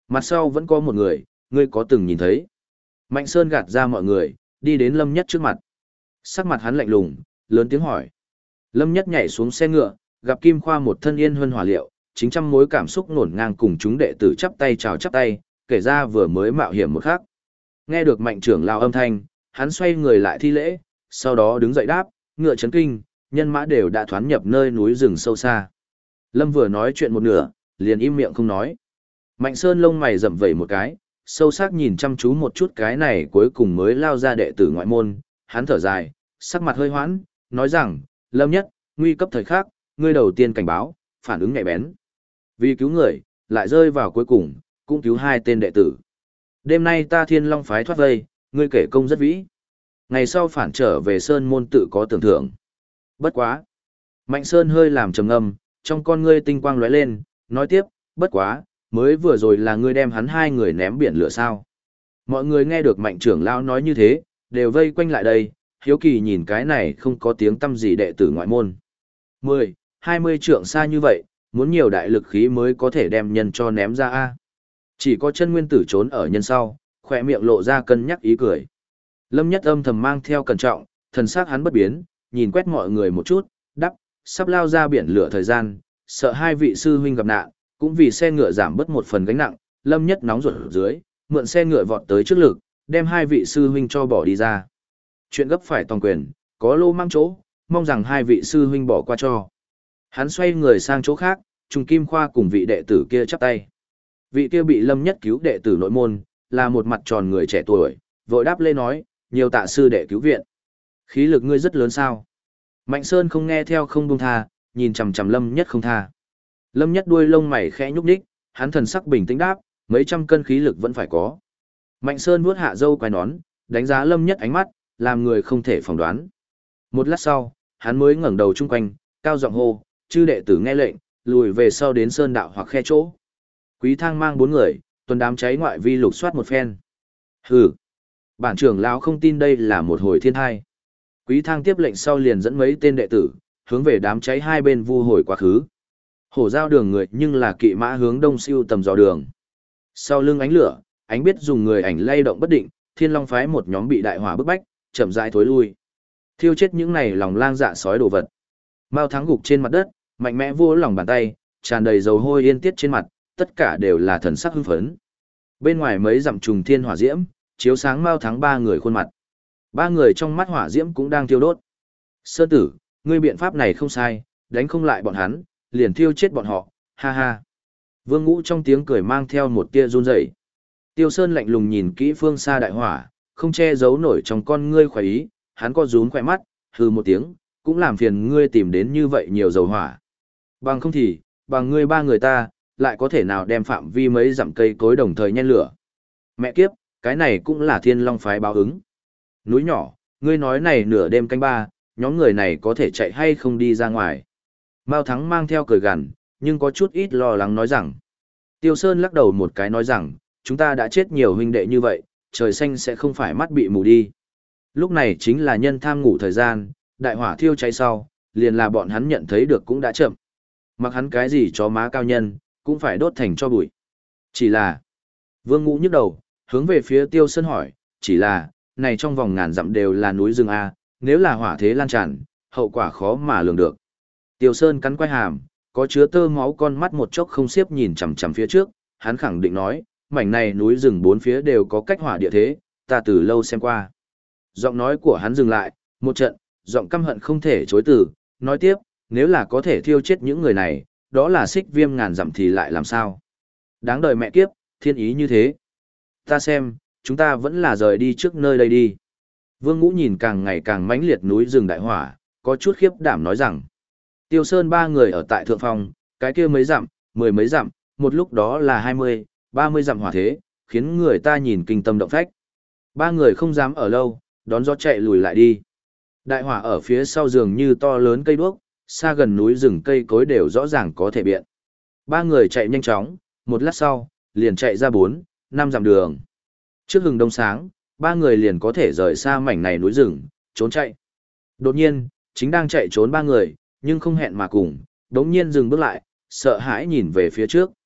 Mặt sau vẫn có một người, ngươi có từng nhìn thấy? Mạnh Sơn gạt ra mọi người, đi đến Lâm Nhất trước mặt. Sắc mặt hắn lạnh lùng, lớn tiếng hỏi. Lâm Nhất nhảy xuống xe ngựa, gặp Kim Khoa một thân yên huân hỏa liệu, chính trăm mối cảm xúc ngổn ngang cùng chúng đệ tử chắp tay chào chắp tay, kể ra vừa mới mạo hiểm một khắc. Nghe được Mạnh trưởng lao âm thanh, hắn xoay người lại thi lễ, sau đó đứng dậy đáp, ngựa chấn kinh, nhân mã đều đã thoán nhập nơi núi rừng sâu xa. Lâm vừa nói chuyện một nửa, liền im miệng không nói. Mạnh Sơn lông mày rậm vẩy một cái, sâu sắc nhìn chăm chú một chút cái này cuối cùng mới lao ra đệ tử ngoại môn, hắn thở dài, sắc mặt hơi hoãn, nói rằng, Lâm Nhất, nguy cấp thời khắc, ngươi đầu tiên cảnh báo, phản ứng nhạy bén. Vì cứu người, lại rơi vào cuối cùng, cũng cứu hai tên đệ tử. Đêm nay ta Thiên Long phái thoát vây, ngươi kể công rất vĩ. Ngày sau phản trở về Sơn môn tự có tưởng thưởng. Bất quá. Mạnh Sơn hơi làm trầm ngâm, trong con ngươi tinh quang lóe lên, nói tiếp, bất quá, mới vừa rồi là ngươi đem hắn hai người ném biển lửa sao. Mọi người nghe được Mạnh trưởng lão nói như thế, đều vây quanh lại đây, hiếu kỳ nhìn cái này không có tiếng tăm gì đệ tử ngoại môn. 10, 20 trượng xa như vậy, muốn nhiều đại lực khí mới có thể đem nhân cho ném ra a. Chỉ có chân nguyên tử trốn ở nhân sau, khỏe miệng lộ ra cân nhắc ý cười. Lâm Nhất âm thầm mang theo cẩn trọng, thần sắc hắn bất biến, nhìn quét mọi người một chút, đắp, sắp lao ra biển lửa thời gian, sợ hai vị sư huynh gặp nạn, cũng vì xe ngựa giảm bớt một phần gánh nặng, Lâm Nhất nóng ruột ở dưới, mượn xe ngựa vọt tới trước lực, đem hai vị sư huynh cho bỏ đi ra. Chuyện gấp phải toàn quyền, có lô mang chỗ, mong rằng hai vị sư huynh bỏ qua cho. Hắn xoay người sang chỗ khác, Trùng Kim Khoa cùng vị đệ tử kia chắp tay. Vị kia bị Lâm Nhất cứu đệ tử nội môn, là một mặt tròn người trẻ tuổi, vội đáp lê nói, nhiều tạ sư đệ cứu viện. Khí lực ngươi rất lớn sao? Mạnh Sơn không nghe theo không buông tha, nhìn chằm chằm Lâm Nhất không tha. Lâm Nhất đuôi lông mày khẽ nhúc nhích, hắn thần sắc bình tĩnh đáp, mấy trăm cân khí lực vẫn phải có. Mạnh Sơn vuốt hạ râu quai nón, đánh giá Lâm Nhất ánh mắt, làm người không thể phỏng đoán. Một lát sau, hắn mới ngẩng đầu chung quanh, cao giọng hô, chư đệ tử nghe lệnh, lùi về sau đến sơn đạo hoặc khe chỗ. Quý Thang mang 4 người, tuần đám cháy ngoại vi lục soát một phen. Hừ, bản trưởng lão không tin đây là một hồi thiên hai. Quý Thang tiếp lệnh sau liền dẫn mấy tên đệ tử, hướng về đám cháy hai bên vu hồi quá khứ. Hổ giao đường người nhưng là kỵ mã hướng đông siêu tầm dò đường. Sau lưng ánh lửa, ánh biết dùng người ảnh lay động bất định, Thiên Long phái một nhóm bị đại hỏa bức bách, chậm rãi thối lui. Thiêu chết những này lòng lang dạ sói đồ vật. Mao Thắng gục trên mặt đất, mạnh mẽ vô lòng bàn tay, tràn đầy dầu hôi yên tiết trên mặt, tất cả đều là thần sắc hưng phấn. Bên ngoài mấy dặm trùng thiên hỏa diễm, chiếu sáng Mao Thắng 3 người khuôn mặt. 3 người trong mắt hỏa diễm cũng đang thiêu đốt. Sơn tử, ngươi biện pháp này không sai, đánh không lại bọn hắn, liền thiêu chết bọn họ, ha ha. Vương Ngũ trong tiếng cười mang theo một tia run rẩy. Tiêu Sơn lạnh lùng nhìn kỹ phương xa đại hỏa, không che giấu nổi trong con ngươi khoái ý, hắn co rúm khỏe mắt, hừ một tiếng, cũng làm phiền ngươi tìm đến như vậy nhiều dầu hỏa. Bằng không thì, bằng ngươi 3 người ta, lại có thể nào đem phạm vi mấy dặm cây cối đồng thời nhen lửa. Mẹ kiếp, cái này cũng là Thiên Long phái báo ứng. Núi nhỏ, ngươi nói này nửa đêm canh 3, nhóm người này có thể chạy hay không đi ra ngoài. Mao Thắng mang theo cười gằn, nhưng có chút ít lo lắng nói rằng. Tiêu Sơn lắc đầu một cái nói rằng, chúng ta đã chết nhiều huynh đệ như vậy, trời xanh sẽ không phải mắt bị mù đi. Lúc này chính là nhân tham ngủ thời gian, đại hỏa thiêu cháy sau, liền là bọn hắn nhận thấy được cũng đã chậm. Mặc hắn cái gì chó má cao nhân, cũng phải đốt thành cho bụi. Chỉ là, Vương Ngũ nhức đầu, hướng về phía Tiêu Sơn hỏi, chỉ là, này trong vòng ngàn dặm đều là núi rừng A, nếu là hỏa thế lan tràn, hậu quả khó mà lường được. Tiêu Sơn cắn quai hàm, có chứa tơ máu con mắt một chốc không xiếp nhìn chằm chằm phía trước, hắn khẳng định nói, mảnh này núi rừng 4 phía đều có cách hỏa địa thế, ta từ lâu xem qua. Giọng nói của hắn dừng lại, một trận, giọng căm hận không thể chối từ, nói tiếp, nếu là có thể thiêu chết những người này, đó là xích viêm ngàn dặm thì lại làm sao? Đáng đời mẹ kiếp, thiên ý như thế. Ta xem, chúng ta vẫn là rời đi trước nơi đây đi. Vương Ngũ nhìn càng ngày càng mãnh liệt núi rừng đại hỏa, có chút khiếp đảm nói rằng, Tiêu Sơn 3 người ở tại thượng phòng, cái kia mấy dặm, 10 mấy dặm, một lúc đó là 20, 30 dặm hỏa thế, khiến người ta nhìn kinh tâm động phách. 3 người không dám ở lâu, đón gió chạy lùi lại đi. Đại hỏa ở phía sau giường như to lớn cây đuốc, xa gần núi rừng cây cối đều rõ ràng có thể biện. 3 người chạy nhanh chóng, một lát sau, liền chạy ra 4, 5 dặm đường. Trước hừng đông sáng, 3 người liền có thể rời xa mảnh này núi rừng, trốn chạy. Đột nhiên, chính đang chạy trốn 3 người, nhưng không hẹn mà cùng, đống nhiên dừng bước lại, sợ hãi nhìn về phía trước.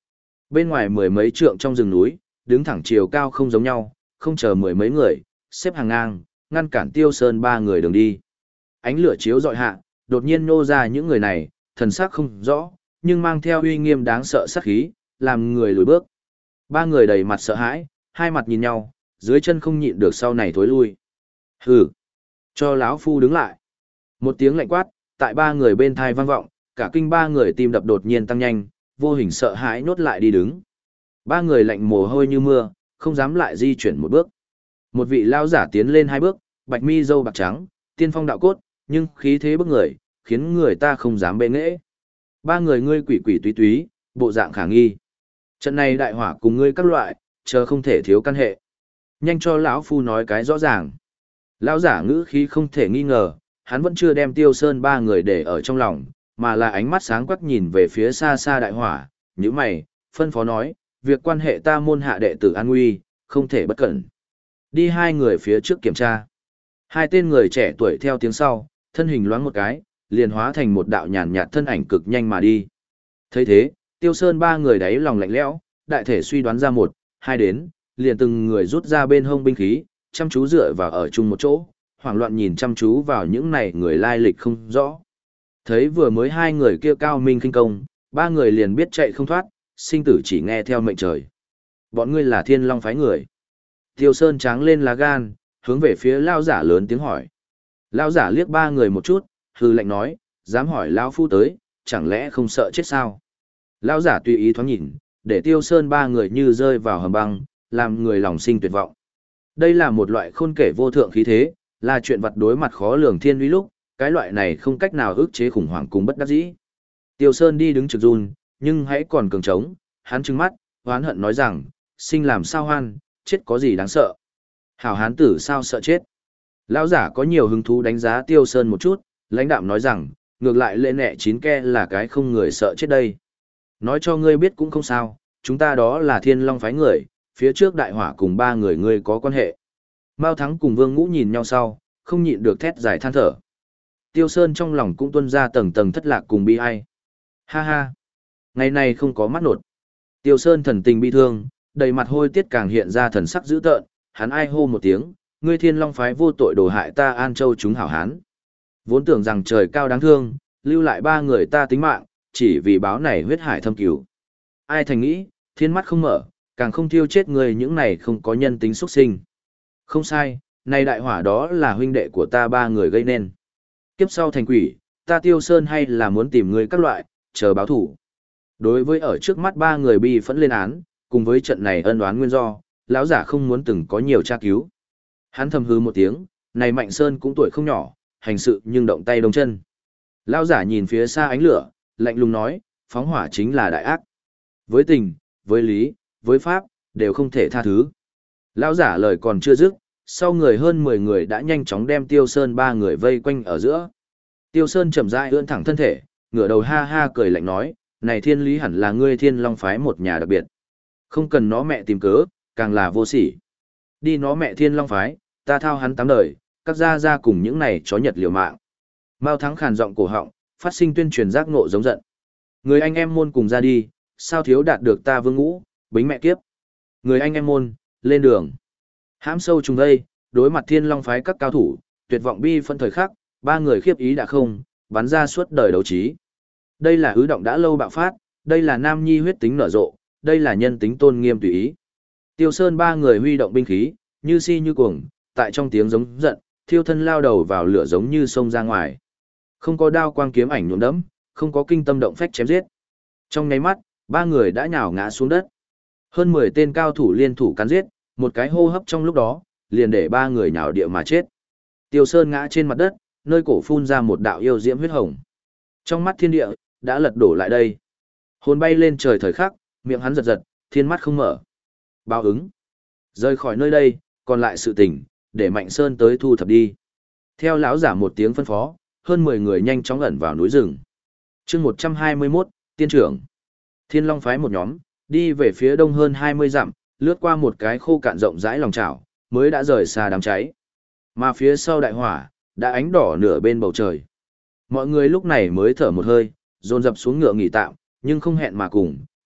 Bên ngoài mười mấy trượng trong rừng núi, đứng thẳng chiều cao không giống nhau, không chờ mười mấy người, xếp hàng ngang, ngăn cản Tiêu Sơn ba người đường đi. Ánh lửa chiếu dọi hạ, đột nhiên nô ra những người này, thần sắc không rõ, nhưng mang theo uy nghiêm đáng sợ sát khí, làm người lùi bước. Ba người đầy mặt sợ hãi, hai mặt nhìn nhau, dưới chân không nhịn được sau này thối lui. Hừ, cho lão phu đứng lại. Một tiếng lạnh quát, tại ba người bên thai vang vọng, cả kinh ba người tim đập đột nhiên tăng nhanh, vô hình sợ hãi nhốt lại đi đứng. Ba người lạnh mồ hôi như mưa, không dám lại di chuyển một bước. Một vị lão giả tiến lên hai bước, bạch mi râu bạc trắng, tiên phong đạo cốt, nhưng khí thế bức người, khiến người ta không dám bệ nghễ. Ba người ngươi quỷ quỷ túy túy, bộ dạng khả nghi. Trận này đại hỏa cùng ngươi các loại, chờ không thể thiếu căn hệ. Nhanh cho lão phu nói cái rõ ràng. Lão giả ngữ khí không thể nghi ngờ, hắn vẫn chưa đem Tiêu Sơn ba người để ở trong lòng, mà là ánh mắt sáng quắc nhìn về phía xa xa đại hỏa, nhíu mày, phân phó nói, việc quan hệ ta môn hạ đệ tử an nguy, không thể bất cẩn. Đi hai người phía trước kiểm tra. Hai tên người trẻ tuổi theo tiếng sau, thân hình loáng một cái, liền hóa thành một đạo nhàn nhạt thân ảnh cực nhanh mà đi. Thấy thế, Tiêu Sơn ba người đáy lòng lạnh lẽo, đại thể suy đoán ra một, hai đến, liền từng người rút ra bên hông binh khí, chăm chú dựa vào ở chung một chỗ, hoảng loạn nhìn chăm chú vào những này người lai lịch không rõ. Thấy vừa mới hai người kia cao minh khinh công, ba người liền biết chạy không thoát, sinh tử chỉ nghe theo mệnh trời. Bọn ngươi là Thiên Long phái người. Tiêu Sơn tráng lên lá gan, hướng về phía lao giả lớn tiếng hỏi. Lao giả liếc ba người một chút, hư lệnh nói, dám hỏi lao phu tới, chẳng lẽ không sợ chết sao? Lao giả tùy ý thoáng nhìn, để Tiêu Sơn ba người như rơi vào hầm băng, làm người lòng sinh tuyệt vọng. Đây là một loại khôn kể vô thượng khí thế, là chuyện vật đối mặt khó lường thiên uy lúc, cái loại này không cách nào ức chế khủng hoảng cùng bất đắc dĩ. Tiêu Sơn đi đứng trực run, nhưng hãy còn cường trống, hắn trừng mắt, hoán hận nói rằng, sinh làm sao hoan, chết có gì đáng sợ. Hảo hán tử sao sợ chết. Lão giả có nhiều hứng thú đánh giá Tiêu Sơn một chút, lãnh đạm nói rằng, ngược lại lệ nẹ chín ke là cái không người sợ chết đây. Nói cho ngươi biết cũng không sao, chúng ta đó là Thiên Long phái người, phía trước đại hỏa cùng ba người ngươi có quan hệ. Mao Thắng cùng Vương Ngũ nhìn nhau sau, không nhịn được thét dài than thở. Tiêu Sơn trong lòng cũng tuôn ra tầng tầng thất lạc cùng bi ai. Ha ha, ngày này không có mắt nột. Tiêu Sơn thần tình bi thương, đầy mặt hôi tiết càng hiện ra thần sắc dữ tợn, hắn ai hô một tiếng, ngươi Thiên Long phái vô tội đổ hại ta An Châu chúng hảo hán. Vốn tưởng rằng trời cao đáng thương, lưu lại ba người ta tính mạng, chỉ vì báo này huyết hải thâm cứu. Ai thành nghĩ, thiên mắt không mở, càng không thiêu chết người những này không có nhân tính xuất sinh. Không sai, này đại hỏa đó là huynh đệ của ta ba người gây nên. Kiếp sau thành quỷ, ta Tiêu Sơn hay là muốn tìm người các loại, chờ báo thủ. Đối với ở trước mắt ba người bi phẫn lên án, cùng với trận này ân oán nguyên do, lão giả không muốn từng có nhiều tra cứu. Hắn thầm hư một tiếng, này Mạnh Sơn cũng tuổi không nhỏ, hành sự nhưng động tay động chân. Lão giả nhìn phía xa ánh lửa, lạnh lùng nói, phóng hỏa chính là đại ác. Với tình, với lý, với pháp, đều không thể tha thứ. Lão giả lời còn chưa dứt, sau người hơn 10 người đã nhanh chóng đem Tiêu Sơn ba người vây quanh ở giữa. Tiêu Sơn chậm rãi ưỡn thẳng thân thể, ngửa đầu ha ha cười lạnh nói, này thiên lý hẳn là ngươi Thiên Long phái một nhà đặc biệt. Không cần nó mẹ tìm cớ, càng là vô sỉ. Đi nó mẹ Thiên Long phái, ta thao hắn 8 đời, các gia gia cùng những này chó nhật liều mạng. Mao Thắng khàn giọng cổ họng, phát sinh tuyên truyền giác ngộ giống giận. Người anh em môn cùng ra đi, sao thiếu đạt được ta Vương Ngũ, bính mẹ kiếp. Người anh em môn, lên đường. Hãm sâu trùng đây, đối mặt Thiên Long phái các cao thủ, tuyệt vọng bi phân thời khắc, ba người khiếp ý đã không, bắn ra suốt đời đấu trí. Đây là ứ động đã lâu bạo phát, đây là nam nhi huyết tính nở rộ, đây là nhân tính tôn nghiêm tùy ý. Tiêu Sơn ba người huy động binh khí, như si như cuồng, tại trong tiếng giống giận, thiêu thân lao đầu vào lửa giống như sông ra ngoài. Không có đao quang kiếm ảnh nhuộm đẫm, không có kinh tâm động phách chém giết. Trong nháy mắt, ba người đã nhào ngã xuống đất. Hơn 10 tên cao thủ liên thủ cắn giết, một cái hô hấp trong lúc đó, liền để ba người nhào địa mà chết. Tiêu Sơn ngã trên mặt đất, nơi cổ phun ra một đạo yêu diễm huyết hồng. Trong mắt thiên địa, đã lật đổ lại đây. Hồn bay lên trời thời khắc, miệng hắn giật giật, thiên mắt không mở. Báo ứng. Rời khỏi nơi đây, còn lại sự tình, để Mạnh Sơn tới thu thập đi. Theo lão giả một tiếng phân phó, hơn 10 người nhanh chóng ẩn vào núi rừng. chương 121, tiên trưởng. Thiên Long phái một nhóm, đi về phía đông hơn 20 dặm, lướt qua một cái khô cạn rộng rãi lòng chảo, mới đã rời xa đám cháy. Mà phía sau đại hỏa, đã ánh đỏ nửa bên bầu trời. Mọi người lúc này mới thở một hơi, dồn dập xuống ngựa nghỉ tạm, nhưng không hẹn mà cùng,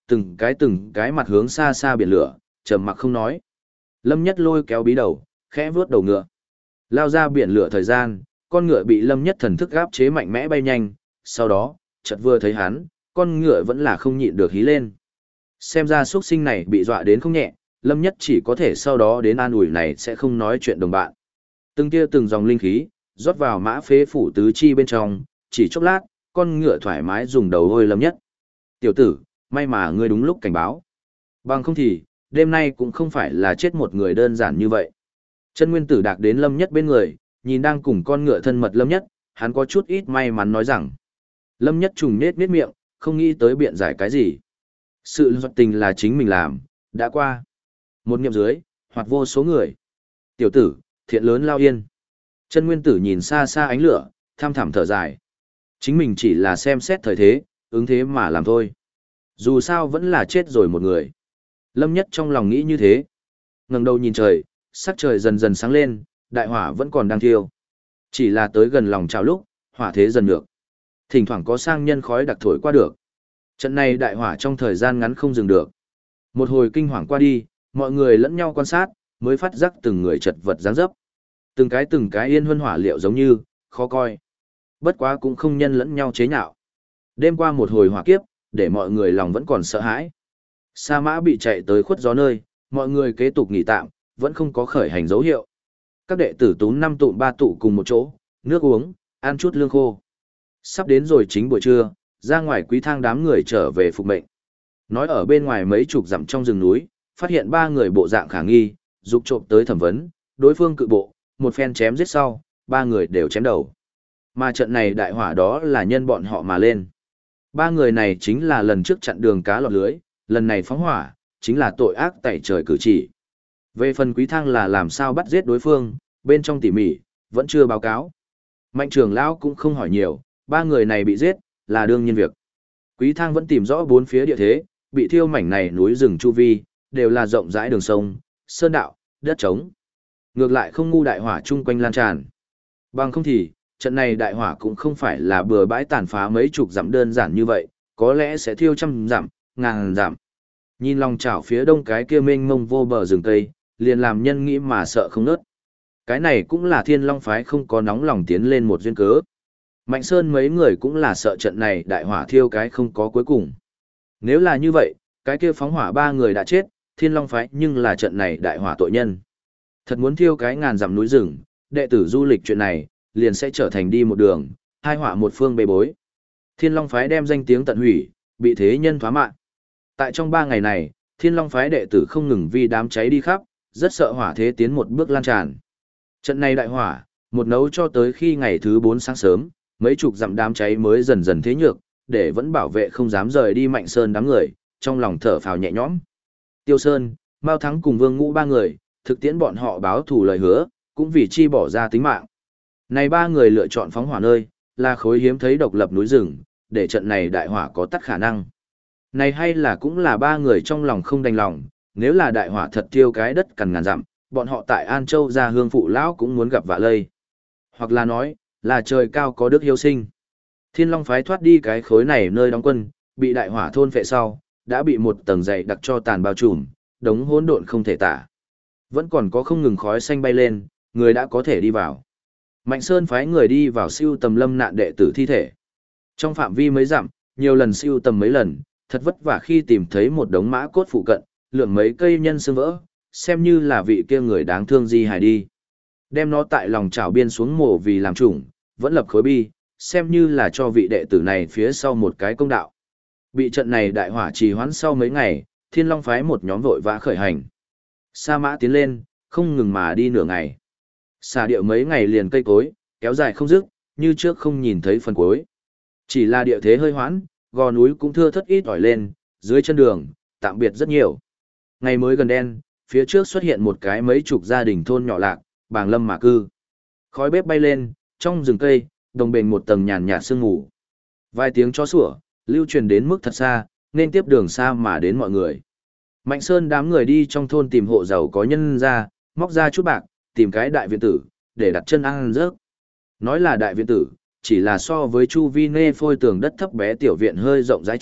từng cái mặt hướng xa xa biển lửa, trầm mặc không nói. Lâm Nhất lôi kéo bí đầu, khẽ vuốt đầu ngựa. Lao ra biển lửa thời gian, con ngựa bị Lâm Nhất thần thức áp chế mạnh mẽ bay nhanh, sau đó, chợt vừa thấy hắn, con ngựa vẫn là không nhịn được hí lên. Xem ra xuất sinh này bị dọa đến không nhẹ, Lâm Nhất chỉ có thể sau đó đến an ủi này sẽ không nói chuyện đồng bạn. Từng tia từng dòng linh khí, rót vào mã phế phủ tứ chi bên trong, chỉ chốc lát, con ngựa thoải mái dùng đầu hôi Lâm Nhất. Tiểu tử, may mà ngươi đúng lúc cảnh báo. Bằng không thì, đêm nay cũng không phải là chết một người đơn giản như vậy. Chân nguyên tử đạc đến Lâm Nhất bên người, nhìn đang cùng con ngựa thân mật Lâm Nhất, hắn có chút ít may mắn nói rằng. Lâm Nhất trùng nết nết miệng, không nghĩ tới biện giải cái gì. Sự luật tình là chính mình làm, đã qua. Một niệm dưới, hoặc vô số người. Tiểu tử, thiện lớn lao yên. Chân nguyên tử nhìn xa xa ánh lửa, tham thẳm thở dài. Chính mình chỉ là xem xét thời thế, ứng thế mà làm thôi. Dù sao vẫn là chết rồi một người. Lâm Nhất trong lòng nghĩ như thế. Ngẩng đầu nhìn trời, sắc trời dần dần sáng lên, đại hỏa vẫn còn đang thiêu. Chỉ là tới gần lòng chào lúc, hỏa thế dần nhược. Thỉnh thoảng có sang nhân khói đặc thổi qua được. Trận này đại hỏa trong thời gian ngắn không dừng được. Một hồi kinh hoàng qua đi, mọi người lẫn nhau quan sát, mới phát giác từng người chật vật dáng dấp. Từng cái yên huân hỏa liệu giống như, khó coi. Bất quá cũng không nhân lẫn nhau chế nhạo. Đêm qua một hồi hỏa kiếp, để mọi người lòng vẫn còn sợ hãi. Sa mã bị chạy tới khuất gió nơi, mọi người kế tục nghỉ tạm, vẫn không có khởi hành dấu hiệu. Các đệ tử túm 5 tụm 3 tụ cùng một chỗ, nước uống, ăn chút lương khô. Sắp đến rồi chính buổi trưa, ra ngoài quý thang đám người trở về phục mệnh. Nói ở bên ngoài mấy chục dặm trong rừng núi, phát hiện 3 người bộ dạng khả nghi, dục trộm tới thẩm vấn, đối phương cự bộ, một phen chém giết sau, 3 người đều chém đầu. Mà trận này đại hỏa đó là nhân bọn họ mà lên. 3 người này chính là lần trước chặn đường cá lọt lưới, lần này phóng hỏa, chính là tội ác tẩy trời cử chỉ. Về phần quý thang là làm sao bắt giết đối phương, bên trong tỉ mỉ, vẫn chưa báo cáo. Mạnh trưởng lão cũng không hỏi nhiều, 3 người này bị giết, là đương nhiên việc. Quý thang vẫn tìm rõ 4 phía địa thế, bị thiêu mảnh này núi rừng chu vi, đều là rộng rãi đường sông, sơn đạo, đất trống. Ngược lại không ngu đại hỏa chung quanh lan tràn. Bằng không thì, trận này đại hỏa cũng không phải là bừa bãi tàn phá mấy chục dặm đơn giản như vậy, có lẽ sẽ thiêu trăm dặm, ngàn dặm. Nhìn lòng chảo phía đông cái kia mênh mông vô bờ rừng tây, liền làm nhân nghĩ mà sợ không nớt. Cái này cũng là Thiên Long phái không có nóng lòng tiến lên một duyên cớ. Mạnh Sơn mấy người cũng là sợ trận này đại hỏa thiêu cái không có cuối cùng. Nếu là như vậy, cái kia phóng hỏa 3 người đã chết, Thiên Long phái nhưng là trận này đại hỏa tội nhân. Thật muốn thiêu cái ngàn dặm núi rừng, đệ tử du lịch chuyện này, liền sẽ trở thành đi một đường, hai hỏa một phương bê bối. Thiên Long phái đem danh tiếng tận hủy, bị thế nhân thoá mạng. Tại trong 3 ngày này, Thiên Long phái đệ tử không ngừng vì đám cháy đi khắp, rất sợ hỏa thế tiến một bước lan tràn. Trận này đại hỏa, một nấu cho tới khi ngày thứ 4 sáng sớm, mấy chục dặm đám cháy mới dần dần thế nhược, để vẫn bảo vệ không dám rời đi Mạnh Sơn đám người, trong lòng thở phào nhẹ nhõm. Tiêu Sơn, Mao Thắng cùng Vương Ngũ 3 người, thực tiễn bọn họ báo thù lời hứa, cũng vì chi bỏ ra tính mạng. Này 3 người lựa chọn phóng hỏa nơi, là khối hiếm thấy độc lập núi rừng, để trận này đại hỏa có tắt khả năng. Này hay là cũng là 3 người trong lòng không đành lòng, nếu là đại hỏa thật thiêu cái đất cằn ngàn dặm, bọn họ tại An Châu gia hương phụ lão cũng muốn gặp vạ lây. Hoặc là nói, là trời cao có đức hiếu sinh. Thiên Long phái thoát đi cái khối này nơi đóng quân, bị đại hỏa thôn phệ sau, đã bị một tầng dày đặc cho tàn bao trùm, đống hỗn độn không thể tả. Vẫn còn có không ngừng khói xanh bay lên, người đã có thể đi vào. Mạnh Sơn phái người đi vào siêu tầm lâm nạn đệ tử thi thể. Trong phạm vi mấy dặm, nhiều lần siêu tầm mấy lần, thật vất vả khi tìm thấy một đống mã cốt phụ cận, lượng mấy cây nhân xương vỡ, xem như là vị kia người đáng thương di hài đi. Đem nó tại lòng chảo biên xuống mổ vì làm chủng, vẫn lập khối bi, xem như là cho vị đệ tử này phía sau một cái công đạo. Bị trận này đại hỏa trì hoãn sau mấy ngày, Thiên Long phái một nhóm vội vã khởi hành. Sa mã tiến lên, không ngừng mà đi nửa ngày. Xà điệu mấy ngày liền cây cối, kéo dài không dứt, như trước không nhìn thấy phần cuối. Chỉ là địa thế hơi hoãn, gò núi cũng thưa thất ít ỏi lên, dưới chân đường, tạm biệt rất nhiều. Ngày mới gần đen, phía trước xuất hiện một cái mấy chục gia đình thôn nhỏ lạc, bàng lâm mà cư. Khói bếp bay lên, trong rừng cây, đồng bền một tầng nhàn nhạt sương mù. Vài tiếng chó sủa, lưu truyền đến mức thật xa, nên tiếp đường xa mà đến mọi người. Mạnh Sơn đám người đi trong thôn tìm hộ giàu có nhân ra, móc ra chút bạc, tìm cái đại viện tử, để đặt chân ăn rớt. Nói là đại viện tử, chỉ là so với chu vi nê phôi tường đất thấp bé tiểu viện hơi rộng rãi chút,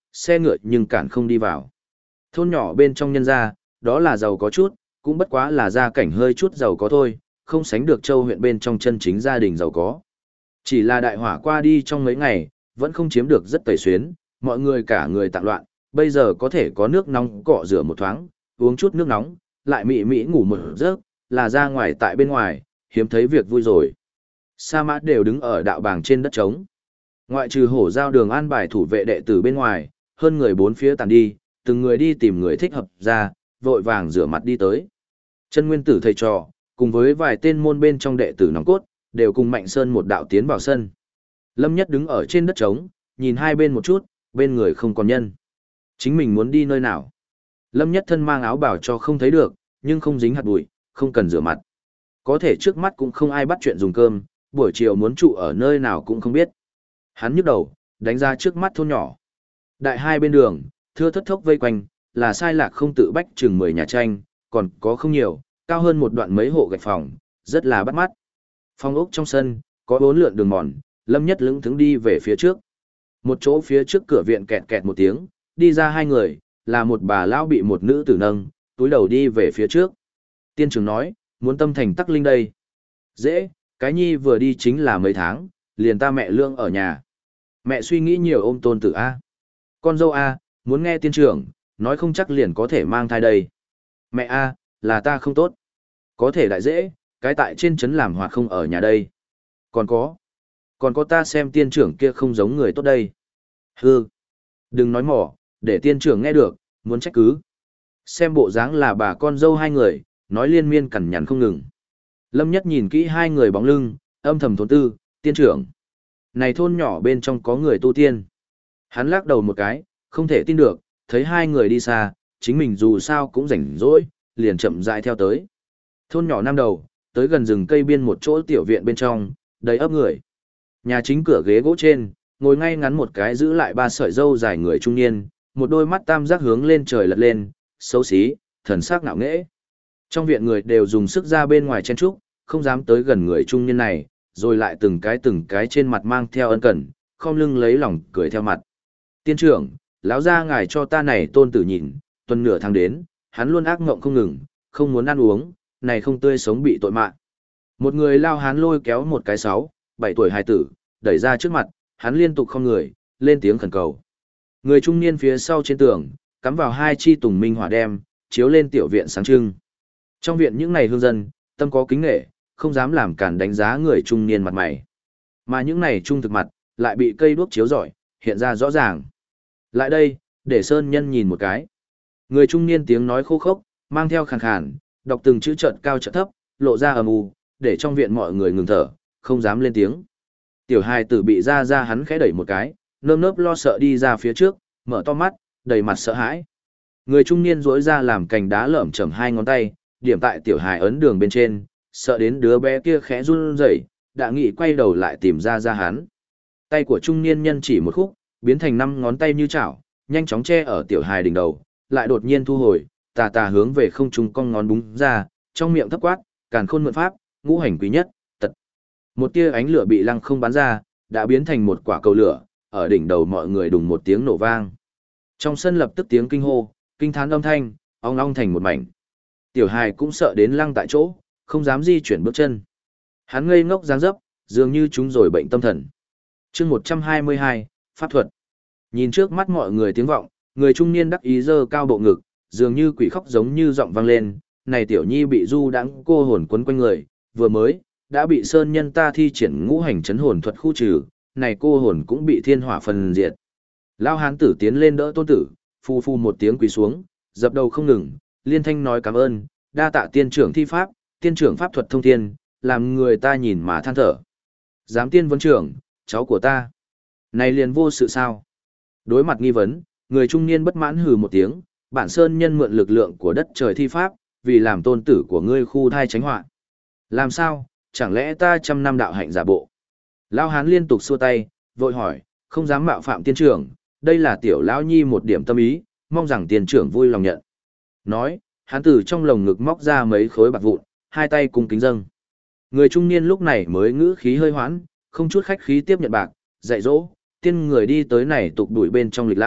xe ngựa nhưng cản không đi vào. Thôn nhỏ bên trong nhân gia, đó là giàu có chút, cũng bất quá là gia cảnh hơi chút giàu có thôi, không sánh được Châu huyện bên trong chân chính gia đình giàu có. Chỉ là đại hỏa qua đi trong mấy ngày, vẫn không chiếm được rất tẩy xuyến, mọi người cả người tạng loạn, bây giờ có thể có nước nóng cọ rửa một thoáng, uống chút nước nóng, lại mị mị ngủ một giấc, là ra ngoài tại bên ngoài, hiếm thấy việc vui rồi. Sa Mã đều đứng ở đạo bảng trên đất trống. Ngoại trừ hổ giao đường an bài thủ vệ đệ tử bên ngoài, hơn người bốn phía tàn đi, từng người đi tìm người thích hợp ra, vội vàng rửa mặt đi tới. Chân nguyên tử thầy trò, cùng với vài tên môn bên trong đệ tử nòng cốt, đều cùng Mạnh Sơn một đạo tiến vào sân. Lâm Nhất đứng ở trên đất trống, nhìn hai bên một chút, bên người không còn nhân. Chính mình muốn đi nơi nào? Lâm Nhất thân mang áo bảo cho không thấy được, nhưng không dính hạt bụi, không cần rửa mặt. Có thể trước mắt cũng không ai bắt chuyện dùng cơm, buổi chiều muốn trụ ở nơi nào cũng không biết. Hắn nhức đầu, đánh ra trước mắt thôn nhỏ. Đại hai bên đường, thưa thất thốc vây quanh, là sai lạc không tự bách chừng 10 nhà tranh, còn có không nhiều, cao hơn một đoạn mấy hộ gạch phòng, rất là bắt mắt. Phòng ốc trong sân, có 4 lượn đường mòn, Lâm Nhất lững thững đi về phía trước. Một chỗ phía trước cửa viện kẹt kẹt một tiếng, đi ra hai người, là một bà lão bị một nữ tử nâng, túi đầu đi về phía trước. Tiên trưởng nói, muốn tâm thành tắc linh đây. Dễ, cái nhi vừa đi chính là mấy tháng, liền ta mẹ lương ở nhà. Mẹ suy nghĩ nhiều ôm tôn tử A. Con dâu A, muốn nghe tiên trưởng, nói không chắc liền có thể mang thai đây. Mẹ A, là ta không tốt. Có thể đại dễ, cái tại trên trấn làm hoạt không ở nhà đây. Còn có ta xem tiên trưởng kia không giống người tốt đây. Hư, đừng nói mỏ, để tiên trưởng nghe được, muốn trách cứ. Xem bộ dáng là bà con dâu hai người, nói liên miên cằn nhằn không ngừng. Lâm Nhất nhìn kỹ hai người bóng lưng, âm thầm thốn tư, tiên trưởng. Này thôn nhỏ bên trong có người tu tiên. Hắn lắc đầu một cái, không thể tin được, thấy hai người đi xa, chính mình dù sao cũng rảnh rỗi, liền chậm rãi theo tới. Thôn nhỏ năm đầu, tới gần rừng cây biên một chỗ tiểu viện bên trong, đầy ấp người. Nhà chính cửa ghế gỗ trên, ngồi ngay ngắn một cái giữ lại 3 sợi râu dài người trung niên, một đôi mắt tam giác hướng lên trời lật lên, xấu xí, thần sắc ngạo nghễ. Trong viện người đều dùng sức ra bên ngoài chen trúc, không dám tới gần người trung niên này, rồi lại từng cái trên mặt mang theo ân cần, không lưng lấy lòng cười theo mặt. Tiên trưởng, lão gia ngài cho ta này tôn tử nhìn, tuần nửa tháng đến, hắn luôn ác ngộng không ngừng, không muốn ăn uống, này không tươi sống bị tội mạng. Một người lao hán lôi kéo một cái 6, 7 tuổi hài tử, đẩy ra trước mặt, hắn liên tục không người, lên tiếng khẩn cầu. Người trung niên phía sau trên tường, cắm vào 2 chi tùng minh hỏa đem, chiếu lên tiểu viện sáng trưng. Trong viện những này hương dân, tâm có kính nghệ, không dám làm cản đánh giá người trung niên mặt mày. Mà những này trung thực mặt, lại bị cây đuốc chiếu rọi, hiện ra rõ ràng. Lại đây, để Sơn Nhân nhìn một cái. Người trung niên tiếng nói khô khốc, mang theo khàn khàn, đọc từng chữ chợt cao chợt thấp, lộ ra ầm u, để trong viện mọi người ngừng thở, không dám lên tiếng. Tiểu hài tử bị ra hắn khẽ đẩy một cái, nơm nớp lo sợ đi ra phía trước, mở to mắt, đầy mặt sợ hãi. Người trung niên duỗi ra làm cành đá lởm chởm 2 ngón tay, điểm tại tiểu hài ấn đường bên trên, sợ đến đứa bé kia khẽ run rẩy, đã nghĩ quay đầu lại tìm ra hắn. Tay của trung niên nhân chỉ một khúc, biến thành 5 ngón tay như chảo, nhanh chóng che ở tiểu hài đỉnh đầu, lại đột nhiên thu hồi, tà tà hướng về không trung cong ngón búng ra, trong miệng thấp quát, càn khôn mượn pháp, ngũ hành quý nhất, tật. Một tia ánh lửa bị lăng không bắn ra, đã biến thành một quả cầu lửa, ở đỉnh đầu mọi người đùng một tiếng nổ vang. Trong sân lập tức tiếng kinh hô, kinh thán âm thanh, ong ong thành một mảnh. Tiểu hài cũng sợ đến lăng tại chỗ, không dám di chuyển bước chân. Hắn ngây ngốc dáng dấp, dường như chúng rồi bệnh tâm thần. Chương 122, pháp thuật. Nhìn trước mắt mọi người tiếng vọng, người trung niên đắc ý giơ cao bộ ngực, dường như quỷ khóc giống như giọng vang lên, này tiểu nhi bị du đãng cô hồn quấn quanh người, vừa mới đã bị sơn nhân ta thi triển ngũ hành chấn hồn thuật khu trừ, này cô hồn cũng bị thiên hỏa phần diệt. Lao hán tử tiến lên đỡ tôn tử, phu phu một tiếng quỳ xuống, dập đầu không ngừng, liên thanh nói cảm ơn, đa tạ tiên trưởng thi pháp, tiên trưởng pháp thuật thông thiên, làm người ta nhìn mà than thở. Giám tiên vấn trưởng, cháu của ta. Này liền vô sự sao? Đối mặt nghi vấn, người trung niên bất mãn hừ một tiếng, bản sơn nhân mượn lực lượng của đất trời thi pháp, vì làm tôn tử của ngươi khu thai tránh họa. Làm sao, chẳng lẽ ta 100 năm đạo hạnh giả bộ? Lao hán liên tục xua tay, vội hỏi, không dám mạo phạm tiên trưởng, đây là tiểu lão nhi một điểm tâm ý, mong rằng tiên trưởng vui lòng nhận. Nói, hắn từ trong lồng ngực móc ra mấy khối bạc vụn, hai tay cùng kính dâng. Người trung niên lúc này mới ngữ khí hơi hoãn, không chút khách khí tiếp nhận bạc, dạy dỗ, tiên người đi tới này tục đuổi bên trong lịch lãm,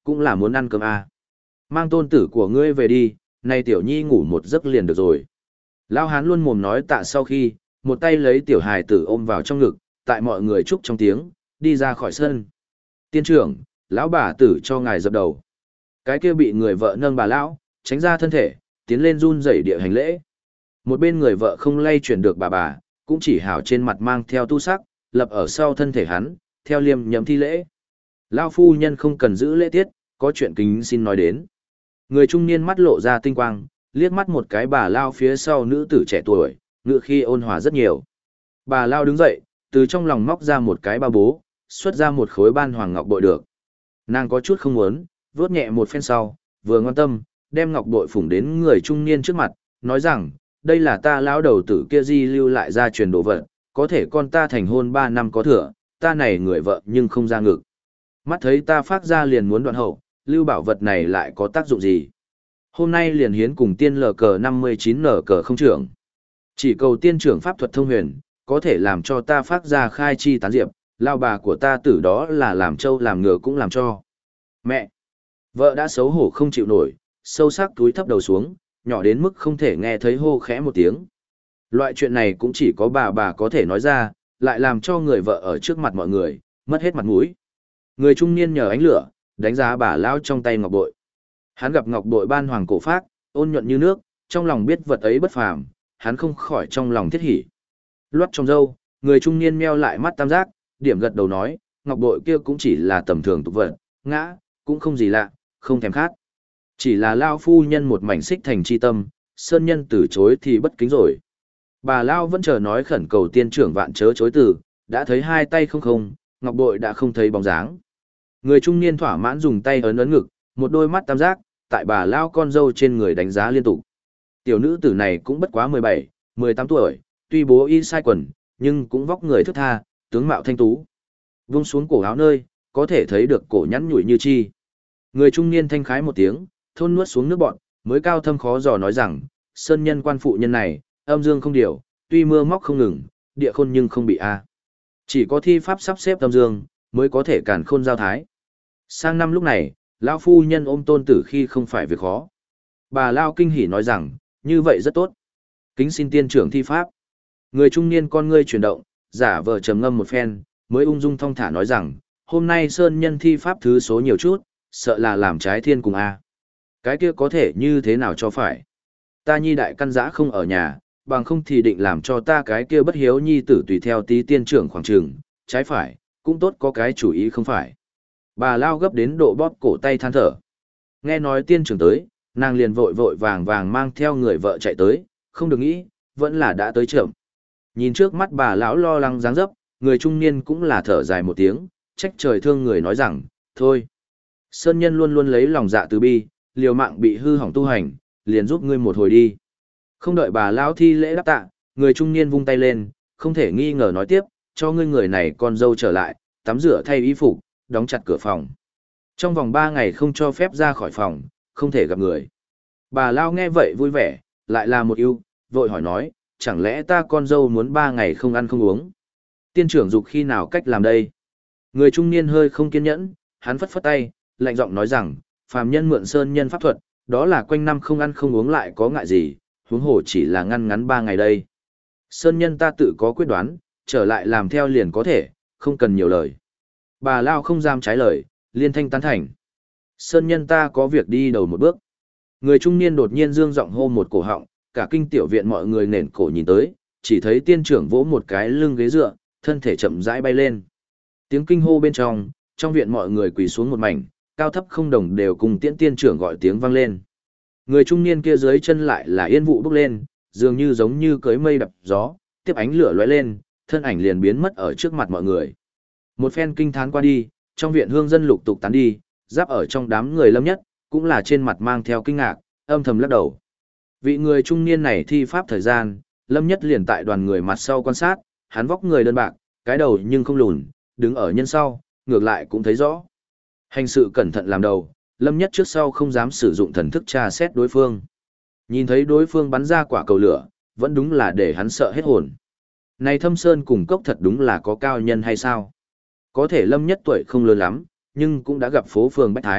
cũng là muốn ăn cơm à. Mang tôn tử của ngươi về đi, này tiểu nhi ngủ một giấc liền được rồi. Lao hán luôn mồm nói tạ sau khi, một tay lấy tiểu hài tử ôm vào trong ngực, tại mọi người chúc trong tiếng, đi ra khỏi sân. Tiên trưởng, lão bà tử cho ngài dập đầu. Cái kia bị người vợ nâng bà lão, tránh ra thân thể, tiến lên run rẩy địa hành lễ. Một bên người vợ không lay chuyển được bà, cũng chỉ hảo trên mặt mang theo tu sắc, lập ở sau thân thể hắn, theo liêm nhậm thi lễ. Lao phu nhân không cần giữ lễ tiết, có chuyện kính xin nói đến. Người trung niên mắt lộ ra tinh quang, liếc mắt một cái bà Lao phía sau nữ tử trẻ tuổi, ngựa khi ôn hòa rất nhiều. Bà Lao đứng dậy, từ trong lòng móc ra một cái bao bố, xuất ra một khối ban hoàng ngọc bội được. Nàng có chút không muốn, vuốt nhẹ một phen sau, vừa ngoan tâm, đem ngọc bội phủng đến người trung niên trước mặt, nói rằng, đây là ta lão đầu tử kia di lưu lại ra truyền đồ vật, có thể con ta thành hôn 3 năm có thừa, ta này người vợ nhưng không ra ngực. Mắt thấy ta phát ra liền muốn đoạn hậu, lưu bảo vật này lại có tác dụng gì? Hôm nay liền hiến cùng tiên lờ cờ 59 nở cờ không trưởng. Chỉ cầu tiên trưởng pháp thuật thông huyền, có thể làm cho ta phát ra khai chi tán diệp, lao bà của ta tử đó là làm trâu làm ngựa cũng làm cho. Mẹ! Vợ đã xấu hổ không chịu nổi, sâu sắc túi thấp đầu xuống, nhỏ đến mức không thể nghe thấy hô khẽ một tiếng. Loại chuyện này cũng chỉ có bà có thể nói ra, lại làm cho người vợ ở trước mặt mọi người, mất hết mặt mũi. Người trung niên nhờ ánh lửa, đánh giá bà lão trong tay ngọc bội. Hắn gặp ngọc bội ban hoàng cổ phác, ôn nhuận như nước, trong lòng biết vật ấy bất phàm, hắn không khỏi trong lòng thiết hỉ. Loắt trong râu, người trung niên meo lại mắt tam giác, điểm gật đầu nói, ngọc bội kia cũng chỉ là tầm thường tục vật, ngã, cũng không gì lạ, không thèm khát. Chỉ là lao phu nhân một mảnh xích thành chi tâm, sơn nhân từ chối thì bất kính rồi. Bà lao vẫn chờ nói khẩn cầu tiên trưởng vạn chớ chối từ, đã thấy hai tay không, ngọc bội đã không thấy bóng dáng. Người trung niên thỏa mãn dùng tay ấn ấn ngực, một đôi mắt tam giác, tại bà lao con dâu trên người đánh giá liên tục. Tiểu nữ tử này cũng bất quá 17, 18 tuổi, tuy bố y sai quần, nhưng cũng vóc người thức tha, tướng mạo thanh tú. Vung xuống cổ áo nơi, có thể thấy được cổ nhắn nhủi như chi. Người trung niên thanh khái một tiếng, thôn nuốt xuống nước bọn, mới cao thâm khó dò nói rằng, sơn nhân quan phụ nhân này, âm dương không điều, tuy mưa móc không ngừng, địa khôn nhưng không bị a. Chỉ có thi pháp sắp xếp âm dương, mới có thể càn khôn giao thái. Sang năm lúc này, lão phu nhân ôm tôn tử khi không phải việc khó. Bà Lao kinh hỉ nói rằng, như vậy rất tốt. Kính xin tiên trưởng thi pháp. Người trung niên con ngươi chuyển động, giả vờ trầm ngâm một phen, mới ung dung thong thả nói rằng, hôm nay sơn nhân thi pháp thứ số nhiều chút, sợ là làm trái thiên cùng a. Cái kia có thể như thế nào cho phải? Ta nhi đại căn giã không ở nhà, bằng không thì định làm cho ta cái kia bất hiếu nhi tử tùy theo tí tiên trưởng khoảng trường, trái phải, cũng tốt có cái chủ ý không phải. Bà Lao gấp đến độ bóp cổ tay than thở. Nghe nói tiên trưởng tới, nàng liền vội vội vàng vàng mang theo người vợ chạy tới, không được nghĩ, vẫn là đã tới chậm. Nhìn trước mắt bà lão lo lắng dáng dấp, người trung niên cũng là thở dài một tiếng, trách trời thương người nói rằng, thôi. Sơn nhân luôn luôn lấy lòng dạ từ bi, liều mạng bị hư hỏng tu hành, liền giúp ngươi một hồi đi. Không đợi bà lão thi lễ đáp tạ, người trung niên vung tay lên, không thể nghi ngờ nói tiếp, cho ngươi người này con dâu trở lại, tắm rửa thay y phục, đóng chặt cửa phòng. Trong vòng 3 ngày không cho phép ra khỏi phòng, không thể gặp người. Bà lão nghe vậy vui vẻ, lại là một ưu, vội hỏi nói, chẳng lẽ ta con dâu muốn 3 ngày không ăn không uống? Tiên trưởng dục khi nào cách làm đây? Người trung niên hơi không kiên nhẫn, hắn phất phất tay, lạnh giọng nói rằng, phàm nhân mượn sơn nhân pháp thuật, đó là quanh năm không ăn không uống lại có ngại gì, huống hồ chỉ là ngăn ngắn 3 ngày đây. Sơn nhân ta tự có quyết đoán, trở lại làm theo liền có thể, không cần nhiều lời. Bà Lao không dám trái lời, liên thanh tán thành. Sơn nhân ta có việc đi đầu một bước. Người trung niên đột nhiên dương giọng hô một cổ họng, cả kinh tiểu viện mọi người nền cổ nhìn tới, chỉ thấy tiên trưởng vỗ một cái lưng ghế dựa, thân thể chậm rãi bay lên. Tiếng kinh hô bên trong viện mọi người quỳ xuống một mảnh, cao thấp không đồng đều cùng tiên trưởng gọi tiếng vang lên. Người trung niên kia dưới chân lại là yên vụ bốc lên, dường như giống như cưới mây đập gió, tiếp ánh lửa lóe lên, thân ảnh liền biến mất ở trước mặt mọi người. Một phen kinh thán qua đi, trong viện hương dân lục tục tán đi, giáp ở trong đám người Lâm Nhất, cũng là trên mặt mang theo kinh ngạc, âm thầm lắc đầu. Vị người trung niên này thi pháp thời gian, Lâm Nhất liền tại đoàn người mặt sau quan sát, hắn vóc người đơn bạc, cái đầu nhưng không lùn, đứng ở nhân sau, ngược lại cũng thấy rõ. Hành sự cẩn thận làm đầu, Lâm Nhất trước sau không dám sử dụng thần thức tra xét đối phương. Nhìn thấy đối phương bắn ra quả cầu lửa, vẫn đúng là để hắn sợ hết hồn. Này Thâm Sơn cùng cốc thật đúng là có cao nhân hay sao? Có thể Lâm Nhất tuổi không lớn lắm, nhưng cũng đã gặp phố phường bách thái,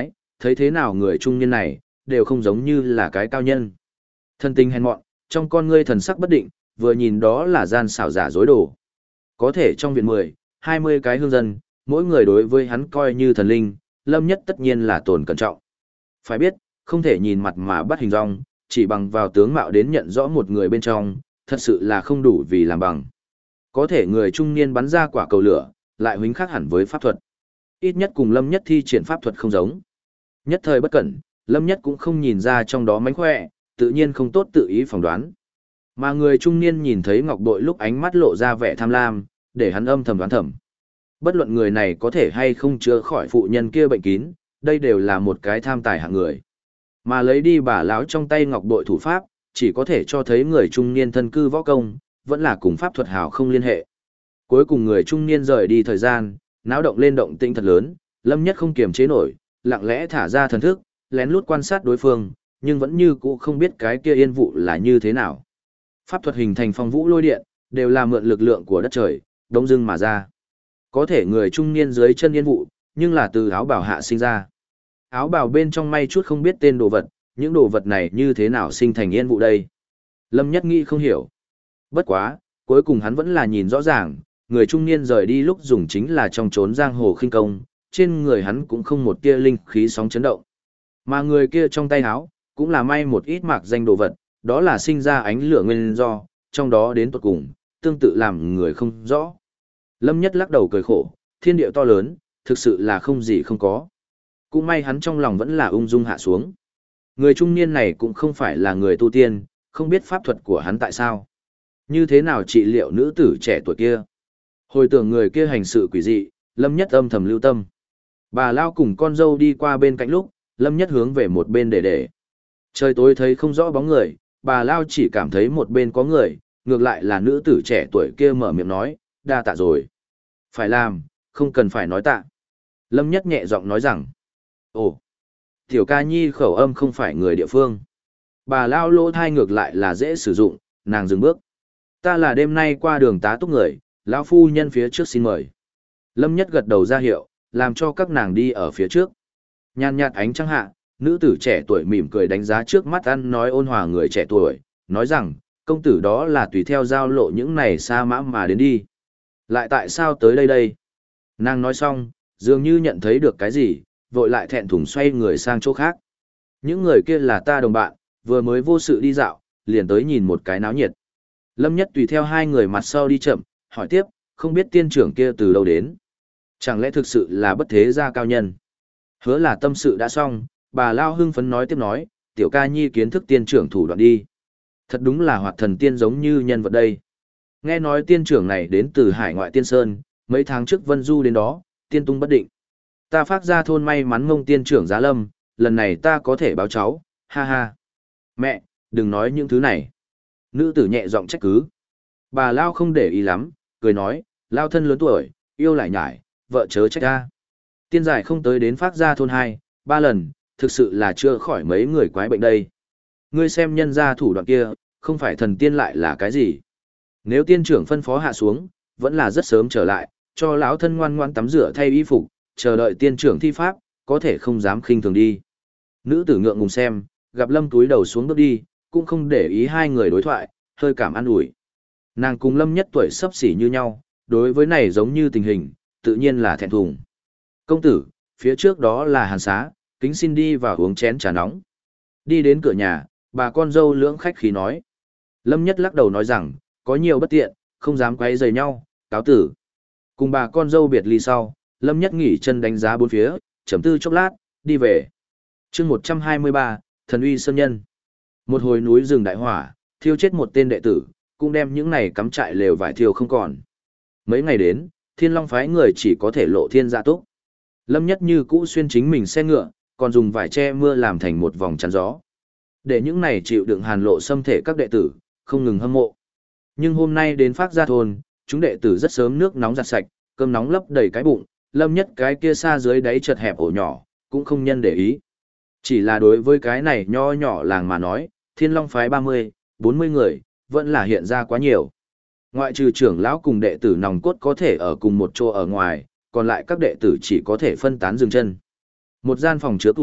thấy thế nào người trung niên này, đều không giống như là cái cao nhân. Thân tình hèn mọn, trong con ngươi thần sắc bất định, vừa nhìn đó là gian xảo giả dối đồ. Có thể trong viện 10, 20 cái hương dân, mỗi người đối với hắn coi như thần linh, Lâm Nhất tất nhiên là tổn cẩn trọng. Phải biết, không thể nhìn mặt mà bắt hình dong, chỉ bằng vào tướng mạo đến nhận rõ một người bên trong, thật sự là không đủ vì làm bằng. Có thể người trung niên bắn ra quả cầu lửa, lại huính khác hẳn với pháp thuật. Ít nhất cùng Lâm Nhất thi triển pháp thuật không giống. Nhất thời bất cẩn, Lâm Nhất cũng không nhìn ra trong đó mánh khỏe, tự nhiên không tốt tự ý phỏng đoán. Mà người trung niên nhìn thấy ngọc bội lúc ánh mắt lộ ra vẻ tham lam, để hắn âm thầm đoán thầm. Bất luận người này có thể hay không chữa khỏi phụ nhân kia bệnh kín, đây đều là một cái tham tài hạng người. Mà lấy đi bà lão trong tay ngọc bội thủ pháp, chỉ có thể cho thấy người trung niên thân cư võ công, vẫn là cùng pháp thuật hào không liên hệ. Cuối cùng người trung niên rời đi thời gian, náo động lên động tĩnh thật lớn, Lâm Nhất không kiềm chế nổi, lặng lẽ thả ra thần thức, lén lút quan sát đối phương, nhưng vẫn như cũ không biết cái kia yên vụ là như thế nào. Pháp thuật hình thành phong vũ lôi điện, đều là mượn lực lượng của đất trời, đông dưng mà ra. Có thể người trung niên dưới chân yên vụ, nhưng là từ áo bào hạ sinh ra. Áo bào bên trong may chút không biết tên đồ vật, những đồ vật này như thế nào sinh thành yên vụ đây. Lâm Nhất nghĩ không hiểu. Bất quá, cuối cùng hắn vẫn là nhìn rõ ràng, người trung niên rời đi lúc dùng chính là trong trốn giang hồ khinh công, trên người hắn cũng không một tia linh khí sóng chấn động. Mà người kia trong tay áo, cũng là may một ít mạc danh đồ vật, đó là sinh ra ánh lửa nguyên do, trong đó đến tuột cùng, tương tự làm người không rõ. Lâm Nhất lắc đầu cười khổ, thiên địa to lớn, thực sự là không gì không có. Cũng may hắn trong lòng vẫn là ung dung hạ xuống. Người trung niên này cũng không phải là người tu tiên, không biết pháp thuật của hắn tại sao. Như thế nào trị liệu nữ tử trẻ tuổi kia. Hồi tưởng người kia hành sự quỷ dị, Lâm Nhất âm thầm lưu tâm. Bà Lao cùng con dâu đi qua bên cạnh lúc, Lâm Nhất hướng về một bên để. Trời tối thấy không rõ bóng người, bà Lao chỉ cảm thấy một bên có người, ngược lại là nữ tử trẻ tuổi kia mở miệng nói, đa tạ rồi. Phải làm, không cần phải nói tạ. Lâm Nhất nhẹ giọng nói rằng, ồ, tiểu ca nhi khẩu âm không phải người địa phương. Bà Lao lỗ thai ngược lại là dễ sử dụng, nàng dừng bước. Ta là đêm nay qua đường tá túc người, lão phu nhân phía trước xin mời. Lâm Nhất gật đầu ra hiệu, làm cho các nàng đi ở phía trước. Nhàn nhạt ánh trăng hạ, nữ tử trẻ tuổi mỉm cười đánh giá trước mắt ăn nói ôn hòa người trẻ tuổi, nói rằng, công tử đó là tùy theo giao lộ những này xa mã mà đến đi. Lại tại sao tới đây đây? Nàng nói xong, dường như nhận thấy được cái gì, vội lại thẹn thùng xoay người sang chỗ khác. Những người kia là ta đồng bạn, vừa mới vô sự đi dạo, liền tới nhìn một cái náo nhiệt. Lâm Nhất tùy theo hai người mặt sau đi chậm, hỏi tiếp, không biết tiên trưởng kia từ đâu đến. Chẳng lẽ thực sự là bất thế gia cao nhân? Hứa là tâm sự đã xong, bà Lao hưng phấn nói tiếp nói, tiểu ca nhi kiến thức tiên trưởng thủ đoạn đi. Thật đúng là hoạt thần tiên giống như nhân vật đây. Nghe nói tiên trưởng này đến từ hải ngoại tiên sơn, mấy tháng trước Vân Du đến đó, tiên tung bất định. Ta phát ra thôn may mắn ngông tiên trưởng giá lâm, lần này ta có thể báo cháu, ha ha. Mẹ, đừng nói những thứ này. Nữ tử nhẹ giọng trách cứ. Bà Lao không để ý lắm, cười nói, Lao thân lớn tuổi, yêu lại nhải, vợ chớ trách ta. Tiên giải không tới đến phát ra thôn 2, 3 lần, thực sự là chưa khỏi mấy người quái bệnh đây. Ngươi xem nhân gia thủ đoạn kia, không phải thần tiên lại là cái gì. Nếu tiên trưởng phân phó hạ xuống, vẫn là rất sớm trở lại, cho lão thân ngoan ngoan tắm rửa thay y phục, chờ đợi tiên trưởng thi pháp, có thể không dám khinh thường đi. Nữ tử ngượng ngùng xem, gặp Lâm túi đầu xuống bước đi, cũng không để ý hai người đối thoại, hơi cảm an ủi. Nàng cùng Lâm Nhất tuổi sắp xỉ như nhau, đối với này giống như tình hình, tự nhiên là thẹn thùng. Công tử, phía trước đó là hàn xá, kính xin đi vào uống chén trà nóng. Đi đến cửa nhà, bà con dâu lưỡng khách khí nói. Lâm Nhất lắc đầu nói rằng, có nhiều bất tiện, không dám quấy rầy nhau, cáo tử. Cùng bà con dâu biệt ly sau, Lâm Nhất nghỉ chân đánh giá bốn phía, chấm tư chốc lát, đi về. chương 123, Thần uy sơn nhân. Một hồi núi rừng đại hỏa, thiêu chết một tên đệ tử, cũng đem những này cắm trại lều vải thiêu không còn. Mấy ngày đến, Thiên Long phái người chỉ có thể lộ thiên dạ túc. Lâm Nhất như cũ xuyên chính mình xe ngựa, còn dùng vải che mưa làm thành một vòng chắn gió. Để những này chịu đựng hàn lộ xâm thể các đệ tử, không ngừng hâm mộ. Nhưng hôm nay đến Phác Gia thôn, chúng đệ tử rất sớm nước nóng giặt sạch, cơm nóng lấp đầy cái bụng, Lâm Nhất cái kia xa dưới đáy chật hẹp ổ nhỏ, cũng không nhân để ý. Chỉ là đối với cái này nho nhỏ làng mà nói, Thiên Long phái 30, 40 người, vẫn là hiện ra quá nhiều. Ngoại trừ trưởng lão cùng đệ tử nòng cốt có thể ở cùng một chỗ ở ngoài, còn lại các đệ tử chỉ có thể phân tán dừng chân. Một gian phòng chứa tuổi,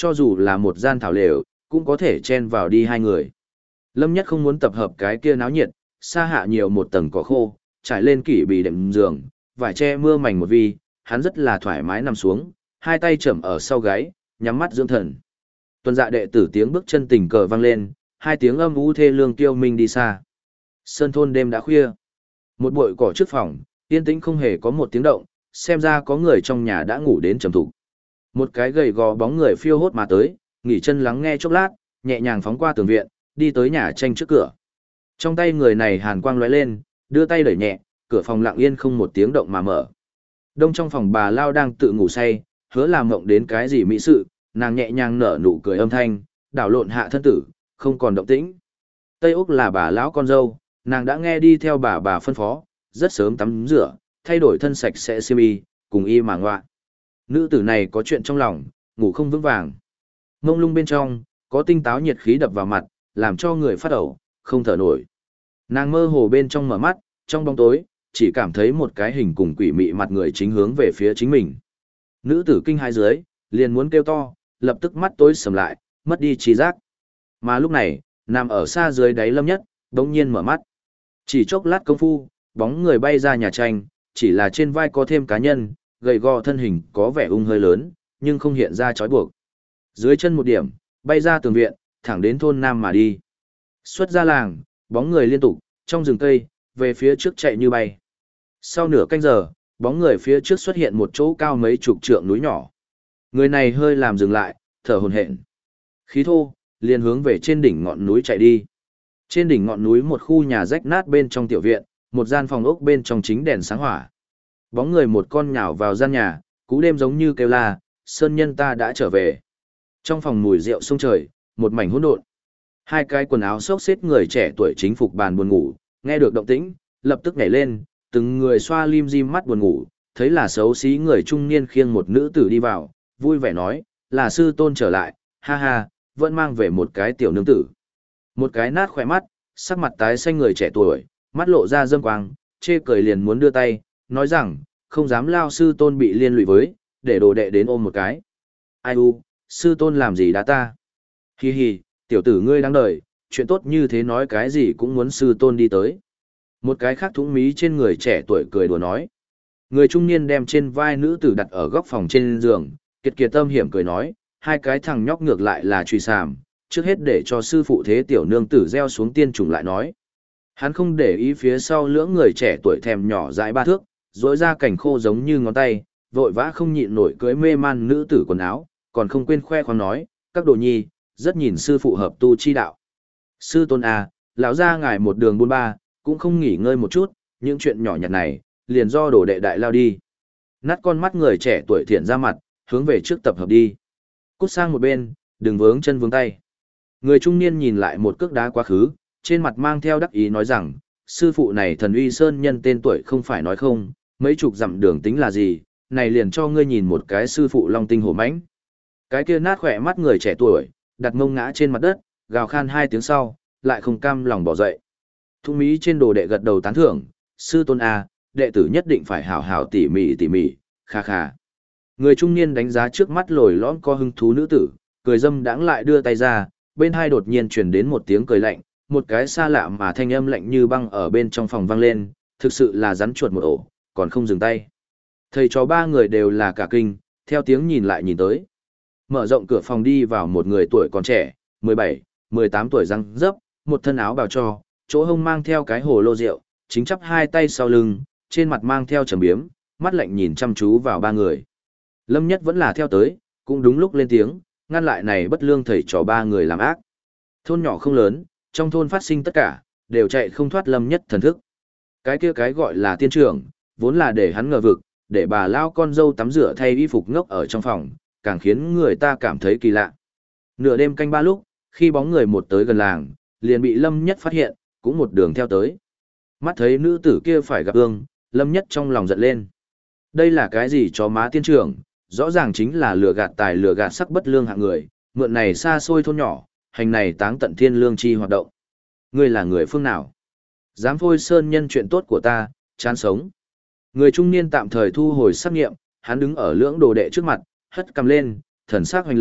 cho dù là một gian thảo lều, cũng có thể chen vào đi hai người. Lâm Nhất không muốn tập hợp cái kia náo nhiệt, xa hạ nhiều một tầng cỏ khô, trải lên kỷ bì đệm giường, vải che mưa mảnh một vi, hắn rất là thoải mái nằm xuống, hai tay chầm ở sau gáy, nhắm mắt dưỡng thần. Tuần dạ đệ tử tiếng bước chân tình cờ vang lên, hai tiếng âm u thê lương tiêu minh đi xa. Sơn thôn đêm đã khuya. Một bụi cỏ trước phòng, yên tĩnh không hề có một tiếng động, xem ra có người trong nhà đã ngủ đến trầm thục. Một cái gầy gò bóng người phiêu hốt mà tới, nghỉ chân lắng nghe chốc lát, nhẹ nhàng phóng qua tường viện, đi tới nhà tranh trước cửa. Trong tay người này hàn quang lóe lên, đưa tay đẩy nhẹ, cửa phòng lặng yên không một tiếng động mà mở. Đông trong phòng bà Lao đang tự ngủ say, hứa làm mộng đến cái gì mỹ sự, nàng nhẹ nhàng nở nụ cười âm thanh, đảo lộn hạ thân tử, không còn động tĩnh. Tây Úc là bà lão con dâu, nàng đã nghe đi theo bà phân phó, rất sớm tắm rửa, thay đổi thân sạch sẽ xiêm y, cùng y mà ngoạ. Nữ tử này có chuyện trong lòng, ngủ không vững vàng. Mông lung bên trong, có tinh táo nhiệt khí đập vào mặt, làm cho người phát ẩu, không thở nổi. Nàng mơ hồ bên trong mở mắt, trong bóng tối, chỉ cảm thấy một cái hình cùng quỷ mị mặt người chính hướng về phía chính mình. Nữ tử kinh hãi dưới, liền muốn kêu to, lập tức mắt tối sầm lại, mất đi trí giác. Mà lúc này, nằm ở xa dưới đáy Lâm Nhất, đống nhiên mở mắt. Chỉ chốc lát công phu, bóng người bay ra nhà tranh, chỉ là trên vai có thêm cá nhân, gầy gò thân hình có vẻ ung hơi lớn, nhưng không hiện ra trói buộc. Dưới chân một điểm, bay ra tường viện, thẳng đến thôn Nam mà đi. Xuất ra làng, bóng người liên tục, trong rừng cây, về phía trước chạy như bay. Sau nửa canh giờ, bóng người phía trước xuất hiện một chỗ cao mấy chục trượng núi nhỏ. Người này hơi làm dừng lại, thở hổn hển. Khí thô, liền hướng về trên đỉnh ngọn núi chạy đi. Trên đỉnh ngọn núi một khu nhà rách nát bên trong tiểu viện, một gian phòng ốc bên trong chính đèn sáng hỏa. Bóng người một con nhào vào gian nhà, cú đêm giống như kêu la, sơn nhân ta đã trở về. Trong phòng mùi rượu sông trời, một mảnh hỗn độn. Hai cái quần áo xốc xếp người trẻ tuổi chính phục bàn buồn ngủ, nghe được động tĩnh, lập tức nhảy lên, từng người xoa lim dim mắt buồn ngủ, thấy là xấu xí người trung niên khiêng một nữ tử đi vào, vui vẻ nói, là sư tôn trở lại, ha ha, vẫn mang về một cái tiểu nương tử. Một cái nát khỏe mắt, sắc mặt tái xanh người trẻ tuổi, mắt lộ ra dâm quang, chê cười liền muốn đưa tay, nói rằng, không dám lao sư tôn bị liên lụy với, để đồ đệ đến ôm một cái. Ai u, sư tôn làm gì đã ta? Hi hi, tiểu tử ngươi đáng đời, chuyện tốt như thế nói cái gì cũng muốn sư tôn đi tới. Một cái khác thúng mí trên người trẻ tuổi cười đùa nói. Người trung niên đem trên vai nữ tử đặt ở góc phòng trên giường, kiệt kiệt tâm hiểm cười nói, hai cái thằng nhóc ngược lại là truy sàm, trước hết để cho sư phụ thế tiểu nương tử gieo xuống tiên trùng lại nói. Hắn không để ý phía sau lưỡng người trẻ tuổi thèm nhỏ dãi ba thước, rỗi ra cảnh khô giống như ngón tay, vội vã không nhịn nổi cưới mê man nữ tử quần áo, còn không quên khoe khoang nói, các đồ nhi, rất nhìn sư phụ hợp tu chi đạo. Sư tôn à, lão gia ngài một đường buôn ba, cũng không nghỉ ngơi một chút, những chuyện nhỏ nhặt này, liền do đồ đệ đại lao đi. Nát con mắt người trẻ tuổi thiện ra mặt, hướng về trước tập hợp đi. Cút sang một bên, đừng vướng chân vướng tay. Người trung niên nhìn lại một cước đá quá khứ, trên mặt mang theo đắc ý nói rằng, sư phụ này thần uy sơn nhân tên tuổi không phải nói không, mấy chục dặm đường tính là gì, này liền cho ngươi nhìn một cái sư phụ long tinh hổ mãnh. Cái kia nát khỏe mắt người trẻ tuổi, đặt mông ngã trên mặt đất, gào khan hai tiếng sau, lại không cam lòng bỏ dậy. Thung mí trên đồ đệ gật đầu tán thưởng, sư tôn A, đệ tử nhất định phải hảo hảo tỉ mỉ, kha kha. Người trung niên đánh giá trước mắt lồi lõm có hứng thú nữ tử, cười dâm đãng lại đưa tay ra, bên hai đột nhiên truyền đến một tiếng cười lạnh, một cái xa lạ mà thanh âm lạnh như băng ở bên trong phòng vang lên, thực sự là rắn chuột một ổ, còn không dừng tay. Thầy trò ba người đều là cả kinh, theo tiếng nhìn lại nhìn tới. Mở rộng cửa phòng đi vào một người tuổi còn trẻ, 17, 18 tuổi răng dấp, một thân áo bào cho, chỗ hông mang theo cái hồ lô rượu, chính chắp hai tay sau lưng, trên mặt mang theo trầm biếm, mắt lạnh nhìn chăm chú vào ba người. Lâm Nhất vẫn là theo tới, cũng đúng lúc lên tiếng, ngăn lại này bất lương thầy trò ba người làm ác. Thôn nhỏ không lớn, trong thôn phát sinh tất cả, đều chạy không thoát Lâm Nhất thần thức. Cái kia cái gọi là tiên trưởng, vốn là để hắn ngờ vực, để bà lao con dâu tắm rửa thay y phục ngốc ở trong phòng, càng khiến người ta cảm thấy kỳ lạ. Nửa đêm canh ba lúc, khi bóng người một tới gần làng, liền bị Lâm Nhất phát hiện, cũng một đường theo tới. Mắt thấy nữ tử kia phải gặp ương, Lâm Nhất trong lòng giận lên. Đây là cái gì chó má tiên trưởng, rõ ràng chính là lừa gạt tài lừa gạt sắc bất lương hạng người, mượn này xa xôi thôn nhỏ, hành này táng tận thiên lương chi hoạt động. Ngươi là người phương nào? Dám phôi sơn nhân chuyện tốt của ta, chán sống. Người trung niên tạm thời thu hồi sắc nghiệm, hắn đứng ở lưỡng đồ đệ trước mặt, hất cầm lên, thần sắc hoành lệ,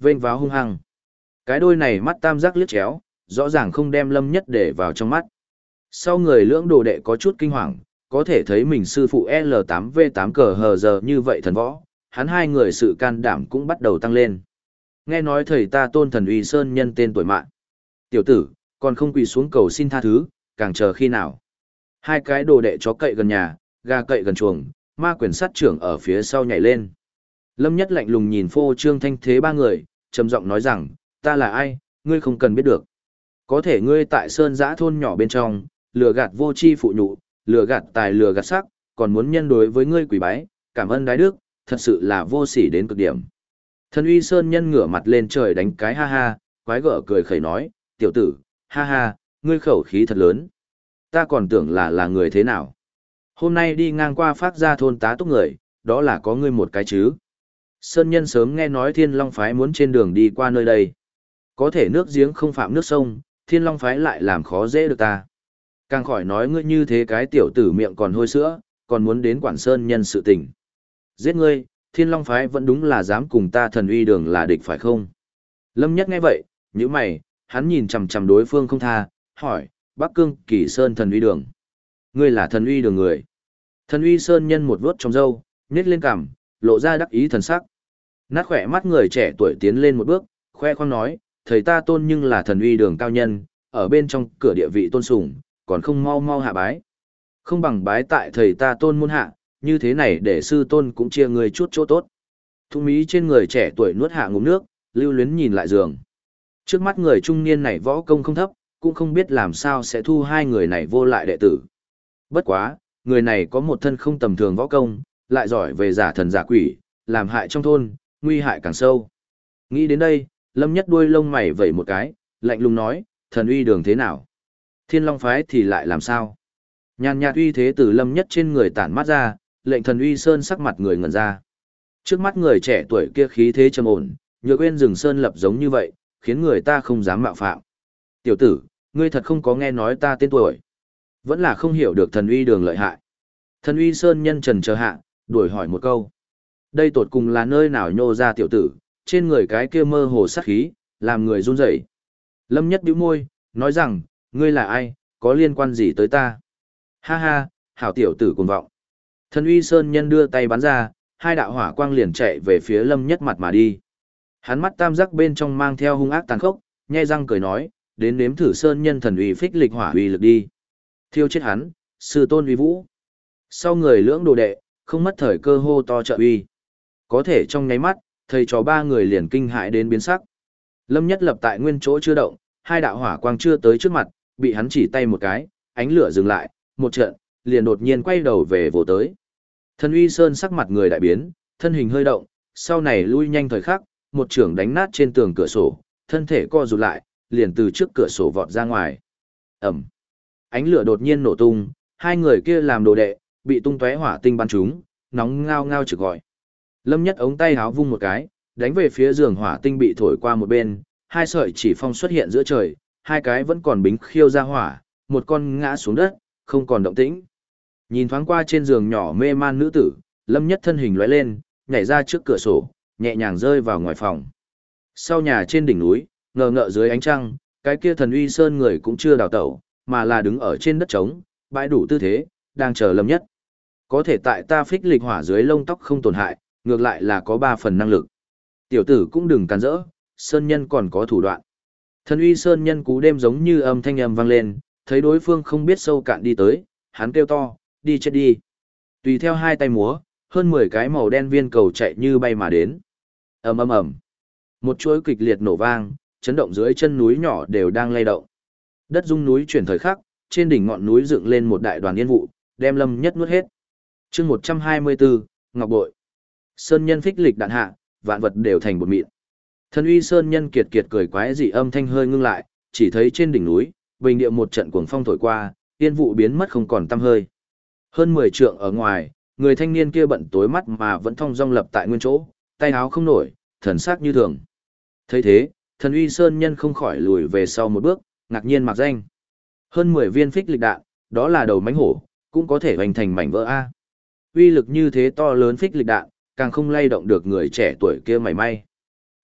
vênh váo hung hăng. Cái đôi này mắt tam giác liếc chéo, rõ ràng không đem Lâm Nhất để vào trong mắt. Sau người lưỡng đồ đệ có chút kinh hoàng, có thể thấy mình sư phụ L8V8 cờ hờ giờ như vậy thần võ, hắn hai người sự can đảm cũng bắt đầu tăng lên. Nghe nói thầy ta Tôn Thần Uy Sơn nhân tên tuổi mạng. Tiểu tử, còn không quỳ xuống cầu xin tha thứ, càng chờ khi nào. Hai cái đồ đệ chó cậy gần nhà, gà cậy gần chuồng, ma quyền sát trưởng ở phía sau nhảy lên. Lâm Nhất lạnh lùng nhìn phô trương thanh thế ba người, trầm giọng nói rằng, ta là ai, ngươi không cần biết được. Có thể ngươi tại sơn giã thôn nhỏ bên trong, lừa gạt vô chi phụ nhụ, lừa gạt tài lừa gạt sắc, còn muốn nhân đối với ngươi quỷ bái, cảm ơn đái đức, thật sự là vô sỉ đến cực điểm. Thần Uy Sơn nhân ngửa mặt lên trời đánh cái ha ha, quái gở cười khẩy nói, tiểu tử, ha ha, ngươi khẩu khí thật lớn. Ta còn tưởng là người thế nào. Hôm nay đi ngang qua phát ra thôn tá túc người, đó là có ngươi một cái chứ. Sơn nhân sớm nghe nói Thiên Long Phái muốn trên đường đi qua nơi đây. Có thể nước giếng không phạm nước sông, Thiên Long Phái lại làm khó dễ được ta. Càng khỏi nói ngươi như thế cái tiểu tử miệng còn hôi sữa, còn muốn đến quản Sơn nhân sự tình. Giết ngươi, Thiên Long Phái vẫn đúng là dám cùng ta Thần Uy Đường là địch phải không? Lâm Nhất nghe vậy, nhíu mày, hắn nhìn chằm chằm đối phương không tha, hỏi, Bắc Cương Kỳ Sơn Thần Uy Đường. Ngươi là Thần Uy Đường người. Thần Uy Sơn nhân một vuốt trong râu, nhếch lên cằm, lộ ra đắc ý thần sắc. Nát khỏe mắt người trẻ tuổi tiến lên một bước, khoe khoang nói, thầy ta Tôn nhưng là Thần Uy Đường cao nhân, ở bên trong cửa địa vị tôn sùng, còn không mau mau hạ bái. Không bằng bái tại thầy ta Tôn môn hạ, như thế này để sư tôn cũng chia người chút chỗ tốt. Thung mí trên người trẻ tuổi nuốt hạ ngụm nước, lưu luyến nhìn lại giường. Trước mắt người trung niên này võ công không thấp, cũng không biết làm sao sẽ thu hai người này vô lại đệ tử. Bất quá, người này có một thân không tầm thường võ công, lại giỏi về giả thần giả quỷ, làm hại trong thôn, nguy hại càng sâu. Nghĩ đến đây, Lâm Nhất đuôi lông mày vẩy một cái, lạnh lùng nói, Thần Uy Đường thế nào? Thiên Long Phái thì lại làm sao? Nhàn nhạt uy thế từ Lâm Nhất trên người tản mát ra, lệnh Thần Uy Sơn sắc mặt người ngẩn ra. Trước mắt người trẻ tuổi kia khí thế trầm ổn, nhược quên rừng sơn lập giống như vậy, khiến người ta không dám mạo phạm. Tiểu tử, ngươi thật không có nghe nói ta tên tuổi. Vẫn là không hiểu được Thần Uy Đường lợi hại. Thần Uy Sơn nhân trần chờ hạ, đuổi hỏi một câu. Đây tột cùng là nơi nào nhô ra tiểu tử, trên người cái kia mơ hồ sát khí, làm người run rẩy. Lâm Nhất bĩu môi, nói rằng, ngươi là ai, có liên quan gì tới ta? Ha ha, hảo tiểu tử cuồng vọng. Thần Uy Sơn nhân đưa tay bắn ra, hai đạo hỏa quang liền chạy về phía Lâm Nhất mặt mà đi. Hắn mắt tam giác bên trong mang theo hung ác tàn khốc, nhe răng cười nói, đến nếm thử Sơn nhân thần uy phích lịch hỏa uy lực đi. Thiêu chết hắn, sư tôn uy vũ. Sau người lưỡng đồ đệ, không mất thời cơ hô to trợ uy. Có thể trong nháy mắt, thầy trò ba người liền kinh hãi đến biến sắc. Lâm Nhất lập tại nguyên chỗ chưa động, hai đạo hỏa quang chưa tới trước mặt, bị hắn chỉ tay một cái, ánh lửa dừng lại, một trận, liền đột nhiên quay đầu về vồ tới. Thần Uy Sơn sắc mặt người đại biến, thân hình hơi động, sau này lui nhanh thời khắc, một chưởng đánh nát trên tường cửa sổ, thân thể co rụt lại, liền từ trước cửa sổ vọt ra ngoài. Ầm. Ánh lửa đột nhiên nổ tung, hai người kia làm đồ đệ, bị tung tóe hỏa tinh bắn trúng, nóng ngao ngao trực gọi. Lâm Nhất ống tay háo vung một cái, đánh về phía giường hỏa tinh bị thổi qua một bên, hai sợi chỉ phong xuất hiện giữa trời, hai cái vẫn còn bính khiêu ra hỏa, một con ngã xuống đất, không còn động tĩnh. Nhìn thoáng qua trên giường nhỏ mê man nữ tử, Lâm Nhất thân hình lóe lên, nhảy ra trước cửa sổ, nhẹ nhàng rơi vào ngoài phòng. Sau nhà trên đỉnh núi, ngờ ngợ dưới ánh trăng, cái kia Thần Uy Sơn người cũng chưa đào tẩu, mà là đứng ở trên đất trống, bãi đủ tư thế, đang chờ Lâm Nhất. Có thể tại ta phích lịch hỏa dưới lông tóc không tổn hại, ngược lại là có 3 phần năng lực. Tiểu tử cũng đừng cản rỡ, Sơn nhân còn có thủ đoạn. Thần Uy Sơn nhân cú đêm giống như âm thanh âm vang lên, thấy đối phương không biết sâu cạn đi tới, hắn kêu to, đi chết đi. Tùy theo hai tay múa, hơn 10 cái màu đen viên cầu chạy như bay mà đến. Ầm ầm ầm. Một chuỗi kịch liệt nổ vang, chấn động dưới chân núi nhỏ đều đang lay động. Đất rung núi chuyển thời khắc, trên đỉnh ngọn núi dựng lên một đại đoàn yên vụ, đem Lâm Nhất nuốt hết. Chương 124, Ngọc Bội. Sơn nhân phích lịch đạn hạ, vạn vật đều thành bột mịn. Thần Uy Sơn nhân kiệt kiệt cười quái dị âm thanh hơi ngưng lại, chỉ thấy trên đỉnh núi, bình địa một trận cuồng phong thổi qua, yên vụ biến mất không còn tăm hơi. Hơn 10 trượng ở ngoài, người thanh niên kia bận tối mắt mà vẫn thong dong lập tại nguyên chỗ, tay áo không nổi, thần sắc như thường. Thấy thế, Thần Uy Sơn nhân không khỏi lùi về sau một bước, ngạc nhiên mặc danh. Hơn 10 viên phích lịch đạn, đó là đầu mánh hổ, cũng có thể hoành thành mảnh vỡ A. Uy lực như thế to lớn phích lịch đạn, càng không lay động được người trẻ tuổi kia mảy may.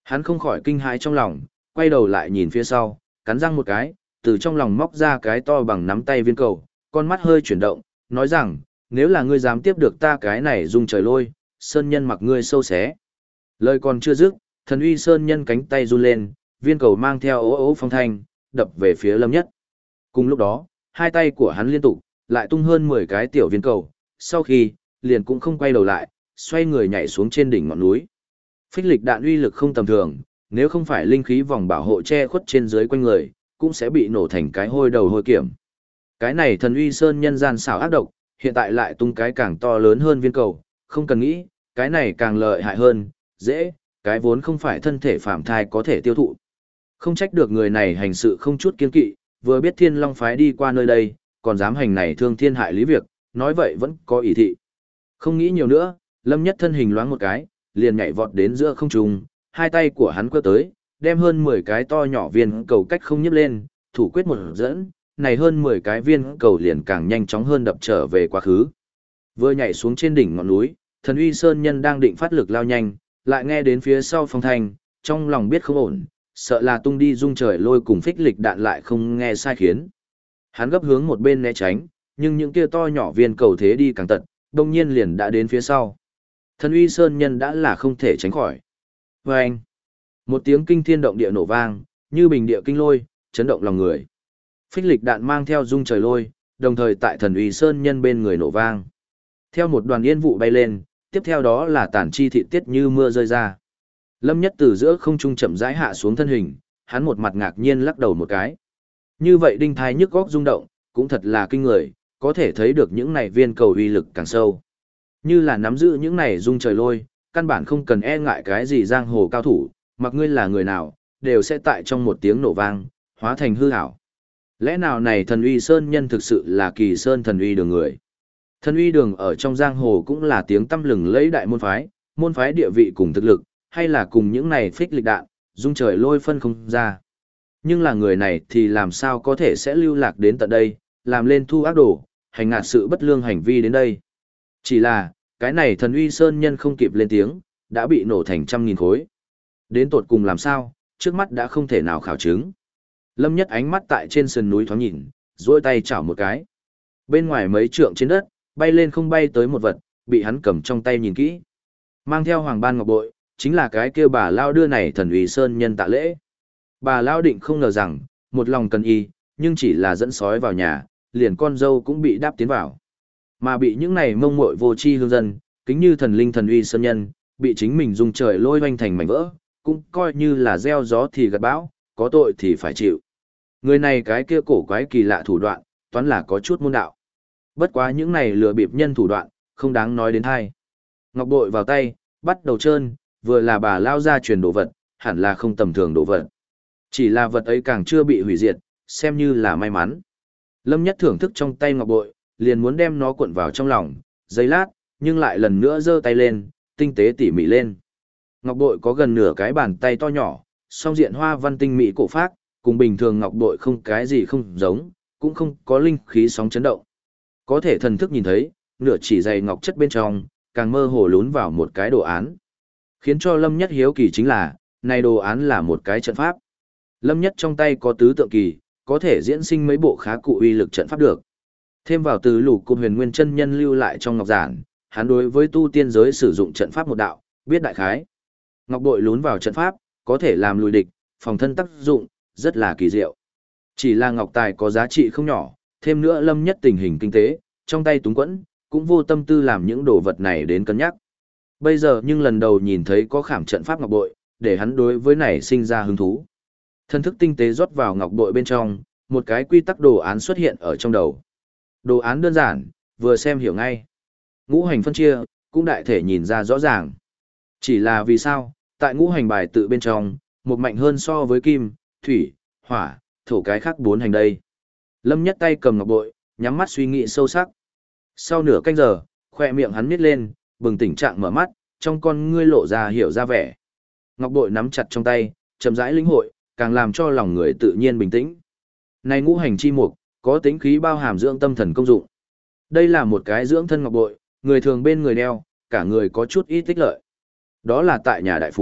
Hắn không khỏi kinh hãi trong lòng, quay đầu lại nhìn phía sau, cắn răng một cái, từ trong lòng móc ra cái to bằng nắm tay viên cầu, con mắt hơi chuyển động, nói rằng, nếu là ngươi dám tiếp được ta cái này dung trời lôi, sơn nhân mặc ngươi sâu xé. Lời còn chưa dứt, thần uy sơn nhân cánh tay run lên, viên cầu mang theo ố ố phong thanh, đập về phía Lâm Nhất. Cùng lúc đó, hai tay của hắn liên tục, lại tung hơn 10 cái tiểu viên cầu, sau khi, liền cũng không quay đầu lại, xoay người nhảy xuống trên đỉnh ngọn núi. Phích lịch đạn uy lực không tầm thường, nếu không phải linh khí vòng bảo hộ che khuất trên dưới quanh người, cũng sẽ bị nổ thành cái hôi đầu hôi kiểm. Cái này thần uy sơn nhân gian xảo ác độc, hiện tại lại tung cái càng to lớn hơn viên cầu, không cần nghĩ, cái này càng lợi hại hơn, dễ, cái vốn không phải thân thể phạm thai có thể tiêu thụ. Không trách được người này hành sự không chút kiên kỵ, vừa biết Thiên Long phái đi qua nơi đây, còn dám hành này thương thiên hại lý việc, nói vậy vẫn có ý thị. Không nghĩ nhiều nữa, Lâm Nhất thân hình loáng một cái, liền nhảy vọt đến giữa không trung, hai tay của hắn quơ tới, đem hơn 10 cái to nhỏ viên cầu cách không nhấp lên, thủ quyết một dẫn, này hơn 10 cái viên cầu liền càng nhanh chóng hơn đập trở về quá khứ. Vừa nhảy xuống trên đỉnh ngọn núi, thần uy sơn nhân đang định phát lực lao nhanh, lại nghe đến phía sau phong thanh, trong lòng biết không ổn, sợ là tung đi dung trời lôi cùng phích lịch đạn lại không nghe sai khiến. Hắn gấp hướng một bên né tránh, nhưng những kia to nhỏ viên cầu thế đi càng tận, đông nhiên liền đã đến phía sau. Thần uy sơn nhân đã là không thể tránh khỏi. Và anh, một tiếng kinh thiên động địa nổ vang, như bình địa kinh lôi, chấn động lòng người. Phích lịch đạn mang theo dung trời lôi, đồng thời tại thần uy sơn nhân bên người nổ vang. Theo một đoàn yên vụ bay lên, tiếp theo đó là tản chi thị tiết như mưa rơi ra. Lâm Nhất từ giữa không trung chậm rãi hạ xuống thân hình, hắn một mặt ngạc nhiên lắc đầu một cái. Như vậy đinh thai nhức góc rung động, cũng thật là kinh người, có thể thấy được những này viên cầu uy lực càng sâu. Như là nắm giữ những này dung trời lôi, căn bản không cần e ngại cái gì giang hồ cao thủ, mặc ngươi là người nào, đều sẽ tại trong một tiếng nổ vang, hóa thành hư ảo. Lẽ nào này thần uy sơn nhân thực sự là Kỳ Sơn thần uy đường người? Thần uy đường ở trong giang hồ cũng là tiếng tăm lừng lẫy đại môn phái địa vị cùng thực lực, hay là cùng những này phích lịch đạn, dung trời lôi phân không ra. Nhưng là người này thì làm sao có thể sẽ lưu lạc đến tận đây, làm lên thu ác đồ, hành ngạt sự bất lương hành vi đến đây. Chỉ là, cái này thần uy sơn nhân không kịp lên tiếng, đã bị nổ thành trăm nghìn khối. Đến tột cùng làm sao, trước mắt đã không thể nào khảo chứng. Lâm Nhất ánh mắt tại trên sườn núi thoáng nhìn, duỗi tay chảo một cái. Bên ngoài mấy trượng trên đất, bay lên không bay tới một vật, bị hắn cầm trong tay nhìn kỹ. Mang theo hoàng ban ngọc bội, chính là cái kia bà lao đưa này thần uy sơn nhân tạ lễ. Bà lao định không ngờ rằng, một lòng cần y, nhưng chỉ là dẫn sói vào nhà, liền con dâu cũng bị đáp tiến vào. Mà bị những này mông muội vô tri hương dân, kính như thần linh thần uy sơn nhân, bị chính mình dùng trời lôi hoành thành mảnh vỡ, cũng coi như là gieo gió thì gặt bão, có tội thì phải chịu. Người này cái kia cổ quái kỳ lạ thủ đoạn, toán là có chút môn đạo. Bất quá những này lừa bịp nhân thủ đoạn, không đáng nói đến hay. Ngọc bội vào tay, bắt đầu trơn, vừa là bà lao ra truyền đồ vật, hẳn là không tầm thường đồ vật. Chỉ là vật ấy càng chưa bị hủy diệt, xem như là may mắn. Lâm Nhất thưởng thức trong tay ngọc bội, liền muốn đem nó cuộn vào trong lòng, giây lát, nhưng lại lần nữa giơ tay lên, tinh tế tỉ mỉ lên. Ngọc bội có gần nửa cái bàn tay to nhỏ, song diện hoa văn tinh mỹ cổ phác, cùng bình thường ngọc bội không cái gì không giống, cũng không có linh khí sóng chấn động. Có thể thần thức nhìn thấy, nửa chỉ dày ngọc chất bên trong, càng mơ hồ lún vào một cái đồ án. Khiến cho Lâm Nhất hiếu kỳ chính là, này đồ án là một cái trận pháp. Lâm Nhất trong tay có tứ tượng kỳ, có thể diễn sinh mấy bộ khá cụ uy lực trận pháp được. Thêm vào từ lục côn huyền nguyên chân nhân lưu lại trong ngọc giản, hắn đối với tu tiên giới sử dụng trận pháp một đạo, biết đại khái. Ngọc bội lún vào trận pháp, có thể làm lùi địch, phòng thân tác dụng, rất là kỳ diệu. Chỉ là ngọc tài có giá trị không nhỏ, thêm nữa Lâm Nhất tình hình kinh tế, trong tay túng quẫn, cũng vô tâm tư làm những đồ vật này đến cân nhắc. Bây giờ nhưng lần đầu nhìn thấy có khảm trận pháp ngọc bội, để hắn đối với này sinh ra hứng thú. Thân thức tinh tế rót vào ngọc bội bên trong, một cái quy tắc đồ án xuất hiện ở trong đầu. Đồ án đơn giản, vừa xem hiểu ngay. Ngũ hành phân chia, cũng đại thể nhìn ra rõ ràng. Chỉ là vì sao, tại ngũ hành bài tự bên trong, một mạnh hơn so với kim, thủy, hỏa, thổ cái khác bốn hành đây. Lâm Nhất tay cầm ngọc bội, nhắm mắt suy nghĩ sâu sắc. Sau nửa canh giờ, khoe miệng hắn miết lên, bừng tỉnh trạng mở mắt, trong con ngươi lộ ra hiểu ra vẻ. Ngọc bội nắm chặt trong tay, chậm rãi lĩnh hội, càng làm cho lòng người tự nhiên bình tĩnh. Này ngũ hành chi mục, có tính khí bao hàm dưỡng tâm thần công dụng. Đây là một cái dưỡng thân ngọc bội, người thường bên người đeo, cả người có chút ít tích lợi. Đó là tại nhà đại phú,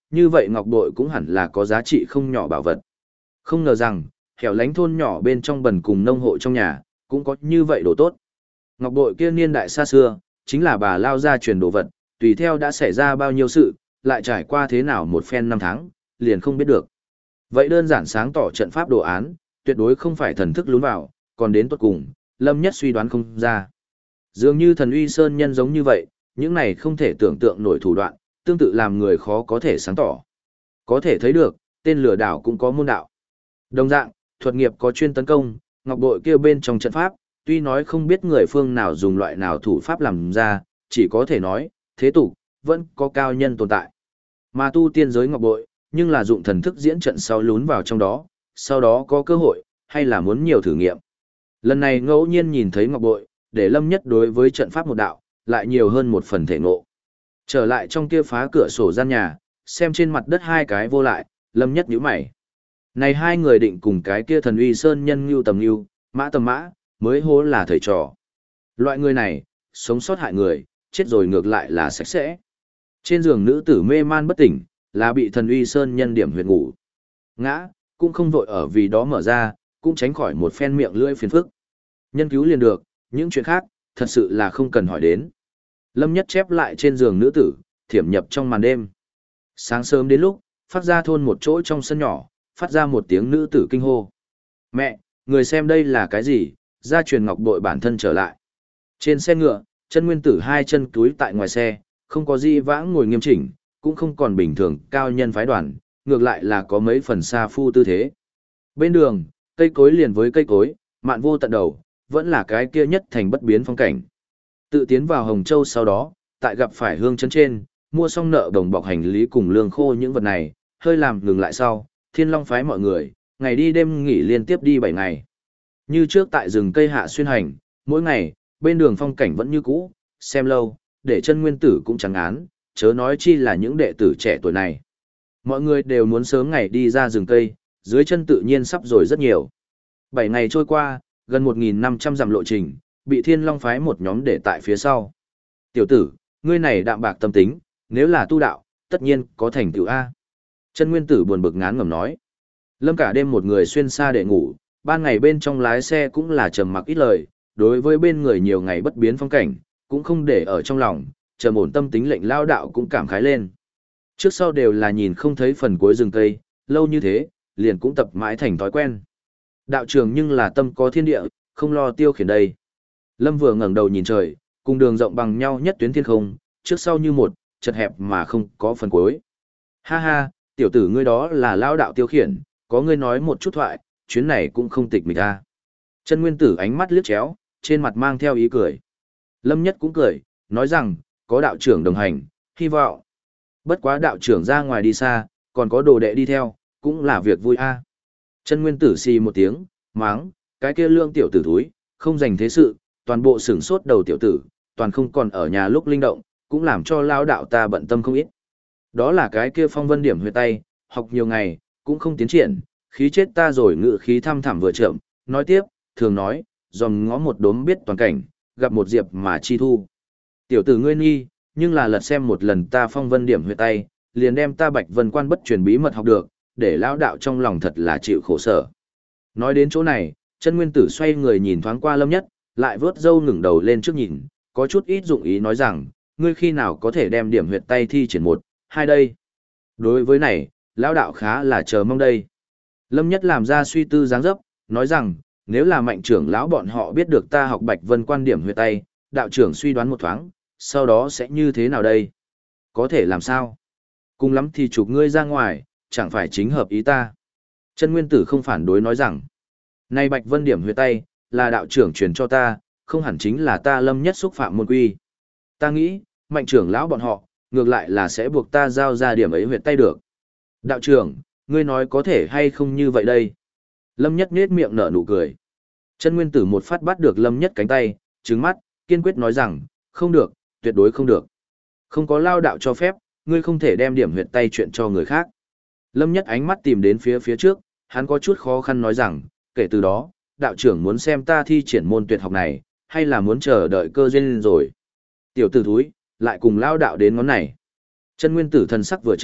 như vậy ngọc bội cũng hẳn là có giá trị không nhỏ bảo vật. Không ngờ rằng, hẻo lánh thôn nhỏ bên trong bần cùng nông hộ trong nhà, cũng có như vậy đồ tốt. Ngọc bội kia niên đại xa xưa, chính là bà lao ra truyền đồ vật, tùy theo đã xảy ra bao nhiêu sự, lại trải qua thế nào một phen năm tháng, liền không biết được. Vậy đơn giản sáng tỏ trận pháp đồ án, tuyệt đối không phải thần thức lún vào, còn đến tốt cùng, Lâm Nhất suy đoán không ra. Dường như thần uy sơn nhân giống như vậy, những này không thể tưởng tượng nổi thủ đoạn, tương tự làm người khó có thể sáng tỏ. Có thể thấy được, tên lừa đảo cũng có môn đạo. Đồng dạng, thuật nghiệp có chuyên tấn công, ngọc bội kia bên trong trận pháp, tuy nói không biết người phương nào dùng loại nào thủ pháp làm ra, chỉ có thể nói, thế tục, vẫn có cao nhân tồn tại. Mà tu tiên giới ngọc bội, nhưng là dụng thần thức diễn trận sau lún vào trong đó, sau đó có cơ hội, hay là muốn nhiều thử nghiệm. Lần này ngẫu nhiên nhìn thấy ngọc bội, để Lâm Nhất đối với trận pháp một đạo, lại nhiều hơn một phần thể ngộ. Trở lại trong kia phá cửa sổ gian nhà, xem trên mặt đất hai cái vô lại, Lâm Nhất nhíu mày. Này hai người định cùng cái kia thần uy sơn nhân Ngưu Tầm Ngưu, Mã Tầm Mã, mới hố là thầy trò. Loại người này, sống sót hại người, chết rồi ngược lại là sạch sẽ. Trên giường nữ tử mê man bất tỉnh, là bị thần uy sơn nhân điểm huyệt ngủ. Ngã, cũng không vội ở vì đó mở ra, cũng tránh khỏi một phen miệng lưỡi phiền phức. Nhân cứu liền được, những chuyện khác, thật sự là không cần hỏi đến. Lâm Nhất chép lại trên giường nữ tử, thiểm nhập trong màn đêm. Sáng sớm đến lúc, phát ra thôn một chỗ trong sân nhỏ, phát ra một tiếng nữ tử kinh hô. Mẹ, người xem đây là cái gì, gia truyền ngọc bội bản thân trở lại. Trên xe ngựa, chân nguyên tử hai chân túi tại ngoài xe, không có gì vãng ngồi nghiêm chỉnh, cũng không còn bình thường cao nhân phái đoàn, ngược lại là có mấy phần xa phu tư thế. Bên đường, cây cối liền với cây cối, mạn vô tận đầu, vẫn là cái kia nhất thành bất biến phong cảnh. Tự tiến vào Hồng Châu sau đó, tại gặp phải hương chấn trên, mua xong nợ đồng bọc hành lý cùng lương khô những vật này, hơi làm ngừng lại sau, Thiên Long phái mọi người, ngày đi đêm nghỉ liên tiếp đi 7 ngày. Như trước tại rừng cây hạ xuyên hành, mỗi ngày, bên đường phong cảnh vẫn như cũ, xem lâu, để chân nguyên tử cũng chẳng án, chớ nói chi là những đệ tử trẻ tuổi này. Mọi người đều muốn sớm ngày đi ra rừng cây, dưới chân tự nhiên sắp rồi rất nhiều. 7 ngày trôi qua, gần 1.500 dặm lộ trình, bị Thiên Long phái một nhóm để tại phía sau. Tiểu tử, ngươi này đạm bạc tâm tính, nếu là tu đạo, tất nhiên có thành tựu A. Chân nguyên tử buồn bực ngán ngẩm nói. Lâm cả đêm một người xuyên xa để ngủ, ban ngày bên trong lái xe cũng là trầm mặc ít lời, đối với bên người nhiều ngày bất biến phong cảnh, cũng không để ở trong lòng, trầm ổn tâm tính lệnh lao đạo cũng cảm khái lên. Trước sau đều là nhìn không thấy phần cuối rừng cây, lâu như thế, liền cũng tập mãi thành thói quen. Đạo trường nhưng là tâm có thiên địa, không lo tiêu khiển đây. Lâm vừa ngẩng đầu nhìn trời, cùng đường rộng bằng nhau nhất tuyến thiên không, trước sau như một, chật hẹp mà không có phần cuối. Ha ha, tiểu tử ngươi đó là lao đạo tiêu khiển, có ngươi nói một chút thoại, chuyến này cũng không tịch mịch ta. Chân nguyên tử ánh mắt liếc chéo, trên mặt mang theo ý cười. Lâm Nhất cũng cười, nói rằng, có đạo trưởng đồng hành, hy vọng. Bất quá đạo trưởng ra ngoài đi xa, còn có đồ đệ đi theo, cũng là việc vui a. Chân nguyên tử xì một tiếng, máng, cái kia lương tiểu tử thúi, không dành thế sự, toàn bộ sửng sốt đầu tiểu tử, toàn không còn ở nhà lúc linh động, cũng làm cho lao đạo ta bận tâm không ít. Đó là cái kia phong vân điểm huyệt tay, học nhiều ngày, cũng không tiến triển, khí chết ta rồi ngự khí thăm thẳm vừa chậm, nói tiếp, thường nói, dòm ngó một đốm biết toàn cảnh, gặp một diệp mà chi thu. Tiểu tử ngươi nghi, nhưng là lật xem một lần ta phong vân điểm huyệt tay, liền đem ta bạch vân quan bất truyền bí mật học được, để lão đạo trong lòng thật là chịu khổ sở. Nói đến chỗ này, chân nguyên tử xoay người nhìn thoáng qua Lâm Nhất, lại vớt râu ngẩng đầu lên trước nhìn, có chút ít dụng ý nói rằng, ngươi khi nào có thể đem điểm huyệt tay thi triển một, hai đây. Đối với này, lão đạo khá là chờ mong đây. Lâm Nhất làm ra suy tư dáng dấp, nói rằng, nếu là mạnh trưởng lão bọn họ biết được ta học bạch vân quan điểm huyệt tay, đạo trưởng suy đoán một thoáng, sau đó sẽ như thế nào đây? Có thể làm sao? Cùng lắm thì chụp ngươi ra ngoài, chẳng phải chính hợp ý ta. Chân nguyên tử không phản đối nói rằng, nay bạch vân điểm huyệt tay, là đạo trưởng truyền cho ta, không hẳn chính là ta Lâm Nhất xúc phạm môn quy. Ta nghĩ, mạnh trưởng lão bọn họ, ngược lại là sẽ buộc ta giao ra điểm ấy huyệt tay được. Đạo trưởng, ngươi nói có thể hay không như vậy đây? Lâm Nhất nhếch miệng nở nụ cười. Chân nguyên tử một phát bắt được Lâm Nhất cánh tay, trừng mắt, kiên quyết nói rằng, không được, tuyệt đối không được. Không có lao đạo cho phép, ngươi không thể đem điểm huyệt tay chuyện cho người khác. Lâm Nhất ánh mắt tìm đến phía trước, hắn có chút khó khăn nói rằng, kể từ đó, đạo trưởng muốn xem ta thi triển môn tuyệt học này, hay là muốn chờ đợi cơ duyên rồi. Tiểu tử thúi, lại cùng lao đạo đến ngón này. Chân nguyên tử thần sắc vừa chậm,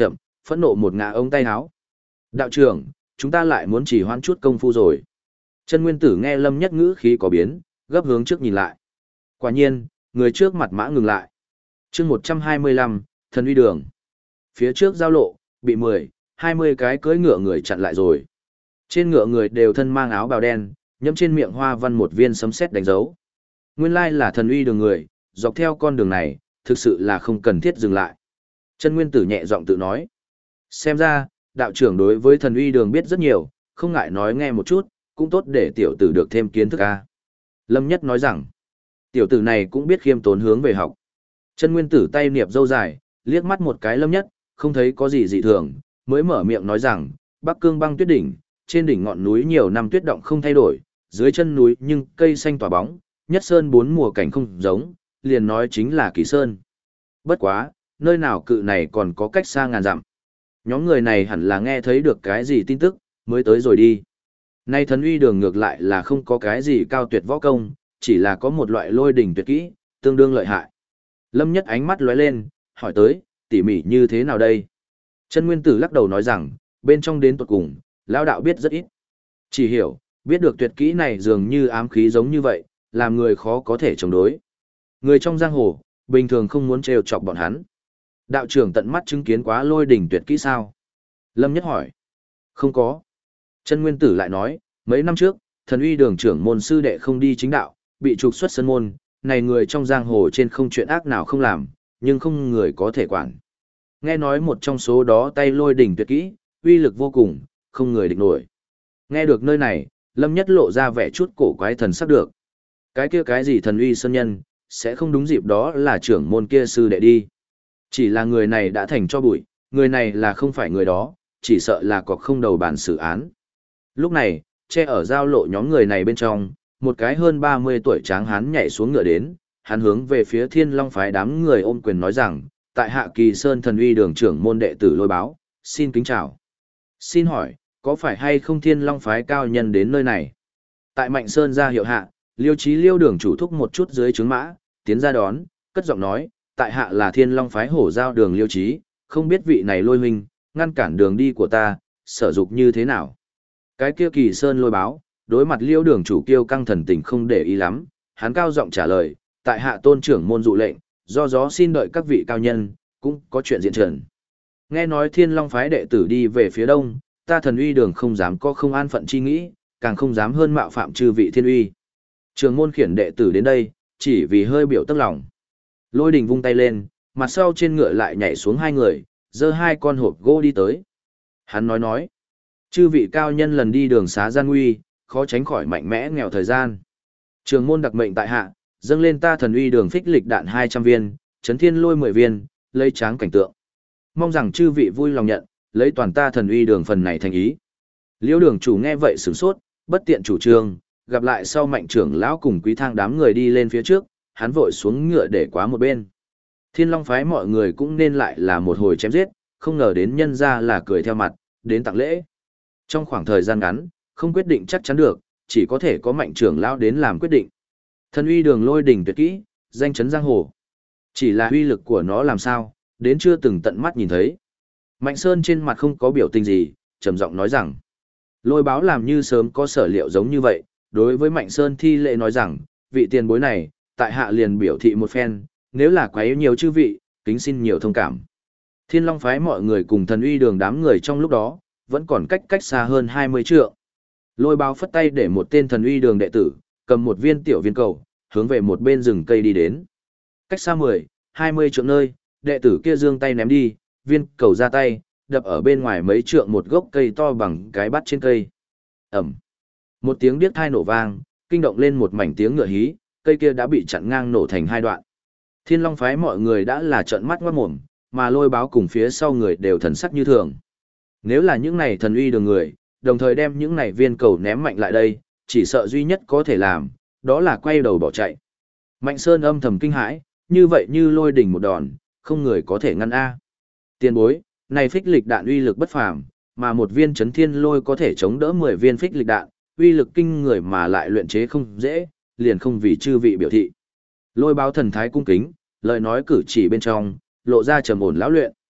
phẫn nộ một ngã ống tay áo. Đạo trưởng, chúng ta lại muốn chỉ hoãn chút công phu rồi. Chân Nguyên Tử nghe Lâm Nhất ngữ khí có biến, gấp hướng trước nhìn lại. Quả nhiên, người trước mặt mã ngừng lại. Chương 125, Thần Uy Đường. Phía trước giao lộ, bị 10, 20 cái cưỡi ngựa người chặn lại rồi. Trên ngựa người đều thân mang áo bào đen, nhẫm trên miệng hoa văn một viên sấm sét đánh dấu. Nguyên lai là Thần Uy Đường người, dọc theo con đường này, thực sự là không cần thiết dừng lại. Chân Nguyên Tử nhẹ giọng tự nói. Xem ra, đạo trưởng đối với Thần Uy Đường biết rất nhiều, không ngại nói nghe một chút, cũng tốt để tiểu tử được thêm kiến thức a. Lâm Nhất nói rằng, tiểu tử này cũng biết khiêm tốn hướng về học. Chân Nguyên Tử tay niệp râu dài, liếc mắt một cái Lâm Nhất, không thấy có gì dị thường, mới mở miệng nói rằng, Bắc Cương băng tuyết đỉnh, trên đỉnh ngọn núi nhiều năm tuyết động không thay đổi, dưới chân núi nhưng cây xanh tỏa bóng, nhất sơn bốn mùa cảnh không giống, liền nói chính là Kỳ Sơn. Bất quá, nơi nào cự này còn có cách xa ngàn dặm. Nhóm người này hẳn là nghe thấy được cái gì tin tức, mới tới rồi đi. Nay Thần Uy Đường ngược lại là không có cái gì cao tuyệt võ công, chỉ là có một loại lôi đỉnh tuyệt kỹ, tương đương lợi hại. Lâm Nhất ánh mắt lóe lên, hỏi tới, tỉ mỉ như thế nào đây? Chân Nguyên Tử lắc đầu nói rằng, bên trong đến tuột cùng, lão đạo biết rất ít. Chỉ hiểu, biết được tuyệt kỹ này dường như ám khí giống như vậy, làm người khó có thể chống đối. Người trong giang hồ, bình thường không muốn trêu chọc bọn hắn. Đạo trưởng tận mắt chứng kiến quá lôi đỉnh tuyệt kỹ sao? Lâm Nhất hỏi. Không có. Chân Nguyên Tử lại nói, mấy năm trước, Thần Uy Đường trưởng môn sư đệ không đi chính đạo, bị trục xuất sân môn, này người trong giang hồ trên không chuyện ác nào không làm, nhưng không người có thể quản. Nghe nói một trong số đó tay lôi đỉnh tuyệt kỹ, uy lực vô cùng, không người địch nổi. Nghe được nơi này, Lâm Nhất lộ ra vẻ chút cổ quái thần sắc được. Cái kia cái gì Thần Uy sơn nhân, sẽ không đúng dịp đó là trưởng môn kia sư đệ đi. Chỉ là người này đã thành cho bụi, người này là không phải người đó, chỉ sợ là có không đầu bản xử án. Lúc này, che ở giao lộ nhóm người này bên trong, một cái hơn 30 tuổi tráng hán nhảy xuống ngựa đến, hắn hướng về phía Thiên Long phái đám người ôm quyền nói rằng, tại Hạ Kỳ Sơn Thần Uy Đường trưởng môn đệ tử Lôi Báo, xin kính chào. Xin hỏi, có phải hay không Thiên Long phái cao nhân đến nơi này? Tại Mạnh Sơn ra hiệu hạ, Liêu Chí Liêu đường chủ thúc một chút dưới trướng mã, tiến ra đón, cất giọng nói, tại hạ là Thiên Long phái hổ giao đường Liêu Chí, không biết vị này Lôi huynh, ngăn cản đường đi của ta, sở dục như thế nào? Cái kia Kỳ Sơn Lôi Báo, đối mặt Liêu đường chủ kiêu căng thần tình không để ý lắm, hắn cao giọng trả lời, tại hạ tôn trưởng môn dụ lệnh, do gió xin đợi các vị cao nhân, cũng có chuyện diễn trần. Nghe nói Thiên Long phái đệ tử đi về phía đông, ta Thần Uy Đường không dám có không an phận chi nghĩ, càng không dám hơn mạo phạm chư vị thiên uy. Trường môn khiển đệ tử đến đây, chỉ vì hơi biểu tức lòng. Lôi Đình vung tay lên, mặt sau trên ngựa lại nhảy xuống hai người, giơ hai con hộp gỗ đi tới. Hắn nói, chư vị cao nhân lần đi đường xá gian nguy, khó tránh khỏi mạnh mẽ nghèo thời gian. Trường môn đặc mệnh tại hạ, dâng lên ta Thần Uy Đường phích lịch đạn 200 viên, chấn thiên lôi 10 viên, lấy tráng cảnh tượng. Mong rằng chư vị vui lòng nhận, lấy toàn ta Thần Uy Đường phần này thành ý. Liễu đường chủ nghe vậy sửng sốt, bất tiện chủ trương, gặp lại sau Mạnh trưởng lão cùng Quý Thang đám người đi lên phía trước, hắn vội xuống ngựa để quá một bên. Thiên Long phái mọi người cũng nên lại là một hồi chém giết, không ngờ đến nhân ra là cười theo mặt, đến tặng lễ. Trong khoảng thời gian ngắn, không quyết định chắc chắn được, chỉ có thể có Mạnh trưởng lão đến làm quyết định. Thần Uy Đường lôi đỉnh tuyệt kỹ, danh chấn giang hồ. Chỉ là uy lực của nó làm sao, đến chưa từng tận mắt nhìn thấy. Mạnh Sơn trên mặt không có biểu tình gì, trầm giọng nói rằng, Lôi Báo làm như sớm có sở liệu giống như vậy, đối với Mạnh Sơn thi lễ nói rằng, vị tiền bối này, tại hạ liền biểu thị một phen, nếu là quấy nhiều chư vị, kính xin nhiều thông cảm. Thiên Long phái mọi người cùng Thần Uy Đường đám người trong lúc đó, vẫn còn cách xa hơn 20 trượng. Lôi Báo phất tay để một tên Thần Uy Đường đệ tử, cầm một viên tiểu viên cầu, hướng về một bên rừng cây đi đến. Cách xa 10, 20 trượng nơi, đệ tử kia giương tay ném đi, viên cầu ra tay, đập ở bên ngoài mấy trượng một gốc cây to bằng cái bát trên cây. Ẩm. Một tiếng điếc thai nổ vang, kinh động lên một mảnh tiếng ngựa hí, cây kia đã bị chặn ngang nổ thành hai đoạn. Thiên Long phái mọi người đã là trợn mắt ngoát mồm, mà Lôi Báo cùng phía sau người đều thần sắc như thường. Nếu là những này Thần Uy Đường người, đồng thời đem những này viên cầu ném mạnh lại đây, chỉ sợ duy nhất có thể làm, đó là quay đầu bỏ chạy. Mạnh Sơn âm thầm kinh hãi, như vậy như lôi đỉnh một đòn, không người có thể ngăn a. Tiền bối, này phích lịch đạn uy lực bất phàm, mà một viên chấn thiên lôi có thể chống đỡ 10 viên phích lịch đạn, uy lực kinh người mà lại luyện chế không dễ, liền không vì chư vị biểu thị. Lôi Báo thần thái cung kính, lời nói cử chỉ bên trong, lộ ra trầm ổn lão luyện.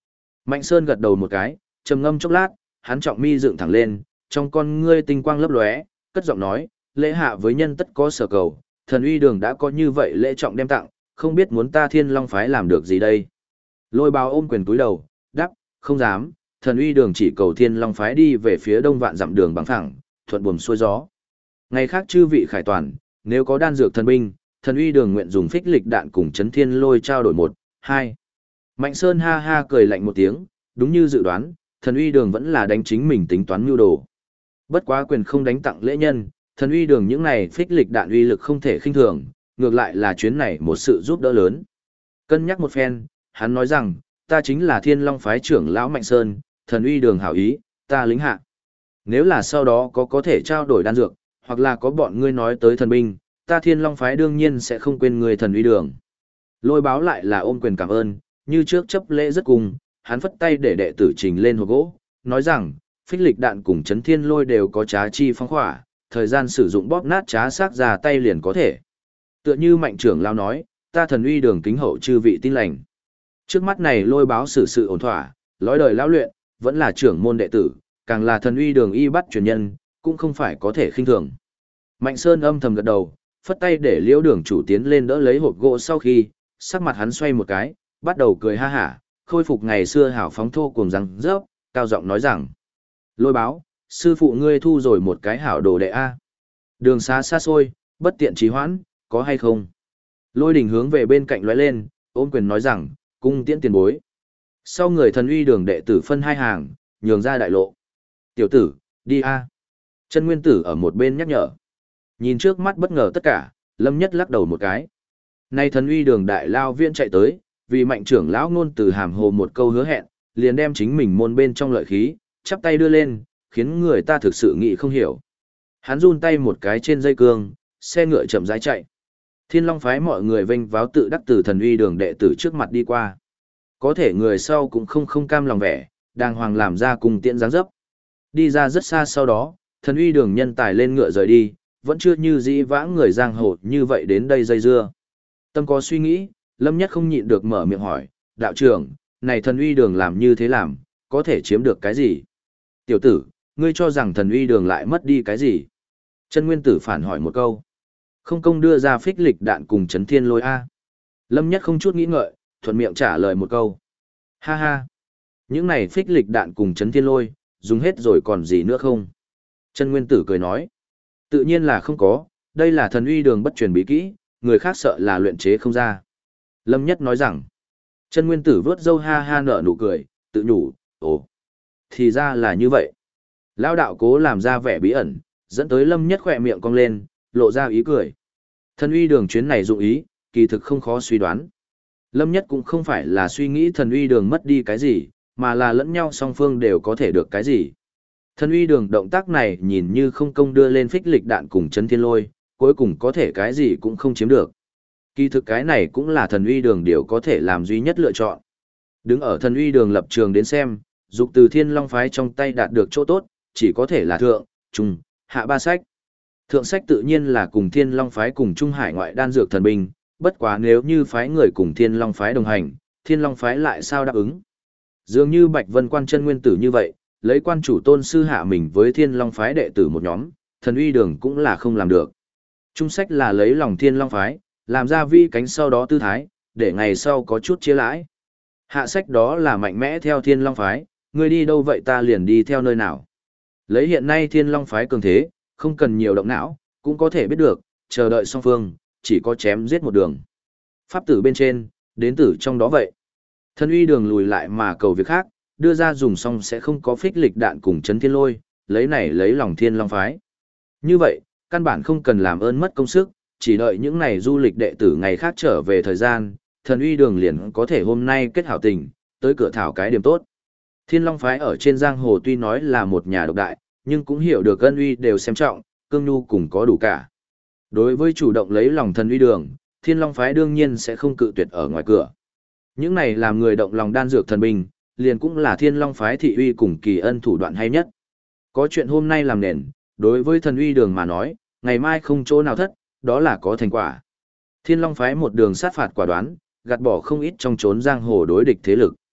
Mạnh Sơn gật đầu một cái, trầm ngâm chốc lát, hắn trọng mi dựng thẳng lên, trong con ngươi tinh quang lấp lóe, cất giọng nói, lễ hạ với nhân tất có sở cầu, thần uy đường đã có như vậy lễ trọng đem tặng, không biết muốn ta Thiên Long phái làm được gì đây. Lôi Báo ôm quyền túi đầu, đáp, không dám, thần uy đường chỉ cầu Thiên Long phái đi về phía đông vạn dặm đường bằng phẳng, thuận buồm xuôi gió. Ngày khác chư vị khải toàn, nếu có đan dược thần binh, thần uy đường nguyện dùng phích lịch đạn cùng chấn thiên lôi trao đổi 1, 2. Mạnh Sơn ha ha cười lạnh một tiếng, đúng như dự đoán, thần uy đường vẫn là đánh chính mình tính toán mưu đồ. Bất quá quyền không đánh tặng lễ nhân, thần uy đường những này phích lịch đạn uy lực không thể khinh thường, ngược lại là chuyến này một sự giúp đỡ lớn. Cân nhắc một phen, hắn nói rằng, ta chính là Thiên Long phái trưởng lão Mạnh Sơn, thần uy đường hảo ý, ta lính hạ. Nếu là sau đó có thể trao đổi đan dược, hoặc là có bọn ngươi nói tới thần binh, ta Thiên Long phái đương nhiên sẽ không quên người thần uy đường. Lôi Báo lại là ôm quyền cảm ơn, như trước chấp lễ rất cùng, hắn phất tay để đệ tử trình lên hộp gỗ, nói rằng, phích lịch đạn cùng chấn thiên lôi đều có trá chi phong khỏa, thời gian sử dụng bóp nát trá xác ra tay liền có thể. Tựa như Mạnh trưởng lao nói, ta thần uy đường kính hậu chư vị tin lành. Trước mắt này Lôi Báo xử sự ổn thỏa, lối đời lão luyện, vẫn là trưởng môn đệ tử, càng là thần uy đường y bắt truyền nhân, cũng không phải có thể khinh thường. Mạnh Sơn âm thầm gật đầu, phất tay để Liễu đường chủ tiến lên đỡ lấy hộp gỗ, sau khi, sắc mặt hắn xoay một cái, bắt đầu cười ha hả, khôi phục ngày xưa hảo phóng thô cùng răng rớp, cao giọng nói rằng: Lôi Báo, sư phụ ngươi thu rồi một cái hảo đồ đệ a. Đường xá xa xôi, bất tiện trì hoãn, có hay không? Lôi Đình hướng về bên cạnh lóe lên, ôm quyền nói rằng, cung tiễn tiền bối. Sau người thần uy đường đệ tử phân hai hàng, nhường ra đại lộ. Tiểu tử, đi a. Chân Nguyên Tử ở một bên nhắc nhở. Nhìn trước mắt bất ngờ tất cả, Lâm Nhất lắc đầu một cái. Nay thần uy đường đại lao viên chạy tới, vì Mạnh trưởng lão ngôn từ hàm hồ một câu hứa hẹn, liền đem chính mình môn bên trong lợi khí, chắp tay đưa lên, khiến người ta thực sự nghĩ không hiểu. Hắn run tay một cái trên dây cương, xe ngựa chậm rãi chạy. Thiên Long phái mọi người vênh váo tự đắc từ thần uy đường đệ tử trước mặt đi qua. Có thể người sau cũng không cam lòng vẻ, đàng hoàng làm ra cùng tiện dáng dấp. Đi ra rất xa sau đó, thần uy đường nhân tài lên ngựa rời đi, vẫn chưa như dĩ vãng người giang hồ như vậy đến đây dây dưa. Tâm có suy nghĩ, Lâm Nhất không nhịn được mở miệng hỏi, đạo trưởng, này thần uy đường làm như thế làm, có thể chiếm được cái gì? Tiểu tử, ngươi cho rằng thần uy đường lại mất đi cái gì? Chân Nguyên Tử phản hỏi một câu. Không công đưa ra phích lịch đạn cùng chấn thiên lôi A. Lâm Nhất không chút nghĩ ngợi, thuận miệng trả lời một câu. Ha ha. Những này phích lịch đạn cùng chấn thiên lôi, dùng hết rồi còn gì nữa không? Chân Nguyên Tử cười nói. Tự nhiên là không có, đây là thần uy đường bất truyền bí kỹ, người khác sợ là luyện chế không ra. Lâm Nhất nói rằng. Chân Nguyên Tử vớt râu ha ha nở nụ cười, tự nhủ, ồ. Thì ra là như vậy. Lão đạo cố làm ra vẻ bí ẩn, dẫn tới Lâm Nhất khỏe miệng cong lên, lộ ra ý cười. Thần uy đường chuyến này dụng ý, kỳ thực không khó suy đoán. Lâm Nhất cũng không phải là suy nghĩ thần uy đường mất đi cái gì, mà là lẫn nhau song phương đều có thể được cái gì. Thần uy đường động tác này nhìn như không công đưa lên phích lịch đạn cùng chấn thiên lôi, cuối cùng có thể cái gì cũng không chiếm được. Kỳ thực cái này cũng là thần uy đường điều có thể làm duy nhất lựa chọn. Đứng ở thần uy đường lập trường đến xem, dục từ Thiên Long phái trong tay đạt được chỗ tốt, chỉ có thể là thượng, trung, hạ ba sách. Thượng sách tự nhiên là cùng Thiên Long phái cùng Trung Hải ngoại đan dược thần binh, bất quá nếu như phái người cùng Thiên Long phái đồng hành, Thiên Long phái lại sao đáp ứng? Dường như Bạch Vân Quan Chân Nguyên Tử như vậy, lấy quan chủ tôn sư hạ mình với Thiên Long phái đệ tử một nhóm, thần uy đường cũng là không làm được. Trung sách là lấy lòng Thiên Long phái, làm ra vi cánh sau đó tư thái, để ngày sau có chút chia lãi. Hạ sách đó là mạnh mẽ theo Thiên Long phái, người đi đâu vậy ta liền đi theo nơi nào. Lấy hiện nay Thiên Long phái cường thế, không cần nhiều động não, cũng có thể biết được, chờ đợi song phương, chỉ có chém giết một đường. Pháp tử bên trên, đến tử trong đó vậy. Thần uy đường lùi lại mà cầu việc khác, đưa ra dùng xong sẽ không có phích lịch đạn cùng chấn thiên lôi, lấy này lấy lòng Thiên Long phái. Như vậy, căn bản không cần làm ơn mất công sức, chỉ đợi những này du lịch đệ tử ngày khác trở về thời gian, thần uy đường liền có thể hôm nay kết hảo tình, tới cửa thảo cái điểm tốt. Thiên Long phái ở trên giang hồ tuy nói là một nhà độc đại, nhưng cũng hiểu được ân uy đều xem trọng, cương nhu cùng có đủ cả. Đối với chủ động lấy lòng thần uy đường, Thiên Long phái đương nhiên sẽ không cự tuyệt ở ngoài cửa. Những này làm người động lòng đan dược thần binh, liền cũng là Thiên Long phái thị uy cùng kỳ ân thủ đoạn hay nhất. Có chuyện hôm nay làm nền, đối với thần uy đường mà nói, ngày mai không chỗ nào thất, đó là có thành quả. Thiên Long phái một đường sát phạt quả đoán, gạt bỏ không ít trong chốn giang hồ đối địch thế lực.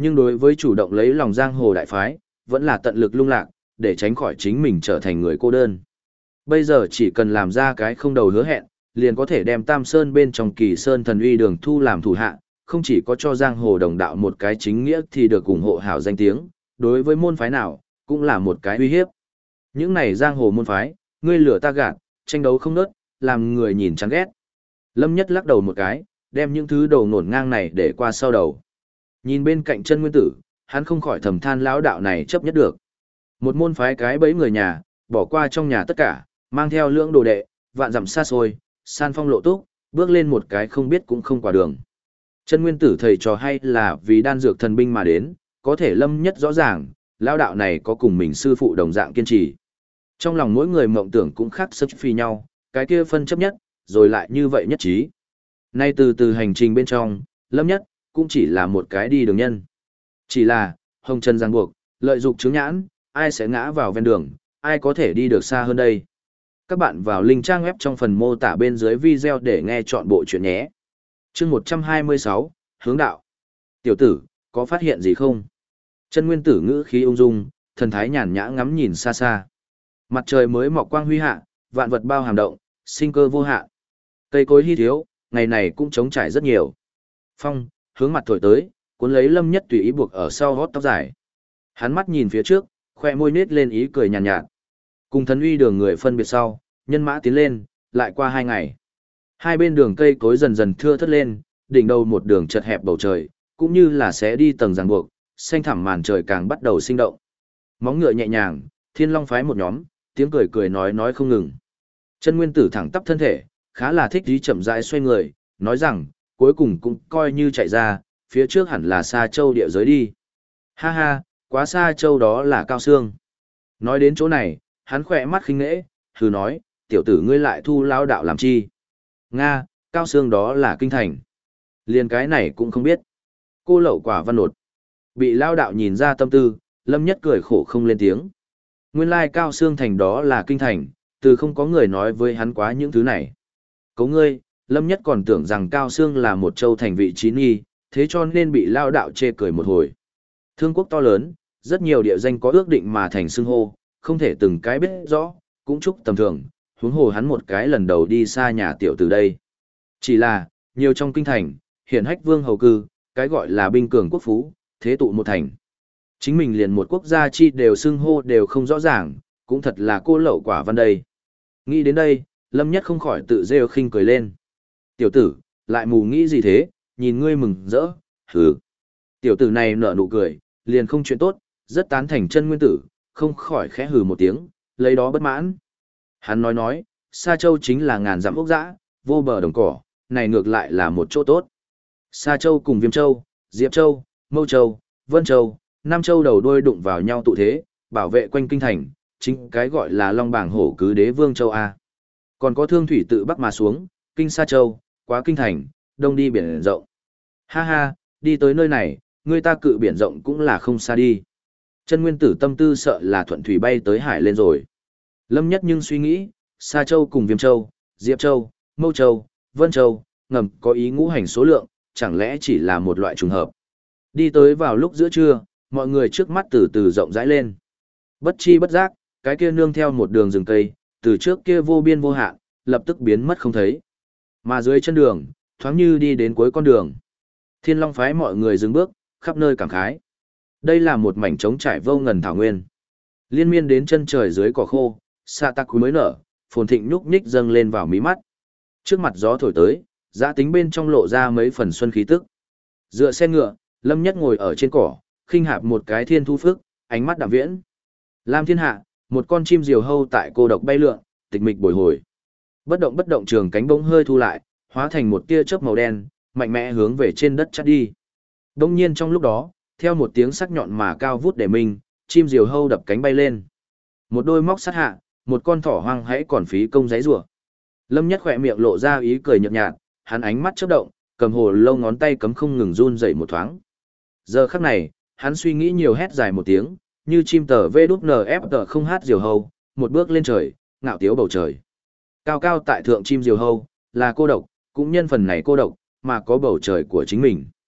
Nhưng đối với chủ động lấy lòng giang hồ đại phái, vẫn là tận lực lung lạc, để tránh khỏi chính mình trở thành người cô đơn. Bây giờ chỉ cần làm ra cái không đầu hứa hẹn, liền có thể đem Tam Sơn bên trong Kỳ Sơn Thần Uy Đường thu làm thủ hạ, không chỉ có cho giang hồ đồng đạo một cái chính nghĩa thì được ủng hộ hảo danh tiếng, đối với môn phái nào, cũng là một cái uy hiếp. Những này giang hồ môn phái, ngươi lửa ta gạt, tranh đấu không nớt, làm người nhìn chán ghét. Lâm Nhất lắc đầu một cái, đem những thứ đầu nổn ngang này để qua sau đầu. Nhìn bên cạnh Chân Nguyên Tử, hắn không khỏi thầm than lão đạo này chấp nhất được. Một môn phái cái bẫy người nhà, bỏ qua trong nhà tất cả, mang theo lưỡng đồ đệ, vạn dặm xa xôi, san phong lộ túc, bước lên một cái không biết cũng không qua đường. Chân Nguyên Tử thầy trò hay là vì đan dược thần binh mà đến, có thể Lâm Nhất rõ ràng, lão đạo này có cùng mình sư phụ đồng dạng kiên trì. Trong lòng mỗi người mộng tưởng cũng khác sức phi nhau, cái kia phân chấp nhất, rồi lại như vậy nhất trí. Nay từ từ hành trình bên trong, Lâm Nhất cũng chỉ là một cái đi đường nhân. Chỉ là, hồng trần ràng buộc, lợi dụng chướng nhãn, ai sẽ ngã vào ven đường, ai có thể đi được xa hơn đây. Các bạn vào link trang web trong phần mô tả bên dưới video để nghe chọn bộ chuyện nhé. Chương 126, Hướng đạo. Tiểu tử, có phát hiện gì không? Chân Nguyên Tử ngữ khí ung dung, thần thái nhàn nhã ngắm nhìn xa xa. Mặt trời mới mọc quang huy hạ, vạn vật bao hàm động, sinh cơ vô hạn. Cây cối hy thiếu, ngày này cũng trống trải rất nhiều. Phong, hướng mặt thổi tới, cuốn lấy Lâm Nhất tùy ý buộc ở sau hót tóc dài. Hắn mắt nhìn phía trước, khoe môi nết lên ý cười nhàn nhạt. Cùng Thần Uy Đường người phân biệt sau, nhân mã tiến lên, lại qua 2 ngày. Hai bên đường cây cối dần dần thưa thớt lên, đỉnh đầu một đường chật hẹp bầu trời, cũng như là sẽ đi tầng ràng buộc, xanh thẳm màn trời càng bắt đầu sinh động. Móng ngựa nhẹ nhàng, Thiên Long phái một nhóm, tiếng cười cười nói không ngừng. Chân Nguyên Tử thẳng tắp thân thể, khá là thích dí chậm rãi xoay người, nói rằng, cuối cùng cũng coi như chạy ra, phía trước hẳn là Sa Châu địa giới đi. Ha ha, quá Sa Châu đó là Cao Xương. Nói đến chỗ này, hắn khỏe mắt khinh nghễ, hừ nói, tiểu tử ngươi lại thu lao đạo làm chi? Nga, Cao Xương đó là kinh thành. Liền cái này cũng không biết. Cô lậu quả văn nột. Bị lao đạo nhìn ra tâm tư, Lâm Nhất cười khổ không lên tiếng. Nguyên lai Cao Xương thành đó là kinh thành, từ không có người nói với hắn quá những thứ này. Cấu ngươi, Lâm Nhất còn tưởng rằng Cao Xương là một châu thành vị trí nghi, thế cho nên bị lao đạo chê cười một hồi. Thương quốc to lớn, rất nhiều địa danh có ước định mà thành xưng hô, không thể từng cái biết rõ, cũng chúc tầm thường, huống hồ hắn một cái lần đầu đi xa nhà tiểu từ đây. Chỉ là, nhiều trong kinh thành, hiển hách vương hầu cư, cái gọi là binh cường quốc phú, thế tụ một thành. Chính mình liền một quốc gia chi đều xưng hô đều không rõ ràng, cũng thật là cô lậu quả văn đây. Nghĩ đến đây, Lâm Nhất không khỏi tự rêu khinh cười lên. Tiểu tử, lại mù nghĩ gì thế, nhìn ngươi mừng rỡ, hừ. Tiểu tử này nở nụ cười, liền không chuyện tốt, rất tán thành Chân Nguyên Tử, không khỏi khẽ hừ một tiếng, lấy đó bất mãn. Hắn nói, Sa Châu chính là ngàn dặm ốc dã, vô bờ đồng cỏ, này ngược lại là một chỗ tốt. Sa Châu cùng Viêm Châu, Diệp Châu, Mâu Châu, Vân Châu, Nam Châu đầu đuôi đụng vào nhau tụ thế, bảo vệ quanh kinh thành, chính cái gọi là Long Bảng Hổ Cứ Đế Vương Châu A. Còn có thương thủy tự bắc mà xuống, kinh Sa Châu, quá kinh thành, đông đi biển rộng. Ha ha, đi tới nơi này, người ta cự biển rộng cũng là không xa đi. Chân Nguyên Tử tâm tư sợ là thuận thủy bay tới hải lên rồi. Lâm Nhất nhưng suy nghĩ, Sa Châu cùng Viêm Châu, Diệp Châu, Mâu Châu, Vân Châu, ngầm có ý ngũ hành số lượng, chẳng lẽ chỉ là một loại trùng hợp. Đi tới vào lúc giữa trưa, mọi người trước mắt từ từ rộng rãi lên. Bất chi bất giác, cái kia nương theo một đường rừng cây, từ trước kia vô biên vô hạn, lập tức biến mất không thấy. Mà dưới chân đường, thoáng như đi đến cuối con đường. Thiên Long phái mọi người dừng bước, khắp nơi cảm khái. Đây là một mảnh trống trải vô ngần thảo nguyên. Liên miên đến chân trời dưới cỏ khô, sa tắc mới nở, phồn thịnh nhúc nhích dâng lên vào mí mắt. Trước mặt gió thổi tới, giã tính bên trong lộ ra mấy phần xuân khí tức. Dựa xe ngựa, Lâm Nhất ngồi ở trên cỏ, khinh hạp một cái thiên thu phước, ánh mắt đạm viễn. Lam thiên hạ, một con chim diều hâu tại cô độc bay lượn, tịch mịch bồi hồi. Bất động trường cánh bỗng hơi thu lại, hóa thành một tia chớp màu đen, mạnh mẽ hướng về trên đất chắt đi. Đông nhiên trong lúc đó, theo một tiếng sắc nhọn mà cao vút để mình, chim diều hâu đập cánh bay lên. Một đôi móc sát hạ, một con thỏ hoang hãy còn phí công giấy rủa. Lâm Nhất khỏe miệng lộ ra ý cười nhợt nhạt, hắn ánh mắt chớp động, cầm hồ lô ngón tay cấm không ngừng run rẩy một thoáng. Giờ khắc này, hắn suy nghĩ nhiều hét dài một tiếng, như chim tờ VĐNF không hát diều hâu, một bước lên trời, ngạo tiếu bầu trời. Cao cao tại thượng chim diều hâu, là cô độc, cũng nhân phần này cô độc, mà có bầu trời của chính mình.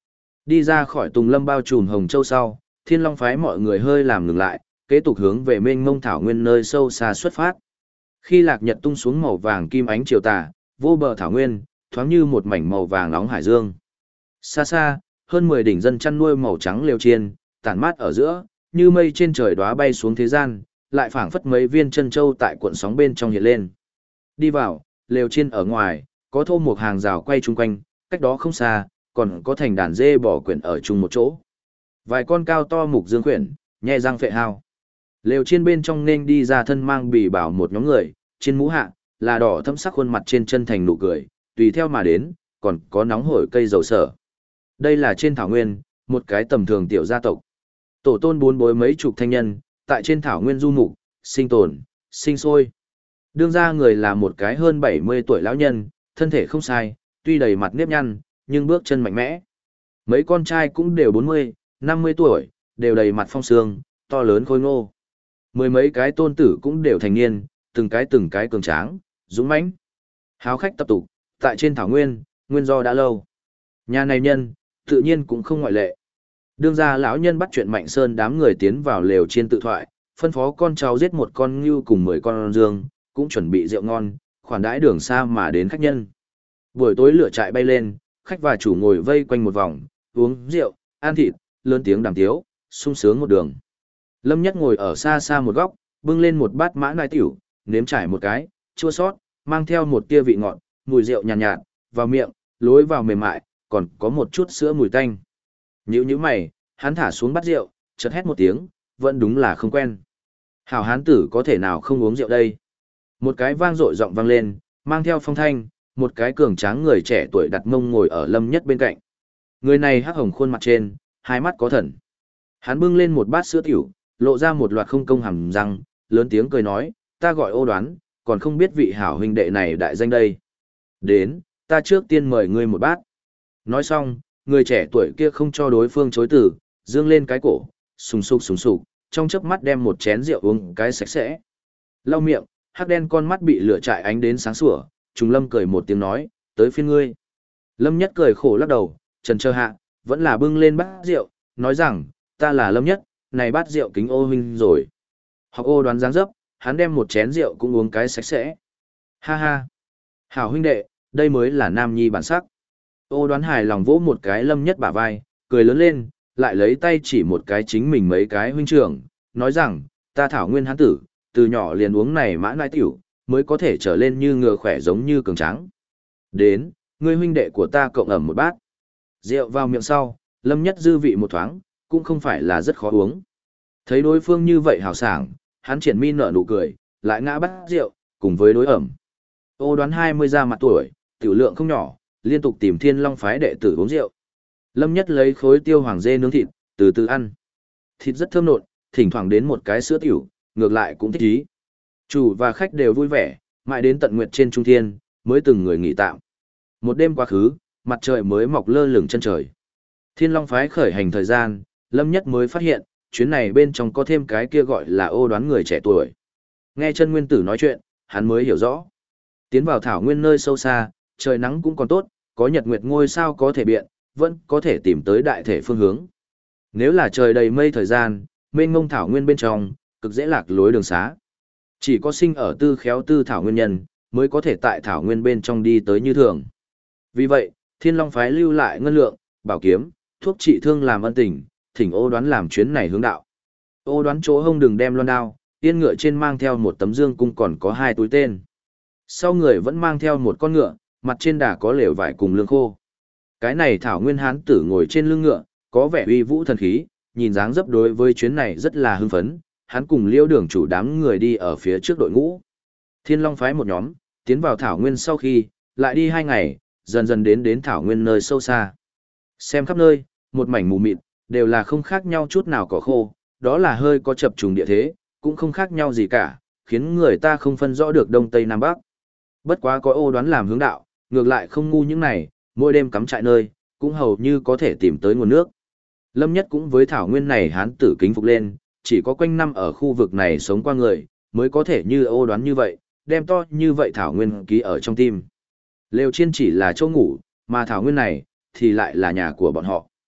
Đi ra khỏi tùng lâm bao trùm Hồng Châu sau, Thiên Long phái mọi người hơi làm ngừng lại, kế tục hướng về mênh mông thảo nguyên nơi sâu xa xuất phát. Khi lạc nhật tung xuống màu vàng kim ánh chiều tà, vô bờ thảo nguyên, thoáng như một mảnh màu vàng nóng hải dương. Xa xa, hơn 10 đỉnh dân chăn nuôi màu trắng liều chiên, tản mát ở giữa, như mây trên trời đóa bay xuống thế gian, lại phảng phất mấy viên chân châu tại cuộn sóng bên trong hiện lên. Đi vào, lều chiên ở ngoài, có thô một hàng rào quay chung quanh, cách đó không xa, còn có thành đàn dê bò quyển ở chung một chỗ. Vài con cao to mục dương quyển, nhẹ răng phệ hao. Lều chiên bên trong nên đi ra thân mang bì bảo một nhóm người, trên mũ hạ, là đỏ thâm sắc khuôn mặt trên chân thành nụ cười, tùy theo mà đến, còn có nóng hổi cây dầu sở. Đây là trên thảo nguyên, một cái tầm thường tiểu gia tộc. Tổ tôn bốn bối mấy chục thanh nhân, tại trên thảo nguyên du mục, sinh tồn, sinh sôi. Đương ra người là một cái hơn 70 tuổi lão nhân, thân thể không sai, tuy đầy mặt nếp nhăn, nhưng bước chân mạnh mẽ. Mấy con trai cũng đều 40, 50 tuổi, đều đầy mặt phong sương, to lớn khôi ngô. Mười mấy cái tôn tử cũng đều thành niên, từng cái cường tráng, dũng mãnh. Háo khách tập tục, tại trên thảo nguyên, nguyên do đã lâu. Nhà này nhân, tự nhiên cũng không ngoại lệ. Đương ra lão nhân bắt chuyện Mạnh Sơn đám người tiến vào lều chiên tự thoại, phân phó con cháu giết một con ngưu cùng 10 con dương, cũng chuẩn bị rượu ngon, khoản đãi đường xa mà đến khách nhân. Buổi tối lửa trại bay lên, khách và chủ ngồi vây quanh một vòng, uống rượu, ăn thịt, lớn tiếng đàm tiếu, sung sướng một đường. Lâm Nhất ngồi ở xa xa một góc, bưng lên một bát mã nai tiểu, nếm trải một cái, chua sót, mang theo một tia vị ngọt, mùi rượu nhàn nhạt, vào miệng, lối vào mềm mại, còn có một chút sữa mùi tanh. Nhíu mày, hắn thả xuống bát rượu, chợt hét một tiếng, vẫn đúng là không quen. Hảo hán tử có thể nào không uống rượu đây? Một cái vang dội giọng vang lên, mang theo phong thanh, một cái cường tráng người trẻ tuổi đặt mông ngồi ở Lâm Nhất bên cạnh. Người này hắc hồng khuôn mặt trên, hai mắt có thần. Hắn bưng lên một bát sữa tiểu, lộ ra một loạt không công hàm răng, lớn tiếng cười nói, ta gọi Ô Đoán, còn không biết vị hảo huynh đệ này đại danh đây. Đến, ta trước tiên mời ngươi một bát. Nói xong, người trẻ tuổi kia không cho đối phương chối từ, dương lên cái cổ, sùng sục, trong chớp mắt đem một chén rượu uống cái sạch sẽ. Lau miệng, hắc đen con mắt bị lửa trại ánh đến sáng sủa, Trùng Lâm cười một tiếng nói, tới phiên ngươi. Lâm Nhất cười khổ lắc đầu, trần chờ hạ, vẫn là bưng lên bát rượu, nói rằng, ta là Lâm Nhất, này bát rượu kính Ô huynh rồi. Học Ô Đoán dáng dấp, hắn đem một chén rượu cũng uống cái sạch sẽ. Ha ha, hảo huynh đệ, đây mới là nam nhi bản sắc. Ô Đoán hài lòng vỗ một cái Lâm Nhất bả vai, cười lớn lên, lại lấy tay chỉ một cái chính mình mấy cái huynh trưởng, nói rằng, ta thảo nguyên hán tử, từ nhỏ liền uống này mã nai tiểu, mới có thể trở lên như ngựa khỏe giống như cường tráng. Đến, ngươi huynh đệ của ta cộng ẩm một bát. Rượu vào miệng sau, Lâm Nhất dư vị một thoáng, cũng không phải là rất khó uống. Thấy đối phương như vậy hào sảng, hắn triển mi nở nụ cười, lại ngã bát rượu, cùng với đối ẩm. Ô Đoán 20 ra mặt tuổi, tiểu lượng không nhỏ, liên tục tìm Thiên Long phái đệ tử uống rượu. Lâm Nhất lấy khối tiêu hoàng dê nướng thịt, từ từ ăn. Thịt rất thơm nộn, thỉnh thoảng đến một cái sữa tiểu, ngược lại cũng thích ý. Chủ và khách đều vui vẻ, mãi đến tận nguyệt trên trung thiên, mới từng người nghỉ tạm. Một đêm quá khứ, mặt trời mới mọc lơ lửng chân trời. Thiên Long phái khởi hành thời gian, Lâm Nhất mới phát hiện, chuyến này bên trong có thêm cái kia gọi là Ô Đoán người trẻ tuổi. Nghe chân nguyên tử nói chuyện, hắn mới hiểu rõ. Tiến vào thảo nguyên nơi sâu xa, trời nắng cũng còn tốt, có nhật nguyệt ngôi sao có thể biện, vẫn có thể tìm tới đại thể phương hướng. Nếu là trời đầy mây thời gian, mênh mông thảo nguyên bên trong, cực dễ lạc lối đường xá. Chỉ có sinh ở tư khéo tư thảo nguyên nhân, mới có thể tại thảo nguyên bên trong đi tới như thường. Vì vậy, Thiên Long phái lưu lại ngân lượng, bảo kiếm, thuốc trị thương làm ân tình, thỉnh Ô Đoán làm chuyến này hướng đạo. Ô Đoán chỗ hông đừng đem loan đao, yên ngựa trên mang theo một tấm dương cung còn có 2 túi tên. Sau người vẫn mang theo một con ngựa, mặt trên đà có lều vải cùng lương khô. Cái này thảo nguyên hán tử ngồi trên lưng ngựa, có vẻ uy vũ thần khí, nhìn dáng dấp đối với chuyến này rất là hưng phấn, hắn cùng Liêu Đường chủ đám người đi ở phía trước đội ngũ. Thiên Long phái một nhóm, tiến vào thảo nguyên sau khi, lại đi 2 ngày, dần dần đến thảo nguyên nơi sâu xa. Xem khắp nơi, một mảnh mù mịt, đều là không khác nhau chút nào cỏ khô, đó là hơi có chập trùng địa thế, cũng không khác nhau gì cả, khiến người ta không phân rõ được đông tây nam bắc. Bất quá có Ô Đoán làm hướng đạo, ngược lại không ngu những này, mỗi đêm cắm trại nơi, cũng hầu như có thể tìm tới nguồn nước. Lâm Nhất cũng với thảo nguyên này hán tử kính phục lên, chỉ có quanh năm ở khu vực này sống qua người, mới có thể như Ô Đoán như vậy, đem to như vậy thảo nguyên ký ở trong tim. Lều chiên chỉ là chỗ ngủ, mà thảo nguyên này, thì lại là nhà của bọn họ.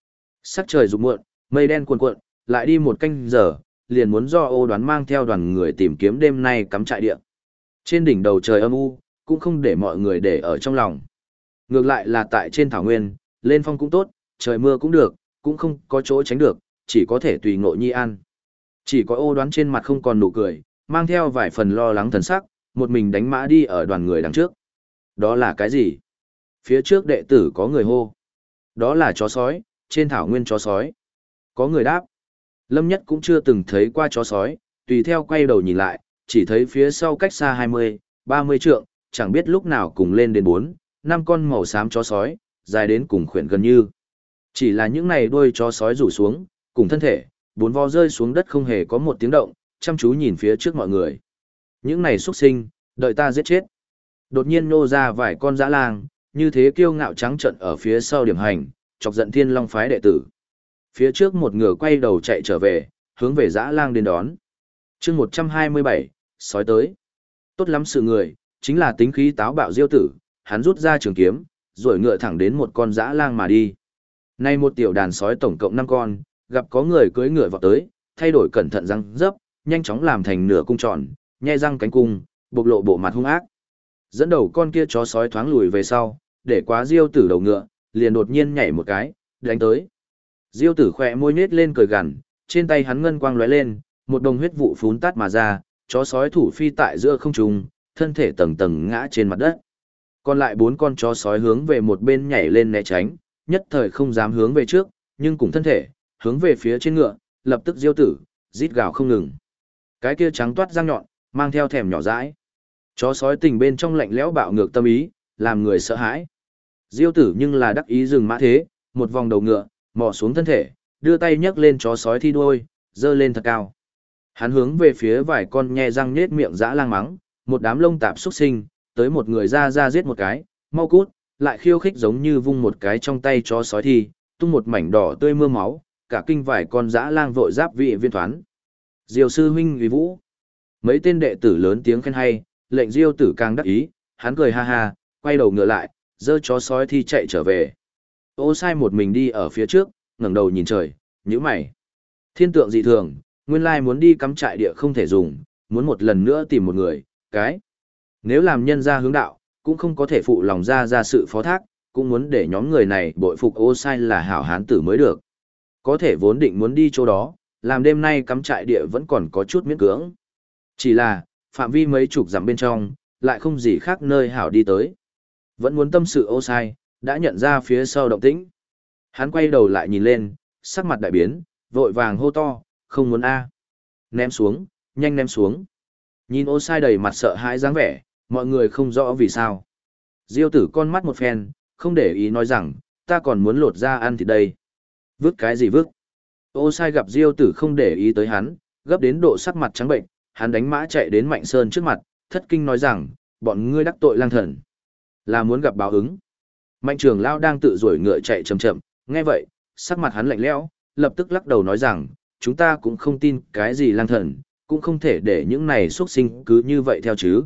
Sắc trời rục muộn, mây đen cuồn cuộn, lại đi một canh giờ, liền muốn do ô đoán mang theo đoàn người tìm kiếm đêm nay cắm trại địa. Trên đỉnh đầu trời âm u, cũng không để mọi người để ở trong lòng. Ngược lại là tại trên thảo nguyên, lên phong cũng tốt, trời mưa cũng được, cũng không có chỗ tránh được, chỉ có thể tùy ngộ nhi an. Chỉ có ô đoán trên mặt không còn nụ cười, mang theo vài phần lo lắng thần sắc, một mình đánh mã đi ở đoàn người đằng trước. Đó là cái gì? Phía trước đệ tử có người hô. Đó là chó sói, trên thảo nguyên chó sói. Có người đáp. Lâm Nhất cũng chưa từng thấy qua chó sói, tùy theo quay đầu nhìn lại, chỉ thấy phía sau cách xa 20, 30 trượng, chẳng biết lúc nào cùng lên đến 4, 5 con màu xám chó sói, dài đến cùng khuyển gần như. Chỉ là những này đuôi chó sói rủ xuống, cùng thân thể, 4 vo rơi xuống đất không hề có một tiếng động, chăm chú nhìn phía trước mọi người. Những này xuất sinh, đợi ta giết chết. Đột nhiên nô ra vài con dã lang, như thế kiêu ngạo trắng trận ở phía sau điểm hành, chọc giận Thiên Long phái đệ tử. Phía trước một ngựa quay đầu chạy trở về, hướng về dã lang đến đón. Chương 127, sói tới. Tốt lắm sự người, chính là tính khí táo bạo Diêu Tử, hắn rút ra trường kiếm, rồi ngựa thẳng đến một con dã lang mà đi. Nay một tiểu đàn sói tổng cộng 5 con, gặp có người cưỡi ngựa vọt tới, thay đổi cẩn thận răng dấp, nhanh chóng làm thành nửa cung tròn, nhe răng cánh cung, bộc lộ bộ mặt hung ác. Dẫn đầu con kia chó sói thoáng lùi về sau, để quá Diêu Tử đầu ngựa, liền đột nhiên nhảy một cái, đánh tới. Diêu Tử khỏe môi nhếch lên cười gằn, trên tay hắn ngân quang lóe lên, một đồng huyết vụ phún tát mà ra, chó sói thủ phi tại giữa không trung, thân thể tầng tầng ngã trên mặt đất. Còn lại 4 con chó sói hướng về một bên nhảy lên né tránh, nhất thời không dám hướng về trước, nhưng cùng thân thể, hướng về phía trên ngựa, lập tức Diêu Tử, rít gào không ngừng. Cái kia trắng toát răng nhọn, mang theo thèm nhỏ dãi. Chó sói tình bên trong lạnh lẽo bạo ngược tâm ý, làm người sợ hãi. Diêu Tử nhưng là đắc ý dừng mã thế, một vòng đầu ngựa, mò xuống thân thể, đưa tay nhấc lên chó sói thi đuôi, dơ lên thật cao. Hắn hướng về phía vài con nhe răng nhết miệng dã lang mắng, một đám lông tạp xuất sinh, tới một người ra giết một cái, mau cút, lại khiêu khích giống như vung một cái trong tay chó sói thi, tung một mảnh đỏ tươi mưa máu, cả kinh vài con dã lang vội giáp vị viên thoán. Diêu sư huynh uy vũ. Mấy tên đệ tử lớn tiếng khen hay, lệnh Diêu Tử càng đắc ý, hắn cười ha ha, quay đầu ngựa lại, dơ chó sói thi chạy trở về. Ô Sai một mình đi ở phía trước, ngẩng đầu nhìn trời, nhíu mày. Thiên tượng dị thường, nguyên lai muốn đi cắm trại địa không thể dùng, muốn một lần nữa tìm một người, cái. Nếu làm nhân gia hướng đạo, cũng không có thể phụ lòng ra sự phó thác, cũng muốn để nhóm người này bội phục Ô Sai là hảo hán tử mới được. Có thể vốn định muốn đi chỗ đó, làm đêm nay cắm trại địa vẫn còn có chút miễn cưỡng. Chỉ là, phạm vi mấy chục dặm bên trong, lại không gì khác nơi hảo đi tới. Vẫn muốn tâm sự Ô Sai, đã nhận ra phía sau động tĩnh. Hắn quay đầu lại nhìn lên, sắc mặt đại biến, vội vàng hô to, không muốn a. Ném xuống, nhanh ném xuống. Nhìn Ô Sai đầy mặt sợ hãi dáng vẻ, mọi người không rõ vì sao. Diêu Tử con mắt một phen, không để ý nói rằng, ta còn muốn lột ra ăn thịt đây. Vứt cái gì vứt? Ô Sai gặp Diêu Tử không để ý tới hắn, gấp đến độ sắc mặt trắng bệnh, hắn đánh mã chạy đến Mạnh Sơn trước mặt, thất kinh nói rằng, bọn ngươi đắc tội lang thần, là muốn gặp báo ứng. Mạnh Trường Lao đang tự rủi ngựa chạy chậm chậm, nghe vậy, sắc mặt hắn lạnh lẽo, lập tức lắc đầu nói rằng, chúng ta cũng không tin cái gì lang thần, cũng không thể để những này xuất sinh cứ như vậy theo chứ.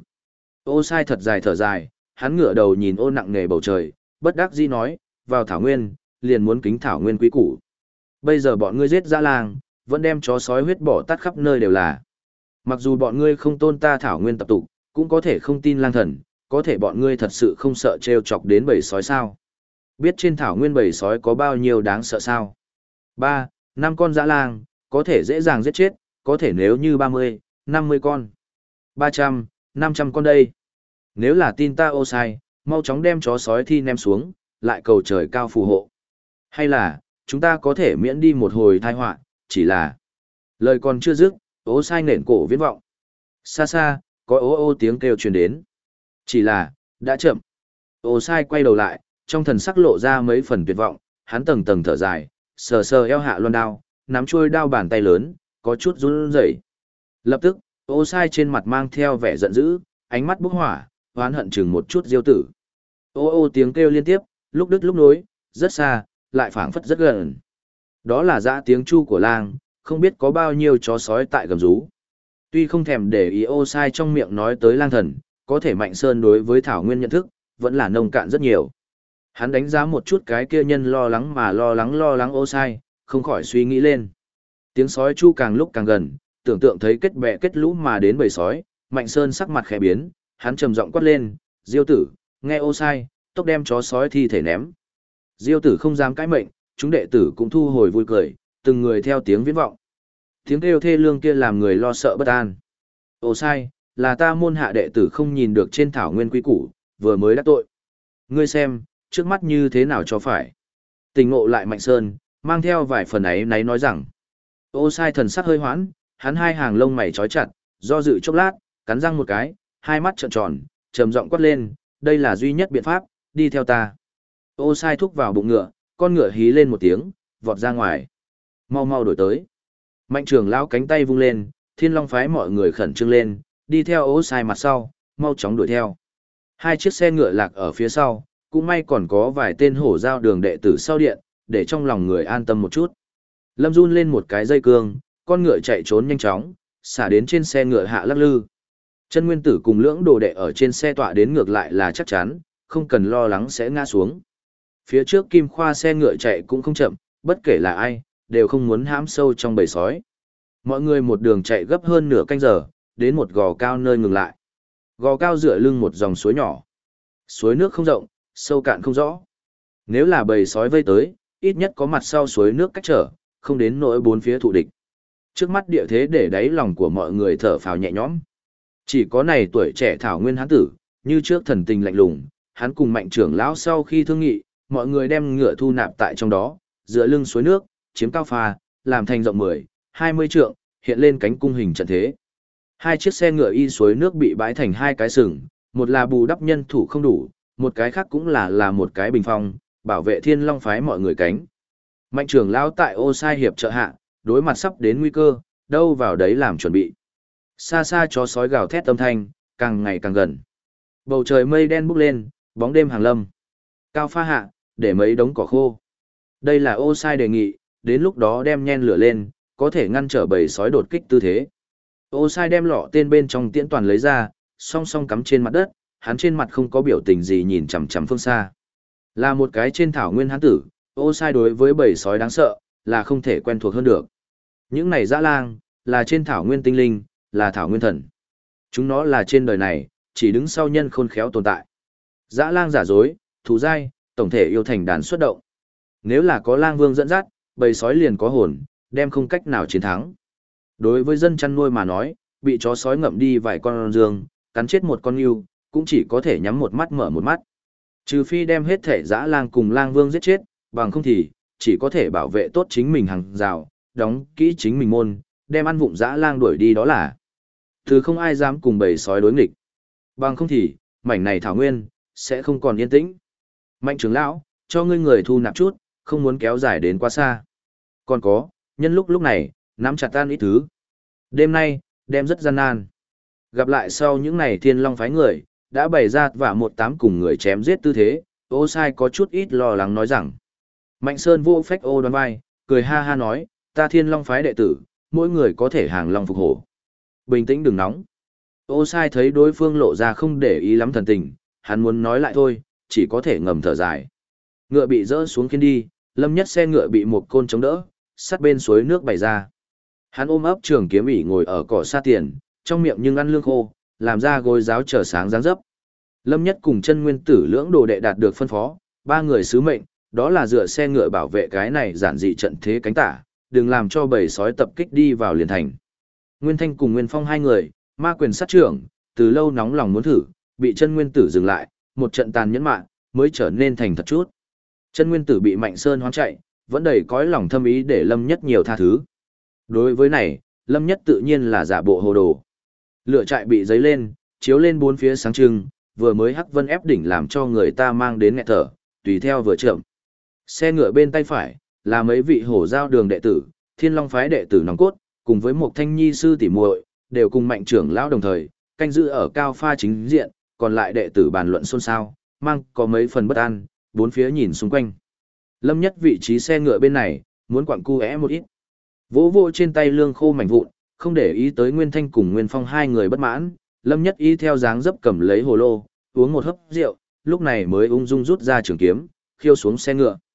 Ô Sai thật dài thở dài, hắn ngửa đầu nhìn ô nặng nề bầu trời, bất đắc dĩ nói, vào thảo nguyên, liền muốn kính thảo nguyên quý củ. Bây giờ bọn ngươi giết dã lang, vẫn đem chó sói huyết bỏ tắt khắp nơi đều là. Mặc dù bọn ngươi không tôn ta thảo nguyên tập tục, cũng có thể không tin lang thần, có thể bọn ngươi thật sự không sợ trêu chọc đến bầy sói sao? Biết trên thảo nguyên bầy sói có bao nhiêu đáng sợ sao? 3, 5 con dã lang, có thể dễ dàng giết chết, có thể nếu như 30, 50 con. 300, 500 con đây. Nếu là tin ta Ô Sai, mau chóng đem chó sói thi ném xuống, lại cầu trời cao phù hộ. Hay là, chúng ta có thể miễn đi một hồi tai họa, chỉ là... Lời còn chưa dứt, Ô Sai nện cổ viễn vọng. Xa xa, có ô ô tiếng kêu truyền đến. Chỉ là, đã chậm. Ô Sai quay đầu lại, trong thần sắc lộ ra mấy phần tuyệt vọng, hắn tầng tầng thở dài, sờ sờ eo hạ loan đao, nắm chuôi đao bàn tay lớn, có chút run rẩy. Lập tức, Ô Sai trên mặt mang theo vẻ giận dữ, ánh mắt bốc hỏa, oán hận chừng một chút Diêu Tử. Ô ô tiếng kêu liên tiếp, lúc đứt lúc nối, rất xa, lại phảng phất rất gần. Đó là dã tiếng chu của lang, không biết có bao nhiêu chó sói tại gầm rú. Tuy không thèm để ý Ô Sai trong miệng nói tới lang thần, có thể Mạnh Sơn đối với Thảo Nguyên nhận thức, vẫn là nông cạn rất nhiều. Hắn đánh giá một chút cái kia nhân lo lắng Ô Sai, không khỏi suy nghĩ lên. Tiếng sói chu càng lúc càng gần, tưởng tượng thấy kết bè kết lũ mà đến bầy sói, Mạnh Sơn sắc mặt khẽ biến, hắn trầm giọng quát lên, Diêu tử, nghe ô sai, tốc đem chó sói thi thể ném. Diêu tử không dám cãi mệnh, chúng đệ tử cũng thu hồi vui cười, từng người theo tiếng viễn vọng. Tiếng kêu thê lương kia làm người lo sợ bất an. Ô sai, là ta môn hạ đệ tử không nhìn được trên thảo nguyên quy củ, vừa mới đắc tội. Ngươi xem, trước mắt như thế nào cho phải. Tình ngộ lại Mạnh Sơn, mang theo vài phần ấy náy nói rằng. Ô sai thần sắc hơi hoãn, hắn hai hàng lông mày trói chặt, do dự chốc lát, cắn răng một cái, hai mắt trợn tròn, trầm giọng quát lên, đây là duy nhất biện pháp, đi theo ta. Ô sai thúc vào bụng ngựa, con ngựa hí lên một tiếng, vọt ra ngoài. Mau mau đổi tới. Mạnh trưởng lão cánh tay vung lên, Thiên Long phái mọi người khẩn trương lên, đi theo ô sai mặt sau, mau chóng đuổi theo. Hai chiếc xe ngựa lạc ở phía sau, cũng may còn có vài tên hổ giao đường đệ tử sau điện, để trong lòng người an tâm một chút. Lâm run lên một cái dây cương, con ngựa chạy trốn nhanh chóng, xả đến trên xe ngựa hạ lắc lư. Chân Nguyên Tử cùng lưỡng đồ đệ ở trên xe tọa đến ngược lại là chắc chắn, không cần lo lắng sẽ ngã xuống. Phía trước Kim Khoa xe ngựa chạy cũng không chậm, bất kể là ai, đều không muốn hãm sâu trong bầy sói. Mọi người một đường chạy gấp hơn nửa canh giờ, đến một gò cao nơi ngừng lại. Gò cao dựa lưng một dòng suối nhỏ. Suối nước không rộng, sâu cạn không rõ. Nếu là bầy sói vây tới, ít nhất có mặt sau suối nước cách trở, không đến nỗi bốn phía thù địch. Trước mắt địa thế để đáy lòng của mọi người thở phào nhẹ nhõm. Chỉ có này tuổi trẻ thảo nguyên hán tử, như trước thần tình lạnh lùng, hắn cùng Mạnh trưởng lão sau khi thương nghị, mọi người đem ngựa thu nạp tại trong đó, dựa lưng suối nước, chiếm cao pha, làm thành rộng 10, 20 trượng, hiện lên cánh cung hình trận thế. Hai chiếc xe ngựa y suối nước bị bãi thành hai cái sừng, một là bù đắp nhân thủ không đủ, một cái khác cũng là một cái bình phong, bảo vệ Thiên Long phái mọi người cánh. Mạnh trưởng lão tại Ô Sai hiệp trợ hạ, đối mặt sắp đến nguy cơ, đâu vào đấy làm chuẩn bị. Xa xa chó sói gào thét âm thanh, càng ngày càng gần. Bầu trời mây đen bốc lên, bóng đêm hàng lâm. Cao pha hạ, để mấy đống cỏ khô. Đây là Ô Sai đề nghị, đến lúc đó đem nhen lửa lên, có thể ngăn trở bầy sói đột kích tư thế. Ô Sai đem lọ tên bên trong tiễn toàn lấy ra, song song cắm trên mặt đất, hắn trên mặt không có biểu tình gì nhìn chằm chằm phương xa. Là một cái trên thảo nguyên hán tử, Ô Sai đối với bầy sói đáng sợ, là không thể quen thuộc hơn được. Những này dã lang, là trên thảo nguyên tinh linh, là thảo nguyên thần. Chúng nó là trên đời này, chỉ đứng sau nhân khôn khéo tồn tại. Dã lang giả dối, thù dai, tổng thể yêu thành đàn xuất động. Nếu là có lang vương dẫn dắt, bầy sói liền có hồn, đem không cách nào chiến thắng. Đối với dân chăn nuôi mà nói, bị chó sói ngậm đi vài con dương, cắn chết một con yêu, cũng chỉ có thể nhắm một mắt mở một mắt. Trừ phi đem hết thể dã lang cùng lang vương giết chết, bằng không thì, chỉ có thể bảo vệ tốt chính mình hàng rào, đóng kỹ chính mình môn, đem ăn vụng dã lang đuổi đi đó là. Từ không ai dám cùng bầy sói đối nghịch. Bằng không thì, mảnh này thảo nguyên, sẽ không còn yên tĩnh. Mạnh trưởng lão, cho ngươi người thu nạp chút, không muốn kéo dài đến quá xa. Còn có, nhân lúc này, nắm chặt tan ít thứ. Đêm nay, đem rất gian nan. Gặp lại sau những ngày Thiên Long phái người, đã bày ra và 18 cùng người chém giết tư thế, Ô Sai có chút ít lo lắng nói rằng. Mạnh Sơn vô phách ô đoán vai, cười ha ha nói, ta Thiên Long phái đệ tử, mỗi người có thể hàng long phục hổ. Bình tĩnh đừng nóng. Ô Sai thấy đối phương lộ ra không để ý lắm thần tình, hắn muốn nói lại thôi, chỉ có thể ngầm thở dài. Ngựa bị dỡ xuống khiên đi, Lâm Nhất xe ngựa bị một côn chống đỡ, sát bên suối nước bày ra. Hắn ôm ấp trường kiếm ỉ ngồi ở cỏ xa tiền, trong miệng nhưng ăn lương khô, làm ra gối giáo chờ sáng dáng dấp. Lâm Nhất cùng Chân Nguyên Tử lưỡng đồ đệ đạt được phân phó, ba người sứ mệnh, đó là dựa xe ngựa bảo vệ cái này giản dị trận thế cánh tả, đừng làm cho bầy sói tập kích đi vào liền thành. Nguyên Thanh cùng Nguyên Phong hai người, ma quyền sát trưởng, từ lâu nóng lòng muốn thử, bị Chân Nguyên Tử dừng lại, một trận tàn nhẫn mạng, mới trở nên thành thật chút. Chân Nguyên Tử bị Mạnh Sơn hoán chạy, vẫn đầy cõi lòng thâm ý để Lâm Nhất nhiều tha thứ. Đối với này, Lâm Nhất tự nhiên là giả bộ hồ đồ. Lửa trại bị giấy lên, chiếu lên bốn phía sáng trưng, vừa mới hắc vân ép đỉnh làm cho người ta mang đến nghẹt thở, tùy theo vừa chậm. Xe ngựa bên tay phải, là mấy vị hổ giao đường đệ tử, Thiên Long phái đệ tử nòng cốt, cùng với một thanh nhi sư tỷ muội, đều cùng Mạnh trưởng lão đồng thời, canh giữ ở cao pha chính diện, còn lại đệ tử bàn luận xôn xao, mang có mấy phần bất an, bốn phía nhìn xung quanh. Lâm Nhất vị trí xe ngựa bên này, muốn quặng cu é một ít. Vỗ vỗ trên tay lương khô mảnh vụn, không để ý tới Nguyên Thanh cùng Nguyên Phong hai người bất mãn, Lâm Nhất y theo dáng dấp cầm lấy hồ lô, uống một hớp rượu, lúc này mới ung dung rút ra trường kiếm, khiêu xuống xe ngựa.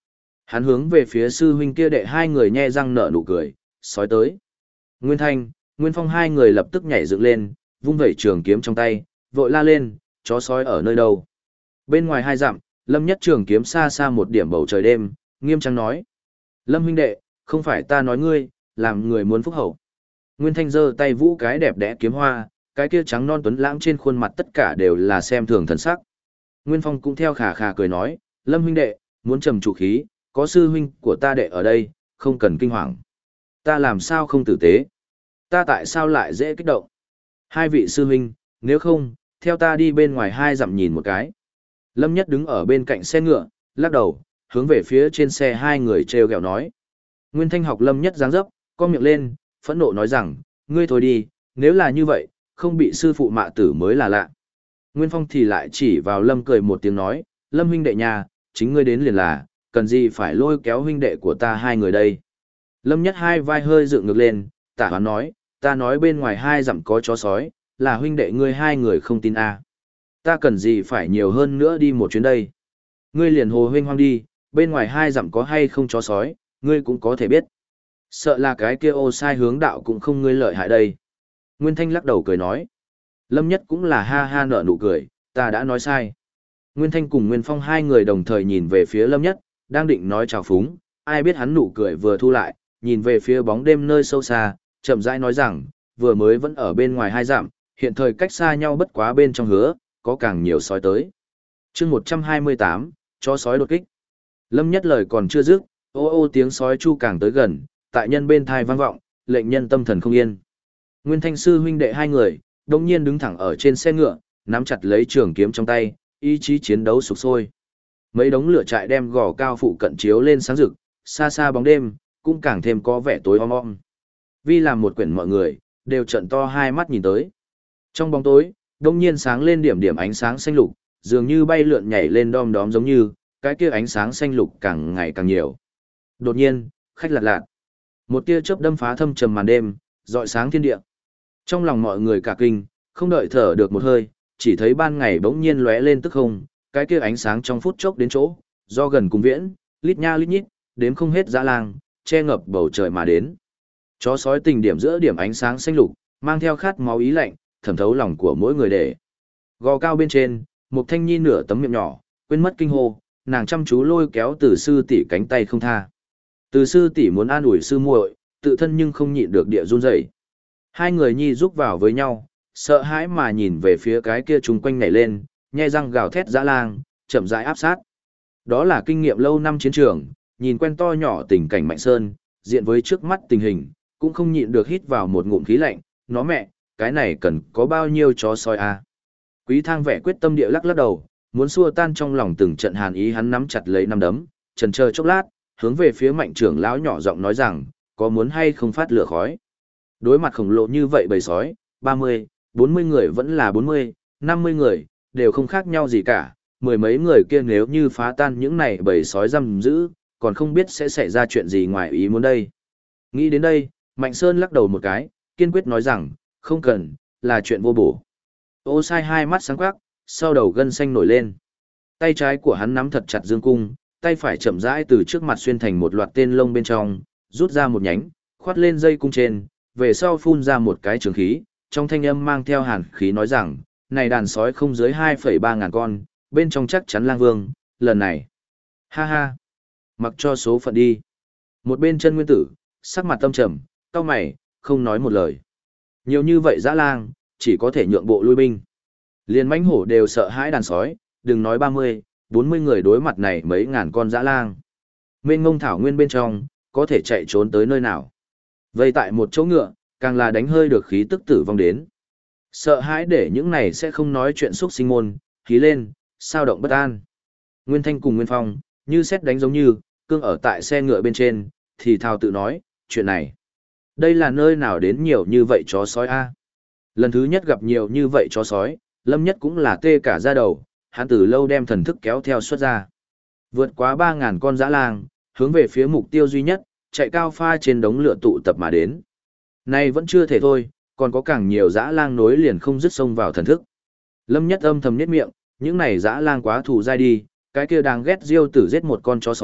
Hắn hướng về phía sư huynh kia đệ hai người nhe răng nở nụ cười, sói tới. Nguyên Thanh, Nguyên Phong hai người lập tức nhảy dựng lên, vung vẩy trường kiếm trong tay, vội la lên, chó sói ở nơi đâu? Bên ngoài 2 dặm, Lâm Nhất trường kiếm xa xa một điểm bầu trời đêm, nghiêm trang nói. Lâm huynh đệ, không phải ta nói ngươi, làm người muốn phúc hậu. Nguyên Thanh giơ tay vũ cái đẹp đẽ kiếm hoa, cái kia trắng non tuấn lãng trên khuôn mặt tất cả đều là xem thường thần sắc. Nguyên Phong cũng theo khà khà cười nói, Lâm huynh đệ, muốn trầm trụ khí, có sư huynh của ta đệ ở đây, không cần kinh hoàng. Ta làm sao không tử tế? Ta tại sao lại dễ kích động? Hai vị sư huynh, nếu không, theo ta đi bên ngoài 2 dặm nhìn một cái. Lâm Nhất đứng ở bên cạnh xe ngựa, lắc đầu, hướng về phía trên xe 2 người treo gẹo nói. Nguyên Thanh học Lâm Nhất giáng dấp, con miệng lên, phẫn nộ nói rằng, ngươi thôi đi, nếu là như vậy, không bị sư phụ mạ tử mới là lạ. Nguyên Phong thì lại chỉ vào Lâm cười một tiếng nói, Lâm huynh đệ nhà, chính ngươi đến liền là, cần gì phải lôi kéo huynh đệ của ta 2 người đây. Lâm Nhất hai vai hơi dựng ngược lên, tả hoán nói, ta nói bên ngoài 2 dặm có chó sói, là huynh đệ ngươi 2 người không tin à. Ta cần gì phải nhiều hơn nữa đi một chuyến đây. Ngươi liền hồ huynh hoang đi, bên ngoài 2 dặm có hay không chó sói, ngươi cũng có thể biết. Sợ là cái kia ô sai hướng đạo cũng không ngươi lợi hại đây. Nguyên Thanh lắc đầu cười nói. Lâm Nhất cũng là ha ha nở nụ cười, ta đã nói sai. Nguyên Thanh cùng Nguyên Phong 2 người đồng thời nhìn về phía Lâm Nhất, đang định nói chào phúng, ai biết hắn nụ cười vừa thu lại, nhìn về phía bóng đêm nơi sâu xa, chậm rãi nói rằng, vừa mới vẫn ở bên ngoài 2 dặm, hiện thời cách xa nhau bất quá bên trong hứa, có càng nhiều sói tới. chương 128, chó sói đột kích. Lâm Nhất lời còn chưa dứt, ô ô tiếng sói chu càng tới gần, tại nhân bên thai vang vọng, lệnh nhân tâm thần không yên. Nguyên Thanh sư huynh đệ 2 người, đồng nhiên đứng thẳng ở trên xe ngựa, nắm chặt lấy trường kiếm trong tay, ý chí chiến đấu sục sôi. Mấy đống lửa trại đem gò cao phụ cận chiếu lên sáng rực, xa xa bóng đêm, cũng càng thêm có vẻ tối om om. Vì làm một quyển mọi người, đều trợn to 2 mắt nhìn tới. Trong bóng tối, đông nhiên sáng lên điểm điểm ánh sáng xanh lục, dường như bay lượn nhảy lên đom đóm giống như, cái kia ánh sáng xanh lục càng ngày càng nhiều. Đột nhiên, khách lạt lạt. Một tia chớp đâm phá thâm trầm màn đêm, rọi sáng thiên địa. Trong lòng mọi người cả kinh, không đợi thở được một hơi, chỉ thấy ban ngày bỗng nhiên lóe lên tức không, cái kia ánh sáng trong phút chốc đến chỗ, do gần cùng viễn, lít nha lít nhít, đếm không hết dã lang, che ngập bầu trời mà đến. Chó sói tình điểm giữa điểm ánh sáng xanh lục, mang theo khát máu ý lạnh, thẩm thấu lòng của mỗi người để. Gò cao bên trên, một thanh nhi nửa tấm miệng nhỏ, quên mất kinh hô, nàng chăm chú lôi kéo từ sư tỷ cánh tay không tha. Từ sư tỷ muốn an ủi sư muội, tự thân nhưng không nhịn được địa run rẩy. 2 người nhi rúc vào với nhau, sợ hãi mà nhìn về phía cái kia chung quanh nhảy lên, nhe răng gào thét dã lang, chậm rãi áp sát. Đó là kinh nghiệm lâu năm chiến trường, nhìn quen to nhỏ tình cảnh Mạnh Sơn, diện với trước mắt tình hình, cũng không nhịn được hít vào một ngụm khí lạnh, nó mẹ, cái này cần có bao nhiêu chó sói à. Quý Thang vẻ quyết tâm địa lắc lắc đầu, muốn xua tan trong lòng từng trận hàn ý, hắn nắm chặt lấy nắm đấm, chần chờ chốc lát, hướng về phía Mạnh trưởng lão nhỏ giọng nói rằng, có muốn hay không phát lửa khói. Đối mặt khổng lồ như vậy bầy sói, 30, 40 người vẫn là 40, 50 người, đều không khác nhau gì cả, 10 mấy người kia nếu như phá tan những này bầy sói giam giữ, còn không biết sẽ xảy ra chuyện gì ngoài ý muốn đây. Nghĩ đến đây, Mạnh Sơn lắc đầu một cái, kiên quyết nói rằng, không cần, là chuyện vô bổ. Ô sai 2 mắt sáng quắc, sau đầu gân xanh nổi lên. Tay trái của hắn nắm thật chặt dương cung, tay phải chậm rãi từ trước mặt xuyên thành một loạt tên lông bên trong, rút ra một nhánh, khoát lên dây cung trên, về sau phun ra một cái trường khí, trong thanh âm mang theo hàn khí nói rằng, này đàn sói không dưới 2,3 ngàn con, bên trong chắc chắn lang vương, lần này. Ha ha, mặc cho số phận đi. Một bên chân nguyên tử, sắc mặt tâm trầm, cau mày, không nói một lời. Nhiều như vậy dã lang, chỉ có thể nhượng bộ lui binh. Liên mãnh hổ đều sợ hãi đàn sói, đừng nói 30, 40 người đối mặt này mấy ngàn con dã lang. Mênh ngông thảo nguyên bên trong, có thể chạy trốn tới nơi nào. Vây tại một chỗ ngựa, càng là đánh hơi được khí tức tử vong đến. Sợ hãi để những này sẽ không nói chuyện xúc sinh môn, khí lên, sao động bất an. Nguyên Thanh cùng Nguyên Phong, như xét đánh giống như, cương ở tại xe ngựa bên trên, thì thào tự nói, chuyện này. Đây là nơi nào đến nhiều như vậy chó sói a? Lần thứ nhất gặp nhiều như vậy chó sói, Lâm Nhất cũng là tê cả da đầu, hắn từ lâu đem thần thức kéo theo xuất ra. Vượt quá 3.000 con dã lang, hướng về phía mục tiêu duy nhất, chạy cao pha trên đống lửa tụ tập mà đến. Nay vẫn chưa thể thôi, còn có càng nhiều dã lang nối liền không dứt xông vào thần thức. Lâm Nhất âm thầm nhếch miệng, những này dã lang quá thù dai đi, cái kia đang ghét diêu tử giết một con chó sói,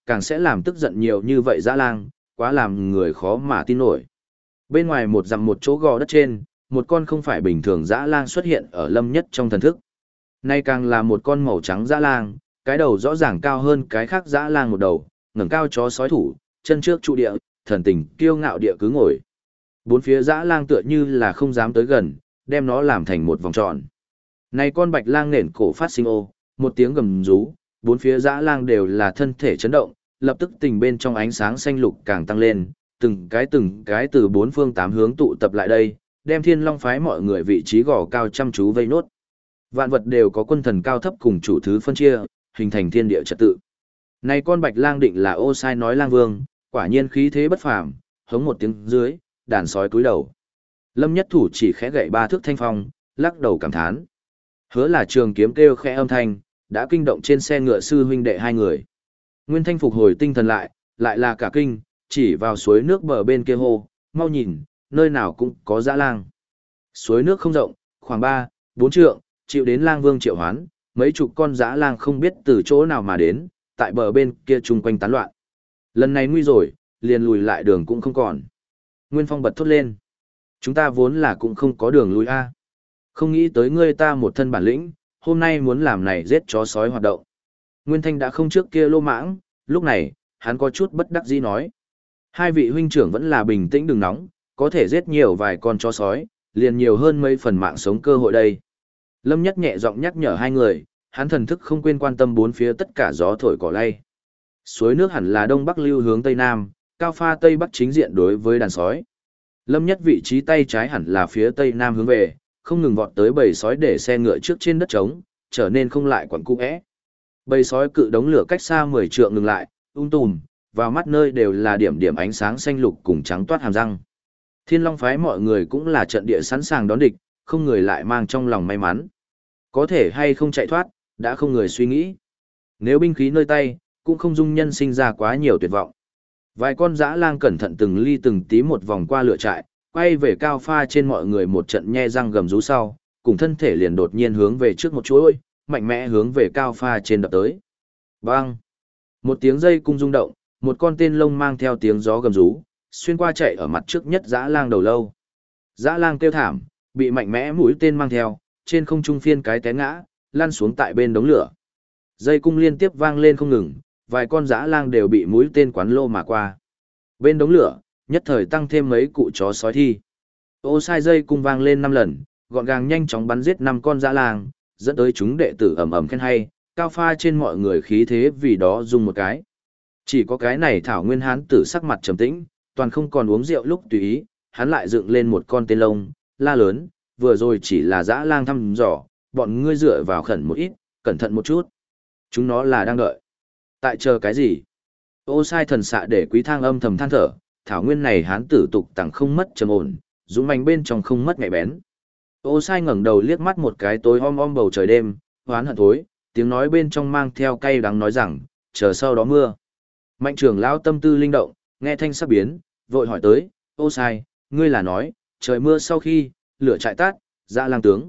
càng sẽ làm tức giận nhiều như vậy dã lang, quá làm người khó mà tin nổi. Bên ngoài một dặm một chỗ gò đất trên, một con không phải bình thường dã lang xuất hiện ở Lâm Nhất trong thần thức. Nay càng là một con màu trắng dã lang, cái đầu rõ ràng cao hơn cái khác dã lang một đầu, ngẩng cao chó sói thủ, chân trước trụ địa, thần tình kiêu ngạo địa cứ ngồi. Bốn phía dã lang tựa như là không dám tới gần, đem nó làm thành một vòng tròn. Này con bạch lang nền cổ phát sinh ô, một tiếng gầm rú, bốn phía dã lang đều là thân thể chấn động, lập tức tình bên trong ánh sáng xanh lục càng tăng lên, từng cái từ bốn phương tám hướng tụ tập lại đây, đem Thiên Long phái mọi người vị trí gò cao chăm chú vây nốt. Vạn vật đều có quân thần cao thấp cùng chủ thứ phân chia, hình thành thiên địa trật tự. Này con bạch lang định là Ô Sai nói lang vương, quả nhiên khí thế bất phàm, hống một tiếng dưới, đàn sói cúi đầu. Lâm Nhất Thủ chỉ khẽ gậy ba thước thanh phong, lắc đầu cảm thán. Hứa là trường kiếm kêu khẽ âm thanh, đã kinh động trên xe ngựa sư huynh đệ hai người. Nguyên Thanh phục hồi tinh thần lại là cả kinh, chỉ vào suối nước bờ bên kia hô, mau nhìn, nơi nào cũng có dã lang. Suối nước không rộng, khoảng 3-4 trượng, chịu đến lang vương triệu hoán, mấy chục con dã lang không biết từ chỗ nào mà đến, tại bờ bên kia chung quanh tán loạn. Lần này nguy rồi, liền lùi lại đường cũng không còn. Nguyên Phong bật thốt lên. Chúng ta vốn là cũng không có đường lùi a. Không nghĩ tới ngươi ta một thân bản lĩnh, hôm nay muốn làm này giết chó sói hoạt động. Nguyên Thanh đã không trước kia lô mãng, lúc này, hắn có chút bất đắc dĩ nói. Hai vị huynh trưởng vẫn là bình tĩnh đừng nóng, có thể giết nhiều vài con chó sói, liền nhiều hơn mấy phần mạng sống cơ hội đây. Lâm Nhất nhẹ giọng nhắc nhở hai người, hắn thần thức không quên quan tâm bốn phía tất cả gió thổi cỏ lay. Suối nước hẳn là đông bắc lưu hướng tây nam, cao pha tây bắc chính diện đối với đàn sói. Lâm Nhất vị trí tay trái hẳn là phía tây nam hướng về, không ngừng vọt tới bầy sói để xe ngựa trước trên đất trống, trở nên không lại quẩn cung ẽ. Bầy sói cự đống lửa cách xa 10 trượng ngừng lại, tùm, vào mắt nơi đều là điểm điểm ánh sáng xanh lục cùng trắng toát hàm răng. Thiên Long phái mọi người cũng là trận địa sẵn sàng đón địch, không người lại mang trong lòng may mắn. Có thể hay không chạy thoát, đã không người suy nghĩ. Nếu binh khí nơi tay, cũng không dung nhân sinh ra quá nhiều tuyệt vọng. Vài con dã lang cẩn thận từng ly từng tí một vòng qua lửa trại, quay về cao pha trên mọi người một trận nhe răng gầm rú sau, cùng thân thể liền đột nhiên hướng về trước một chuỗi, mạnh mẽ hướng về cao pha trên đập tới. Bang! Một tiếng dây cung rung động, một con tên lông mang theo tiếng gió gầm rú, xuyên qua chạy ở mặt trước nhất dã lang đầu lâu. Dã lang kêu thảm, bị mạnh mẽ mũi tên mang theo, trên không trung phiên cái té ngã, lăn xuống tại bên đống lửa. Dây cung liên tiếp vang lên không ngừng, vài con dã lang đều bị mũi tên quán lô mà qua. Bên đống lửa, nhất thời tăng thêm mấy cụ chó sói thi. Ô Sai dây cung vang lên 5 lần, gọn gàng nhanh chóng bắn giết 5 con dã lang, dẫn tới chúng đệ tử ầm ầm khen hay, cao pha trên mọi người khí thế vì đó dùng một cái. Chỉ có cái này Thảo Nguyên Hán tử sắc mặt trầm tĩnh, toàn không còn uống rượu lúc tùy ý, hắn lại dựng lên một con tên lông, la lớn, vừa rồi chỉ là dã lang thăm dò, bọn ngươi dựa vào khẩn một ít, cẩn thận một chút. Chúng nó là đang đợi. Tại chờ cái gì? Ô Sai thần xạ để Quý Thang âm thầm than thở, Thảo Nguyên này hán tử tục tẳng không mất trầm ổn, dũng mãnh bên trong không mất nhạy bén. Ô Sai ngẩng đầu liếc mắt một cái tối om bầu trời đêm, hoán hận thối, tiếng nói bên trong mang theo cay đắng nói rằng, chờ sau đó mưa. Mạnh trưởng lão tâm tư linh động, nghe thanh sắc biến, vội hỏi tới, Ô Sai, ngươi là nói, trời mưa sau khi, lửa trại tắt, dã lang tướng.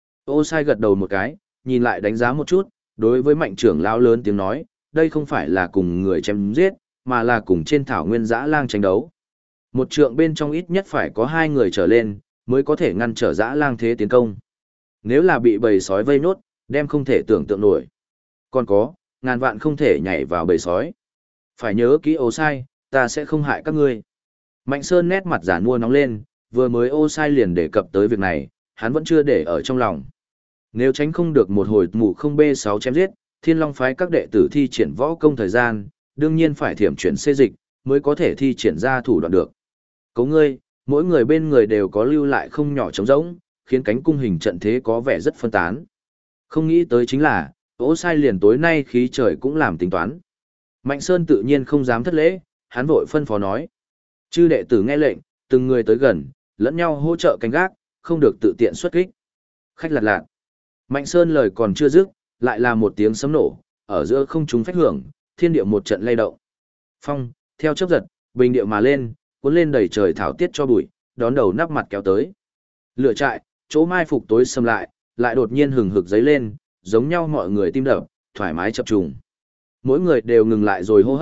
Ô Sai gật đầu một cái, nhìn lại đánh giá một chút, đối với mạnh trưởng lão lớn tiếng nói, đây không phải là cùng người chém giết, mà là cùng trên thảo nguyên dã lang tranh đấu. Một trượng bên trong ít nhất phải có 2 người trở lên, mới có thể ngăn trở dã lang thế tiến công. Nếu là bị bầy sói vây nốt, đem không thể tưởng tượng nổi. Còn có, ngàn vạn không thể nhảy vào bầy sói. Phải nhớ kỹ Ô Sai, ta sẽ không hại các ngươi. Mạnh Sơn nét mặt giản mua nóng lên, vừa mới Ô Sai liền đề cập tới việc này, hắn vẫn chưa để ở trong lòng. Nếu tránh không được một hồi mù không B6 chém giết, Thiên Long phái các đệ tử thi triển võ công thời gian, đương nhiên phải thiểm chuyển xê dịch, mới có thể thi triển ra thủ đoạn được. Cấu ngươi, mỗi người bên người đều có lưu lại không nhỏ trống rỗng, khiến cánh cung hình trận thế có vẻ rất phân tán. Không nghĩ tới chính là, Ô Sai liền tối nay khí trời cũng làm tính toán. Mạnh Sơn tự nhiên không dám thất lễ, hắn vội phân phó nói. Chư đệ tử nghe lệnh, từng người tới gần, lẫn nhau hỗ trợ canh gác, không được tự tiện xuất kích. Khách lạt lạt. Mạnh Sơn lời còn chưa dứt, lại là một tiếng sấm nổ, ở giữa không trung phách hưởng, thiên địa một trận lay động. Phong, theo chớp giật, bình địa mà lên, cuốn lên đầy trời thảo tiết cho bụi, đón đầu nắp mặt kéo tới. Lửa trại, chỗ mai phục tối sầm lại đột nhiên hừng hực giấy lên, giống nhau mọi người tim đập, thoải mái chập trùng. Mỗi người đều ngừng lại rồi hô hấp,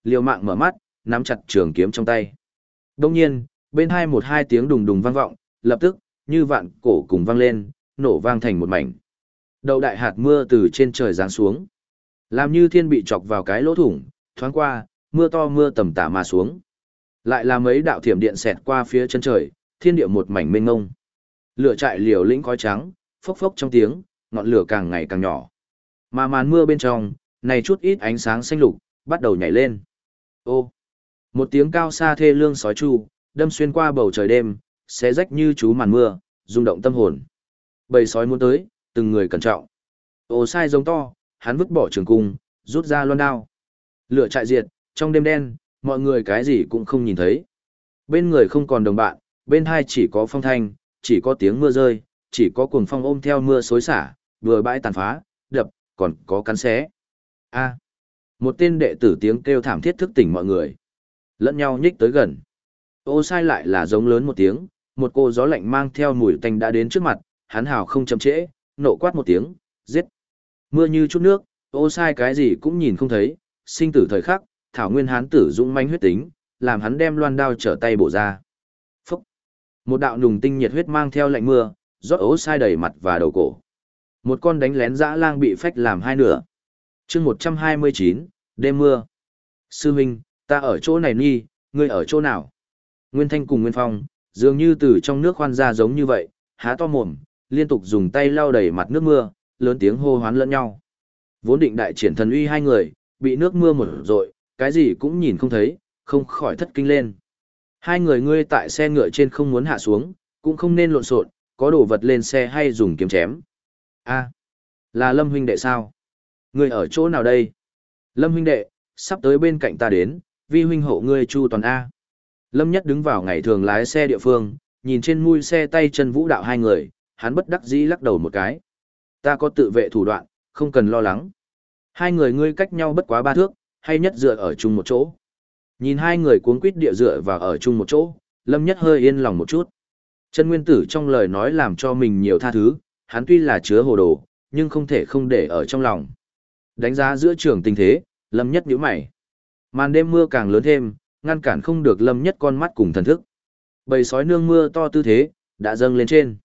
liều mạng mở mắt, nắm chặt trường kiếm trong tay. Đông nhiên, bên hai một hai tiếng đùng đùng vang vọng, lập tức, như vạn cổ cùng vang lên, nổ vang thành một mảnh. Đầu đại hạt mưa từ trên trời giáng xuống. Làm như thiên bị chọc vào cái lỗ thủng, thoáng qua, mưa to mưa tầm tả mà xuống. Lại là mấy đạo thiểm điện xẹt qua phía chân trời, thiên địa một mảnh mênh mông. Lửa trại liều lĩnh khói trắng, phốc phốc trong tiếng, ngọn lửa càng ngày càng nhỏ. Mà màn mưa bên trong, này chút ít ánh sáng xanh lục, bắt đầu nhảy lên. Ô! Một tiếng cao xa thê lương sói chu, đâm xuyên qua bầu trời đêm, xé rách như chú màn mưa, rung động tâm hồn. Bầy sói muốn tới, từng người cẩn trọng. Ô sai giống to, hắn vứt bỏ trường cung, rút ra loan đao. Lửa trại diệt, trong đêm đen, mọi người cái gì cũng không nhìn thấy. Bên người không còn đồng bạn, bên hai chỉ có phong thanh, chỉ có tiếng mưa rơi, chỉ có cuồng phong ôm theo mưa xối xả, vừa bãi tàn phá, đập, còn có cắn xé. A. Một tên đệ tử tiếng kêu thảm thiết thức tỉnh mọi người. Lẫn nhau nhích tới gần. Ô sai lại là giống lớn một tiếng, một cô gió lạnh mang theo mùi tanh đã đến trước mặt, hắn hào không chậm trễ, nộ quát một tiếng, giết. Mưa như chút nước, ô sai cái gì cũng nhìn không thấy, sinh tử thời khắc, thảo nguyên hán tử dũng manh huyết tính, làm hắn đem loan đao trở tay bổ ra. Phúc! Một đạo nùng tinh nhiệt huyết mang theo lạnh mưa, rót ô sai đầy mặt và đầu cổ. Một con đánh lén dã lang bị phách làm hai nửa. Chương 129, đêm mưa. Sư huynh, ta ở chỗ này nhi, ngươi ở chỗ nào? Nguyên Thanh cùng Nguyên Phong, dường như từ trong nước khoan ra giống như vậy, há to mồm, liên tục dùng tay lau đầy mặt nước mưa, lớn tiếng hô hoán lẫn nhau. Vốn định đại triển thần uy hai người, bị nước mưa một rội, cái gì cũng nhìn không thấy, không khỏi thất kinh lên. Hai người ngươi tại xe ngựa trên không muốn hạ xuống, cũng không nên lộn xộn, có đồ vật lên xe hay dùng kiếm chém. A, là Lâm huynh đệ sao? Ngươi ở chỗ nào đây? Lâm huynh đệ, sắp tới bên cạnh ta đến, vi huynh hộ ngươi chu toàn A. Lâm Nhất đứng vào ngày thường lái xe địa phương, nhìn trên mui xe tay chân vũ đạo hai người, hắn bất đắc dĩ lắc đầu một cái. Ta có tự vệ thủ đoạn, không cần lo lắng. Hai người ngươi cách nhau bất quá 3 thước, hay nhất dựa ở chung một chỗ. Nhìn hai người cuống quýt địa dựa và ở chung một chỗ, Lâm Nhất hơi yên lòng một chút. Chân nguyên tử trong lời nói làm cho mình nhiều tha thứ, hắn tuy là chứa hồ đồ, nhưng không thể không để ở trong lòng. Đánh giá giữa trường tình thế, Lâm Nhất nhíu mày. Màn đêm mưa càng lớn thêm, ngăn cản không được Lâm Nhất con mắt cùng thần thức. Bầy sói nương mưa to tư thế, đã dâng lên trên.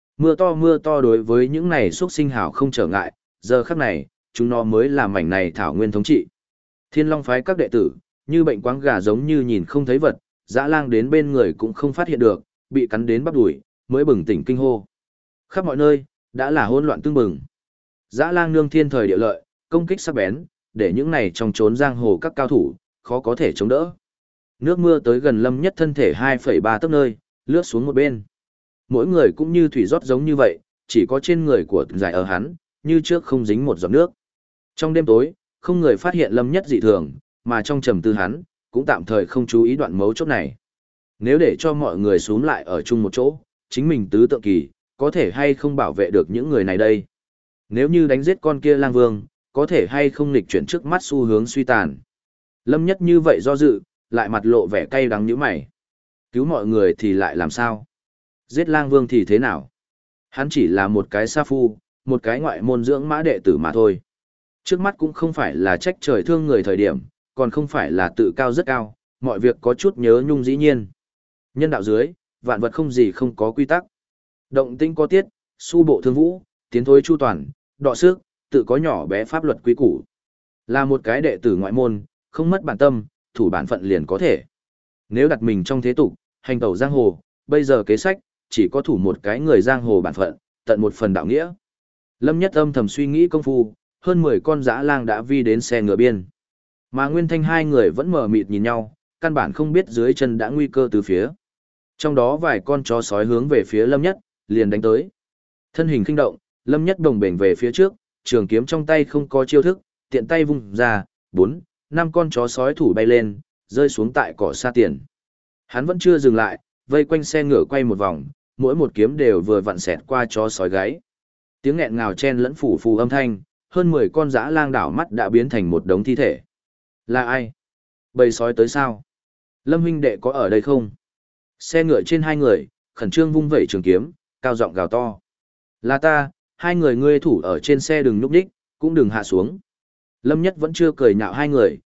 Mưa to đối với những này xuất sinh hảo không trở ngại, giờ khắc này, chúng nó mới là mảnh này thảo nguyên thống trị. Thiên Long phái các đệ tử, như bệnh quáng gà giống như nhìn không thấy vật, dã lang đến bên người cũng không phát hiện được, bị cắn đến bắp đuổi, mới bừng tỉnh kinh hô. Khắp mọi nơi, đã là hỗn loạn tương bừng. Dã lang nương thiên thời địa lợi, công kích sắc bén, để những này trong trốn giang hồ các cao thủ, khó có thể chống đỡ. Nước mưa tới gần Lâm Nhất thân thể 2,3 tấc nơi, lướt xuống một bên. Mỗi người cũng như thủy rót giống như vậy, chỉ có trên người của giải ở hắn, như trước không dính một giọt nước. Trong đêm tối, không người phát hiện Lâm Nhất dị thường, mà trong trầm tư hắn, cũng tạm thời không chú ý đoạn mấu chốt này. Nếu để cho mọi người xuống lại ở chung một chỗ, chính mình tứ tượng kỳ, có thể hay không bảo vệ được những người này đây? Nếu như đánh giết con kia lang vương, có thể hay không nghịch chuyển trước mắt xu hướng suy tàn? Lâm Nhất như vậy do dự, lại mặt lộ vẻ cay đắng như mày. Cứu mọi người thì lại làm sao? Giết lang vương thì thế nào? Hắn chỉ là một cái sa phu, một cái ngoại môn dưỡng mã đệ tử mà thôi. Trước mắt cũng không phải là trách trời thương người thời điểm, còn không phải là tự cao rất cao, mọi việc có chút nhớ nhung dĩ nhiên. Nhân đạo dưới, vạn vật không gì không có quy tắc. Động tinh có tiết, su bộ thương vũ, tiến thối chu toàn, đọ sức, tự có nhỏ bé pháp luật quý củ. Là một cái đệ tử ngoại môn, không mất bản tâm, thủ bản phận liền có thể. Nếu đặt mình trong thế tục, hành tẩu giang hồ, bây giờ kế sách, chỉ có thủ một cái người giang hồ bản phận, tận một phần đạo nghĩa. Lâm Nhất âm thầm suy nghĩ công phu, hơn 10 con dã lang đã vi đến xe ngựa biên. Mà Nguyên Thanh hai người vẫn mờ mịt nhìn nhau, căn bản không biết dưới chân đã nguy cơ từ phía. Trong đó vài con chó sói hướng về phía Lâm Nhất, liền đánh tới. Thân hình khinh động, Lâm Nhất đồng bền về phía trước, trường kiếm trong tay không có chiêu thức, tiện tay vung ra, 4, 5 con chó sói thủ bay lên, rơi xuống tại cỏ xa tiền. Hắn vẫn chưa dừng lại, vây quanh xe ngựa quay một vòng, mỗi một kiếm đều vừa vặn xẹt qua chó sói gáy. Tiếng nghẹn ngào chen lẫn phủ phù âm thanh, hơn 10 con dã lang đảo mắt đã biến thành một đống thi thể. Là ai? Bầy sói tới sao? Lâm huynh đệ có ở đây không? Xe ngựa trên hai người, khẩn trương vung vẩy trường kiếm, cao giọng gào to. Là ta, hai người ngươi thủ ở trên xe đừng núp đích, cũng đừng hạ xuống. Lâm Nhất vẫn chưa cười nhạo hai người,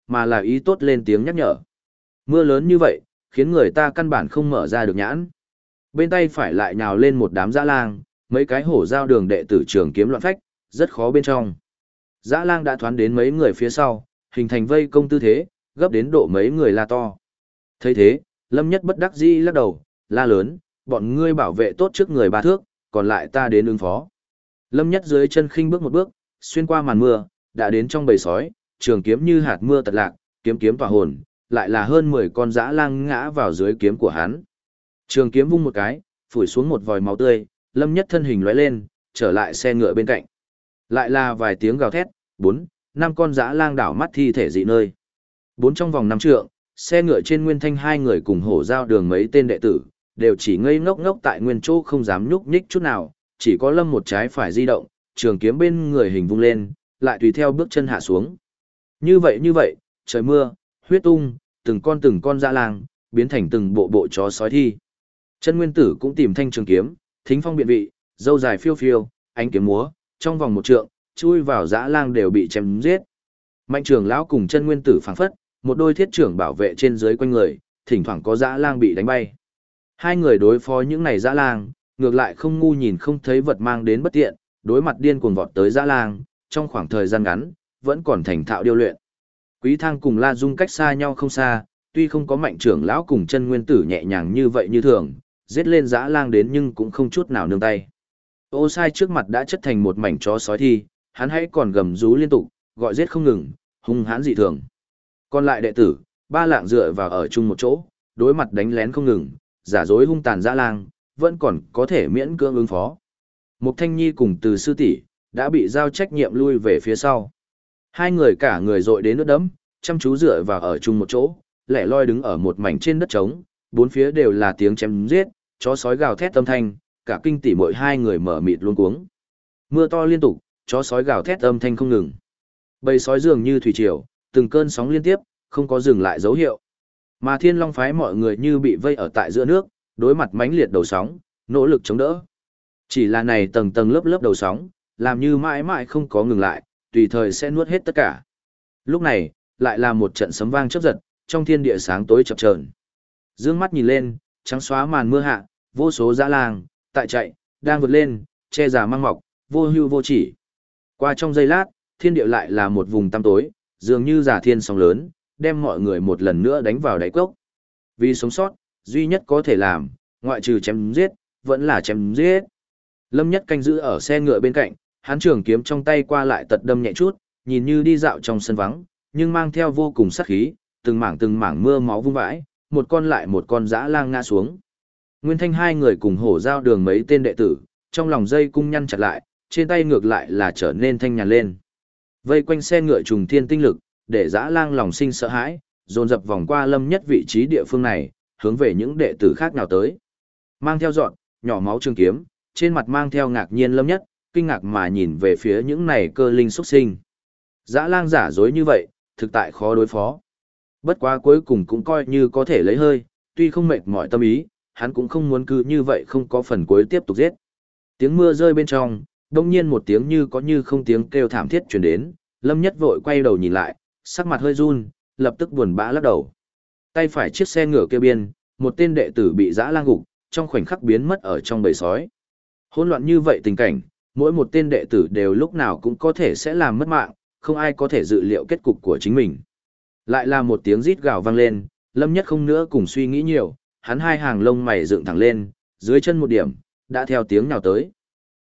mà là ý tốt lên tiếng nhắc nhở. Mưa lớn như vậy, khiến người ta căn bản không mở ra được nhãn. Bên tay phải lại nhào lên một đám dã lang, mấy cái hổ giao đường đệ tử trường kiếm loạn phách, rất khó bên trong. Dã lang đã thoán đến mấy người phía sau, hình thành vây công tư thế, gấp đến độ mấy người la to. Thấy thế, Lâm Nhất bất đắc dĩ lắc đầu, la lớn, bọn ngươi bảo vệ tốt trước người 3 thước, còn lại ta đến ứng phó. Lâm Nhất dưới chân khinh bước một bước, xuyên qua màn mưa, đã đến trong bầy sói, trường kiếm như hạt mưa tật lạc, kiếm kiếm tỏa hồn, lại là hơn 10 con dã lang ngã vào dưới kiếm của hắn. Trường kiếm vung một cái, phủi xuống một vòi máu tươi, Lâm Nhất thân hình lóe lên, trở lại xe ngựa bên cạnh. Lại là vài tiếng gào thét, 4, 5 con dã lang đảo mắt thi thể dị nơi. 4 trong vòng 5 trượng, xe ngựa trên Nguyên Thanh 2 người cùng hổ giao đường mấy tên đệ tử, đều chỉ ngây ngốc ngốc tại nguyên chỗ không dám nhúc nhích chút nào, chỉ có Lâm một trái phải di động, trường kiếm bên người hình vung lên, lại tùy theo bước chân hạ xuống. Như vậy, trời mưa, huyết tung, từng con dã lang, biến thành từng bộ bộ chó sói thi. Chân Nguyên Tử cũng tìm thanh trường kiếm, thính phong biện vị, dâu dài phiêu phiêu, ánh kiếm múa, trong vòng 1 trượng, chui vào dã lang đều bị chém giết. Mạnh trưởng lão cùng Chân Nguyên Tử phảng phất, một đôi thiết trưởng bảo vệ trên dưới quanh người, thỉnh thoảng có dã lang bị đánh bay. Hai người đối phó những này dã lang, ngược lại không ngu nhìn không thấy vật mang đến bất tiện, đối mặt điên cuồng vọt tới dã lang, trong khoảng thời gian ngắn, vẫn còn thành thạo điêu luyện. Quý Thang cùng La Dung cách xa nhau không xa, tuy không có Mạnh trưởng lão cùng Chân Nguyên Tử nhẹ nhàng như vậy như thường, giết lên dã lang đến nhưng cũng không chút nào nương tay. Ô Sai trước mặt đã chất thành một mảnh chó sói thi, hắn hãy còn gầm rú liên tục, gọi giết không ngừng, hung hãn dị thường. Còn lại đệ tử, 3 lạng dựa vào ở chung một chỗ, đối mặt đánh lén không ngừng, giả dối hung tàn dã lang, vẫn còn có thể miễn cưỡng ứng phó. Mục Thanh Nhi cùng Từ sư tỷ đã bị giao trách nhiệm lui về phía sau. Hai người cả người dội đến nước đẫm, chăm chú dựa vào ở chung một chỗ, lẻ loi đứng ở một mảnh trên đất trống, bốn phía đều là tiếng chém giết, chó sói gào thét âm thanh, cả kinh tỷ muội hai người mở mịt luống cuống. Mưa to liên tục, chó sói gào thét âm thanh không ngừng. Bầy sói dường như thủy triều, từng cơn sóng liên tiếp, không có dừng lại dấu hiệu. Mà Thiên Long phái mọi người như bị vây ở tại giữa nước, đối mặt mãnh liệt đầu sóng, nỗ lực chống đỡ. Chỉ là này tầng tầng lớp lớp đầu sóng, làm như mãi mãi không có ngừng lại, tùy thời sẽ nuốt hết tất cả. Lúc này, lại là một trận sấm vang chớp giật, trong thiên địa sáng tối chập chờn. Dương mắt nhìn lên, trắng xóa màn mưa hạ, vô số dã lang, tại chạy, đang vượt lên, che già mang mọc, vô hưu vô chỉ. Qua trong giây lát, thiên địa lại là một vùng tăm tối, dường như giả thiên sóng lớn, đem mọi người một lần nữa đánh vào đáy cốc. Vì sống sót, duy nhất có thể làm, ngoại trừ chém giết, vẫn là chém giết. Lâm Nhất canh giữ ở xe ngựa bên cạnh, hắn trường kiếm trong tay qua lại tật đâm nhẹ chút, nhìn như đi dạo trong sân vắng, nhưng mang theo vô cùng sát khí, từng mảng mưa máu vung vãi, một con lại một con dã lang ngã xuống. Nguyên Thanh hai người cùng hổ giao đường mấy tên đệ tử, trong lòng dây cung nhăn chặt lại, trên tay ngược lại là trở nên thanh nhàn lên. Vây quanh xe ngựa trùng thiên tinh lực, để dã lang lòng sinh sợ hãi, dồn dập vòng qua Lâm Nhất vị trí địa phương này, hướng về những đệ tử khác nào tới. Mang theo dọn, nhỏ máu trường kiếm, trên mặt mang theo ngạc nhiên Lâm Nhất, kinh ngạc mà nhìn về phía những này cơ linh xuất sinh. Dã lang giả dối như vậy, thực tại khó đối phó. Bất quá cuối cùng cũng coi như có thể lấy hơi, tuy không mệt mỏi tâm ý, hắn cũng không muốn cứ như vậy không có phần cuối tiếp tục giết. Tiếng mưa rơi bên trong, đông nhiên một tiếng như có như không tiếng kêu thảm thiết truyền đến, Lâm Nhất vội quay đầu nhìn lại, sắc mặt hơi run, lập tức buồn bã lắc đầu. Tay phải chiếc xe ngựa kia biên, một tên đệ tử bị dã lang gục, trong khoảnh khắc biến mất ở trong bầy sói. Hỗn loạn như vậy tình cảnh, mỗi một tên đệ tử đều lúc nào cũng có thể sẽ làm mất mạng, không ai có thể dự liệu kết cục của chính mình. Lại là một tiếng rít gào vang lên, Lâm Nhất không nữa cùng suy nghĩ nhiều, hắn hai hàng lông mày dựng thẳng lên, dưới chân một điểm, đã theo tiếng nào tới.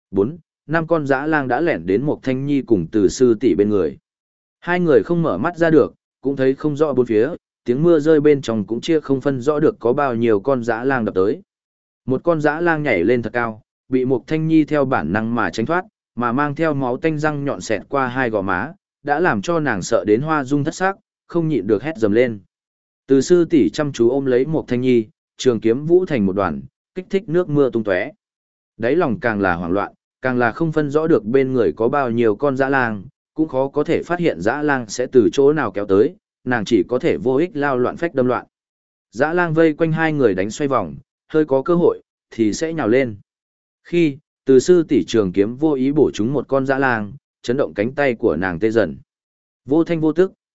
4, 5 con dã lang đã lẻn đến một Thanh Nhi cùng Từ sư tỷ bên người. Hai người không mở mắt ra được, cũng thấy không rõ bốn phía, tiếng mưa rơi bên trong cũng chia không phân rõ được có bao nhiêu con dã lang đập tới. Một con dã lang nhảy lên thật cao, bị một Thanh Nhi theo bản năng mà tránh thoát, mà mang theo máu tanh răng nhọn xẹt qua hai gò má, đã làm cho nàng sợ đến hoa dung thất sắc, không nhịn được hét dầm lên. Từ sư tỷ chăm chú ôm lấy một Thanh Nhi, trường kiếm vũ thành một đoàn, kích thích nước mưa tung tóe. Đáy lòng càng là hoảng loạn, càng là không phân rõ được bên người có bao nhiêu con dã lang, cũng khó có thể phát hiện dã lang sẽ từ chỗ nào kéo tới, nàng chỉ có thể vô ích lao loạn phách đâm loạn. Dã lang vây quanh hai người đánh xoay vòng, hơi có cơ hội thì sẽ nhào lên. Khi Từ sư tỷ trường kiếm vô ý bổ trúng một con dã lang, chấn động cánh tay của nàng tê dần. Vô thanh vô tức,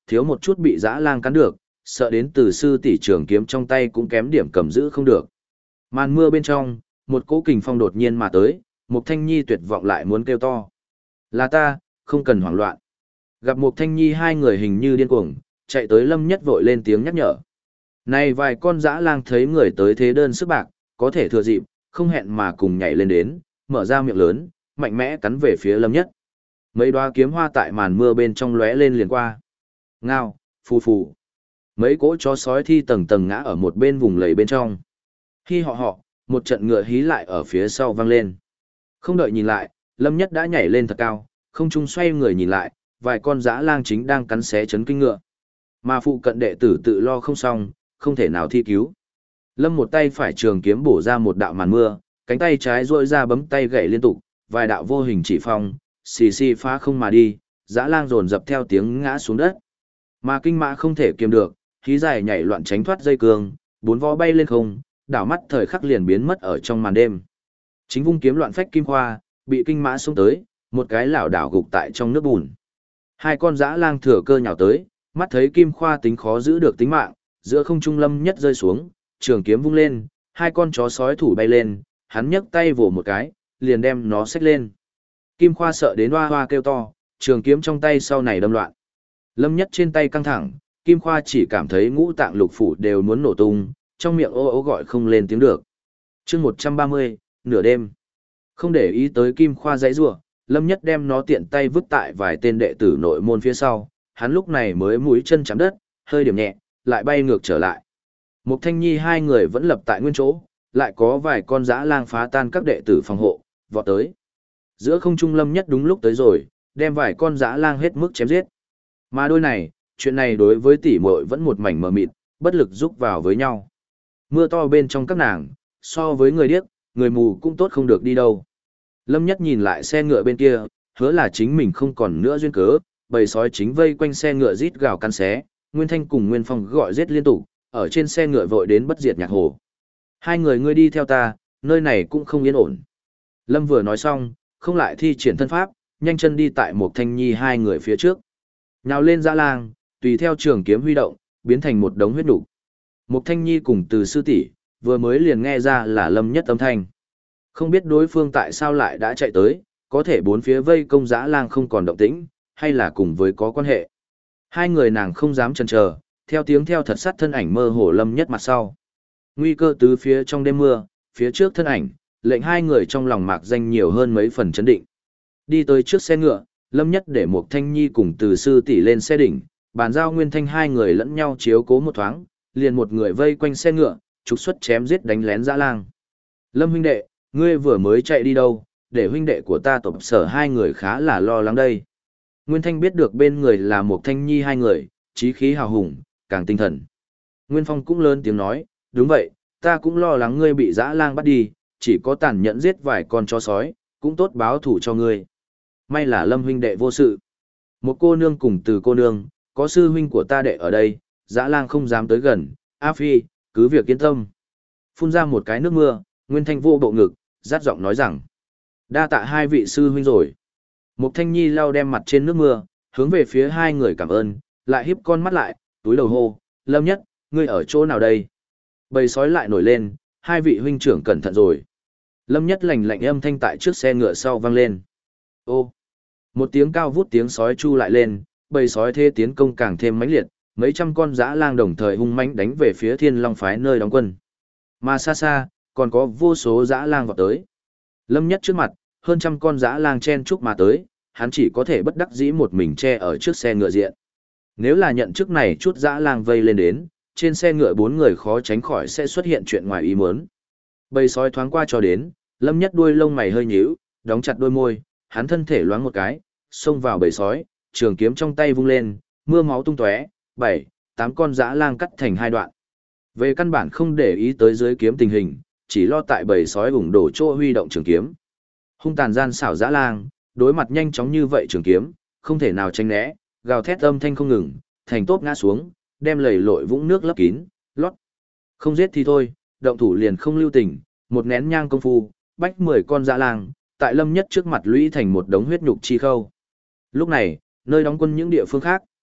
thiếu một chút bị dã lang cắn được, sợ đến từ sư tỷ trường kiếm trong tay cũng kém điểm cầm giữ không được. Màn mưa bên trong, một cỗ kình phong đột nhiên mà tới, Mục Thanh Nhi tuyệt vọng lại muốn kêu to. Là ta, không cần hoảng loạn. Gặp Mục Thanh Nhi hai người hình như điên cuồng, chạy tới Lâm Nhất vội lên tiếng nhắc nhở. Này vài con dã lang thấy người tới thế đơn sức bạc, có thể thừa dịp, không hẹn mà cùng nhảy lên đến, mở ra miệng lớn, mạnh mẽ cắn về phía Lâm Nhất. Mấy đoá kiếm hoa tại màn mưa bên trong lóe lên liền qua. Ngao, phù phù. Mấy cỗ chó sói thi tầng tầng ngã ở một bên vùng lầy bên trong. Khi họ, một trận ngựa hí lại ở phía sau vang lên. Không đợi nhìn lại, Lâm Nhất đã nhảy lên thật cao, không trung xoay người nhìn lại, vài con dã lang chính đang cắn xé chấn kinh ngựa. Mà phụ cận đệ tử tự lo không xong, không thể nào thi cứu. Lâm một tay phải trường kiếm bổ ra một đạo màn mưa, cánh tay trái duỗi ra bấm tay gậy liên tục, vài đạo vô hình chỉ phong, xì xì phá không mà đi, dã lang dồn dập theo tiếng ngã xuống đất. Mà kinh mã không thể kiềm được, khí dài nhảy loạn tránh thoát dây cương, bốn vó bay lên không, đảo mắt thời khắc liền biến mất ở trong màn đêm. Chính vung kiếm loạn phách kim khoa, bị kinh mã xông tới, một cái lảo đảo gục tại trong nước bùn. Hai con dã lang thừa cơ nhào tới, mắt thấy kim khoa tính khó giữ được tính mạng, giữa không trung Lâm Nhất rơi xuống, trường kiếm vung lên, hai con chó sói thủ bay lên, hắn nhấc tay vồ một cái, liền đem nó xách lên. Kim khoa sợ đến hoa hoa kêu to, trường kiếm trong tay sau này đâm loạn. Lâm Nhất trên tay căng thẳng, Kim khoa chỉ cảm thấy ngũ tạng lục phủ đều muốn nổ tung, trong miệng ô ô gọi không lên tiếng được. Chương 130, nửa đêm. Không để ý tới Kim khoa giãy giụa, Lâm Nhất đem nó tiện tay vứt tại vài tên đệ tử nội môn phía sau, hắn lúc này mới mũi chân chạm đất, hơi điểm nhẹ, lại bay ngược trở lại. Mục Thanh Nhi hai người vẫn lập tại nguyên chỗ, lại có vài con dã lang phá tan các đệ tử phòng hộ, vọt tới. Giữa không trung Lâm Nhất đúng lúc tới rồi, đem vài con dã lang hết mức chém giết. Mà đôi này, chuyện này đối với tỷ muội vẫn một mảnh mờ mịt, bất lực giúp vào với nhau. Mưa to bên trong các nàng, so với người điếc, người mù cũng tốt không được đi đâu. Lâm Nhất nhìn lại xe ngựa bên kia, hứa là chính mình không còn nữa duyên cớ, bầy sói chính vây quanh xe ngựa rít gào cắn xé, Nguyên Thanh cùng Nguyên Phong gọi giết liên tục, ở trên xe ngựa vội đến bất diệt nhạc hồ. Hai người ngươi đi theo ta, nơi này cũng không yên ổn. Lâm vừa nói xong, không lại thi triển thân pháp, nhanh chân đi tại một Thanh Nhi hai người phía trước. Nhào lên dã lang, tùy theo trường kiếm huy động, biến thành một đống huyết nục. Một Thanh Nhi cùng từ sư tỷ vừa mới liền nghe ra là Lâm Nhất âm thanh. Không biết đối phương tại sao lại đã chạy tới, có thể bốn phía vây công dã lang không còn động tĩnh, hay là cùng với có quan hệ. Hai người nàng không dám chần chờ, theo tiếng theo thật sát thân ảnh mơ hồ Lâm Nhất mặt sau. Nguy cơ tứ phía trong đêm mưa, phía trước thân ảnh, lệnh hai người trong lòng mạc danh nhiều hơn mấy phần chấn định. Đi tới trước xe ngựa, Lâm Nhất để một Thanh Nhi cùng từ sư tỷ lên xe đỉnh, bàn giao Nguyên Thanh hai người lẫn nhau chiếu cố một thoáng, liền một người vây quanh xe ngựa, trục xuất chém giết đánh lén dã lang. Lâm huynh đệ, ngươi vừa mới chạy đi đâu, để huynh đệ của ta tộc sở hai người khá là lo lắng đây. Nguyên Thanh biết được bên người là một Thanh Nhi hai người, chí khí hào hùng, càng tinh thần. Nguyên Phong cũng lớn tiếng nói, đúng vậy, ta cũng lo lắng ngươi bị dã lang bắt đi, chỉ có tàn nhẫn giết vài con chó sói, cũng tốt báo thủ cho ngươi. May là Lâm huynh đệ vô sự. Một cô nương cùng từ cô nương, có sư huynh của ta đệ ở đây, dã lang không dám tới gần, A Phi, cứ việc yên tâm. Phun ra một cái nước mưa, Nguyên Thanh vô bộ ngực, rát giọng nói rằng, đa tạ hai vị sư huynh rồi. Mục Thanh Nhi lau đem mặt trên nước mưa, hướng về phía hai người cảm ơn, lại híp con mắt lại, túi đầu hô, Lâm Nhất, ngươi ở chỗ nào đây? Bầy sói lại nổi lên, hai vị huynh trưởng cẩn thận rồi. Lâm Nhất lạnh lạnh âm thanh tại trước xe ngựa sau vang lên. Ô, một tiếng cao vút tiếng sói chu lại lên, bầy sói thế tiến công càng thêm mãnh liệt, mấy trăm con dã lang đồng thời hung mãnh đánh về phía Thiên Long phái nơi đóng quân. Mà xa xa, còn có vô số dã lang vọt tới. Lâm Nhất trước mặt, hơn trăm con dã lang chen chúc mà tới, hắn chỉ có thể bất đắc dĩ một mình che ở trước xe ngựa diện. Nếu là nhận trước này chút dã lang vây lên đến, trên xe ngựa bốn người khó tránh khỏi sẽ xuất hiện chuyện ngoài ý muốn. Bầy sói thoáng qua cho đến, Lâm Nhất đuôi lông mày hơi nhíu, đóng chặt đôi môi, hắn thân thể loáng một cái, xông vào bầy sói, trường kiếm trong tay vung lên, mưa máu tung tóe, 7, 8 con dã lang cắt thành hai đoạn. Về căn bản không để ý tới dưới kiếm tình hình, chỉ lo tại bầy sói ủng đổ chỗ huy động trường kiếm. Hung tàn gian xảo dã lang, đối mặt nhanh chóng như vậy trường kiếm, không thể nào tránh né, gào thét âm thanh không ngừng, thành tốp ngã xuống, đem lầy lội vũng nước lấp kín, lót. Không giết thì thôi, động thủ liền không lưu tình, một nén nhang công phu, bách 10 con dã lang, tại Lâm Nhất trước mặt lũy thành một đống huyết nhục chi khâu. Lúc này, nơi đóng quân những địa phương khác,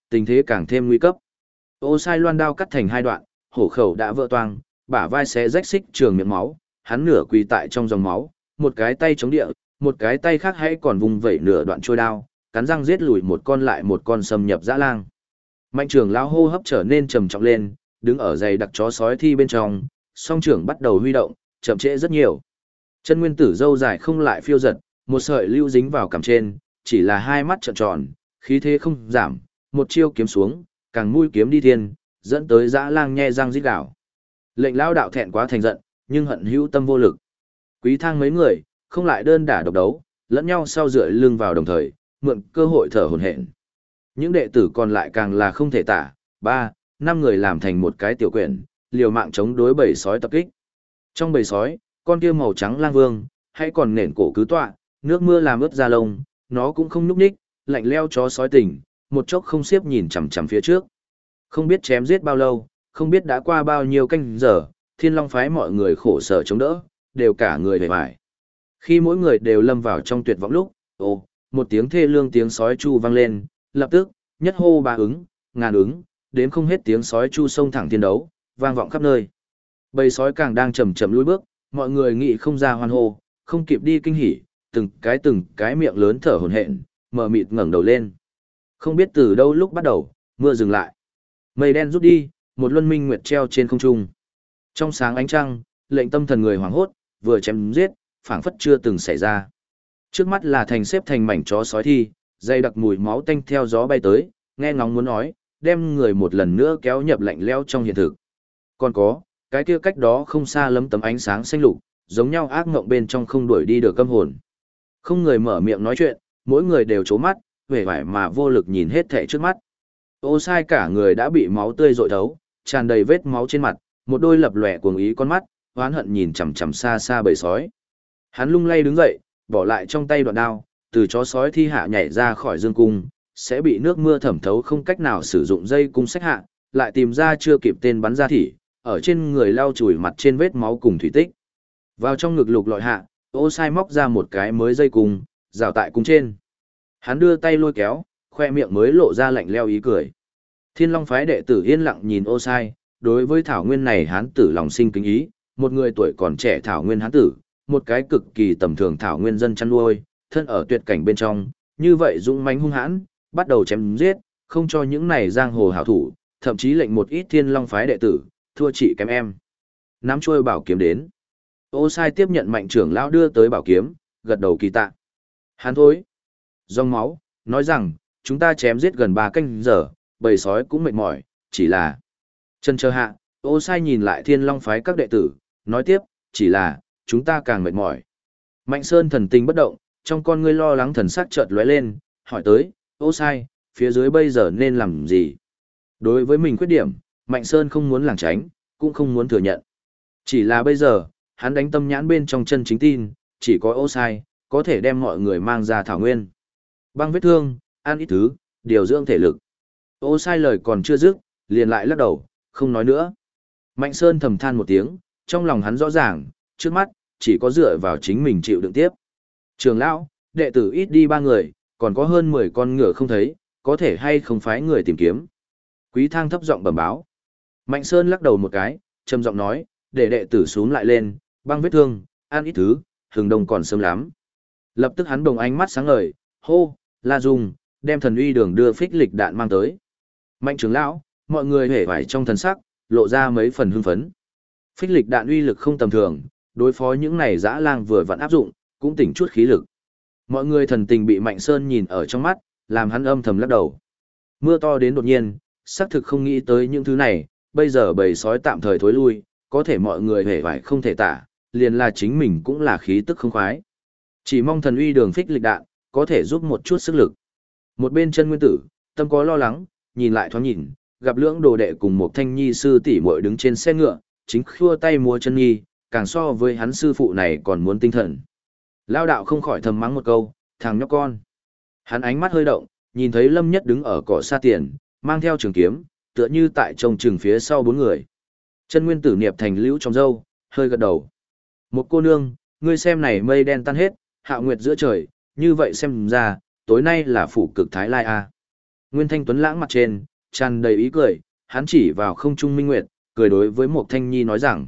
Tình thế càng thêm nguy cấp. Ô Sai loan đao cắt thành hai đoạn, hổ khẩu đã vỡ toang, bả vai xé rách xích trường miệng máu, hắn nửa quỳ tại trong dòng máu, một cái tay chống địa, một cái tay khác hãy còn vùng vẩy nửa đoạn trôi đao, cắn răng giết lùi một con lại một con xâm nhập dã lang. Mạnh trưởng lão hô hấp trở nên trầm trọng lên, đứng ở dày đặc chó sói thi bên trong, song trưởng bắt đầu huy động, chậm trễ rất nhiều. Chân nguyên tử dâu dài không lại phiêu giật, một sợi lưu dính vào cằm trên, chỉ là hai mắt trợn tròn, khí thế không giảm, một chiêu kiếm xuống, càng mũi kiếm đi thiên, dẫn tới dã lang nhe răng rít gào. Lệnh lão đạo thẹn quá thành giận, nhưng hận hữu tâm vô lực. Quý thang mấy người, không lại đơn đả độc đấu, lẫn nhau sau dựa lưng vào đồng thời, mượn cơ hội thở hổn hển. Những đệ tử còn lại càng là không thể tả, 3, 5 người làm thành một cái tiểu quyển, liều mạng chống đối bầy sói tập kích. Trong bầy sói, con kia màu trắng lang vương, hay còn nền cổ cứ tọa, nước mưa làm ướt da lông, nó cũng không nhúc nhích, lạnh leo chó sói tỉnh, một chốc không xiếp nhìn chằm chằm phía trước. Không biết chém giết bao lâu, không biết đã qua bao nhiêu canh giờ, Thiên Long phái mọi người khổ sở chống đỡ, đều cả người vẻ vải. Khi mỗi người đều lâm vào trong tuyệt vọng lúc, một tiếng thê lương tiếng sói chu vang lên, lập tức, nhất hô ba ứng, ngàn ứng, đến không hết tiếng sói chu xông thẳng thiên đấu, vang vọng khắp nơi. Bầy sói càng đang chậm chậm lùi bước, mọi người nghĩ không ra hoan hô, không kịp đi kinh hỉ, từng cái miệng lớn thở hổn hển, mờ mịt ngẩng đầu lên. Không biết từ đâu lúc bắt đầu, mưa dừng lại. Mây đen rút đi, một luân minh nguyệt treo trên không trung. Trong sáng ánh trăng, lệnh tâm thần người hoảng hốt, vừa chém giết, phảng phất chưa từng xảy ra. Trước mắt là thành xếp thành mảnh chó sói thi, dây đặc mùi máu tanh theo gió bay tới, nghe ngóng muốn nói, đem người một lần nữa kéo nhập lạnh lẽo trong hiện thực. Còn có, cái kia cách đó không xa lấm tấm ánh sáng xanh lục, giống nhau ác ngộng bên trong không đuổi đi được câm hồn. Không người mở miệng nói chuyện, mỗi người đều trố mắt, vẻ vải mà vô lực nhìn hết thảy trước mắt. Ô Sai cả người đã bị máu tươi rội thấu, tràn đầy vết máu trên mặt, một đôi lập lòe cuồng ý con mắt, oán hận nhìn chằm chằm xa xa bầy sói. Hắn lung lay đứng dậy, bỏ lại trong tay đoạn đao, từ chó sói thi hạ nhảy ra khỏi dương cung, sẽ bị nước mưa thẩm thấu không cách nào sử dụng dây cung sách hạ, lại tìm ra chưa kịp tên bắn ra thỉ, ở trên người lau chùi mặt trên vết máu cùng thủy tích. Vào trong ngực lục lọi hạ, Ô Sai móc ra một cái mới dây cung, rào tại cung trên. Hắn đưa tay lôi kéo, khoe miệng mới lộ ra lạnh leo ý cười. Thiên Long phái đệ tử yên lặng nhìn Ô Sai, đối với thảo nguyên này hán tử lòng sinh kính ý, một người tuổi còn trẻ thảo nguyên hán tử, một cái cực kỳ tầm thường thảo nguyên dân chăn nuôi, thân ở tuyệt cảnh bên trong, như vậy dũng mãnh hung hãn, bắt đầu chém giết, không cho những này giang hồ hảo thủ, thậm chí lệnh một ít Thiên Long phái đệ tử thua chị kém em. Nắm chuôi bảo kiếm đến. Ô Sai tiếp nhận Mạnh trưởng lão đưa tới bảo kiếm, gật đầu kỳ tạ. Hắn thôi. Dòng máu, nói rằng, chúng ta chém giết gần 3 canh giờ, bầy sói cũng mệt mỏi, chỉ là... Chân chờ hạ, Ô Sai nhìn lại Thiên Long phái các đệ tử, nói tiếp, chỉ là, chúng ta càng mệt mỏi. Mạnh Sơn thần tình bất động, trong con ngươi lo lắng thần sắc chợt lóe lên, hỏi tới, Ô Sai, phía dưới bây giờ nên làm gì? Đối với mình khuyết điểm, Mạnh Sơn không muốn lảng tránh, cũng không muốn thừa nhận. Chỉ là bây giờ, hắn đánh tâm nhãn bên trong chân chính tin, chỉ có Ô Sai, có thể đem mọi người mang ra thảo nguyên. Băng vết thương, ăn ít thứ, điều dưỡng thể lực. Ô Sai lời còn chưa dứt, liền lại lắc đầu, không nói nữa. Mạnh Sơn thầm than một tiếng, trong lòng hắn rõ ràng, trước mắt, chỉ có dựa vào chính mình chịu đựng tiếp. Trường lão, đệ tử ít đi 3 người, còn có hơn 10 con ngựa không thấy, có thể hay không phái người tìm kiếm. Quý Thang thấp giọng bẩm báo. Mạnh Sơn lắc đầu một cái, trầm giọng nói, để đệ tử xuống lại lên, băng vết thương, ăn ít thứ, hừng đông còn sớm lắm. Lập tức hắn bồng ánh mắt sáng ngời, hô, La Dung, đem thần uy đường đưa phích lịch đạn mang tới. Mạnh trưởng lão, mọi người hể vải trong thần sắc, lộ ra mấy phần hưng phấn. Phích lịch đạn uy lực không tầm thường, đối phó những này dã lang vừa vặn áp dụng, cũng tỉnh chút khí lực. Mọi người thần tình bị Mạnh Sơn nhìn ở trong mắt, làm hắn âm thầm lắc đầu. Mưa to đến đột nhiên, xác thực không nghĩ tới những thứ này, bây giờ bầy sói tạm thời thối lui, có thể mọi người hề vải không thể tả, liền là chính mình cũng là khí tức không khoái. Chỉ mong thần uy đường phích lịch đạn, có thể giúp một chút sức lực. Một bên chân nguyên tử, tâm có lo lắng, nhìn lại thoáng nhìn, gặp lưỡng đồ đệ cùng một thanh nhi sư tỷ muội đứng trên xe ngựa, chính khua tay múa chân nhi, càng so với hắn sư phụ này còn muốn tinh thần. Lao đạo không khỏi thầm mắng một câu, thằng nhóc con. Hắn ánh mắt hơi động, nhìn thấy Lâm Nhất đứng ở cỏ xa tiền, mang theo trường kiếm, tựa như tại trông chừng phía sau 4 người. Chân nguyên tử niệm thành liễu trong râu, hơi gật đầu. Một cô nương, ngươi xem này mây đen tan hết, hạo nguyệt giữa trời, như vậy xem ra, tối nay là phủ cực Thái Lai a. Nguyên Thanh Tuấn lãng mặt trên, tràn đầy ý cười, hắn chỉ vào không trung minh nguyệt, cười đối với Mộc Thanh Nhi nói rằng.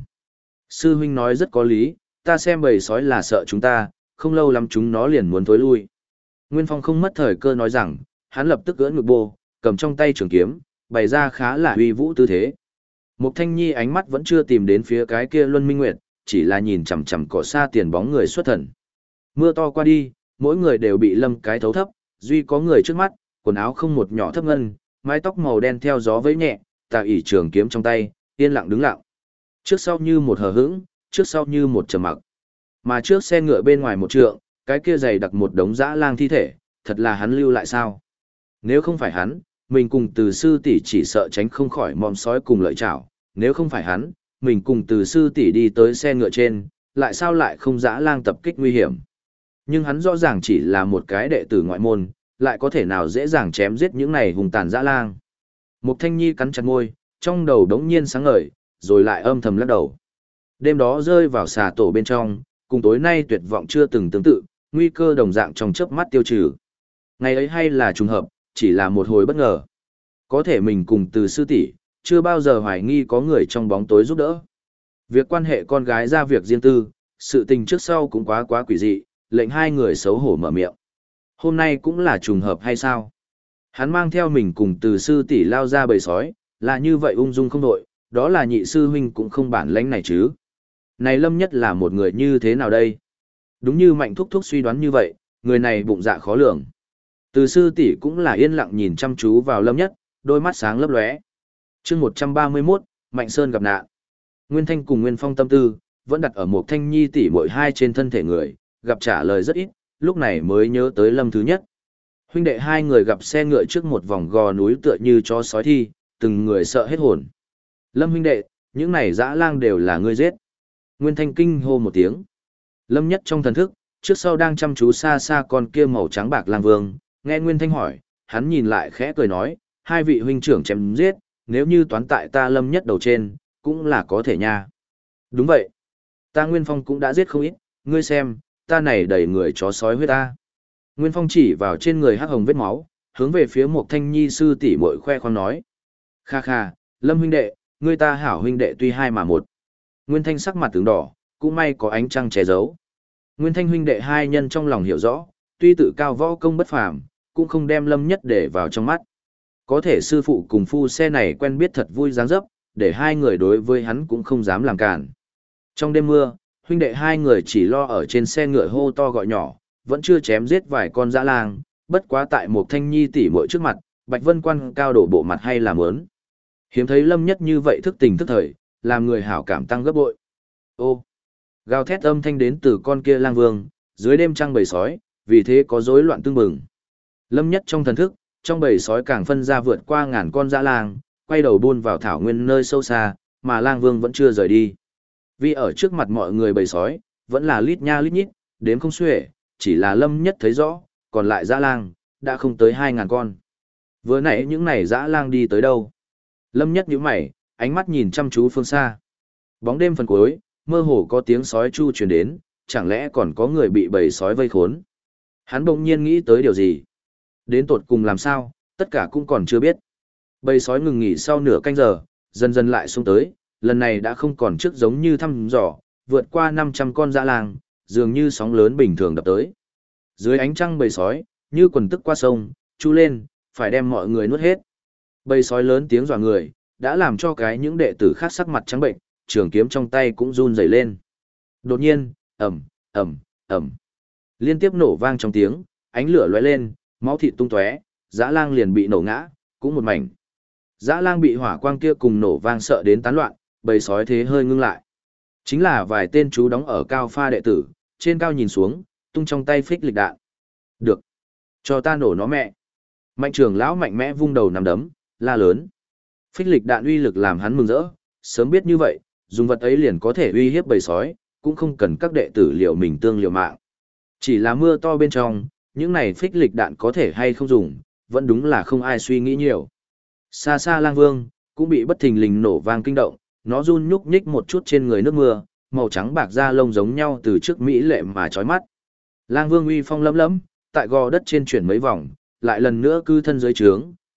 Sư huynh nói rất có lý, ta xem bầy sói là sợ chúng ta, không lâu lắm chúng nó liền muốn thối lui. Nguyên Phong không mất thời cơ nói rằng, hắn lập tức ưỡn ngực bô, cầm trong tay trường kiếm, bày ra khá là uy vũ tư thế. Mộc Thanh Nhi ánh mắt vẫn chưa tìm đến phía cái kia Luân Minh Nguyệt, chỉ là nhìn chằm chằm cỏ xa tiền bóng người xuất thần. Mưa to qua đi, mỗi người đều bị lâm cái thấu thấp, duy có người trước mắt, quần áo không một nhỏ thấp ngân, mái tóc màu đen theo gió vẫy nhẹ, tà ỷ trường kiếm trong tay, yên lặng đứng lặng. Trước sau như một hờ hững, trước sau như một trầm mặc. Mà trước xe ngựa bên ngoài một trượng, cái kia dày đặc một đống dã lang thi thể, thật là hắn lưu lại sao? Nếu không phải hắn, mình cùng từ sư tỷ chỉ sợ tránh không khỏi mòm sói cùng lợi chảo. Nếu không phải hắn, mình cùng từ sư tỷ đi tới xe ngựa trên, lại sao lại không dã lang tập kích nguy hiểm? Nhưng hắn rõ ràng chỉ là một cái đệ tử ngoại môn, lại có thể nào dễ dàng chém giết những này hùng tàn dã lang. Mục Thanh Nhi cắn chặt môi, trong đầu đống nhiên sáng ngời, rồi lại âm thầm lắc đầu. Đêm đó rơi vào xà tổ bên trong, cùng tối nay tuyệt vọng chưa từng tương tự, nguy cơ đồng dạng trong chớp mắt tiêu trừ. Ngày ấy hay là trùng hợp, chỉ là một hồi bất ngờ. Có thể mình cùng từ sư tỷ chưa bao giờ hoài nghi có người trong bóng tối giúp đỡ. Việc quan hệ con gái ra việc riêng tư, sự tình trước sau cũng quá quỷ dị, lệnh hai người xấu hổ mở miệng. Hôm nay cũng là trùng hợp hay sao? Hắn mang theo mình cùng từ sư tỷ lao ra bầy sói, là như vậy ung dung không đội, đó là nhị sư huynh cũng không bản lãnh này chứ. Này Lâm Nhất là một người như thế nào đây? Đúng như Mạnh Thúc Thúc suy đoán như vậy, người này bụng dạ khó lường. Từ sư tỷ cũng là yên lặng nhìn chăm chú vào Lâm Nhất, đôi mắt sáng lấp lóe. Chương 131, Mạnh Sơn gặp nạn. Nguyên Thanh cùng Nguyên Phong tâm tư vẫn đặt ở một Thanh Nhi tỷ muội hai trên thân thể người, gặp trả lời rất ít, lúc này mới nhớ tới Lâm thứ nhất. Huynh đệ hai người gặp xe ngựa trước một vòng gò núi tựa như chó sói thi, từng người sợ hết hồn. Lâm huynh đệ, những này dã lang đều là ngươi giết. Nguyên Thanh kinh hô một tiếng. Lâm Nhất trong thần thức, trước sau đang chăm chú xa xa con kia màu trắng bạc lang vương, nghe Nguyên Thanh hỏi, hắn nhìn lại khẽ cười nói, hai vị huynh trưởng chém giết, nếu như toán tại ta Lâm Nhất đầu trên, cũng là có thể nha. Đúng vậy. Ta Nguyên Phong cũng đã giết không ít, ngươi xem, ta này đầy người chó sói huyết ta. Nguyên Phong chỉ vào trên người hắc hồng vết máu, hướng về phía một Thanh Nhi sư tỷ muội khoe khoang nói. Kha kha, Lâm huynh đệ, ngươi ta hảo huynh đệ tuy hai mà một. Nguyên Thanh sắc mặt tướng đỏ, cũng may có ánh trăng che giấu. Nguyên Thanh huynh đệ hai nhân trong lòng hiểu rõ, tuy tự cao võ công bất phàm, cũng không đem Lâm Nhất để vào trong mắt. Có thể sư phụ cùng phu xe này quen biết thật vui dáng dấp, để hai người đối với hắn cũng không dám làm cản. Trong đêm mưa, huynh đệ hai người chỉ lo ở trên xe ngựa hô to gọi nhỏ, vẫn chưa chém giết vài con dã lang, bất quá tại một Thanh Nhi tỷ muội trước mặt, Bạch Vân Quan cao đổ bộ mặt hay làm ớn. Hiếm thấy Lâm Nhất như vậy thức tình thức thời, làm người hảo cảm tăng gấp bội. Ô, gào thét âm thanh đến từ con kia lang vương, dưới đêm trăng bầy sói, vì thế có rối loạn tương bừng. Lâm Nhất trong thần thức, trong bầy sói càng phân ra vượt qua ngàn con dã lang, quay đầu buôn vào thảo nguyên nơi sâu xa, mà lang vương vẫn chưa rời đi. Vì ở trước mặt mọi người bầy sói, vẫn là lít nha lít nhít, đếm không xuể, chỉ là Lâm Nhất thấy rõ, còn lại dã lang, đã không tới 2.000 con. Vừa nãy những này dã lang đi tới đâu? Lâm Nhất nhíu mày, ánh mắt nhìn chăm chú phương xa. Bóng đêm phần cuối, mơ hồ có tiếng sói chu truyền đến, chẳng lẽ còn có người bị bầy sói vây khốn? Hắn bỗng nhiên nghĩ tới điều gì? Đến tột cùng làm sao, tất cả cũng còn chưa biết. Bầy sói ngừng nghỉ sau nửa canh giờ, dần dần lại xuống tới, lần này đã không còn trước giống như thăm dò, vượt qua 500 con dã lang, dường như sóng lớn bình thường đập tới. Dưới ánh trăng bầy sói, như quần tức qua sông, chu lên, phải đem mọi người nuốt hết. Bầy sói lớn tiếng dọa người, đã làm cho cái những đệ tử khác sắc mặt trắng bệnh, trường kiếm trong tay cũng run rẩy lên. Đột nhiên, ầm, ầm, ầm, liên tiếp nổ vang trong tiếng, ánh lửa lóe lên, máu thịt tung tóe, dã lang liền bị nổ ngã, cũng một mảnh. Dã lang bị hỏa quang kia cùng nổ vang sợ đến tán loạn, bầy sói thế hơi ngưng lại. Chính là vài tên chú đóng ở cao pha đệ tử, trên cao nhìn xuống, tung trong tay phích lịch đạn. Được, cho ta nổ nó mẹ. Mạnh trưởng lão mạnh mẽ vung đầu nắm đấm, la lớn. Phích lịch đạn uy lực làm hắn mừng rỡ, sớm biết như vậy, dùng vật ấy liền có thể uy hiếp bầy sói, cũng không cần các đệ tử liệu mình tương liều mạng. Chỉ là mưa to bên trong, những này phích lịch đạn có thể hay không dùng, vẫn đúng là không ai suy nghĩ nhiều. Xa xa lang vương, cũng bị bất thình lình nổ vang kinh động, nó run nhúc nhích một chút trên người nước mưa, màu trắng bạc da lông giống nhau từ trước mỹ lệ mà chói mắt. Lang vương uy phong lấm lấm, tại gò đất trên chuyển mấy vòng, lại lần nữa cư thân dưới trướng,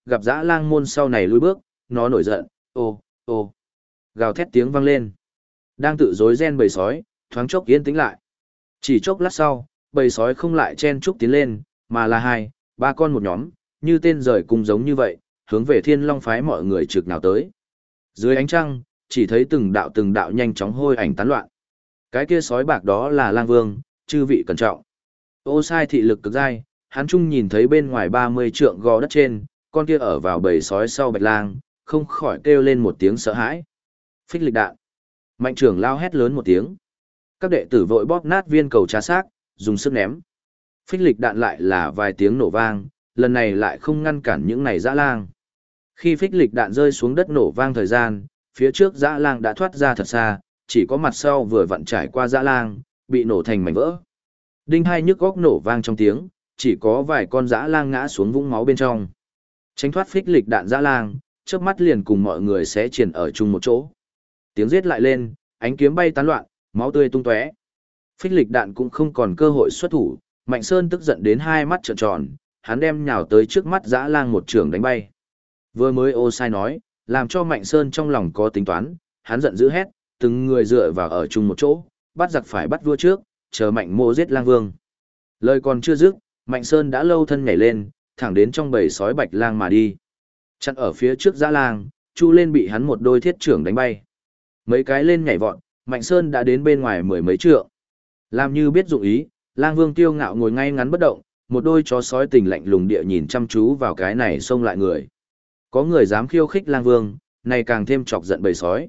gặp dã lang môn sau này lùi bước, nó nổi giận, ô, ô, gào thét tiếng vang lên. Đang tự rối ren bầy sói, thoáng chốc yên tĩnh lại. Chỉ chốc lát sau, bầy sói không lại chen chúc tiến lên, mà là hai, ba con một nhóm, như tên rời cùng giống như vậy, hướng về Thiên Long phái mọi người trực nào tới. Dưới ánh trăng, chỉ thấy từng đạo nhanh chóng hôi ảnh tán loạn. Cái kia sói bạc đó là Lang Vương, chư vị cẩn trọng. Ô Sai thị lực cực dai, hắn chung nhìn thấy bên ngoài 30 trượng gò đất trên, con kia ở vào bầy sói sau Bạch Lang, không khỏi kêu lên một tiếng sợ hãi. Phích lịch đạn. Mạnh trưởng lao hét lớn một tiếng. Các đệ tử vội bóp nát viên cầu trá xác, dùng sức ném. Phích lịch đạn lại là vài tiếng nổ vang, lần này lại không ngăn cản những này dã lang. Khi phích lịch đạn rơi xuống đất nổ vang thời gian, phía trước dã lang đã thoát ra thật xa, chỉ có mặt sau vừa vặn trải qua dã lang, bị nổ thành mảnh vỡ. Đinh hai nhức góc nổ vang trong tiếng, chỉ có vài con dã lang ngã xuống vũng máu bên trong. Tránh thoát phích lịch đạn dã lang, chớp mắt liền cùng mọi người sẽ triển ở chung một chỗ. Tiếng giết lại lên, ánh kiếm bay tán loạn, máu tươi tung tóe. Phích lịch đạn cũng không còn cơ hội xuất thủ, Mạnh Sơn tức giận đến hai mắt trợn tròn, hắn đem nhào tới trước mắt dã lang một trường đánh bay. Vừa mới Ô Sai nói, làm cho Mạnh Sơn trong lòng có tính toán, hắn giận dữ hét, từng người dựa vào ở chung một chỗ, bắt giặc phải bắt vua trước, chờ Mạnh Mô giết Lang Vương. Lời còn chưa dứt, Mạnh Sơn đã lâu thân nhảy lên, thẳng đến trong bầy sói Bạch Lang mà đi. Chặn ở phía trước dã lang, chu lên bị hắn một đôi thiết trưởng đánh bay. Mấy cái lên nhảy vọt, Mạnh Sơn đã đến bên ngoài mười mấy trượng. Làm như biết dụng ý, Lang Vương kiêu ngạo ngồi ngay ngắn bất động, một đôi chó sói tình lạnh lùng địa nhìn chăm chú vào cái này xông lại người. Có người dám khiêu khích Lang Vương, này càng thêm chọc giận bầy sói.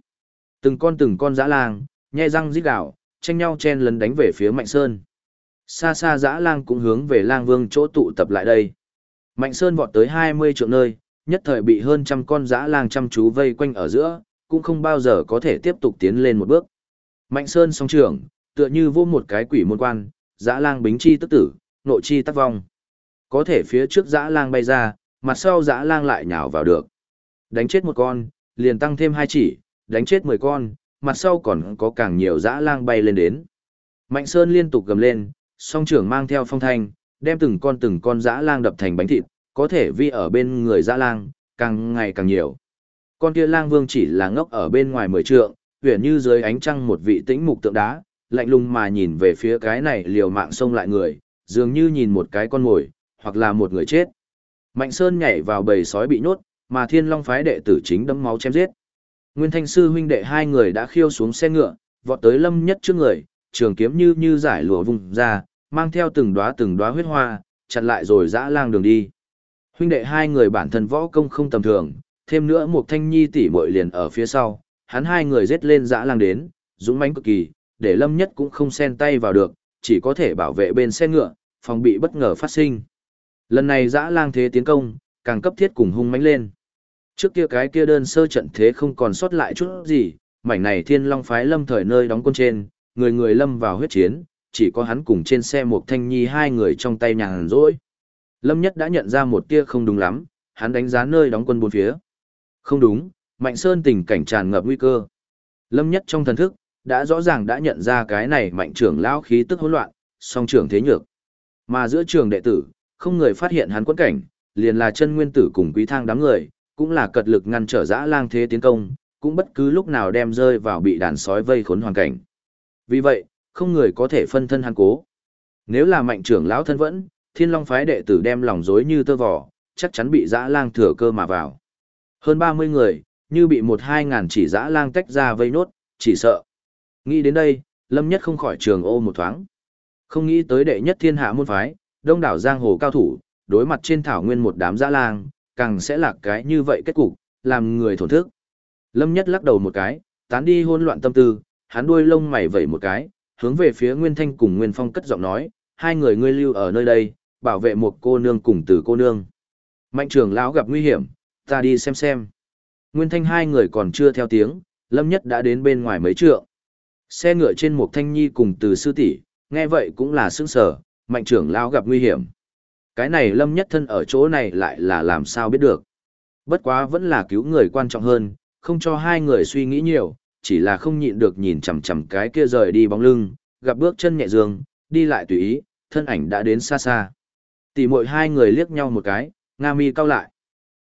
Từng con dã lang, nhe răng rít gào, tranh nhau chen lấn đánh về phía Mạnh Sơn. Xa xa dã lang cũng hướng về Lang Vương chỗ tụ tập lại đây. Mạnh Sơn vọt tới 20 trượng nơi, nhất thời bị hơn trăm con dã lang chăm chú vây quanh ở giữa, cũng không bao giờ có thể tiếp tục tiến lên một bước. Mạnh Sơn song trưởng, tựa như vô một cái quỷ môn quan, dã lang bính chi tức tử, nội chi tắc vong. Có thể phía trước dã lang bay ra, mặt sau dã lang lại nhào vào được. Đánh chết một con, liền tăng thêm 2 chỉ, đánh chết 10 con, mặt sau còn có càng nhiều dã lang bay lên đến. Mạnh Sơn liên tục gầm lên, song trưởng mang theo phong thanh, đem từng con dã lang đập thành bánh thịt, có thể vi ở bên người dã lang, càng ngày càng nhiều. Con kia Lang Vương chỉ là ngốc ở bên ngoài 10 trượng, huyền như dưới ánh trăng một vị tĩnh mục tượng đá, lạnh lùng mà nhìn về phía cái này liều mạng xông lại người, dường như nhìn một cái con mồi, hoặc là một người chết. Mạnh Sơn nhảy vào bầy sói bị nhốt, mà Thiên Long phái đệ tử chính đẫm máu chém giết. Nguyên Thanh sư huynh đệ hai người đã khiêu xuống xe ngựa, vọt tới Lâm Nhất trước người, trường kiếm như giải lụa vùng ra, mang theo từng đóa huyết hoa, chặn lại rồi dã lang đường đi. Huynh đệ hai người bản thân võ công không tầm thường, thêm nữa một Thanh Nhi tỷ muội liền ở phía sau, hắn hai người giết lên dã lang đến, dũng mãnh cực kỳ, để Lâm Nhất cũng không xen tay vào được, chỉ có thể bảo vệ bên xe ngựa, phòng bị bất ngờ phát sinh. Lần này dã lang thế tiến công, càng cấp thiết cùng hung mãnh lên. Trước kia cái kia đơn sơ trận thế không còn sót lại chút gì, mảnh này Thiên Long phái lâm thời nơi đóng quân trên, người người lâm vào huyết chiến, chỉ có hắn cùng trên xe một Thanh Nhi hai người trong tay nhàn rỗi. Lâm Nhất đã nhận ra một tia không đúng lắm, hắn đánh giá nơi đóng quân bốn phía. Không đúng, Mạnh Sơn tình cảnh tràn ngập nguy cơ. Lâm Nhất trong thần thức, đã rõ ràng đã nhận ra cái này Mạnh trưởng lão khí tức hỗn loạn, song trưởng thế nhược. Mà giữa trường đệ tử, không người phát hiện hắn quẫn cảnh, liền là chân nguyên tử cùng Quý Thang đám người, cũng là cật lực ngăn trở dã lang thế tiến công, cũng bất cứ lúc nào đem rơi vào bị đàn sói vây khốn hoàn cảnh. Vì vậy, không người có thể phân thân hắn cố. Nếu là Mạnh trưởng lão thân vẫn, Thiên Long phái đệ tử đem lòng rối như tơ vò, chắc chắn bị dã lang thừa cơ mà vào. Hơn 30 người, như bị 1-2 ngàn chỉ dã lang tách ra vây nốt, chỉ sợ. Nghĩ đến đây, Lâm Nhất không khỏi trường ô một thoáng. Không nghĩ tới đệ nhất thiên hạ môn phái, đông đảo giang hồ cao thủ, đối mặt trên thảo nguyên một đám dã lang, càng sẽ là cái như vậy kết cục, làm người thổn thức. Lâm Nhất lắc đầu một cái, tán đi hỗn loạn tâm tư, hắn đuôi lông mày vẩy một cái, hướng về phía Nguyên Thanh cùng Nguyên Phong cất giọng nói, hai người ngươi lưu ở nơi đây, bảo vệ một cô nương cùng Từ cô nương. Mạnh trưởng lão gặp nguy hiểm, ta đi xem. Nguyên Thanh hai người còn chưa theo tiếng, Lâm Nhất đã đến bên ngoài mấy trượng. Xe ngựa trên một Thanh Nhi cùng Từ sư tỷ, nghe vậy cũng là sững sờ, Mạnh trưởng lão gặp nguy hiểm. Cái này Lâm Nhất thân ở chỗ này lại là làm sao biết được. Bất quá vẫn là cứu người quan trọng hơn, không cho hai người suy nghĩ nhiều, chỉ là không nhịn được nhìn chằm chằm cái kia rời đi bóng lưng, gặp bước chân nhẹ dương, đi lại tùy ý, thân ảnh đã đến xa xa. Tỷ muội hai người liếc nhau một cái, nga mi cau lại.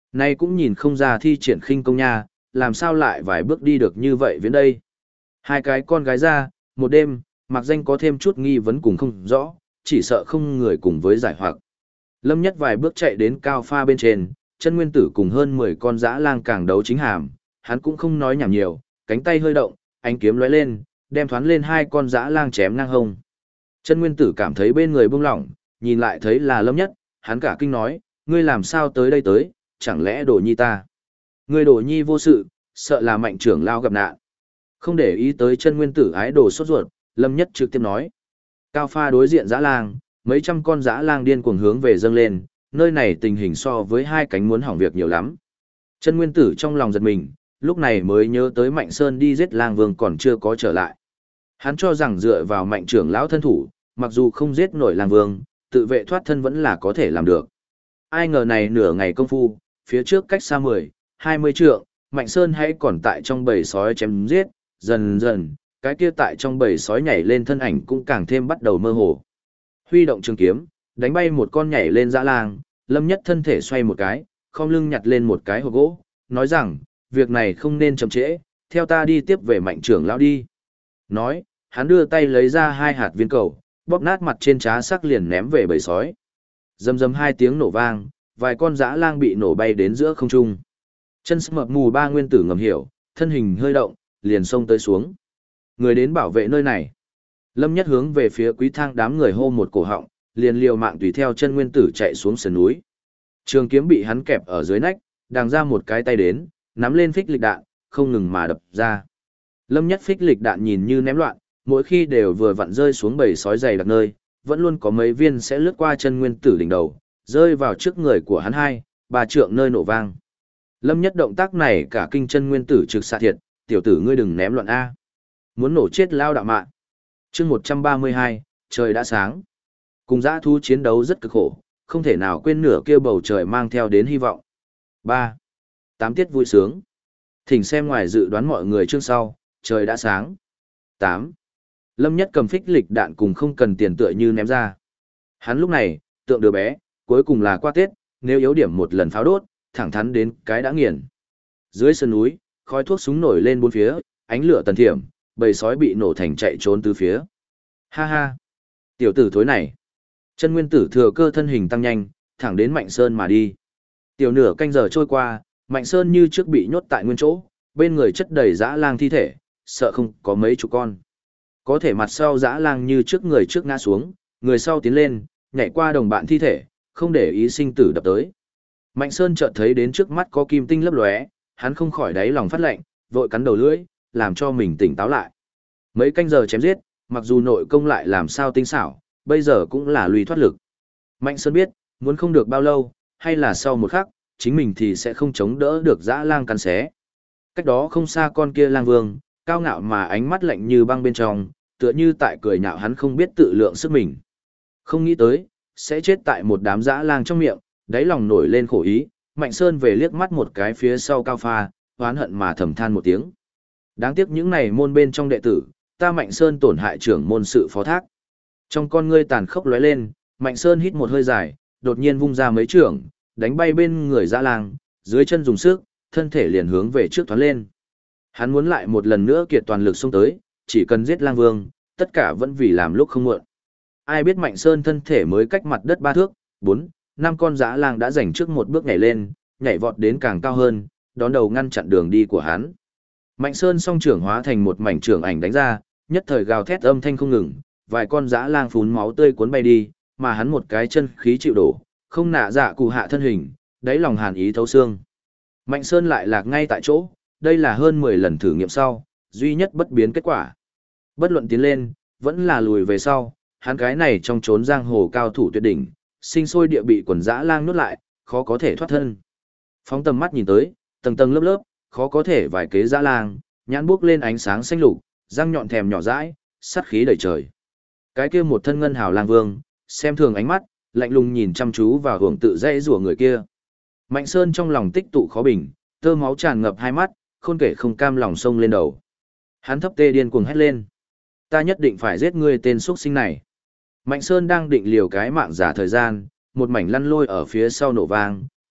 Nay cũng nhìn không ra thi triển khinh công nha, làm sao lại vài bước đi được như vậy viễn đây. Hai cái con gái ra, một đêm, mặc danh có thêm chút nghi vấn cùng không rõ, chỉ sợ không người cùng với giải hoặc. Lâm Nhất vài bước chạy đến cao pha bên trên, chân nguyên tử cùng hơn 10 con dã lang càng đấu chính hàm, hắn cũng không nói nhảm nhiều, cánh tay hơi động, ánh kiếm lóe lên, đem thoán lên hai con dã lang chém ngang hông. Chân nguyên tử cảm thấy bên người buông lỏng, nhìn lại thấy là Lâm Nhất, hắn cả kinh nói, ngươi làm sao tới đây tới, chẳng lẽ Đồ Nhi ta? Ngươi Đồ Nhi vô sự, sợ là Mạnh trưởng lao gặp nạn. Không để ý tới chân nguyên tử ái đồ sốt ruột, Lâm Nhất trực tiếp nói. Cao pha đối diện dã lang, mấy trăm con dã lang điên cuồng hướng về dâng lên, nơi này tình hình so với hai cánh muốn hỏng việc nhiều lắm. Chân nguyên tử trong lòng giật mình, lúc này mới nhớ tới Mạnh Sơn đi giết lang vương còn chưa có trở lại. Hắn cho rằng dựa vào Mạnh trưởng lão thân thủ, mặc dù không giết nổi lang vương, tự vệ thoát thân vẫn là có thể làm được. Ai ngờ này nửa ngày công phu, phía trước cách xa 10, 20 trượng, Mạnh Sơn hãy còn tại trong bầy sói chém giết, dần dần, cái kia tại trong bầy sói nhảy lên thân ảnh cũng càng thêm bắt đầu mơ hồ. Huy động trường kiếm, đánh bay một con nhảy lên dã lang, Lâm Nhất thân thể xoay một cái, khom lưng nhặt lên một cái hộp gỗ, nói rằng, việc này không nên chậm trễ, theo ta đi tiếp về Mạnh trưởng lão đi. Nói, hắn đưa tay lấy ra hai hạt viên cầu, bóp nát mặt trên trá sắc liền ném về bầy sói. Rầm rầm hai tiếng nổ vang, vài con dã lang bị nổ bay đến giữa không trung. Chân mập mù ba nguyên tử ngầm hiểu, thân hình hơi động, liền xông tới xuống. Người đến bảo vệ nơi này. Lâm Nhất hướng về phía quý thang đám người hô một cổ họng, liền liều mạng tùy theo chân nguyên tử chạy xuống sườn núi. Trường kiếm bị hắn kẹp ở dưới nách, đàng ra một cái tay đến, nắm lên phích lịch đạn, không ngừng mà đập ra. Lâm Nhất phích lịch đạn nhìn như ném loạn, mỗi khi đều vừa vặn rơi xuống bầy sói dày đặc nơi, vẫn luôn có mấy viên sẽ lướt qua chân nguyên tử đỉnh đầu, rơi vào trước người của hắn 2, 3 trượng nơi nổ vang. Lâm Nhất động tác này cả kinh chân nguyên tử trực xạ thiệt, tiểu tử ngươi đừng ném loạn A. Muốn nổ chết lao đạo mạng. chương 132, trời đã sáng. Cùng dã thú chiến đấu rất cực khổ, không thể nào quên nửa kia bầu trời mang theo đến hy vọng. 3. 8 tiết vui sướng. Thỉnh xem ngoài dự đoán mọi người chương sau, trời đã sáng. 8. Lâm Nhất cầm phích lịch đạn cùng không cần tiền tựa như ném ra. Hắn lúc này, tượng đứa bé, cuối cùng là qua Tết, nếu yếu điểm một lần pháo đốt, thẳng thắn đến cái đã nghiền. Dưới sườn núi, khói thuốc súng nổi lên bốn phía, ánh lửa tần thiểm, bầy sói bị nổ thành chạy trốn tứ phía. Ha ha! Tiểu tử thối này! Chân nguyên tử thừa cơ thân hình tăng nhanh, thẳng đến Mạnh Sơn mà đi. Tiểu nửa canh giờ trôi qua, Mạnh Sơn như trước bị nhốt tại nguyên chỗ, bên người chất đầy dã lang thi thể, sợ không có mấy chục con. Có thể mặt sau dã lang như trước người trước ngã xuống, người sau tiến lên, nhảy qua đồng bạn thi thể, không để ý sinh tử đập tới. Mạnh Sơn chợt thấy đến trước mắt có kim tinh lấp lóe, hắn không khỏi đáy lòng phát lạnh, vội cắn đầu lưỡi, làm cho mình tỉnh táo lại. Mấy canh giờ chém giết, mặc dù nội công lại làm sao tinh xảo, bây giờ cũng là lùi thoát lực. Mạnh Sơn biết, muốn không được bao lâu, hay là sau một khắc, chính mình thì sẽ không chống đỡ được dã lang cắn xé. Cách đó không xa con kia lang vương, cao ngạo mà ánh mắt lạnh như băng bên trong, tựa như tại cười nhạo hắn không biết tự lượng sức mình. Không nghĩ tới, sẽ chết tại một đám dã lang trong miệng, đáy lòng nổi lên khổ ý, Mạnh Sơn về liếc mắt một cái phía sau cao pha, oán hận mà thầm than một tiếng. Đáng tiếc những này môn bên trong đệ tử, ta Mạnh Sơn tổn hại trưởng môn sự phó thác. Trong con ngươi tàn khốc lóe lên, Mạnh Sơn hít một hơi dài, đột nhiên vung ra mấy trưởng, đánh bay bên người dã lang, dưới chân dùng sức, thân thể liền hướng về trước thoát lên. Hắn muốn lại một lần nữa kiệt toàn lực xông tới, chỉ cần giết lang vương, tất cả vẫn vì làm lúc không muộn. Ai biết Mạnh Sơn thân thể mới cách mặt đất 3 thước, 4, 5 con dã lang đã giành trước một bước nhảy lên, nhảy vọt đến càng cao hơn, đón đầu ngăn chặn đường đi của hắn. Mạnh Sơn song trưởng hóa thành một mảnh trưởng ảnh đánh ra, nhất thời gào thét âm thanh không ngừng, vài con dã lang phún máu tươi cuốn bay đi, mà hắn một cái chân khí chịu đổ, không nạ dạ cụ hạ thân hình, đáy lòng hàn ý thấu xương. Mạnh Sơn lại lạc ngay tại chỗ, đây là hơn 10 lần thử nghiệm sau, duy nhất bất biến kết quả. Bất luận tiến lên, vẫn là lùi về sau, hắn cái này trong chốn giang hồ cao thủ tuyệt đỉnh, sinh sôi địa bị quần dã lang nuốt lại, khó có thể thoát thân. Phóng tầm mắt nhìn tới, tầng tầng lớp lớp, khó có thể vài kế dã lang, nhãn buốc lên ánh sáng xanh lục, răng nhọn thèm nhỏ dãi, sát khí đầy trời. Cái kia một thân ngân hào lang vương, xem thường ánh mắt, lạnh lùng nhìn chăm chú vào hưởng tự dãy rủa người kia. Mạnh Sơn trong lòng tích tụ khó bình, tơ máu tràn ngập hai mắt, khôn kể không cam lòng sông lên đầu. Hắn thấp tê điên cuồng hét lên. Ta nhất định phải giết ngươi tên xuất sinh này. Mạnh Sơn đang định liều cái mạng giả thời gian, một mảnh lăn lôi ở phía sau nổ vang,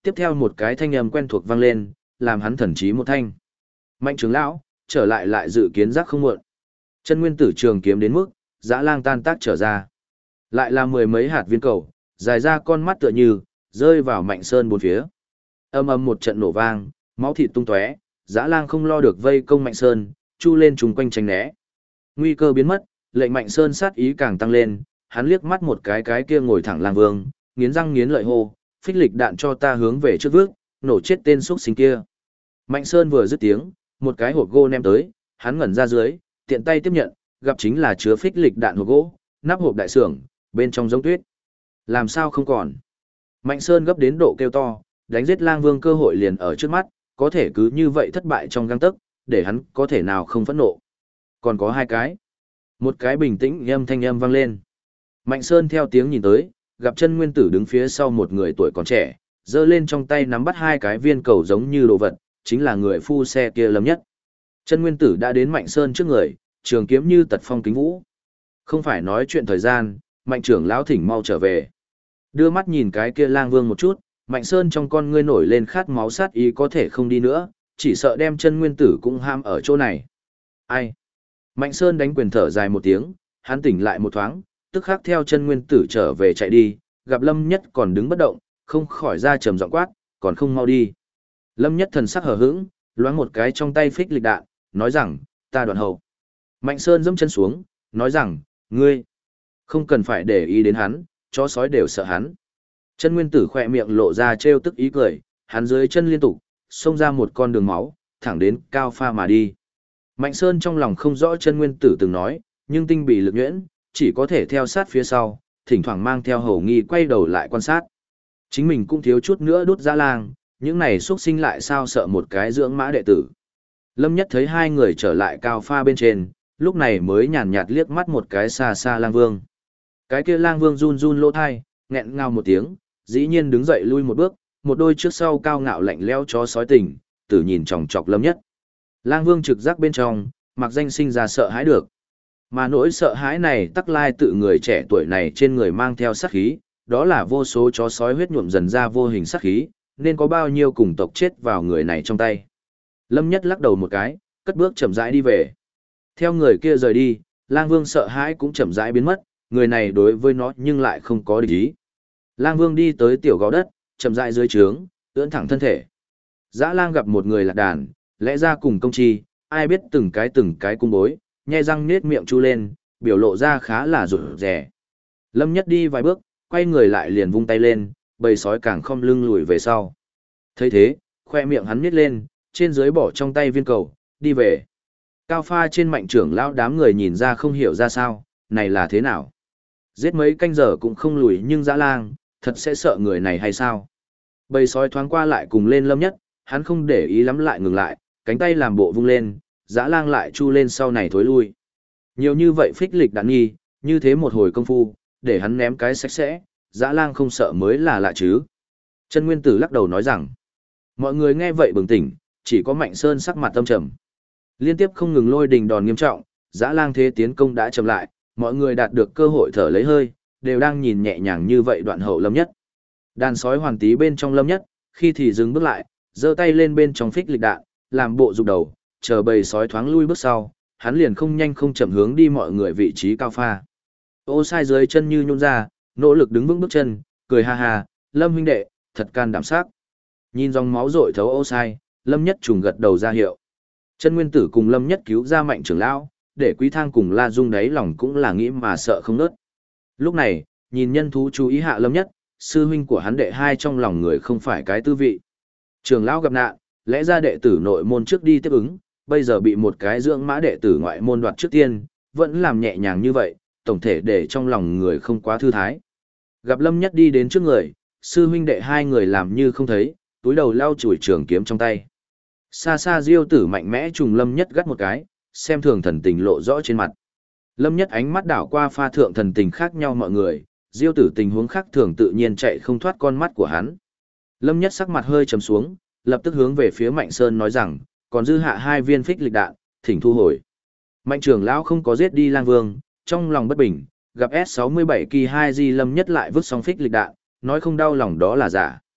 tiếp theo một cái thanh âm quen thuộc vang lên, làm hắn thần trí một thanh. Mạnh trưởng lão, trở lại lại dự kiến giác không muộn. Chân nguyên tử trường kiếm đến mức, dã lang tan tác trở ra. Lại là mười mấy hạt viên cầu, dài ra con mắt tựa như, rơi vào Mạnh Sơn bốn phía. Âm âm một trận nổ vang, máu thịt tung tóe, dã lang không lo được vây công Mạnh Sơn, chu lên trùng quanh tránh né. Nguy cơ biến mất, lệnh Mạnh Sơn sát ý càng tăng lên, hắn liếc mắt một cái kia ngồi thẳng lang vương, nghiến răng nghiến lợi hô, phích lịch đạn cho ta hướng về trước vước, nổ chết tên xuất sinh kia. Mạnh Sơn vừa dứt tiếng, một cái hộp gỗ ném tới, hắn ngẩn ra dưới, tiện tay tiếp nhận, gặp chính là chứa phích lịch đạn hộp gỗ, nắp hộp đại sưởng, bên trong giống tuyết. Làm sao không còn? Mạnh Sơn gấp đến độ kêu to, đánh giết lang vương cơ hội liền ở trước mắt, có thể cứ như vậy thất bại trong gang tấc, để hắn có thể nào không phẫn nộ. Còn có hai cái. Một cái bình tĩnh thanh âm vang lên. Mạnh Sơn theo tiếng nhìn tới, gặp chân nguyên tử đứng phía sau một người tuổi còn trẻ, giơ lên trong tay nắm bắt hai cái viên cầu giống như đồ vật, chính là người phu xe kia Lâm Nhất. Chân nguyên tử đã đến Mạnh Sơn trước người, trường kiếm như tật phong kính vũ. Không phải nói chuyện thời gian, Mạnh trưởng lão thỉnh mau trở về. Đưa mắt nhìn cái kia lang vương một chút, Mạnh Sơn trong con ngươi nổi lên khát máu sát ý có thể không đi nữa, chỉ sợ đem chân nguyên tử cũng ham ở chỗ này. Ai? Mạnh Sơn đánh quyền thở dài một tiếng, hắn tỉnh lại một thoáng, tức khắc theo chân nguyên tử trở về chạy đi, gặp Lâm Nhất còn đứng bất động, không khỏi ra trầm giọng quát, còn không mau đi. Lâm Nhất thần sắc hờ hững, loáng một cái trong tay phích lịch đạn, nói rằng, ta đoạn hậu. Mạnh Sơn giẫm chân xuống, nói rằng, ngươi, không cần phải để ý đến hắn, chó sói đều sợ hắn. Chân nguyên tử khỏe miệng lộ ra trêu tức ý cười, hắn dưới chân liên tục, xông ra một con đường máu, thẳng đến Cao Pha mà đi. Mạnh Sơn trong lòng không rõ chân nguyên tử từng nói, nhưng tinh bị lực nhuyễn, chỉ có thể theo sát phía sau, thỉnh thoảng mang theo hầu nghi quay đầu lại quan sát. Chính mình cũng thiếu chút nữa đút dã lang, những này xuất sinh lại sao sợ một cái dưỡng mã đệ tử. Lâm Nhất thấy hai người trở lại Cao Pha bên trên, lúc này mới nhàn nhạt liếc mắt một cái xa xa lang vương. Cái kia lang vương run run lỗ thai, nghẹn ngào một tiếng, dĩ nhiên đứng dậy lui một bước, một đôi trước sau cao ngạo lạnh lẽo chó sói tình, tử nhìn chòng chọc Lâm Nhất. Lang vương trực giác bên trong, mặc danh sinh ra sợ hãi được. Mà nỗi sợ hãi này tắc lai tự người trẻ tuổi này trên người mang theo sát khí, đó là vô số chó sói huyết nhuộm dần ra vô hình sát khí, nên có bao nhiêu cùng tộc chết vào người này trong tay. Lâm Nhất lắc đầu một cái, cất bước chậm rãi đi về. Theo người kia rời đi, Lang Vương sợ hãi cũng chậm rãi biến mất, người này đối với nó nhưng lại không có địch ý. Lang Vương đi tới tiểu gò đất, chậm rãi dưới trướng, ưỡn thẳng thân thể. Dã Lang gặp một người lạc đàn, lẽ ra cùng công chi, ai biết từng cái cung bối, nhe răng nết miệng chu lên, biểu lộ ra khá là rụt rè. Lâm Nhất đi vài bước, quay người lại liền vung tay lên, bầy sói càng khom lưng lùi về sau. Thấy thế, khoe miệng hắn nhếch lên, trên dưới bỏ trong tay viên cầu, đi về. Cao Pha trên Mạnh trưởng lão đám người nhìn ra không hiểu ra sao, này là thế nào? Giết mấy canh giờ cũng không lùi nhưng Dã Lang, thật sẽ sợ người này hay sao? Bầy sói thoáng qua lại cùng lên Lâm Nhất, hắn không để ý lắm lại ngừng lại, cánh tay làm bộ vung lên, Dã Lang lại chu lên sau này thối lui. Nhiều như vậy phích lịch đạn nghi, như thế một hồi công phu, để hắn ném cái sạch sẽ, Dã Lang không sợ mới là lạ chứ. Chân Nguyên Tử lắc đầu nói rằng, mọi người nghe vậy bừng tỉnh, chỉ có Mạnh Sơn sắc mặt âm trầm. Liên tiếp không ngừng lôi đình đòn nghiêm trọng, Dã Lang thế tiến công đã chậm lại, mọi người đạt được cơ hội thở lấy hơi, đều đang nhìn nhẹ nhàng như vậy đoạn hậu Lâm Nhất. Đàn sói hoàn tí bên trong Lâm Nhất, khi thì dừng bước lại, giơ tay lên bên trong phích lịch đạn, làm bộ rụt đầu, chờ bầy sói thoáng lui bước sau, hắn liền không nhanh không chậm hướng đi mọi người vị trí Cao Pha. Ô Sai dưới chân như nhún ra, nỗ lực đứng vững bước chân, cười ha ha, Lâm huynh đệ, thật can đảm sắc. Nhìn dòng máu rội thấu Ô Sai, Lâm Nhất trùng gật đầu ra hiệu. Chân Nguyên Tử cùng Lâm Nhất cứu ra Mạnh trưởng lão, để Quý Thang cùng La Dung đáy lòng cũng là nghĩ mà sợ không nớt. Lúc này, nhìn nhân thú chú ý hạ Lâm Nhất, sư huynh của hắn đệ hai trong lòng người không phải cái tư vị. Trưởng lão gặp nạn, lẽ ra đệ tử nội môn trước đi tiếp ứng, bây giờ bị một cái dưỡng mã đệ tử ngoại môn đoạt trước tiên, vẫn làm nhẹ nhàng như vậy, tổng thể để trong lòng người không quá thư thái. Gặp Lâm Nhất đi đến trước người, sư huynh đệ hai người làm như không thấy, túi đầu lau chùi trường kiếm trong tay. Xa xa Diêu Tử mạnh mẽ trùng Lâm Nhất gắt một cái, xem thường thần tình lộ rõ trên mặt. Lâm Nhất ánh mắt đảo qua pha thượng thần tình khác nhau mọi người, Diêu Tử tình huống khác thường tự nhiên chạy không thoát con mắt của hắn. Lâm Nhất sắc mặt hơi trầm xuống, lập tức hướng về phía Mạnh Sơn nói rằng, còn dư hạ hai viên phích lịch đạn, thỉnh thu hồi. Mạnh trưởng lão không có giết đi Lang Vương, trong lòng bất bình, gặp S67 kỳ 2 di Lâm Nhất lại vứt xong phích lịch đạn, nói không đau lòng đó là giả.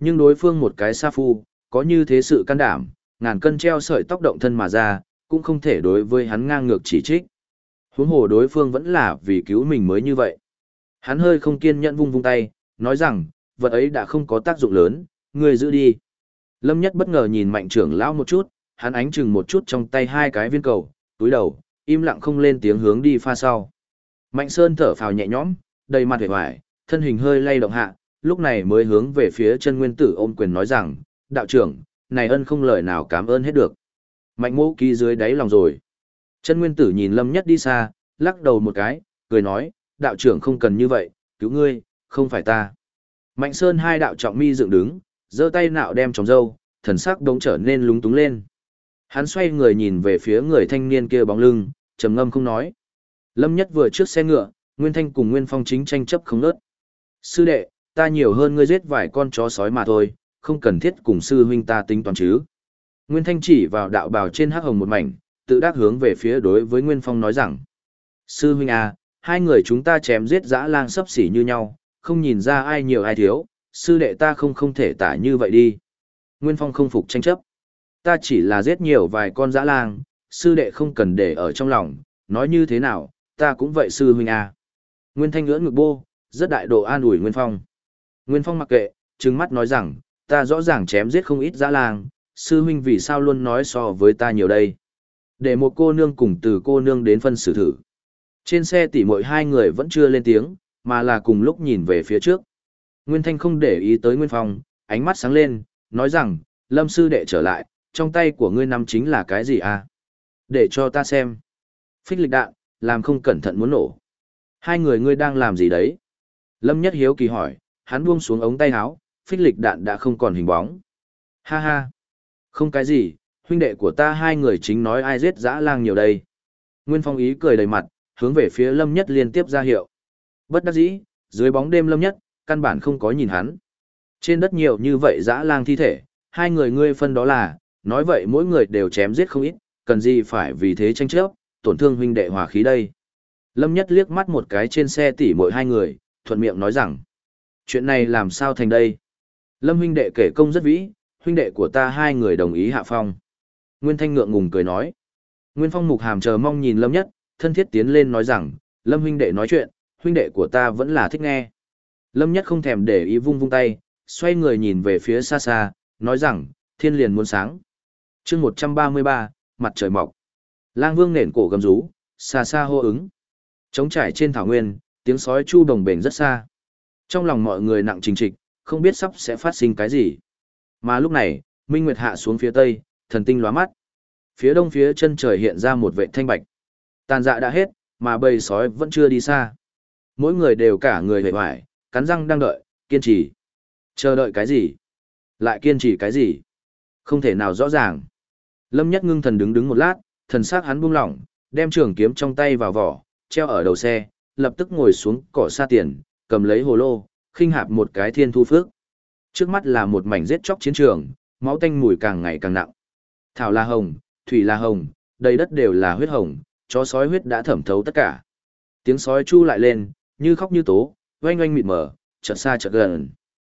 Nhưng đối phương một cái sa phu, có như thế sự can đảm, ngàn cân treo sợi tóc động thân mà ra, cũng không thể đối với hắn ngang ngược chỉ trích. Huống hồ đối phương vẫn là vì cứu mình mới như vậy. Hắn hơi không kiên nhẫn vung vung tay, nói rằng, vật ấy đã không có tác dụng lớn, ngươi giữ đi. Lâm Nhất bất ngờ nhìn Mạnh trưởng lão một chút, hắn ánh chừng một chút trong tay hai cái viên cầu, túi đầu, im lặng không lên tiếng hướng đi pha sau. Mạnh Sơn thở phào nhẹ nhõm, đầy mặt vẻ vải, thân hình hơi lay động hạ, lúc này mới hướng về phía chân nguyên tử ôm quyền nói rằng, đạo trưởng, này ân không lời nào cảm ơn hết được. Mạnh mô ký dưới đáy lòng rồi. Chân nguyên tử nhìn Lâm Nhất đi xa, lắc đầu một cái, cười nói, đạo trưởng không cần như vậy, cứu ngươi, không phải ta. Mạnh Sơn hai đạo trọng mi dựng đứng, giơ tay nạo đem trồng dâu, thần sắc đống trở nên lúng túng lên. Hắn xoay người nhìn về phía người thanh niên kia bóng lưng, trầm ngâm không nói. Lâm Nhất vừa trước xe ngựa, Nguyên Thanh cùng Nguyên Phong chính tranh chấp không ngớt. Sư đệ, ta nhiều hơn ngươi giết vài con chó sói mà thôi, không cần thiết cùng sư huynh ta tính toán chứ. Nguyên Thanh chỉ vào đạo bào trên hắc hồng một mảnh, tự đắc hướng về phía đối với Nguyên Phong nói rằng. Sư huynh à, hai người chúng ta chém giết dã lang sấp xỉ như nhau, không nhìn ra ai nhiều ai thiếu, sư đệ ta không thể tả như vậy đi. Nguyên Phong không phục tranh chấp. Ta chỉ là giết nhiều vài con dã lang, sư đệ không cần để ở trong lòng, nói như thế nào, ta cũng vậy sư huynh à. Nguyên Thanh ngưỡng ngực bô, rất đại độ an ủi Nguyên Phong. Nguyên Phong mặc kệ, trừng mắt nói rằng, ta rõ ràng chém giết không ít dã lang, sư huynh vì sao luôn nói so với ta nhiều đây. Để một cô nương cùng từ cô nương đến phân xử thử. Trên xe tỉ muội hai người vẫn chưa lên tiếng, mà là cùng lúc nhìn về phía trước. Nguyên Thanh không để ý tới Nguyên Phong, ánh mắt sáng lên, nói rằng, Lâm sư đệ trở lại, trong tay của ngươi nắm chính là cái gì à? Để cho ta xem. Phích lịch đạn, làm không cẩn thận muốn nổ. Hai người ngươi đang làm gì đấy? Lâm Nhất hiếu kỳ hỏi, hắn buông xuống ống tay áo, phích lịch đạn đã không còn hình bóng. Ha ha. Không cái gì, huynh đệ của ta hai người chính nói ai giết dã lang nhiều đây. Nguyên Phong ý cười đầy mặt, hướng về phía Lâm Nhất liên tiếp ra hiệu. Bất đắc dĩ, dưới bóng đêm Lâm Nhất, căn bản không có nhìn hắn. Trên đất nhiều như vậy dã lang thi thể, hai người ngươi phân đó là, nói vậy mỗi người đều chém giết không ít, cần gì phải vì thế tranh chấp, tổn thương huynh đệ hòa khí đây. Lâm Nhất liếc mắt một cái trên xe tỉ mỗi hai người, thuận miệng nói rằng, chuyện này làm sao thành đây? Lâm huynh đệ kể công rất vĩ, huynh đệ của ta hai người đồng ý hạ phong. Nguyên Thanh ngượng ngùng cười nói. Nguyên Phong mục hàm chờ mong nhìn Lâm Nhất, thân thiết tiến lên nói rằng, Lâm huynh đệ nói chuyện, huynh đệ của ta vẫn là thích nghe. Lâm Nhất không thèm để ý vung vung tay, xoay người nhìn về phía xa xa, nói rằng, thiên liền muốn sáng. chương 133, mặt trời mọc. Lang Vương nền cổ gầm rú, xa xa hô ứng. Trống trải trên thảo nguyên, tiếng sói chu đồng bền rất xa. Trong lòng mọi người nặng trình trịch, không biết sắp sẽ phát sinh cái gì. Mà lúc này, Minh Nguyệt hạ xuống phía tây, thần tinh lóa mắt. Phía đông phía chân trời hiện ra một vệt thanh bạch. Tàn dạ đã hết, mà bầy sói vẫn chưa đi xa. Mỗi người đều cả người hề hoài, cắn răng đang đợi, kiên trì. Chờ đợi cái gì? Lại kiên trì cái gì? Không thể nào rõ ràng. Lâm Nhất ngưng thần đứng một lát, thần sắc hắn buông lỏng, đem trường kiếm trong tay vào vỏ, treo ở đầu xe, lập tức ngồi xuống cỏ xa tiền, cầm lấy hồ lô, khinh hạp một cái thiên thu phước. Trước mắt là một mảnh giết chóc chiến trường, máu tanh mùi càng ngày càng nặng. Thảo là hồng, thủy là hồng, đầy đất đều là huyết hồng, chó sói huyết đã thẩm thấu tất cả. Tiếng sói chu lại lên, như khóc như tố, oanh oanh mịt mờ, chợt xa chợt gần.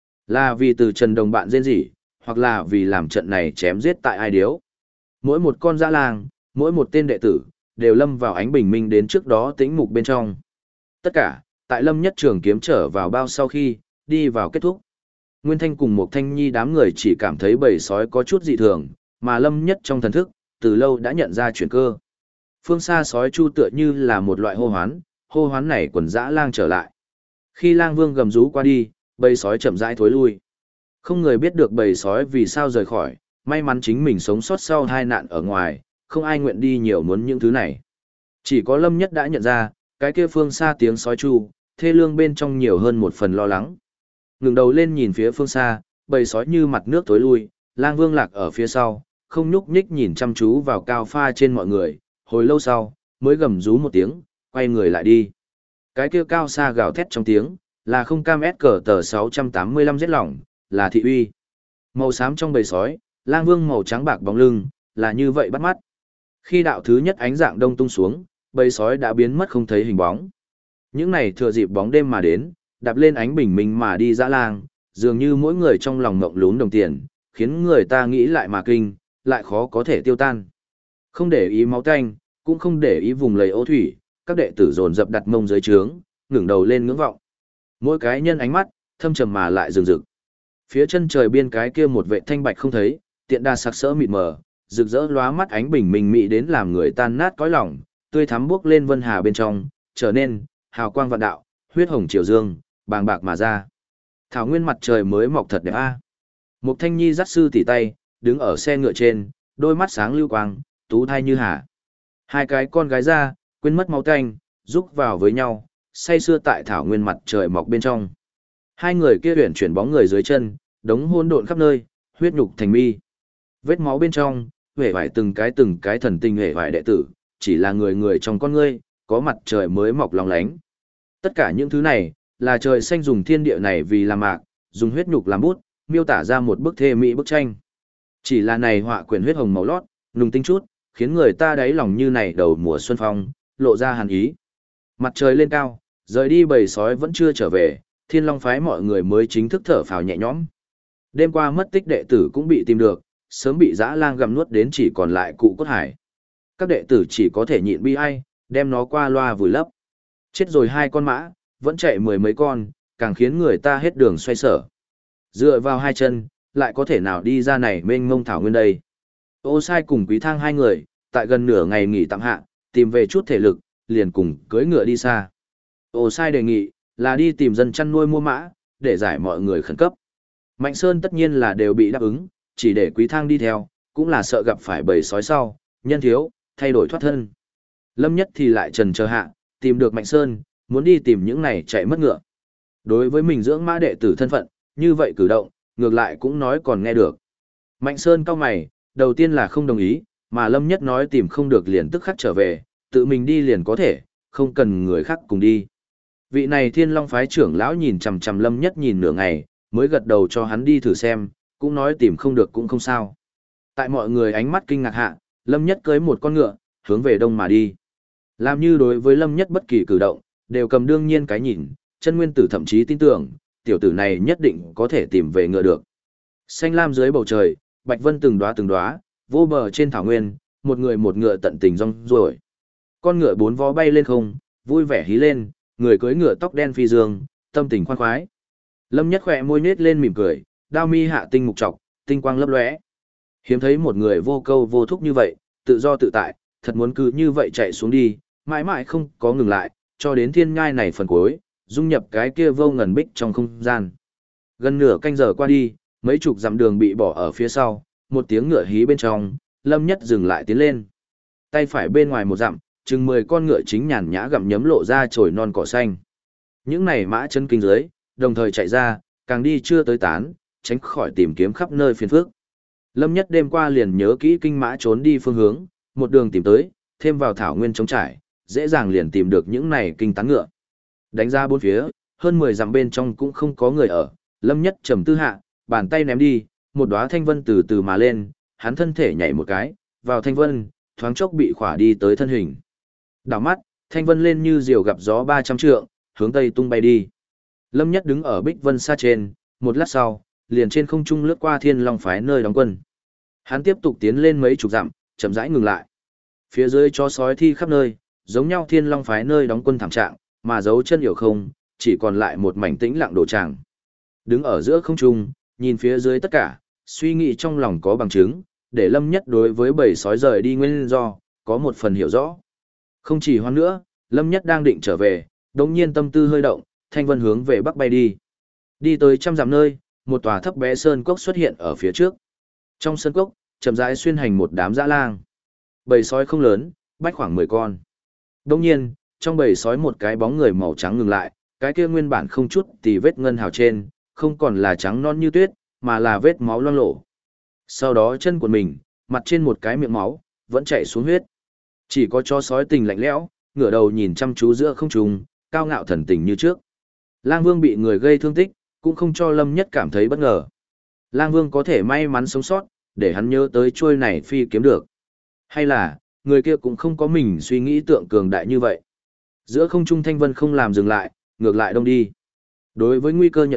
Là vì từ Trần đồng bạn rên rỉ, hoặc là vì làm trận này chém giết tại ai điếu. Mỗi một con dã lang, mỗi một tên đệ tử, đều lâm vào ánh bình minh đến trước đó tĩnh mục bên trong. Tất cả, tại Lâm Nhất trường kiếm trở vào bao sau khi, đi vào kết thúc. Nguyên Thanh cùng một Thanh Nhi đám người chỉ cảm thấy bầy sói có chút dị thường, mà Lâm Nhất trong thần thức, từ lâu đã nhận ra chuyển cơ. Phương xa sói chu tựa như là một loại hô hoán này quần dã lang trở lại. Khi lang vương gầm rú qua đi, bầy sói chậm rãi thối lui. Không người biết được bầy sói vì sao rời khỏi, may mắn chính mình sống sót sau tai nạn ở ngoài, không ai nguyện đi nhiều muốn những thứ này. Chỉ có Lâm Nhất đã nhận ra, cái kia phương xa tiếng sói chu, thê lương bên trong nhiều hơn một phần lo lắng. Ngừng đầu lên nhìn phía phương xa, bầy sói như mặt nước tối lui, lang vương lạc ở phía sau, không nhúc nhích nhìn chăm chú vào cao pha trên mọi người, hồi lâu sau, mới gầm rú một tiếng, quay người lại đi. Cái kia cao xa gào thét trong tiếng, là không cam S cờ tờ 685 giết lỏng, là thị uy. Màu xám trong bầy sói, lang vương màu trắng bạc bóng lưng, là như vậy bắt mắt. Khi đạo thứ nhất ánh dạng đông tung xuống, bầy sói đã biến mất không thấy hình bóng. Những này thừa dịp bóng đêm mà đến, đạp lên ánh bình minh mà đi dã lang, dường như mỗi người trong lòng ngộng lún đồng tiền, khiến người ta nghĩ lại mà kinh, lại khó có thể tiêu tan. Không để ý máu tanh, cũng không để ý vùng lầy ô thủy, các đệ tử dồn dập đặt mông dưới trướng, ngẩng đầu lên ngưỡng vọng. Mỗi cái nhân ánh mắt, thâm trầm mà lại rừng rực. Phía chân trời biên cái kia một vệ thanh bạch không thấy, tiện đa sặc sỡ mịt mờ, rực rỡ lóa mắt ánh bình minh mị đến làm người tan nát cõi lòng, tươi thắm bước lên vân hà bên trong, trở nên hào quang vạn đạo, huyết hồng triều dương, bàng bạc mà ra. Thảo nguyên mặt trời mới mọc thật đẹp a. Mục Thanh Nhi dắt sư tỉ tay, đứng ở xe ngựa trên, đôi mắt sáng lưu quang, tú thai như hà. Hai cái con gái ra, quên mất máu tanh, rúc vào với nhau, say sưa tại thảo nguyên mặt trời mọc bên trong. Hai người kia huyền chuyển bóng người dưới chân, đống hỗn độn khắp nơi, huyết nhục thành mi. Vết máu bên trong, hể vải từng cái thần tình hể vải đệ tử, chỉ là người người trong con ngươi, có mặt trời mới mọc lòng lánh. Tất cả những thứ này, là trời xanh dùng thiên địa này vì làm mạc, dùng huyết nhục làm bút, miêu tả ra một bức thê mỹ bức tranh. Chỉ là này họa quyển huyết hồng màu lót, nùng tinh chút, khiến người ta đáy lòng như này đầu mùa xuân phong, lộ ra hàn ý. Mặt trời lên cao, rời đi bầy sói vẫn chưa trở về, Thiên Long phái mọi người mới chính thức thở phào nhẹ nhõm. Đêm qua mất tích đệ tử cũng bị tìm được, sớm bị dã lang gặm nuốt đến chỉ còn lại cụ cốt hải. Các đệ tử chỉ có thể nhịn bi ai, đem nó qua loa vùi lấp. Chết rồi hai con mã, vẫn chạy mười mấy con, càng khiến người ta hết đường xoay sở. Dựa vào hai chân, lại có thể nào đi ra này mênh mông thảo nguyên đây. Ô Sai cùng Quý Thang hai người, tại gần nửa ngày nghỉ tạm hạ, tìm về chút thể lực, liền cùng cưỡi ngựa đi xa. Ô Sai đề nghị, là đi tìm dân chăn nuôi mua mã, để giải mọi người khẩn cấp. Mạnh Sơn tất nhiên là đều bị đáp ứng, chỉ để Quý Thang đi theo, cũng là sợ gặp phải bầy sói sau, nhân thiếu, thay đổi thoát thân. Lâm Nhất thì lại trần chờ hạ, tìm được Mạnh Sơn, muốn đi tìm những này chạy mất ngựa. Đối với mình dưỡng mã đệ tử thân phận, như vậy cử động, ngược lại cũng nói còn nghe được. Mạnh Sơn cau mày, đầu tiên là không đồng ý, mà Lâm Nhất nói tìm không được liền tức khắc trở về, tự mình đi liền có thể, không cần người khác cùng đi. Vị này Thiên Long phái trưởng lão nhìn chằm chằm Lâm Nhất nhìn nửa ngày, mới gật đầu cho hắn đi thử xem, cũng nói tìm không được cũng không sao. Tại mọi người ánh mắt kinh ngạc hạ, Lâm Nhất cưới một con ngựa, hướng về đông mà đi. Làm như đối với Lâm Nhất bất kỳ cử động, đều cầm đương nhiên cái nhìn, chân nguyên tử thậm chí tin tưởng, tiểu tử này nhất định có thể tìm về ngựa được. Xanh lam dưới bầu trời, bạch vân từng đóa, vô bờ trên thảo nguyên, một người một ngựa tận tình rong ruổi. Con ngựa bốn vó bay lên không, vui vẻ hí lên, người cưỡi ngựa tóc đen phi dương, tâm tình khoan khoái. Lâm Nhất khỏe môi nết lên mỉm cười, đao mi hạ tinh mục trọc, tinh quang lấp lóe. Hiếm thấy một người vô câu vô thúc như vậy, tự do tự tại, thật muốn cứ như vậy chạy xuống đi, mãi mãi không có ngừng lại, cho đến thiên ngai này phần cuối, dung nhập cái kia vô ngần bích trong không gian. Gần nửa canh giờ qua đi, mấy chục dặm đường bị bỏ ở phía sau, một tiếng ngựa hí bên trong, Lâm Nhất dừng lại tiến lên. Tay phải bên ngoài một dặm, chừng 10 con ngựa chính nhàn nhã gặm nhấm lộ ra chồi non cỏ xanh. Những này mã chân kinh dưới, đồng thời chạy ra, càng đi chưa tới tán, tránh khỏi tìm kiếm khắp nơi phiền phức. Lâm Nhất đêm qua liền nhớ kỹ kinh mã trốn đi phương hướng, một đường tìm tới, thêm vào thảo nguyên trống trải, dễ dàng liền tìm được những này kinh tán ngựa. Đánh ra bốn phía, hơn 10 dặm bên trong cũng không có người ở, Lâm Nhất trầm tư hạ, bàn tay ném đi, một đóa thanh vân từ từ mà lên, hắn thân thể nhảy một cái, vào thanh vân, thoáng chốc bị khỏa đi tới thân hình. Đảo mắt, thanh vân lên như diều gặp gió 300 trượng, hướng tây tung bay đi. Lâm Nhất đứng ở bích vân xa trên, một lát sau, liền trên không trung lướt qua Thiên Long phái nơi đóng quân. Hắn tiếp tục tiến lên mấy chục dặm, chậm rãi ngừng lại. Phía dưới chó sói thi khắp nơi, giống nhau Thiên Long phái nơi đóng quân thảm trạng, mà dấu chân hiểu không, chỉ còn lại một mảnh tĩnh lặng đổ tràng. Đứng ở giữa không trung, nhìn phía dưới tất cả, suy nghĩ trong lòng có bằng chứng, để Lâm Nhất đối với bầy sói rời đi nguyên do, có một phần hiểu rõ. Không chỉ hoan nữa, Lâm Nhất đang định trở về, đống nhiên tâm tư hơi động, thanh vân hướng về bắc bay đi. Đi tới trăm dặm nơi, một tòa thấp bé sơn cốc xuất hiện ở phía trước. Trong sơn cốc, chậm rãi xuyên hành một đám dã lang. Bầy sói không lớn, bách khoảng 10 con. Đống nhiên, trong bầy sói một cái bóng người màu trắng ngừng lại, cái kia nguyên bản không chút tì vết ngân hào trên, không còn là trắng non như tuyết, mà là vết máu loang lổ. Sau đó chân của mình, mặt trên một cái miệng máu, vẫn chảy xuống huyết. Chỉ có chó sói tình lạnh lẽo, ngửa đầu nhìn chăm chú giữa không trung, cao ngạo thần tình như trước. Lang Vương bị người gây thương tích, cũng không cho Lâm Nhất cảm thấy bất ngờ. Lang Vương có thể may mắn sống sót, để hắn nhớ tới chuôi này phi kiếm được. Hay là, người kia cũng không có mình suy nghĩ tượng cường đại như vậy. Giữa không trung thanh vân không làm dừng lại, ngược lại đông đi. Đối với nguy cơ nhận biết,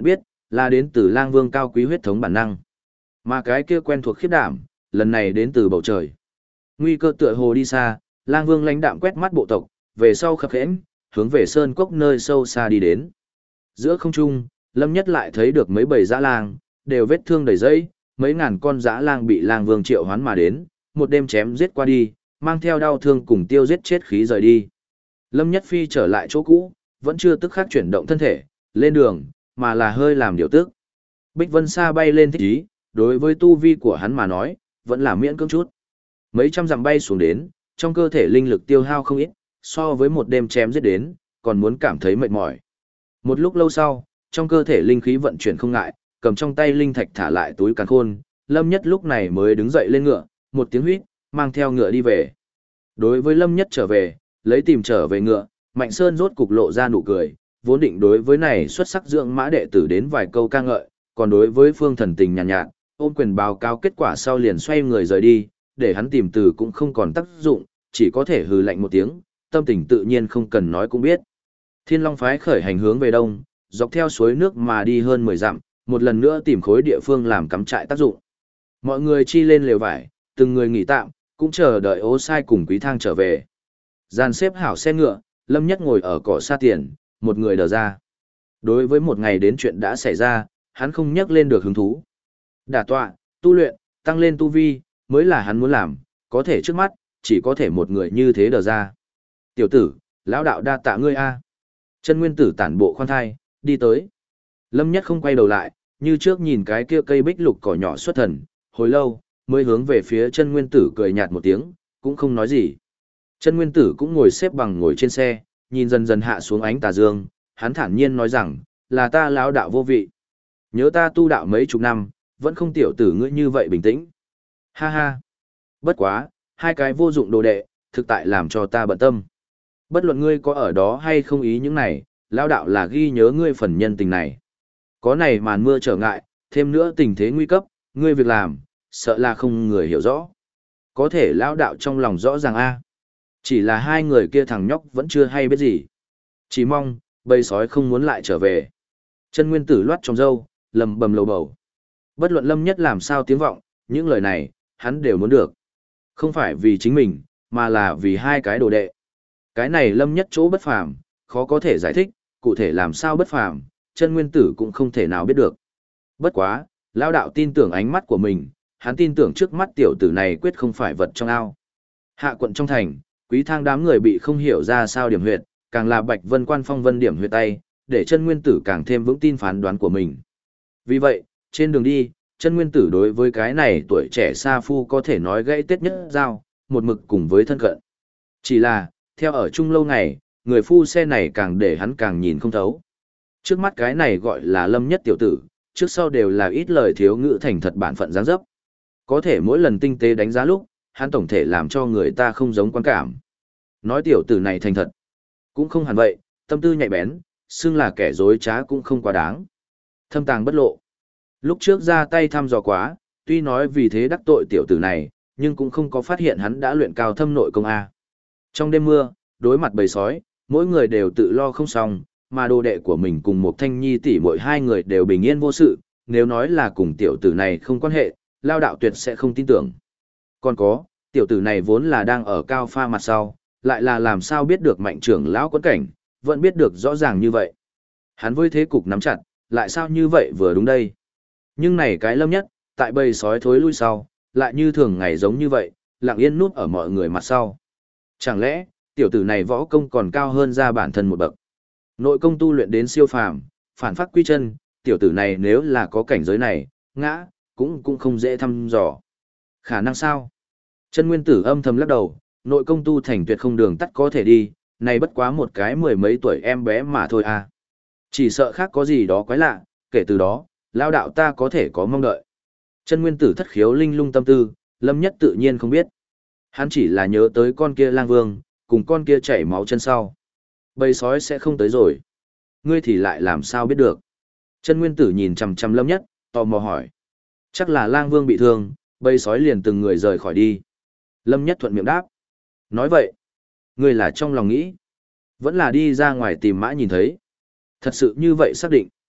là đến từ lang vương cao quý huyết thống bản năng. Mà cái kia quen thuộc khiếp đảm, lần này đến từ bầu trời. Nguy cơ tựa hồ đi xa, lang vương lãnh đạm quét mắt bộ tộc, về sau khập khẽn, hướng về sơn cốc nơi sâu xa đi đến. Giữa không trung, Lâm Nhất lại thấy được mấy bầy dã lang, đều vết thương đầy dẫy, mấy ngàn con dã lang bị lang vương triệu hoán mà đến, một đêm chém giết qua đi, mang theo đau thương cùng tiêu giết chết khí rời đi. Lâm Nhất Phi trở lại chỗ cũ, vẫn chưa tức khắc chuyển động thân thể, lên đường, mà là hơi làm điều tức. Bích Vân Sa bay lên thích ý, đối với tu vi của hắn mà nói, vẫn là miễn cưỡng chút. Mấy trăm dặm bay xuống đến, trong cơ thể linh lực tiêu hao không ít, so với một đêm chém giết đến, còn muốn cảm thấy mệt mỏi. Một lúc lâu sau, trong cơ thể linh khí vận chuyển không ngại, cầm trong tay linh thạch thả lại túi càn khôn, Lâm Nhất lúc này mới đứng dậy lên ngựa, một tiếng huýt, mang theo ngựa đi về. Đối với Lâm Nhất trở về, lấy tìm trở về ngựa, Mạnh Sơn rốt cục lộ ra nụ cười, vốn định đối với này xuất sắc dưỡng mã đệ tử đến vài câu ca ngợi, còn đối với Phương Thần Tình nhàn nhạt, ôm quyền báo cáo kết quả sau liền xoay người rời đi, để hắn tìm từ cũng không còn tác dụng, chỉ có thể hừ lạnh một tiếng, tâm tình tự nhiên không cần nói cũng biết. Thiên Long phái khởi hành hướng về đông, dọc theo suối nước mà đi hơn 10 dặm, một lần nữa tìm khối địa phương làm cắm trại tác dụng. Mọi người chi lên lều vải, từng người nghỉ tạm, cũng chờ đợi Ô Sai cùng Quý Thang trở về. Dàn xếp hảo xe ngựa, Lâm Nhất ngồi ở cỏ xa tiền, một người đờ ra. Đối với một ngày đến chuyện đã xảy ra, hắn không nhắc lên được hứng thú. Đả tọa, tu luyện, tăng lên tu vi, mới là hắn muốn làm, có thể trước mắt, chỉ có thể một người như thế đờ ra. Tiểu tử, lão đạo đa tạ ngươi a. Chân Nguyên Tử tản bộ khoan thai, đi tới. Lâm Nhất không quay đầu lại, như trước nhìn cái kia cây bích lục cỏ nhỏ xuất thần, hồi lâu, mới hướng về phía Chân Nguyên Tử cười nhạt một tiếng, cũng không nói gì. Chân Nguyên Tử cũng ngồi xếp bằng ngồi trên xe, nhìn dần dần hạ xuống ánh tà dương, hắn thản nhiên nói rằng, là ta lão đạo vô vị. Nhớ ta tu đạo mấy chục năm, vẫn không tiểu tử ngươi như vậy bình tĩnh. Ha ha. Bất quá, hai cái vô dụng đồ đệ, thực tại làm cho ta bận tâm. Bất luận ngươi có ở đó hay không ý những này, lão đạo là ghi nhớ ngươi phần nhân tình này. Có này màn mưa trở ngại, thêm nữa tình thế nguy cấp, ngươi việc làm, sợ là không người hiểu rõ. Có thể lão đạo trong lòng rõ ràng a. Chỉ là hai người kia thằng nhóc vẫn chưa hay biết gì. Chỉ mong, bầy sói không muốn lại trở về. Chân Nguyên Tử loát trong râu, lầm bầm lầu bầu. Bất luận Lâm Nhất làm sao tiếng vọng, những lời này, hắn đều muốn được. Không phải vì chính mình, mà là vì hai cái đồ đệ. Cái này Lâm Nhất chỗ bất phàm, khó có thể giải thích, cụ thể làm sao bất phàm, Chân Nguyên Tử cũng không thể nào biết được. Bất quá, lão đạo tin tưởng ánh mắt của mình, hắn tin tưởng trước mắt tiểu tử này quyết không phải vật trong ao. Hạ quận trong thành, Quý Thang đám người bị không hiểu ra sao điểm huyệt, càng là Bạch Vân Quan phong vân điểm huyệt tay, để Chân Nguyên Tử càng thêm vững tin phán đoán của mình. Vì vậy, trên đường đi, Chân Nguyên Tử đối với cái này tuổi trẻ sa phu có thể nói gãy tết nhất giao, một mực cùng với thân cận. Chỉ là, theo ở chung lâu ngày, người phu xe này càng để hắn càng nhìn không thấu. Trước mắt cái này gọi là Lâm Nhất tiểu tử, trước sau đều là ít lời thiếu ngữ thành thật bản phận dáng dấp. Có thể mỗi lần tinh tế đánh giá lúc, hắn tổng thể làm cho người ta không giống quan cảm. Nói tiểu tử này thành thật, cũng không hẳn vậy, tâm tư nhạy bén, xưng là kẻ dối trá cũng không quá đáng. Thâm tàng bất lộ. Lúc trước ra tay thăm dò quá, tuy nói vì thế đắc tội tiểu tử này, nhưng cũng không có phát hiện hắn đã luyện cao thâm nội công A. Trong đêm mưa, đối mặt bầy sói, mỗi người đều tự lo không xong, mà đồ đệ của mình cùng một thanh nhi tỷ mỗi hai người đều bình yên vô sự, nếu nói là cùng tiểu tử này không quan hệ, lao đạo tuyệt sẽ không tin tưởng. Còn có, tiểu tử này vốn là đang ở cao pha mặt sau, lại là làm sao biết được mạnh trưởng lão quấn cảnh, vẫn biết được rõ ràng như vậy. Hắn với thế cục nắm chặt, lại sao như vậy vừa đúng đây. Nhưng này cái Lâm Nhất, tại bầy sói thối lui sau, lại như thường ngày giống như vậy, lặng yên núp ở mọi người mặt sau. Chẳng lẽ, tiểu tử này võ công còn cao hơn ra bản thân một bậc. Nội công tu luyện đến siêu phàm, phản phát quy chân, tiểu tử này nếu là có cảnh giới này, ngã, cũng không dễ thăm dò. Khả năng sao? Chân Nguyên Tử âm thầm lắc đầu, nội công tu thành tuyệt không đường tắt có thể đi, này bất quá một cái mười mấy tuổi em bé mà thôi à. Chỉ sợ khác có gì đó quái lạ, kể từ đó, lao đạo ta có thể có mong đợi. Chân Nguyên Tử thất khiếu linh lung tâm tư, Lâm Nhất tự nhiên không biết. Hắn chỉ là nhớ tới con kia lang vương, cùng con kia chảy máu chân sau. Bầy sói sẽ không tới rồi. Ngươi thì lại làm sao biết được. Chân Nguyên Tử nhìn chằm chằm Lâm Nhất, tò mò hỏi. Chắc là lang vương bị thương, bầy sói liền từng người rời khỏi đi. Lâm Nhất thuận miệng đáp. Nói vậy, ngươi là trong lòng nghĩ. Vẫn là đi ra ngoài tìm mã nhìn thấy. Thật sự như vậy xác định.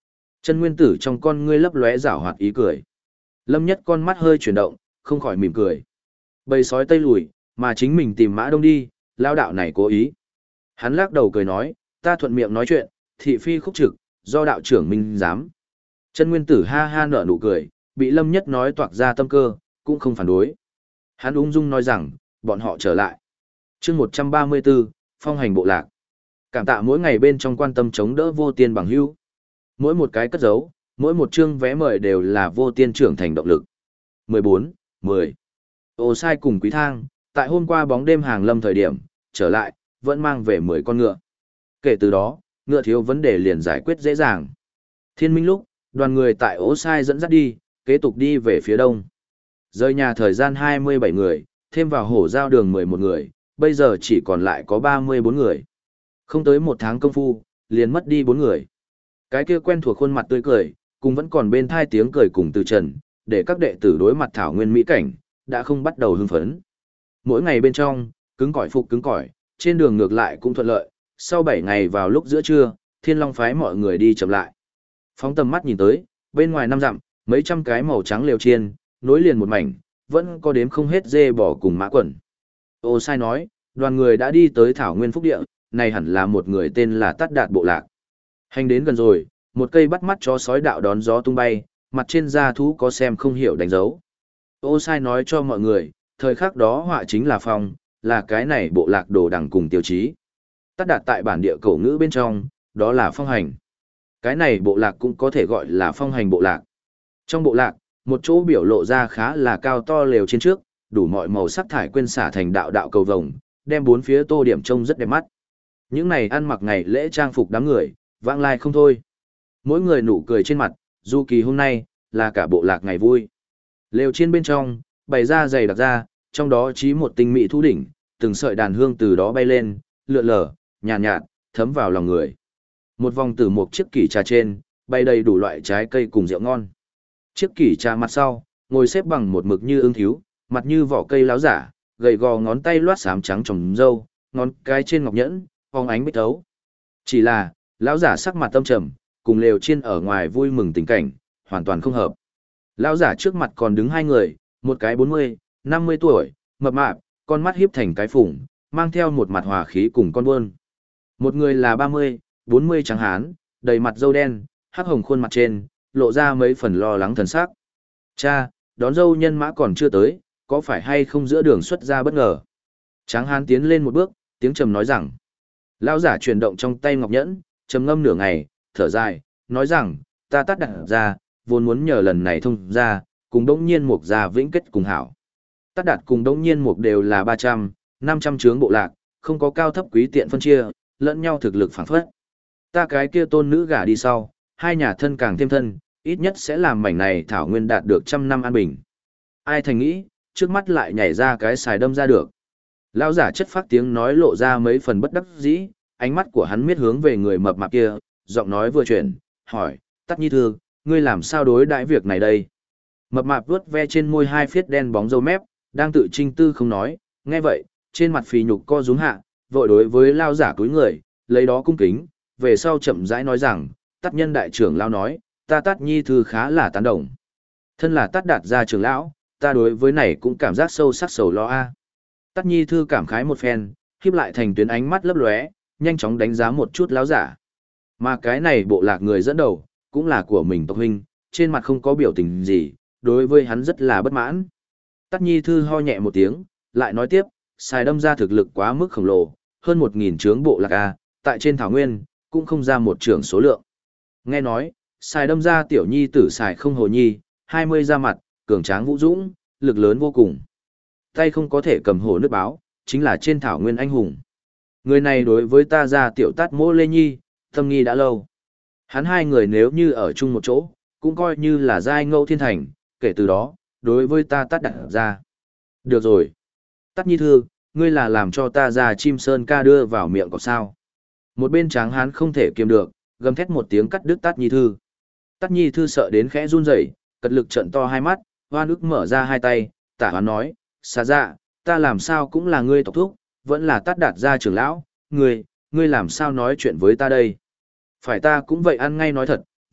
Chân nguyên tử trong con ngươi lấp lóe giảo hoạt ý cười. Lâm Nhất con mắt hơi chuyển động, không khỏi mỉm cười. Bầy sói tây lùi, mà chính mình tìm Mã Đông đi, lao đạo này cố ý. Hắn lắc đầu cười nói, ta thuận miệng nói chuyện, thị phi khúc trực, do đạo trưởng minh giám. Chân nguyên tử ha ha nở nụ cười, bị Lâm Nhất nói toạc ra tâm cơ, cũng không phản đối. Hắn ung dung nói rằng, bọn họ trở lại. chương 134, phong hành bộ lạc. Cảm tạ mỗi ngày bên trong quan tâm chống đỡ vô tiên bằng hữu. Mỗi một cái cất giấu, mỗi một chương vé mời đều là vô tiên trưởng thành động lực. 14, 10. Ô Sai cùng Quý Thang, tại hôm qua bóng đêm hàng lâm thời điểm, trở lại, vẫn mang về 10 con ngựa. Kể từ đó, ngựa thiếu vấn đề liền giải quyết dễ dàng. Thiên minh lúc, đoàn người tại Ô Sai dẫn dắt đi, kế tục đi về phía đông. Rời nhà thời gian 27 người, thêm vào hổ giao đường 11 người, bây giờ chỉ còn lại có 34 người. Không tới một tháng công phu, liền mất đi 4 người. Cái kia quen thuộc khuôn mặt tươi cười, cùng vẫn còn bên thai tiếng cười cùng từ trần, để các đệ tử đối mặt thảo nguyên mỹ cảnh, đã không bắt đầu hưng phấn. Mỗi ngày bên trong, cứng cỏi phục cứng cỏi, trên đường ngược lại cũng thuận lợi, sau 7 ngày vào lúc giữa trưa, Thiên Long phái mọi người đi chậm lại. Phóng tầm mắt nhìn tới, bên ngoài 5 dặm, mấy trăm cái màu trắng lều chiên, nối liền một mảnh, vẫn có đếm không hết dê bò cùng mã quần. Ô Sai nói, đoàn người đã đi tới thảo nguyên phúc địa, này hẳn là một người tên là Tát Đạt bộ lạc. Hành đến gần rồi, một cây bắt mắt chó sói đạo đón gió tung bay, mặt trên da thú có xem không hiểu đánh dấu. Ô Sai nói cho mọi người, thời khắc đó họa chính là phong, là cái này bộ lạc đồ đằng cùng tiêu chí. Tát Đạt tại bản địa cổ ngữ bên trong, đó là phong hành. Cái này bộ lạc cũng có thể gọi là phong hành bộ lạc. Trong bộ lạc, một chỗ biểu lộ ra khá là cao to lều trên trước, đủ mọi màu sắc thải quên xả thành đạo đạo cầu vồng, đem bốn phía tô điểm trông rất đẹp mắt. Những này ăn mặc ngày lễ trang phục đám người, vãng lai không thôi. Mỗi người nụ cười trên mặt, dù kỳ hôm nay, là cả bộ lạc ngày vui. Lều trên bên trong, bày ra dày đặc ra, trong đó chí một tinh mỹ thú đỉnh, từng sợi đàn hương từ đó bay lên, lượn lờ, nhàn nhạt, thấm vào lòng người. Một vòng từ một chiếc kỷ trà trên, bay đầy đủ loại trái cây cùng rượu ngon. Chiếc kỷ trà mặt sau, ngồi xếp bằng một mực như ương thiếu, mặt như vỏ cây láo giả, gầy gò ngón tay loát xám trắng trồng râu, ngón cái trên ngọc nhẫn, phóng ánh bích thấu. Chỉ là, lão giả sắc mặt tâm trầm, cùng lều chiên ở ngoài vui mừng tình cảnh, hoàn toàn không hợp. Lão giả trước mặt còn đứng hai người, một cái 40, 50 tuổi, mập mạp, con mắt hiếp thành cái phủng, mang theo một mặt hòa khí cùng con buôn. Một người là 30, 40 trắng hán, đầy mặt râu đen, hắc hồng khuôn mặt trên, lộ ra mấy phần lo lắng thần sắc. Cha, đón dâu nhân mã còn chưa tới, có phải hay không giữa đường xuất ra bất ngờ? Tráng hán tiến lên một bước, tiếng trầm nói rằng. Lão giả chuyển động trong tay ngọc nhẫn, trầm ngâm nửa ngày, thở dài, nói rằng, ta Tát Đạt ra, vốn muốn nhờ lần này thông ra, cùng Đống Nhiên Mục ra vĩnh kết cùng hảo. Tát Đạt cùng Đống Nhiên Mục đều là 300, 500 chướng bộ lạc, không có cao thấp quý tiện phân chia, lẫn nhau thực lực phản phất. Ta cái kia tôn nữ gả đi sau, hai nhà thân càng thêm thân, ít nhất sẽ làm mảnh này thảo nguyên đạt được 100 năm an bình. Ai thành nghĩ, trước mắt lại nhảy ra cái xài đâm ra được. Lão giả chất phát tiếng nói lộ ra mấy phần bất đắc dĩ, ánh mắt của hắn miết hướng về người mập mạp kia, giọng nói vừa chuyển, hỏi, Tát Nhi Thư, ngươi làm sao đối đãi việc này đây? Mập mạp vuốt ve trên môi hai phiết đen bóng râu mép, đang tự trinh tư không nói, nghe vậy, trên mặt phì nhục co rúm hạ, vội đối với lão giả cúi người, lấy đó cung kính, về sau chậm rãi nói rằng, Tát nhân đại trưởng lão nói, ta Tát Nhi Thư khá là tán đồng. Thân là Tát Đạt gia trưởng lão, ta đối với này cũng cảm giác sâu sắc sầu lo a. Tát Nhi Thư cảm khái một phen, khiếp lại thành tuyến ánh mắt lấp lóe, nhanh chóng đánh giá một chút lão giả. Mà cái này bộ lạc người dẫn đầu, cũng là của mình tộc huynh, trên mặt không có biểu tình gì, đối với hắn rất là bất mãn. Tát Nhi Thư ho nhẹ một tiếng, lại nói tiếp, xài đâm ra thực lực quá mức khổng lồ, hơn 1.000 chướng bộ lạc a, tại trên thảo nguyên, cũng không ra một trưởng số lượng. Nghe nói, xài đâm ra tiểu nhi tử xài không hồ nhi, 20 ra mặt, cường tráng vũ dũng, lực lớn vô cùng. Tay không có thể cầm hồ nước báo, chính là trên thảo nguyên anh hùng. Người này đối với ta ra tiểu Tát Mỗ Lê Nhi, tâm nghi đã lâu. Hắn hai người nếu như ở chung một chỗ, cũng coi như là giai ngẫu thiên thành, kể từ đó, đối với ta Tát Đạt ra. Được rồi. Tát Nhi Thư, ngươi là làm cho ta ra chim sơn ca đưa vào miệng có sao. Một bên tráng hán không thể kiềm được, gầm thét một tiếng cắt đứt Tát Nhi Thư. Tát Nhi Thư sợ đến khẽ run rẩy, cật lực trợn to hai mắt, hoan ức mở ra hai tay, tả hoán nói, xa dạ, ta làm sao cũng là ngươi tộc thúc, vẫn là Tát Đạt gia trưởng lão, ngươi làm sao nói chuyện với ta đây? Phải ta cũng vậy ăn ngay nói thật,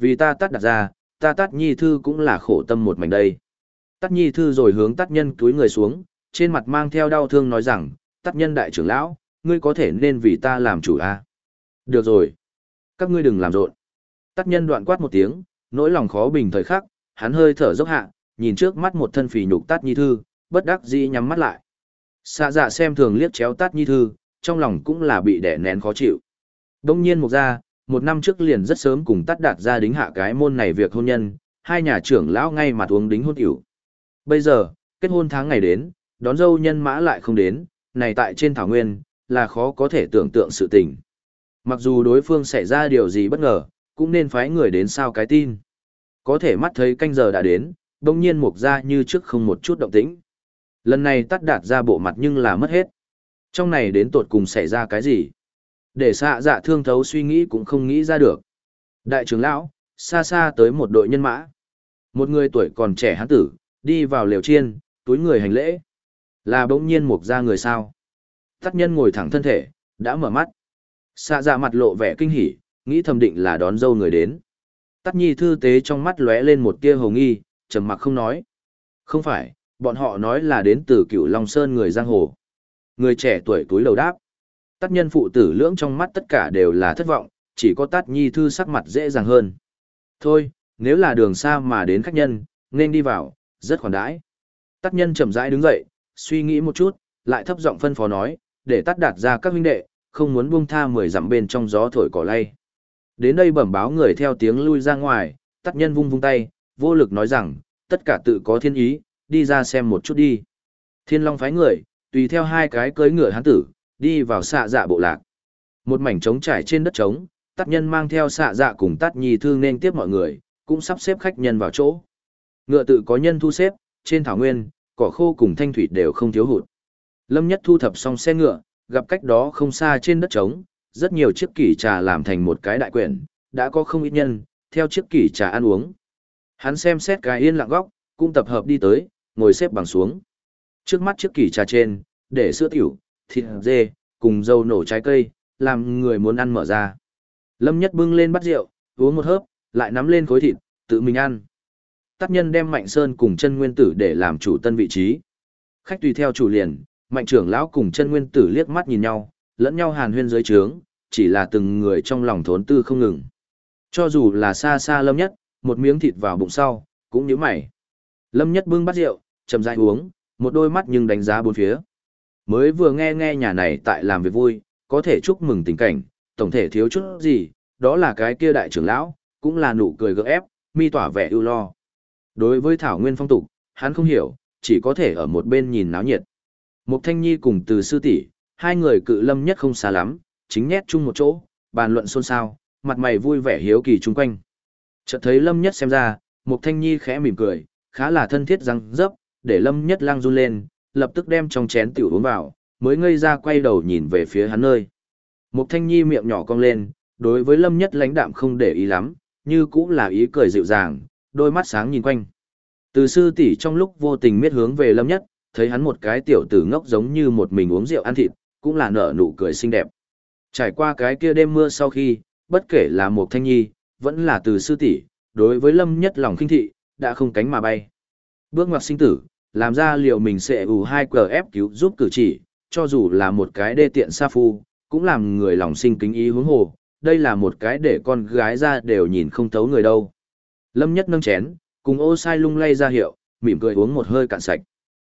Vì ta Tát Đạt ra, ta Tát Nhi Thư cũng là khổ tâm một mảnh đây. Tát Nhi Thư rồi hướng Tát Nhân cúi người xuống, trên mặt mang theo đau thương nói rằng, Tát Nhân đại trưởng lão, ngươi có thể nên vì ta làm chủ a. Được rồi. Các ngươi đừng làm rộn. Tát Nhân đoạn quát một tiếng, nỗi lòng khó bình thời khắc, hắn hơi thở dốc hạ, nhìn trước mắt một thân phì nhục Tát Nhi Thư, bất đắc dĩ nhắm mắt lại. Xạ dạ xem thường liếc chéo Tát Nhi Thư, trong lòng cũng là bị đè nén khó chịu. Đông nhiên Mục gia, một năm trước liền rất sớm cùng Tát Đạt gia đính hạ cái môn này việc hôn nhân, hai nhà trưởng lão ngay mặt uống đính hôn tiểu. Bây giờ, kết hôn tháng ngày đến, đón dâu nhân mã lại không đến, này tại trên thảo nguyên, là khó có thể tưởng tượng sự tình. Mặc dù đối phương xảy ra điều gì bất ngờ, cũng nên phái người đến sao cái tin. Có thể mắt thấy canh giờ đã đến, đông nhiên Mục gia như trước không một chút động tĩnh. Lần này Tát Đạt ra bộ mặt nhưng là mất hết. Trong này đến tột cùng xảy ra cái gì? Để xạ dạ thương thấu suy nghĩ cũng không nghĩ ra được. Đại trưởng lão, xa xa tới một đội nhân mã. Một người tuổi còn trẻ hán tử, đi vào lều chiên, túi người hành lễ. Là bỗng nhiên Mục gia người sao? Tát Nhân ngồi thẳng thân thể, đã mở mắt. Xạ dạ mặt lộ vẻ kinh hỉ, nghĩ thầm định là đón dâu người đến. Tát Nhi Thư tế trong mắt lóe lên một tia hồ nghi, trầm mặc không nói. Không phải, bọn họ nói là đến từ Cửu Long Sơn người giang hồ. Người trẻ tuổi túi lầu đáp. Tát Nhân phụ tử lưỡng trong mắt tất cả đều là thất vọng, chỉ có Tát Nhi Thư sắc mặt dễ dàng hơn. Thôi, nếu là đường xa mà đến khách nhân, nên đi vào, rất khoản đãi. Tát Nhân chậm rãi đứng dậy, suy nghĩ một chút, lại thấp giọng phân phó nói, để Tát Đạt ra các huynh đệ, không muốn buông tha 10 dặm bên trong gió thổi cỏ lay. Đến đây bẩm báo người theo tiếng lui ra ngoài, Tát Nhân vung vung tay, vô lực nói rằng, tất cả tự có thiên ý, đi ra xem một chút đi. Thiên Long phái người, tùy theo hai cái cưỡi ngựa hán tử, đi vào xạ dạ bộ lạc. Một mảnh trống trải trên đất trống, Tát Nhân mang theo xạ dạ cùng Tát Nhi Thư nên tiếp mọi người, cũng sắp xếp khách nhân vào chỗ. Ngựa tự có nhân thu xếp, trên thảo nguyên, cỏ khô cùng thanh thủy đều không thiếu hụt. Lâm Nhất thu thập xong xe ngựa, gặp cách đó không xa trên đất trống, rất nhiều chiếc kỷ trà làm thành một cái đại quyển, đã có không ít nhân, theo chiếc kỷ trà ăn uống. Hắn xem xét cái yên lặng góc, cũng tập hợp đi tới, ngồi xếp bằng xuống. Trước mắt chiếc kỷ trà trên, để sữa tiểu, thịt dê, cùng dầu nổ trái cây, làm người muốn ăn mở ra. Lâm Nhất bưng lên bát rượu, uống một hớp, lại nắm lên khối thịt, tự mình ăn. Tát Nhân đem Mạnh Sơn cùng Chân Nguyên Tử để làm chủ tân vị trí. Khách tùy theo chủ liền, Mạnh trưởng lão cùng Chân Nguyên Tử liếc mắt nhìn nhau, lẫn nhau hàn huyên dưới trướng, chỉ là từng người trong lòng thốn tư không ngừng. Cho dù là xa xa Lâm Nhất, một miếng thịt vào bụng sau, cũng nhíu mày. Lâm Nhất bưng bát rượu, chậm rãi uống, một đôi mắt nhưng đánh giá bốn phía. Mới vừa nghe nhà này tại làm việc vui, có thể chúc mừng tình cảnh, tổng thể thiếu chút gì, đó là cái kia đại trưởng lão, cũng là nụ cười gượng ép, mi tỏa vẻ ưu lo. Đối với thảo nguyên phong tục, hắn không hiểu, chỉ có thể ở một bên nhìn náo nhiệt. Mục Thanh Nhi cùng Từ sư tỷ, hai người cự Lâm Nhất không xa lắm, chính nhét chung một chỗ, bàn luận xôn xao, mặt mày vui vẻ hiếu kỳ chung quanh. Chợt thấy Lâm Nhất xem ra, Mục Thanh Nhi khẽ mỉm cười, khá là thân thiết răng dấp, để Lâm Nhất lăng run lên, lập tức đem trong chén tiểu uống vào, mới ngây ra quay đầu nhìn về phía hắn nơi. Mục Thanh Nhi miệng nhỏ cong lên, đối với Lâm Nhất lãnh đạm không để ý lắm, như cũng là ý cười dịu dàng, đôi mắt sáng nhìn quanh. Từ sư tỷ trong lúc vô tình miết hướng về Lâm Nhất, thấy hắn một cái tiểu tử ngốc giống như một mình uống rượu ăn thịt, cũng là nở nụ cười xinh đẹp. Trải qua cái kia đêm mưa sau khi, bất kể là Mục Thanh Nhi, vẫn là Từ sư tỷ, đối với Lâm Nhất lòng khinh thị, đã không cánh mà bay. Bước ngoặt sinh tử, làm ra liệu mình sẽ U2QF cứu giúp cử chỉ, cho dù là một cái đê tiện sa phu, cũng làm người lòng sinh kính ý hướng hồ, đây là một cái để con gái ra đều nhìn không thấu người đâu. Lâm Nhất nâng chén, cùng Ô Sai lung lay ra hiệu, mỉm cười uống một hơi cạn sạch.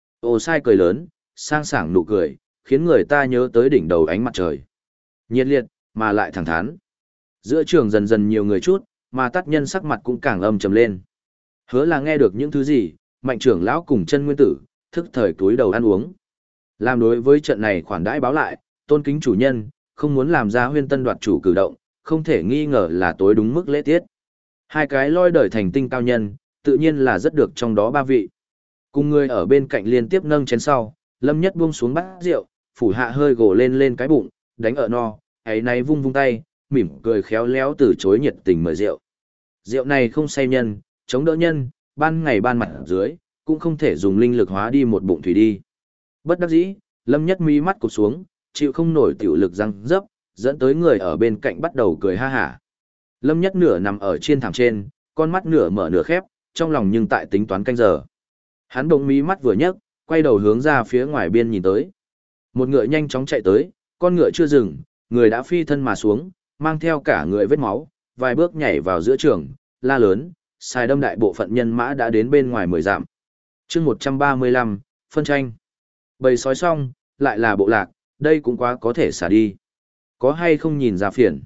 Ô Sai cười lớn, sang sảng nụ cười, khiến người ta nhớ tới đỉnh đầu ánh mặt trời. Nhiệt liệt, mà lại thẳng thắn. Giữa trường dần dần nhiều người chút, mà Tát Nhân sắc mặt cũng càng âm trầm lên. Hứa là nghe được những thứ gì, Mạnh trưởng lão cùng Chân Nguyên Tử, thức thời túi đầu ăn uống. Làm đối với trận này khoản đãi báo lại, tôn kính chủ nhân, không muốn làm ra huyên tân đoạt chủ cử động, không thể nghi ngờ là tối đúng mức lễ tiết. Hai cái lôi đời thành tinh cao nhân, tự nhiên là rất được trong đó ba vị. Cùng người ở bên cạnh liên tiếp nâng chén sau, Lâm Nhất buông xuống bát rượu, phủ hạ hơi gồ lên cái bụng, đánh ở no, ấy nay vung vung tay, mỉm cười khéo léo từ chối nhiệt tình mời rượu. Rượu này không say nhân, chống đỡ nhân, ban ngày ban mặt dưới, cũng không thể dùng linh lực hóa đi một bụng thủy đi. Bất đắc dĩ, Lâm Nhất mí mắt cụp xuống, chịu không nổi tiểu lực răng dấp, dẫn tới người ở bên cạnh bắt đầu cười ha hả. Lâm Nhất nửa nằm ở trên thảm trên, con mắt nửa mở nửa khép, trong lòng nhưng tại tính toán canh giờ. Hắn bỗng mí mắt vừa nhấc, quay đầu hướng ra phía ngoài biên nhìn tới. Một ngựa nhanh chóng chạy tới, con ngựa chưa dừng, người đã phi thân mà xuống, mang theo cả người vết máu, vài bước nhảy vào giữa trường, la lớn, xài đâm đại bộ phận nhân mã đã đến bên ngoài 10 dặm. Chương 135, phân tranh. Bầy sói xong, lại là bộ lạc, đây cũng quá có thể xả đi. Có hay không nhìn ra phiền?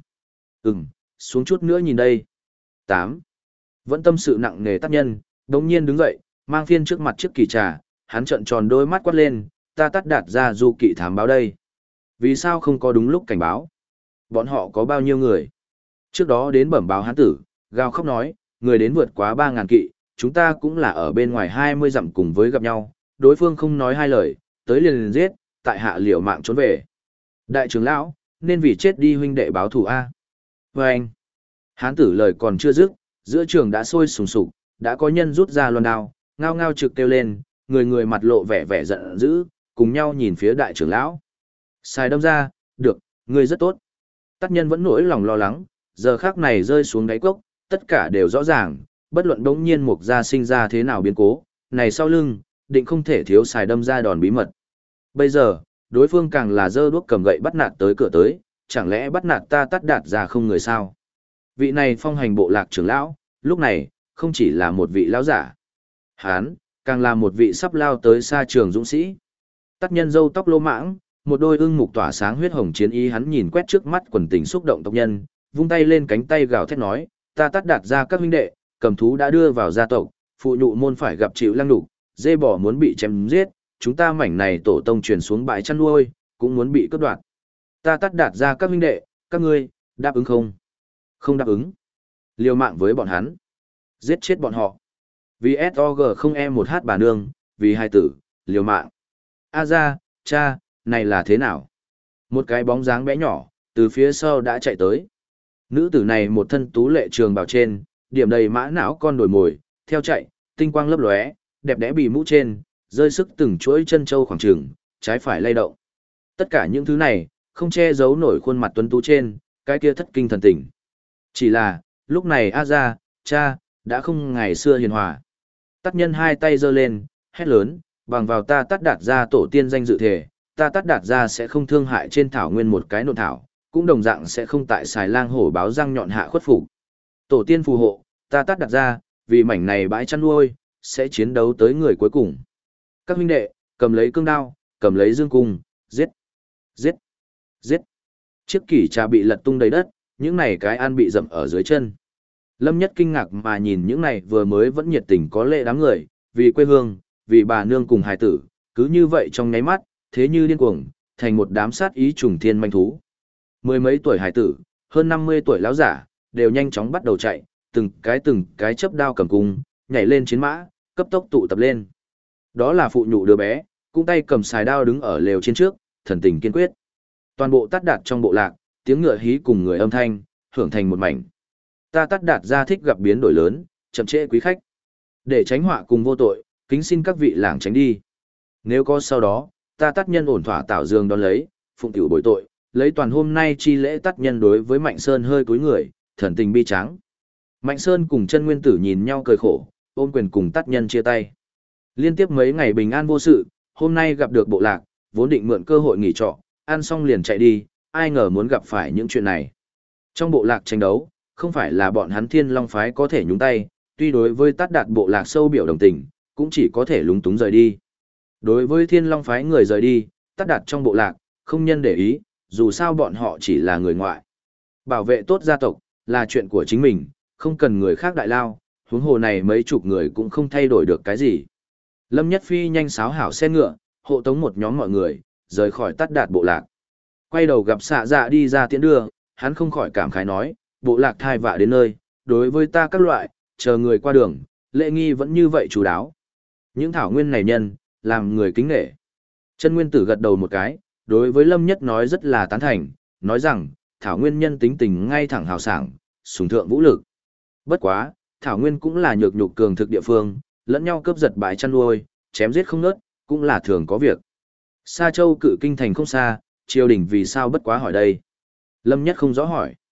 Xuống chút nữa nhìn đây. 8. Vẫn tâm sự nặng nề tác nhân, đống nhiên đứng dậy, mang phiên trước mặt chiếc kỳ trà, hắn trợn tròn đôi mắt quát lên, ta Tát Đạt ra du kỵ thám báo đây. Vì sao không có đúng lúc cảnh báo? Bọn họ có bao nhiêu người? Trước đó đến bẩm báo hán tử, gào khóc nói, người đến vượt quá 3.000 kỵ, chúng ta cũng là ở bên ngoài 20 dặm cùng với gặp nhau, đối phương không nói hai lời, tới liền giết, tại hạ liều mạng trốn về. Đại trưởng lão, nên vì chết đi huynh đệ báo thù A. Và anh, hán tử lời còn chưa dứt, giữa trường đã sôi sùng sục, đã có nhân rút ra loan đao, ngao ngao trực kêu lên, người người mặt lộ vẻ vẻ giận dữ, cùng nhau nhìn phía đại trưởng lão. Xài đâm ra, được, người rất tốt. Tác nhân vẫn nỗi lòng lo lắng, giờ khắc này rơi xuống đáy cốc, tất cả đều rõ ràng, bất luận đống nhiên mục gia sinh ra thế nào biến cố, này sau lưng, định không thể thiếu xài đâm ra đòn bí mật. Bây giờ, đối phương càng là dơ đuốc cầm gậy bắt nạt tới cửa tới, chẳng lẽ bắt nạt ta Tát Đạt ra không người sao? Vị này phong hành bộ lạc trưởng lão, lúc này, không chỉ là một vị lão giả. Hán, càng là một vị sắp lao tới xa trường dũng sĩ. Tát nhân râu tóc lô mãng, một đôi ưng mục tỏa sáng huyết hồng chiến ý hắn nhìn quét trước mắt quần tình xúc động tộc nhân, vung tay lên cánh tay gào thét nói, ta Tát Đạt ra các huynh đệ, cầm thú đã đưa vào gia tộc, phụ nhụ môn phải gặp chịu lăng đục, dê bò muốn bị chém giết, chúng ta mảnh này tổ tông truyền xuống bãi chăn nuôi, cũng muốn bị cướp đoạt. Ta Tát Đạt ra các huynh đệ, các ngươi, đáp ứng không? Không đáp ứng. Liều mạng với bọn hắn. Giết chết bọn họ. Vì SOG không một hát bà nương, vì hai tử, liều mạng. A ra, cha, này là thế nào? Một cái bóng dáng bé nhỏ, từ phía sau đã chạy tới. Nữ tử này một thân tú lệ trường bào trên, điểm đầy mã não con đổi mồi, theo chạy, tinh quang lấp lóe, đẹp đẽ bì mũ trên, rơi sức từng chuỗi chân châu khoảng trường, trái phải lay động. Tất cả những thứ này, không che giấu nổi khuôn mặt tuấn tú trên, cái kia thất kinh thần tình. Chỉ là, lúc này A ra, cha, đã không ngày xưa hiền hòa. Tát nhân hai tay giơ lên, hét lớn, bằng vào ta Tát Đạt ra tổ tiên danh dự thể, ta Tát Đạt ra sẽ không thương hại trên thảo nguyên một cái nộn thảo, cũng đồng dạng sẽ không tại xài lang hổ báo răng nhọn hạ khuất phục. Tổ tiên phù hộ, ta Tát Đạt ra, vì mảnh này bãi chăn nuôi, sẽ chiến đấu tới người cuối cùng. Các huynh đệ, cầm lấy cương đao, cầm lấy dương cung, giết, giết, giết. Chiếc kỷ trà bị lật tung đầy đất, những này cái ăn bị dậm ở dưới chân. Lâm Nhất kinh ngạc mà nhìn những này vừa mới vẫn nhiệt tình có lệ đám người, vì quê hương, vì bà nương cùng hài tử, cứ như vậy trong nháy mắt, thế như điên cuồng, thành một đám sát ý trùng thiên manh thú. Mười mấy tuổi hài tử, hơn 50 tuổi lão giả, đều nhanh chóng bắt đầu chạy, từng cái chớp đao cầm cung, nhảy lên chiến mã, cấp tốc tụ tập lên. Đó là phụ nhụ đứa bé, cũng tay cầm xài đao đứng ở lều trên trước, thần tình kiên quyết. Toàn bộ Tát Đạt trong bộ lạc, tiếng ngựa hí cùng người âm thanh, hưởng thành một mảnh. Ta Tát Đạt ra thích gặp biến đổi lớn, chậm trễ quý khách. Để tránh họa cùng vô tội, kính xin các vị làng tránh đi. Nếu có sau đó, ta Tát nhân ổn thỏa tảo dương đón lấy, phụng tiểu bồi tội, lấy toàn hôm nay chi lễ Tát nhân đối với Mạnh Sơn hơi cúi người, thần tình bi tráng. Mạnh Sơn cùng chân nguyên tử nhìn nhau cười khổ, ôm quyền cùng Tát nhân chia tay. Liên tiếp mấy ngày bình an vô sự, hôm nay gặp được bộ lạc, vốn định mượn cơ hội nghỉ trọ, ăn xong liền chạy đi, ai ngờ muốn gặp phải những chuyện này. Trong bộ lạc tranh đấu, không phải là bọn hắn Thiên Long phái có thể nhúng tay, tuy đối với Tát Đạt bộ lạc sâu biểu đồng tình, cũng chỉ có thể lúng túng rời đi. Đối với Thiên Long phái người rời đi, Tát Đạt trong bộ lạc, không nhân để ý, dù sao bọn họ chỉ là người ngoại. Bảo vệ tốt gia tộc, là chuyện của chính mình, không cần người khác đại lao, huống hồ này mấy chục người cũng không thay đổi được cái gì. Lâm Nhất Phi nhanh sáo hảo xe ngựa, hộ tống một nhóm mọi người, rời khỏi Tát Đạt bộ lạc. Quay đầu gặp xạ dạ đi ra tiễn đưa, hắn không khỏi cảm khái nói, bộ lạc thai vạ đến nơi, đối với ta các loại, chờ người qua đường, lễ nghi vẫn như vậy chú đáo. Những thảo nguyên này nhân, làm người kính nể. Chân nguyên tử gật đầu một cái, đối với Lâm Nhất nói rất là tán thành, nói rằng, thảo nguyên nhân tính tình ngay thẳng hào sảng, sùng thượng vũ lực. Bất quá, thảo nguyên cũng là nhược nhục cường thực địa phương, lẫn nhau cướp giật bãi chăn nuôi, chém giết không nớt, cũng là thường có việc. Sa Châu cự kinh thành không xa, triều đình vì sao bất quá hỏi đây. Lâm Nhất không rõ hỏi.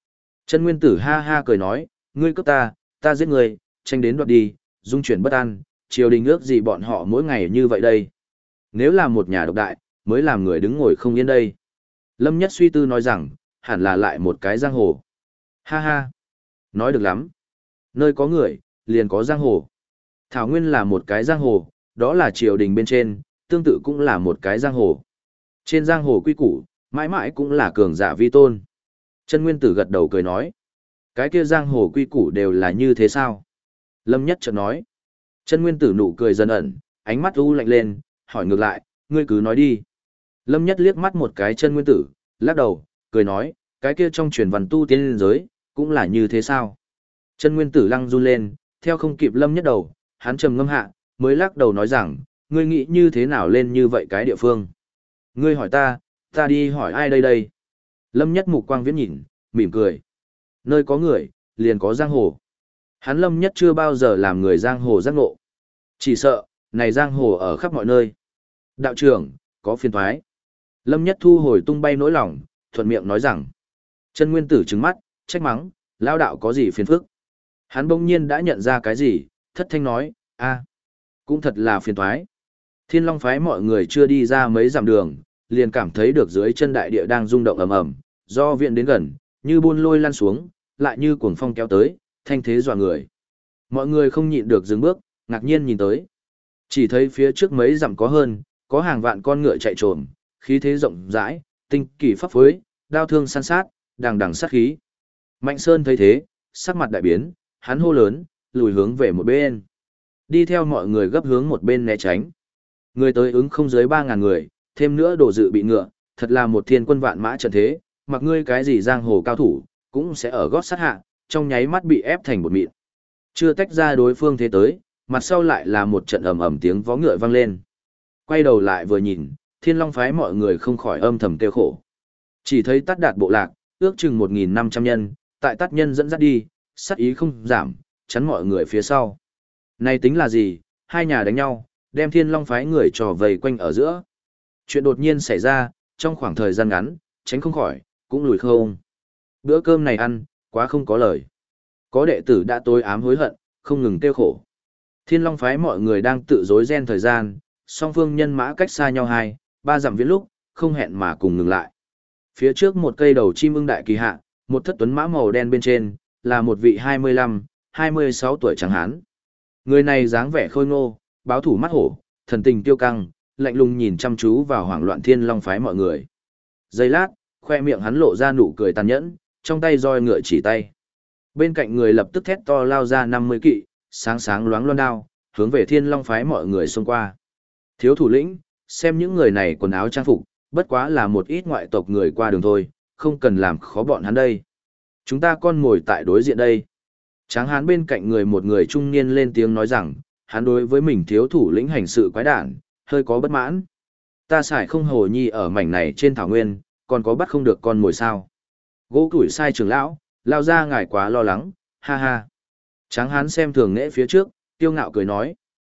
Chân nguyên tử ha ha cười nói, ngươi cướp ta giết ngươi, tranh đến đoạt đi, dung chuyển bất an, triều đình ước gì bọn họ mỗi ngày như vậy đây. Nếu là một nhà độc đại, mới làm người đứng ngồi không yên đây. Lâm Nhất suy tư nói rằng, hẳn là lại một cái giang hồ. Ha ha, nói được lắm. Nơi có người, liền có giang hồ. Thảo Nguyên là một cái giang hồ, đó là triều đình bên trên, tương tự cũng là một cái giang hồ. Trên giang hồ quy củ, mãi mãi cũng là cường giả vi tôn. Chân Nguyên Tử gật đầu cười nói. Cái kia giang hồ quy củ đều là như thế sao? Lâm Nhất chợt nói. Chân Nguyên Tử nụ cười dần ẩn, ánh mắt u lạnh lên, hỏi ngược lại, ngươi cứ nói đi. Lâm Nhất liếc mắt một cái Chân Nguyên Tử, lắc đầu, cười nói, cái kia trong truyền văn tu tiên giới, cũng là như thế sao? Chân Nguyên Tử lăng run lên, theo không kịp Lâm Nhất đầu, hắn trầm ngâm hạ, mới lắc đầu nói rằng, ngươi nghĩ như thế nào lên như vậy cái địa phương? Ngươi hỏi ta đi hỏi ai đây đây? Lâm Nhất mục quang viễn nhìn, mỉm cười. Nơi có người, liền có giang hồ. Hắn Lâm Nhất chưa bao giờ làm người giang hồ giác ngộ. Chỉ sợ, này giang hồ ở khắp mọi nơi. Đạo trưởng, có phiền thoái. Lâm Nhất thu hồi tung bay nỗi lòng, thuận miệng nói rằng. Chân Nguyên Tử trừng mắt, trách mắng, lao đạo có gì phiền phức. Hắn bỗng nhiên đã nhận ra cái gì, thất thanh nói, cũng thật là phiền thoái. Thiên Long phái mọi người chưa đi ra mấy dặm đường, liền cảm thấy được dưới chân đại địa đang rung động ầm ầm, do viện đến gần, như buôn lôi lăn xuống, lại như cuồng phong kéo tới, thanh thế dọa người. Mọi người không nhịn được dừng bước, ngạc nhiên nhìn tới. Chỉ thấy phía trước mấy dặm có hơn, có hàng vạn con ngựa chạy trồm, khí thế rộng rãi, tinh kỳ pháp phối, đao thương săn sát, đằng đằng sát khí. Mạnh Sơn thấy thế, sắc mặt đại biến, hắn hô lớn, lùi hướng về một bên. Đi theo mọi người gấp hướng một bên né tránh. Người tới ứng không dưới 3.000 người, thêm nữa đồ dự bị ngựa, thật là một thiên quân vạn mã trận thế, mặc ngươi cái gì giang hồ cao thủ, cũng sẽ ở gót sát hạ, trong nháy mắt bị ép thành một mịn. Chưa tách ra đối phương thế tới, mặt sau lại là một trận ầm ầm tiếng vó ngựa vang lên. Quay đầu lại vừa nhìn, Thiên Long phái mọi người không khỏi âm thầm kêu khổ. Chỉ thấy Tát Đạt bộ lạc, ước chừng 1.500 nhân, tại Tát nhân dẫn dắt đi, sát ý không giảm, chắn mọi người phía sau. Này tính là gì, hai nhà đánh nhau, đem Thiên Long phái người trò vây quanh ở giữa. Chuyện đột nhiên xảy ra, trong khoảng thời gian ngắn, tránh không khỏi, cũng lùi không. Bữa cơm này ăn, quá không có lời. Có đệ tử đã tối ám hối hận, không ngừng tiêu khổ. Thiên Long phái mọi người đang tự rối ren thời gian, song phương nhân mã cách xa nhau 2-3 dặm viễn lúc, không hẹn mà cùng ngừng lại. Phía trước một cây đầu chim ưng đại kỳ hạ, một thất tuấn mã màu đen bên trên, là một vị 25-26 tuổi trắng hán. Người này dáng vẻ khôi ngô, báo thủ mắt hổ, thần tình tiêu căng, lạnh lùng nhìn chăm chú vào hoảng loạn Thiên Long phái mọi người. Giây lát, khoe miệng hắn lộ ra nụ cười tàn nhẫn, trong tay roi ngựa chỉ tay. Bên cạnh người lập tức thét to lao ra 50 kỵ, sáng sáng loáng loan đao, hướng về Thiên Long phái mọi người xông qua. Thiếu thủ lĩnh, xem những người này quần áo trang phục, bất quá là một ít ngoại tộc người qua đường thôi, không cần làm khó bọn hắn đây. Chúng ta con ngồi tại đối diện đây. Tráng hán bên cạnh người một người trung niên lên tiếng nói rằng, hắn đối với mình thiếu thủ lĩnh hành sự quái đản, hơi có bất mãn. Ta xài không hồ nhi ở mảnh này trên thảo nguyên, còn có bắt không được con mồi sao. Gỗ củi sai trưởng lão, lao ra ngài quá lo lắng, ha ha. Tráng hán xem thường nghệ phía trước, tiêu ngạo cười nói.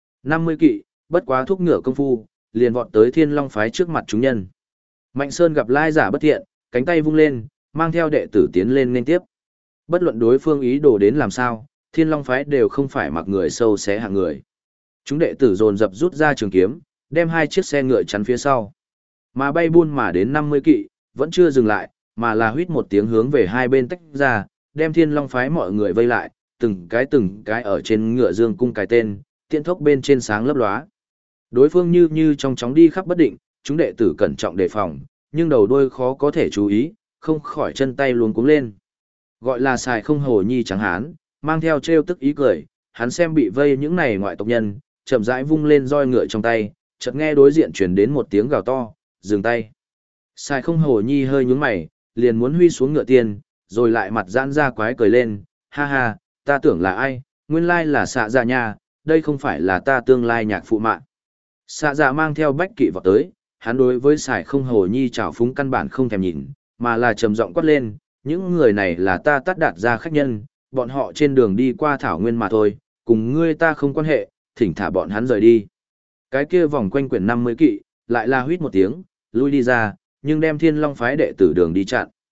50 kỵ, bất quá thúc ngựa công phu, liền vọt tới Thiên Long phái trước mặt chúng nhân. Mạnh Sơn gặp lai giả bất thiện, cánh tay vung lên, mang theo đệ tử tiến lên nên tiếp. Bất luận đối phương ý đồ đến làm sao, Thiên Long phái đều không phải mặc người sâu xé hạng người. Chúng đệ tử dồn dập rút ra trường kiếm, đem 2 chiếc xe ngựa chắn phía sau. Mà bay buôn mà đến 50 kỵ, vẫn chưa dừng lại, mà là huýt một tiếng hướng về hai bên tách ra, đem Thiên Long phái mọi người vây lại, từng cái ở trên ngựa dương cung cái tên, tiện thốc bên trên sáng lấp lóa. Đối phương như trong chóng đi khắp bất định, chúng đệ tử cẩn trọng đề phòng, nhưng đầu đuôi khó có thể chú ý, không khỏi chân tay luống cuống lên. Gọi là xài không hồ nhi trắng hán, mang theo trêu tức ý cười, hắn xem bị vây những này ngoại tộc nhân, chậm rãi vung lên roi ngựa trong tay, chợt nghe đối diện truyền đến một tiếng gào to, dừng tay. Xài không hồ nhi hơi nhướng mày, liền muốn huy xuống ngựa tiền, rồi lại mặt giãn ra quái cười lên, ha ha, ta tưởng là ai, nguyên lai là xạ dạ nha, đây không phải là ta tương lai nhạc phụ mạng. Xạ dạ mang theo bách kỵ vào tới, hắn đối với xài không hồ nhi trào phúng căn bản không thèm nhìn, mà là trầm giọng quát lên, những người này là ta Tát Đạt ra khách nhân, bọn họ trên đường đi qua thảo nguyên mà thôi, cùng ngươi ta không quan hệ, thỉnh thả bọn hắn rời đi. Cái kia vòng quanh quyển 50 kỵ, lại la huýt một tiếng, lui đi ra, nhưng đem Thiên Long phái đệ tử đường đi chặn.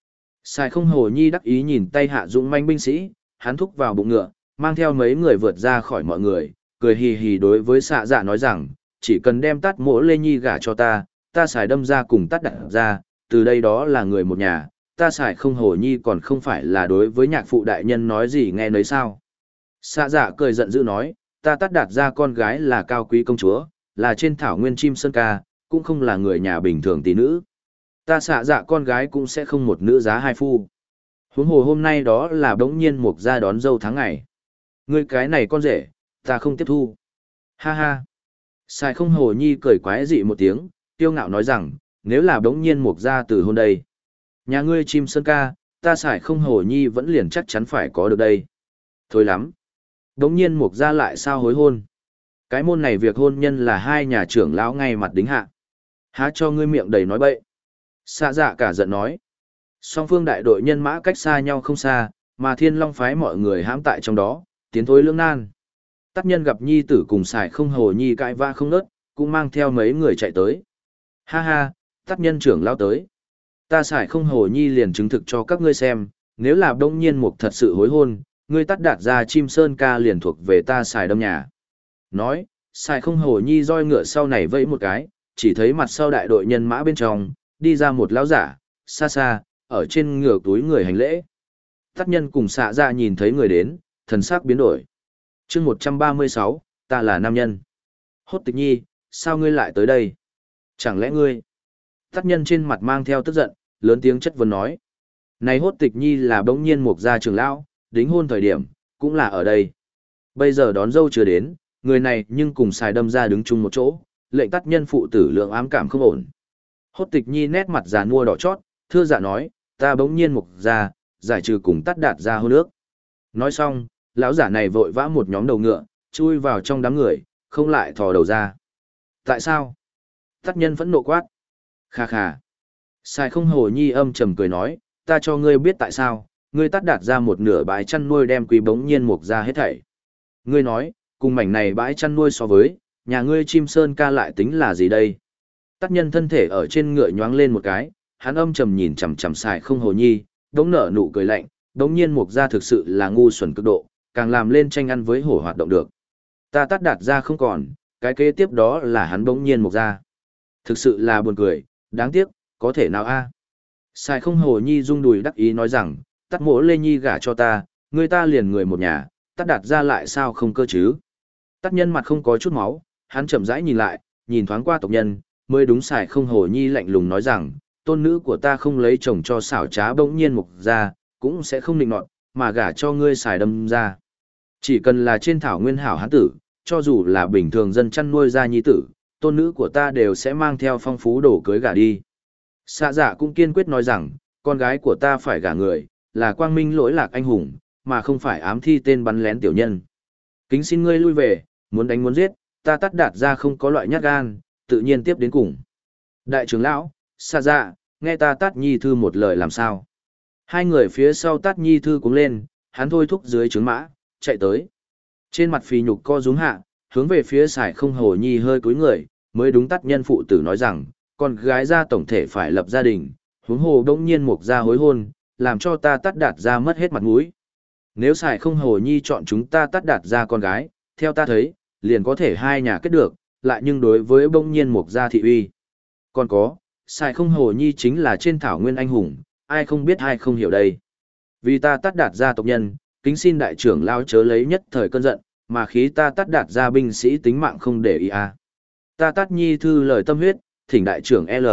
Sài không hồ nhi đắc ý nhìn tay hạ dũng manh binh sĩ, hắn thúc vào bụng ngựa, mang theo mấy người vượt ra khỏi mọi người, cười hì hì đối với xạ dạ nói rằng, chỉ cần đem tắt mỗ lê nhi gả cho ta xài đâm ra cùng tắt đặt ra, từ đây đó là người một nhà, ta xài không hồ nhi còn không phải là đối với nhạc phụ đại nhân nói gì nghe nấy sao. Xạ dạ cười giận dữ nói, ta tắt đạt ra con gái là cao quý công chúa, là trên thảo nguyên chim sơn ca, cũng không là người nhà bình thường tỷ nữ. Ta xạ dạ con gái cũng sẽ không một nữ giá hai phu. Huống hồ hôm nay đó là bỗng nhiên mục ra đón dâu tháng ngày. Ngươi cái này con rể, ta không tiếp thu. Ha ha. Sài không hồ nhi cười quái dị một tiếng, tiêu ngạo nói rằng, nếu là bỗng nhiên mục ra từ hôm đây. Nhà ngươi chim sơn ca, ta xài không hồ nhi vẫn liền chắc chắn phải có được đây. Thôi lắm. Bỗng nhiên mục ra lại sao hối hôn. Cái môn này việc hôn nhân là hai nhà trưởng lão ngay mặt đính hạ. Há cho ngươi miệng đầy nói bậy. Xạ dạ cả giận nói. Song phương đại đội nhân mã cách xa nhau không xa, mà thiên long phái mọi người hãm tại trong đó, tiến thối lưỡng nan. Tắc nhân gặp nhi tử cùng xài không hồ nhi cãi va không nớt, cũng mang theo mấy người chạy tới. Ha ha, tắc nhân trưởng lao tới. Ta xài không hồ nhi liền chứng thực cho các ngươi xem, nếu là đông nhiên mục thật sự hối hôn, ngươi tắt đạt ra chim sơn ca liền thuộc về ta xài đâm nhà. Nói, xài không hồ nhi roi ngựa sau này vẫy một cái, chỉ thấy mặt sau đại đội nhân mã bên trong, đi ra một lão giả, xa xa, ở trên ngựa túi người hành lễ. Tắc nhân cùng xạ ra nhìn thấy người đến, thần sắc biến đổi. chương 136, ta là nam nhân. Hốt tịch nhi, sao ngươi lại tới đây? Chẳng lẽ ngươi? Tắc nhân trên mặt mang theo tức giận, lớn tiếng chất vấn nói. Này hốt tịch nhi là bỗng nhiên mục gia trường lão, đính hôn thời điểm, cũng là ở đây. Bây giờ đón dâu chưa đến, người này nhưng cùng xài đâm ra đứng chung một chỗ, lệnh tắc nhân phụ tử lượng ám cảm không ổn. Hốt tịch nhi nét mặt già nua đỏ chót, thưa dạ nói, ta bỗng nhiên mục ra, giải trừ cùng tắt đạt ra hôn ước. Nói xong, lão giả này vội vã một nhóm đầu ngựa, chui vào trong đám người, không lại thò đầu ra. Tại sao? Tắt nhân phẫn nộ quát. Khà khà. Sai không hồ nhi âm trầm cười nói, ta cho ngươi biết tại sao, ngươi tắt đạt ra một nửa bãi chăn nuôi đem quý bỗng nhiên mục ra hết thảy. Ngươi nói, cùng mảnh này bãi chăn nuôi so với, nhà ngươi chim sơn ca lại tính là gì đây? Tắt nhân thân thể ở trên ngựa nhoáng lên một cái, hắn âm trầm nhìn chằm chằm xài không hồ nhi, đống nở nụ cười lạnh, đống nhiên mục ra thực sự là ngu xuẩn cực độ, càng làm lên tranh ăn với hổ hoạt động được. Ta tắt đạt ra không còn, cái kế tiếp đó là hắn bỗng nhiên mục ra. Thực sự là buồn cười, đáng tiếc, có thể nào a? Xài không hồ nhi rung đùi đắc ý nói rằng, tắt mỗ lê nhi gả cho ta, người ta liền người một nhà, tắt đạt ra lại sao không cơ chứ? Tắt nhân mặt không có chút máu, hắn chậm rãi nhìn lại, nhìn thoáng qua tộc nhân, mới đúng xài không hồ nhi lạnh lùng nói rằng, tôn nữ của ta không lấy chồng cho xảo trá bỗng nhiên mục ra, cũng sẽ không định nọt, mà gả cho ngươi xài đâm ra. Chỉ cần là trên thảo nguyên hảo hán tử, cho dù là bình thường dân chăn nuôi ra nhi tử, tôn nữ của ta đều sẽ mang theo phong phú đồ cưới gả đi. Xạ dạ cũng kiên quyết nói rằng, con gái của ta phải gả người, là quang minh lỗi lạc anh hùng, mà không phải ám thi tên bắn lén tiểu nhân. Kính xin ngươi lui về, muốn đánh muốn giết, ta tắt đạt ra không có loại nhát gan, tự nhiên tiếp đến cùng. Đại trưởng lão, xạ dạ, nghe ta tát nhi thư một lời làm sao. Hai người phía sau tát nhi thư cũng lên, hắn thôi thúc dưới trướng mã, chạy tới. Trên mặt phì nhục co rúm hạ, hướng về phía xài không hồ nhi hơi cúi người, mới đúng tát nhân phụ tử nói rằng, con gái ra tổng thể phải lập gia đình, huống hồ đông nhiên mục ra hối hôn, làm cho ta tát đạt ra mất hết mặt mũi. Nếu xài không hồ nhi chọn chúng ta tát đạt ra con gái, theo ta thấy, liền có thể hai nhà kết được, lại nhưng đối với bỗng nhiên mục gia thị uy. Còn có, xài không hồ nhi chính là trên thảo nguyên anh hùng, ai không biết ai không hiểu đây. Vì ta tắt đạt ra tộc nhân, kính xin đại trưởng lao chớ lấy nhất thời cơn giận, mà khí ta tắt đạt ra binh sĩ tính mạng không để ý a. Ta tắt nhi thư lời tâm huyết, thỉnh đại trưởng L.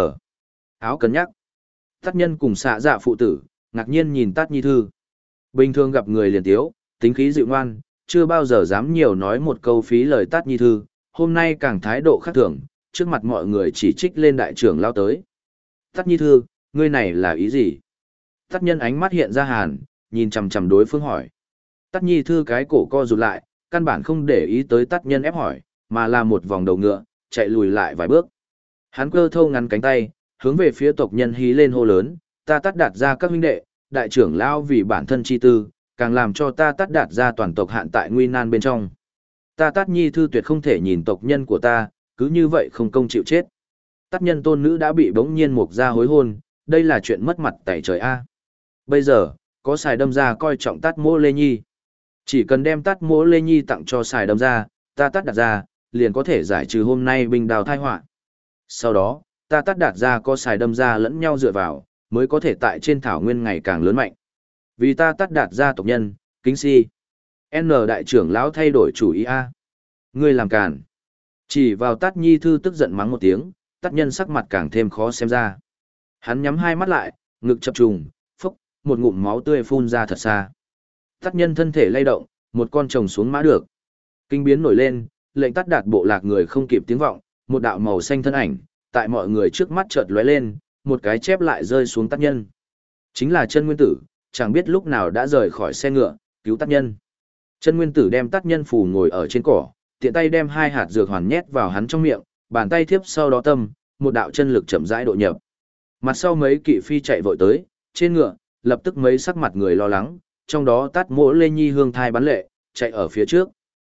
Áo cân nhắc. Tắt nhân cùng xạ dạ phụ tử, ngạc nhiên nhìn tắt nhi thư. Bình thường gặp người liền tiếu, tính khí dịu ngoan, chưa bao giờ dám nhiều nói một câu phí lời tắt nhi thư, hôm nay càng thái độ khác thường, trước mặt mọi người chỉ trích lên đại trưởng lao tới. Tắt nhi thư, ngươi này là ý gì? Tắt nhân ánh mắt hiện ra hàn, nhìn chằm chằm đối phương hỏi. Tắt nhi thư cái cổ co rụt lại, căn bản không để ý tới tắt nhân ép hỏi, mà là một vòng đầu ngựa, chạy lùi lại vài bước. Hắn cơ thâu ngắn cánh tay, hướng về phía tộc nhân hí lên hô lớn, ta tắt đạt ra các huynh đệ, đại trưởng lao vì bản thân chi tư, càng làm cho ta tắt đạt ra toàn tộc hạn tại nguy nan bên trong. Ta tắt nhi thư tuyệt không thể nhìn tộc nhân của ta, cứ như vậy không công chịu chết. Tắt nhân tôn nữ đã bị bỗng nhiên mục ra hối hôn, đây là chuyện mất mặt tại trời A. Bây giờ, có xài đâm ra coi trọng Tát Mỗ Lê Nhi. Chỉ cần đem Tát Mỗ Lê Nhi tặng cho xài đâm ra, ta Tát Đạt ra, liền có thể giải trừ hôm nay binh đào thai họa. Sau đó, ta Tát Đạt ra có xài đâm ra lẫn nhau dựa vào, mới có thể tại trên thảo nguyên ngày càng lớn mạnh. Vì ta Tát Đạt ra tộc nhân, kính si. N đại trưởng lão thay đổi chủ ý A. Ngươi làm càn. Chỉ vào Tát Nhi Thư tức giận mắng một tiếng, Tát nhân sắc mặt càng thêm khó xem ra. Hắn nhắm hai mắt lại, ngực chập trùng, phốc, một ngụm máu tươi phun ra thật xa. Tát nhân thân thể lay động, một con trồng xuống mã được. Kinh biến nổi lên, lệnh Tát Đạt bộ lạc người không kịp tiếng vọng, một đạo màu xanh thân ảnh, tại mọi người trước mắt chợt lóe lên, một cái chép lại rơi xuống Tát nhân. Chính là Chân Nguyên Tử, chẳng biết lúc nào đã rời khỏi xe ngựa, cứu Tát nhân. Chân Nguyên Tử đem Tát nhân phủ ngồi ở trên cỏ, tiện tay đem 2 hạt dược hoàn nhét vào hắn trong miệng, bàn tay thiếp sau đó tâm, một đạo chân lực chậm rãi độ nhập. Mặt sau mấy kỵ phi chạy vội tới, trên ngựa, lập tức mấy sắc mặt người lo lắng, trong đó Tát Mỗ Lê Nhi hương thai bắn lệ, chạy ở phía trước.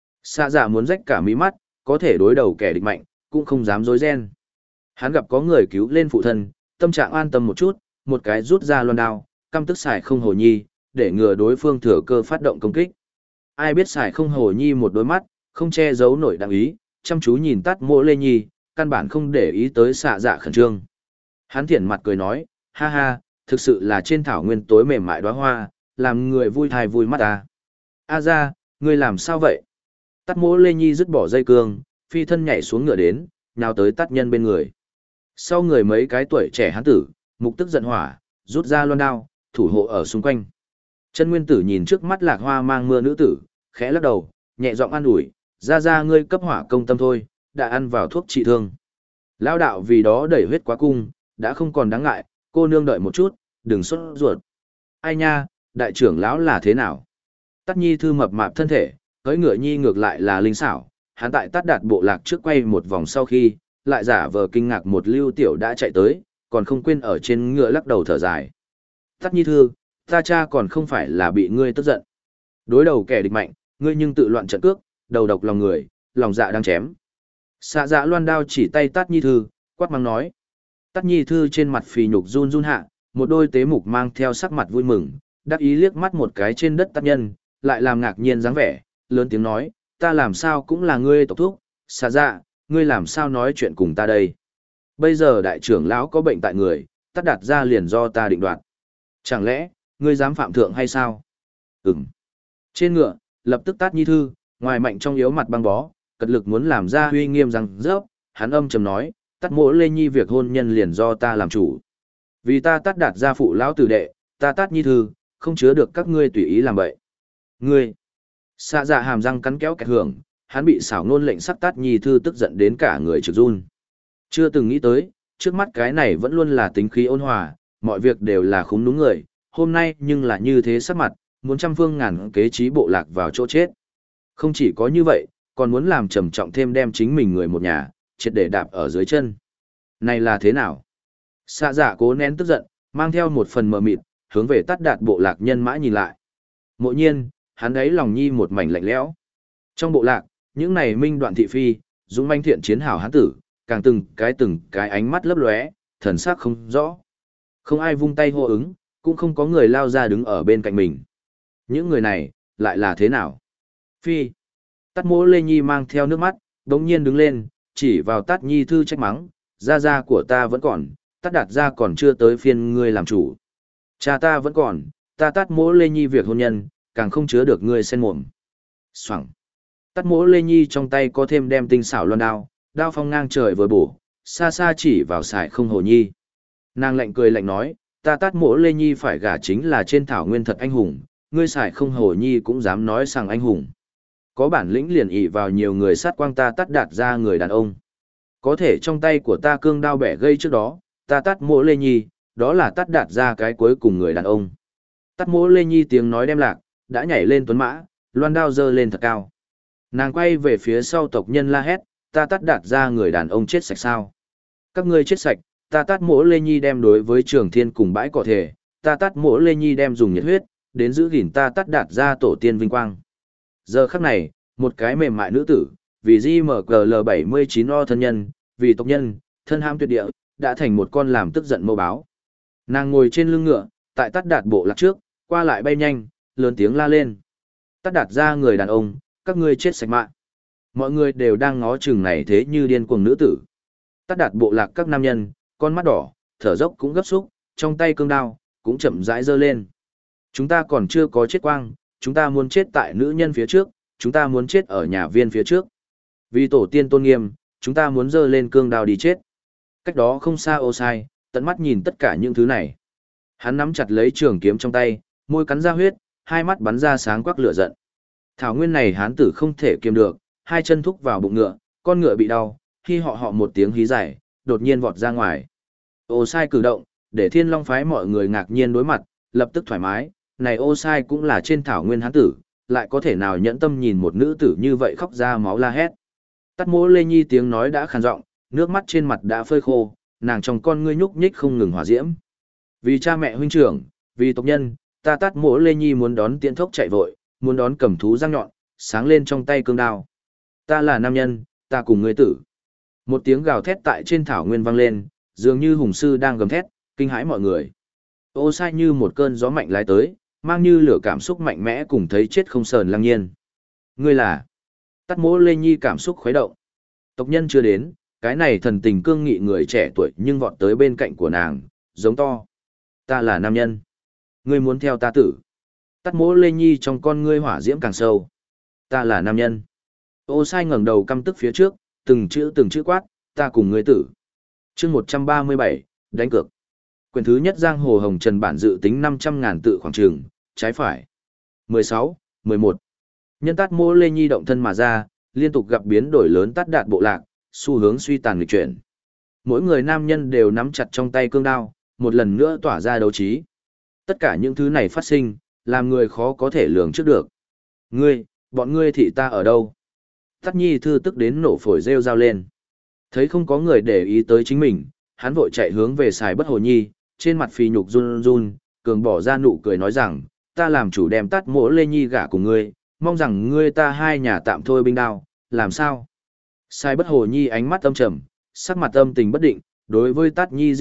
Xạ Dạ muốn rách cả mí mắt, có thể đối đầu kẻ địch mạnh, cũng không dám dối ren. Hắn gặp có người cứu lên phụ thân, tâm trạng an tâm một chút, một cái rút ra loan đao, căm tức xài không hồ nhi, để ngừa đối phương thừa cơ phát động công kích. Ai biết xài không hồ nhi một đôi mắt, không che giấu nổi đặng ý, chăm chú nhìn Tát Mỗ Lê Nhi, căn bản không để ý tới Xạ Dạ khẩn trương. Hắn thiện mặt cười nói, ha ha, thực sự là trên thảo nguyên tối mềm mại đóa hoa, làm người vui thai vui mắt à. A ra, ngươi làm sao vậy? Tát Mỗ Lê Nhi dứt bỏ dây cương, phi thân nhảy xuống ngựa đến, nhào tới Tát nhân bên người. Sau người mấy cái tuổi trẻ hán tử, mục tức giận hỏa, rút ra loan đao, thủ hộ ở xung quanh. Chân Nguyên Tử nhìn trước mắt lạc hoa mang mưa nữ tử, khẽ lắc đầu, nhẹ giọng an ủi, ra ngươi cấp hỏa công tâm thôi, đã ăn vào thuốc trị thương. Lão đạo vì đó đẩy huyết quá cung, đã không còn đáng ngại, cô nương đợi một chút, đừng sốt ruột. Ai nha, đại trưởng lão là thế nào? Tát Nhi Thư mập mạp thân thể, cưỡi ngựa nhi ngược lại là linh xảo, hắn tại Tát Đạt bộ lạc trước quay một vòng sau khi, lại giả vờ kinh ngạc một lưu tiểu đã chạy tới, còn không quên ở trên ngựa lắc đầu thở dài. Tát Nhi Thư, ta cha còn không phải là bị ngươi tức giận. Đối đầu kẻ địch mạnh, ngươi nhưng tự loạn trận cước, đầu độc lòng người, lòng dạ đang chém. Xạ Dạ loan đao chỉ tay Tát Nhi Thư, quát mắng nói. Tát Nhi Thư trên mặt phì nhục run run hạ, một đôi tế mục mang theo sắc mặt vui mừng, đắc ý liếc mắt một cái trên đất Tát nhân, lại làm ngạc nhiên dáng vẻ, lớn tiếng nói, ta làm sao cũng là ngươi tộc thúc, Xạ Dạ, ngươi làm sao nói chuyện cùng ta đây. Bây giờ đại trưởng lão có bệnh tại người, Tát Đạt ra liền do ta định đoạt. Chẳng lẽ, ngươi dám phạm thượng hay sao? Ừm. Trên ngựa, lập tức Tát Nhi Thư, ngoài mạnh trong yếu mặt băng bó, cật lực muốn làm ra huy nghiêm rằng rớp, hắn âm trầm nói, Tát Mỗ Lê Nhi việc hôn nhân liền do ta làm chủ. Vì ta Tát Đạt gia phụ lão tử đệ, ta Tát Nhi Thư, không chứa được các ngươi tùy ý làm bậy. Ngươi! Xạ Dạ hàm răng cắn kéo kẹt hưởng, hắn bị xảo ngôn lệnh sắc Tát Nhi Thư tức giận đến cả người trực run. Chưa từng nghĩ tới, trước mắt cái này vẫn luôn là tính khí ôn hòa, mọi việc đều là khúng đúng người, hôm nay nhưng là như thế sắc mặt, muốn trăm phương ngàn kế trí bộ lạc vào chỗ chết. Không chỉ có như vậy, còn muốn làm trầm trọng thêm đem chính mình người một nhà, triệt để đạp ở dưới chân. Này là thế nào? Xạ Dạ cố nén tức giận, mang theo một phần mờ mịt, hướng về Tát Đạt bộ lạc nhân mã nhìn lại. Mộ nhiên, hắn ấy lòng nhi một mảnh lạnh lẽo. Trong bộ lạc, những này minh đoạn thị phi, dũng manh thiện chiến hảo hán tử, càng từng cái ánh mắt lấp lóe, thần sắc không rõ. Không ai vung tay hô ứng, cũng không có người lao ra đứng ở bên cạnh mình. Những người này, lại là thế nào? Phi. Tát Mỗ Lê Nhi mang theo nước mắt, đống nhiên đứng lên, chỉ vào Tát Nhi Thư trách mắng, gia của ta vẫn còn, Tát Đạt gia còn chưa tới phiên ngươi làm chủ. Cha ta vẫn còn, ta Tát Mỗ Lê Nhi việc hôn nhân, càng không chứa được ngươi xen mồm. Xoẳng. Tát Mỗ Lê Nhi trong tay có thêm đem tinh xảo loan đao, đao phong ngang trời vừa bổ, xa xa chỉ vào Sải Không Hồ Nhi. Nàng lạnh cười lạnh nói, ta Tát Mỗ Lê Nhi phải gả chính là trên thảo nguyên thật anh hùng, ngươi Sải Không Hồ Nhi cũng dám nói rằng anh hùng. Có bản lĩnh liền ỷ vào nhiều người sát quang ta Tát Đạt ra người đàn ông. Có thể trong tay của ta cương đao bẻ gây trước đó, ta Tát Mỗ Lê Nhi, đó là Tát Đạt ra cái cuối cùng người đàn ông. Tát Mỗ Lê Nhi tiếng nói đem lạc, đã nhảy lên tuấn mã, loan đao giơ lên thật cao. Nàng quay về phía sau tộc nhân la hét, ta Tát Đạt ra người đàn ông chết sạch sao? Các ngươi chết sạch, ta Tát Mỗ Lê Nhi đem đối với Trường Thiên cùng bãi cỏ thể, ta Tát Mỗ Lê Nhi đem dùng nhiệt huyết, đến giữ gìn ta Tát Đạt ra tổ tiên vinh quang. Giờ khắc này, một cái mềm mại nữ tử, vì JMGL79O thân nhân, vì tộc nhân, thân ham tuyệt địa, đã thành một con làm tức giận mâu báo. Nàng ngồi trên lưng ngựa, Tại Tát Đạt bộ lạc trước, qua lại bay nhanh, lớn tiếng la lên. Tát Đạt ra người đàn ông, các ngươi chết sạch mạng. Mọi người đều đang ngó chừng này thế như điên cuồng nữ tử. Tát Đạt bộ lạc các nam nhân, con mắt đỏ, thở dốc cũng gấp xúc, trong tay cương đao, cũng chậm rãi giơ lên. Chúng ta còn chưa có chết quang, chúng ta muốn chết tại nữ nhân phía trước, chúng ta muốn chết ở nhà viên phía trước. Vì tổ tiên tôn nghiêm, chúng ta muốn giơ lên cương đao đi chết. Cách đó không xa Ô Sai, tận mắt nhìn tất cả những thứ này. Hắn nắm chặt lấy trường kiếm trong tay, môi cắn ra huyết, hai mắt bắn ra sáng quắc lửa giận. Thảo nguyên này hán tử không thể kiềm được, hai chân thúc vào bụng ngựa, con ngựa bị đau, khi họ một tiếng hí dài, đột nhiên vọt ra ngoài. Ô Sai cử động, để Thiên Long phái mọi người ngạc nhiên đối mặt, lập tức thoải mái, này Ô Sai cũng là trên thảo nguyên hán tử, lại có thể nào nhẫn tâm nhìn một nữ tử như vậy khóc ra máu la hét. Tắt Mỗ Lê Nhi tiếng nói đã khàn giọng, nước mắt trên mặt đã phơi khô, nàng trong con ngươi nhúc nhích không ngừng hỏa diễm. Vì cha mẹ huynh trưởng, vì tộc nhân, ta Tắt Mỗ Lê Nhi muốn đón tiễn thốc chạy vội, muốn đón cầm thú răng nhọn, sáng lên trong tay cương đao. Ta là nam nhân, ta cùng ngươi tử. Một tiếng gào thét tại trên thảo nguyên vang lên, dường như hùng sư đang gầm thét, kinh hãi mọi người. Ô Sai như một cơn gió mạnh lái tới, mang như lửa cảm xúc mạnh mẽ cùng thấy chết không sờn lăng nhiên. Ngươi là... Tắt Mỗ Lê Nhi cảm xúc khuấy động. Tộc nhân chưa đến, cái này thần tình cương nghị người trẻ tuổi nhưng vọt tới bên cạnh của nàng, giống to. Ta là nam nhân. Ngươi muốn theo ta tử. Tắt Mỗ Lê Nhi trong con ngươi hỏa diễm càng sâu. Ta là nam nhân. Ô Sai ngẩng đầu căm tức phía trước, từng chữ quát, ta cùng ngươi tử. Chương 137, đánh cược. Quyển thứ nhất Giang Hồ Hồng Trần bản dự tính 500.000 tự khoảng trường, trái phải. 16, 11. Nhân Tát Mỗ Lê Nhi động thân mà ra, liên tục gặp biến đổi lớn Tát Đạt bộ lạc, xu hướng suy tàn nghịch chuyển. Mỗi người nam nhân đều nắm chặt trong tay cương đao, một lần nữa tỏa ra đấu trí. Tất cả những thứ này phát sinh, làm người khó có thể lường trước được. Bọn ngươi thị ta ở đâu? Tát Nhi Thư tức đến nổ phổi rêu rao lên. Thấy không có người để ý tới chính mình, hắn vội chạy hướng về Sài Bất Hồ Nhi, trên mặt phì nhục run run, cường bỏ ra nụ cười nói rằng, ta làm chủ đem Tát Mỗ Lê Nhi gả cùng ngươi, mong rằng ngươi ta hai nhà tạm thôi binh đao, làm sao? Sài Bất Hồ Nhi ánh mắt âm trầm, sắc mặt âm tình bất định, đối với Tát Nhi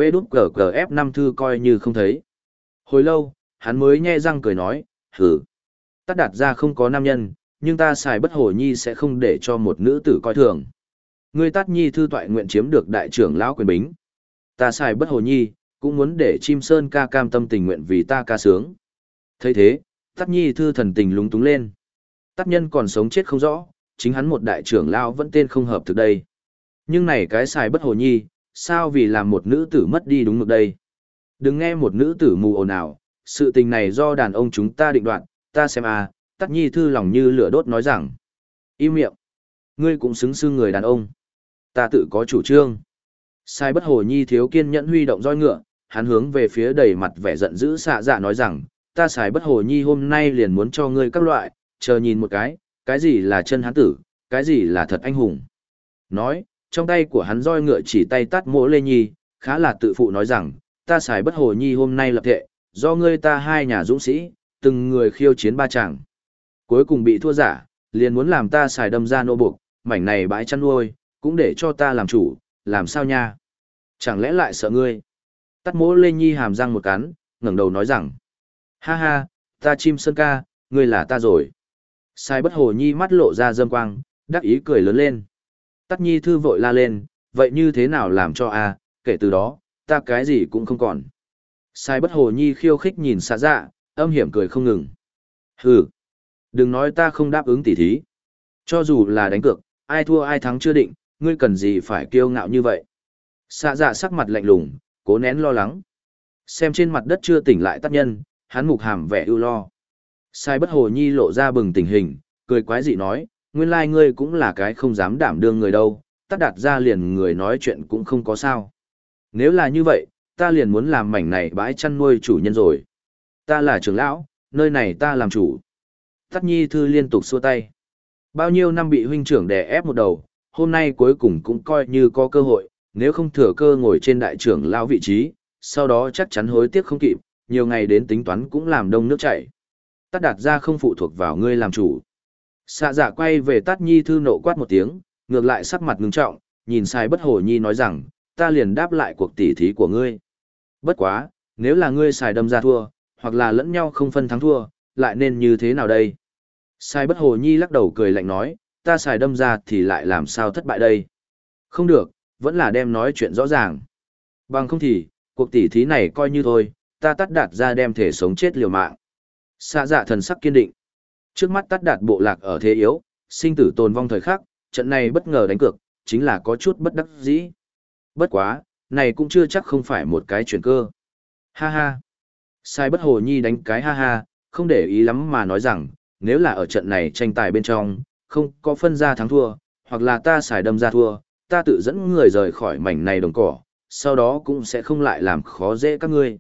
GNV+GF5 thư coi như không thấy. Hồi lâu, hắn mới nhe răng cười nói, hử. Tát Đạt ra không có nam nhân, nhưng ta Sài Bất Hồ Nhi sẽ không để cho một nữ tử coi thường. Ngươi Tát Nhi thư toại nguyện chiếm được đại trưởng lão quyền bính. Ta Sài Bất Hồ Nhi, cũng muốn để Chim Sơn ca cam tâm tình nguyện vì ta ca sướng. Thấy thế, Tát Nhi thư thần tình lúng túng lên. Tát nhân còn sống chết không rõ, chính hắn một đại trưởng lão vẫn tên không hợp thực đây. Nhưng này cái Sài Bất Hồ Nhi, sao vì làm một nữ tử mất đi đúng mực đây? Đừng nghe một nữ tử mù ồn ào, sự tình này do đàn ông chúng ta định đoạt, ta xem à, Tát Nhi thư lòng như lửa đốt nói rằng. Im miệng, ngươi cũng xứng xưng người đàn ông. Ta tự có chủ trương. Sài Bất Hồ Nhi thiếu kiên nhẫn huy động roi ngựa, hắn hướng về phía đầy mặt vẻ giận dữ xạ dạ nói rằng, ta Sài Bất Hồ Nhi hôm nay liền muốn cho ngươi các loại, chờ nhìn một cái gì là chân hán tử, cái gì là thật anh hùng. Nói, trong tay của hắn roi ngựa chỉ tay Tát Mỗ Lê Nhi, khá là tự phụ nói rằng, ta Sài Bất Hồ Nhi hôm nay lập thệ, do ngươi ta hai nhà dũng sĩ, từng người khiêu chiến ba chàng. Cuối cùng bị thua giả, liền muốn làm ta Sài đâm ra nô buộc, mảnh này bãi chăn nuôi, cũng để cho ta làm chủ, làm sao nha? Chẳng lẽ lại sợ ngươi? Tát Mỗ Lê Nhi hàm răng một cắn, ngẩng đầu nói rằng, ha ha, ta Chim Sơn ca, ngươi là ta rồi. Sài Bất Hồ Nhi mắt lộ ra dâm quang, đắc ý cười lớn lên. Tát Nhi thư vội la lên, vậy như thế nào làm cho a? Kể từ đó, ta cái gì cũng không còn. Sài Bất Hồ Nhi khiêu khích nhìn xạ dạ, âm hiểm cười không ngừng. Hừ, đừng nói ta không đáp ứng tỉ thí. Cho dù là đánh cược, ai thua ai thắng chưa định, ngươi cần gì phải kiêu ngạo như vậy. Xạ dạ sắc mặt lạnh lùng, cố nén lo lắng. Xem trên mặt đất chưa tỉnh lại tác nhân, hắn mục hàm vẻ ưu lo. Sài Bất Hồ Nhi lộ ra bừng tỉnh hình, cười quái dị nói, nguyên lai ngươi cũng là cái không dám đảm đương người đâu, Tát Đạt ra liền người nói chuyện cũng không có sao. Nếu là như vậy, ta liền muốn làm mảnh này bãi chăn nuôi chủ nhân rồi. Ta là trưởng lão, nơi này ta làm chủ. Tát Nhi thư liên tục xua tay. Bao nhiêu năm bị huynh trưởng đè ép một đầu, hôm nay cuối cùng cũng coi như có cơ hội, nếu không thừa cơ ngồi trên đại trưởng lão vị trí, sau đó chắc chắn hối tiếc không kịp, nhiều ngày đến tính toán cũng làm đông nước chảy. Tát Đạt ra không phụ thuộc vào ngươi làm chủ. Xạ dạ quay về Tát Nhi thư nộ quát một tiếng, ngược lại sắc mặt ngưng trọng, nhìn Sài Bất Hồ Nhi nói rằng, ta liền đáp lại cuộc tỉ thí của ngươi. Bất quá, Nếu là ngươi xài đâm ra thua, hoặc là lẫn nhau không phân thắng thua, lại nên như thế nào đây? Sai bất hồ nhi lắc đầu cười lạnh nói, ta xài đâm ra thì lại làm sao thất bại đây? Không được, vẫn là đem nói chuyện rõ ràng. Bằng không thì, cuộc tỉ thí này coi như thôi, ta Tát Đạt ra đem thể sống chết liều mạng. Xạ dạ thần sắc kiên định. Trước mắt Tát Đạt bộ lạc ở thế yếu, sinh tử tồn vong thời khắc, trận này bất ngờ đánh cược, chính là có chút bất đắc dĩ. Bất quá, này cũng chưa chắc không phải một cái chuyển cơ. Ha ha. Sai bất hồ nhi đánh cái ha ha, không để ý lắm mà nói rằng, nếu là ở trận này tranh tài bên trong, không có phân ra thắng thua, hoặc là ta xài đâm ra thua, ta tự dẫn người rời khỏi mảnh này đồng cỏ, sau đó cũng sẽ không lại làm khó dễ các ngươi.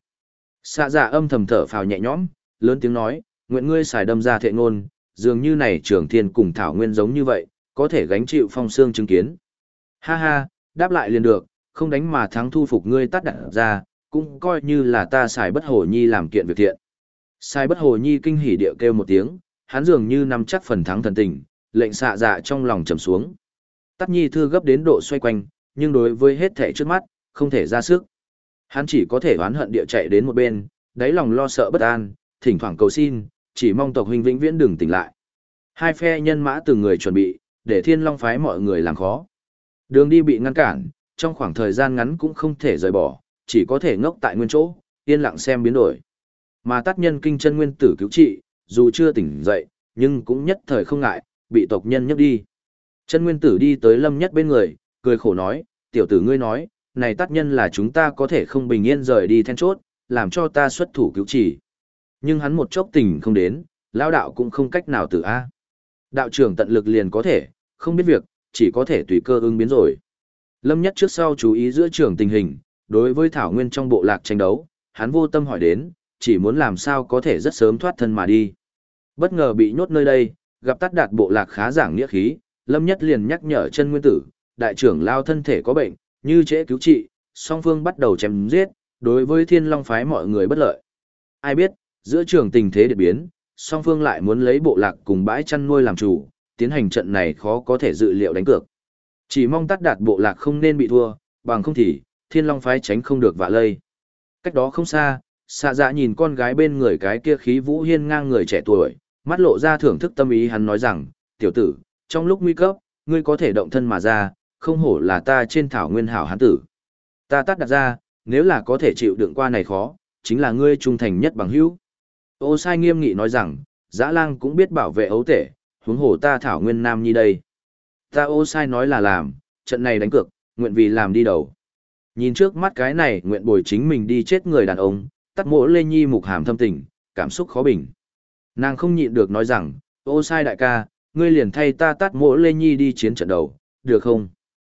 Xạ dạ âm thầm thở phào nhẹ nhõm, lớn tiếng nói, nguyện ngươi xài đâm ra thệ ngôn, dường như này trưởng thiên cùng thảo nguyên giống như vậy, có thể gánh chịu phong xương chứng kiến. Ha ha, đáp lại liền được, không đánh mà thắng thu phục ngươi Tát Đạt ra, cũng coi như là ta xài bất hồ nhi làm kiện việc thiện. Sai bất hồ nhi kinh hỉ điệu kêu một tiếng, hắn dường như nắm chắc phần thắng thần tình, lệnh xạ dạ trong lòng trầm xuống. Tắt nhi thư gấp đến độ xoay quanh, nhưng đối với hết thể trước mắt, không thể ra sức. Hắn chỉ có thể oán hận địa chạy đến một bên, đáy lòng lo sợ bất an, thỉnh thoảng cầu xin, chỉ mong tộc huynh vĩnh viễn đừng tỉnh lại. Hai phe nhân mã từng người chuẩn bị, để Thiên Long phái mọi người làm khó. Đường đi bị ngăn cản, trong khoảng thời gian ngắn cũng không thể rời bỏ, chỉ có thể ngốc tại nguyên chỗ, yên lặng xem biến đổi. Mà Tát nhân kinh chân nguyên tử cứu trị, dù chưa tỉnh dậy, nhưng cũng nhất thời không ngại, bị tộc nhân nhấc đi. Chân nguyên tử đi tới Lâm Nhất bên người, cười khổ nói, tiểu tử ngươi nói, này Tát nhân là chúng ta có thể không bình yên rời đi then chốt, làm cho ta xuất thủ cứu trị. Nhưng hắn một chốc tình không đến, lão đạo cũng không cách nào tử a. Đạo trưởng tận lực liền có thể, không biết việc, chỉ có thể tùy cơ ứng biến rồi. Lâm Nhất trước sau chú ý giữa trường tình hình, đối với Thảo Nguyên trong bộ lạc tranh đấu, hắn vô tâm hỏi đến, chỉ muốn làm sao có thể rất sớm thoát thân mà đi. Bất ngờ bị nhốt nơi đây, gặp Tát Đạt bộ lạc khá giảng nghĩa khí, Lâm Nhất liền nhắc nhở chân nguyên tử, đại trưởng lao thân thể có bệnh, như trễ cứu trị, song phương bắt đầu chém giết, đối với Thiên Long phái mọi người bất lợi. Ai biết, giữa trường tình thế đột biến, song phương lại muốn lấy bộ lạc cùng bãi chăn nuôi làm chủ, tiến hành trận này khó có thể dự liệu đánh cược. Chỉ mong Tát Đạt bộ lạc không nên bị thua, bằng không thì Thiên Long phái tránh không được vạ lây. Cách đó không xa, xạ dạ nhìn con gái bên người cái kia khí vũ hiên ngang người trẻ tuổi, mắt lộ ra thưởng thức tâm ý, hắn nói rằng, tiểu tử, trong lúc nguy cấp, ngươi có thể động thân mà ra, không hổ là ta trên thảo nguyên hảo hán tử. Ta Tát Đạt ra, nếu là có thể chịu đựng qua này khó, chính là ngươi trung thành nhất bằng hữu. Ô Sai nghiêm nghị nói rằng, Dã Lang cũng biết bảo vệ ấu tể, huống hồ ta thảo nguyên nam nhi đây. Ta Ô Sai nói là làm, trận này đánh cược, nguyện vì làm đi đầu. Nhìn trước mắt cái này nguyện bồi chính mình đi chết người đàn ông, Tát Mỗ Lê Nhi mục hàm thâm tình, cảm xúc khó bình. Nàng không nhịn được nói rằng, Ô Sai đại ca, ngươi liền thay ta Tát Mỗ Lê Nhi đi chiến trận đầu, được không?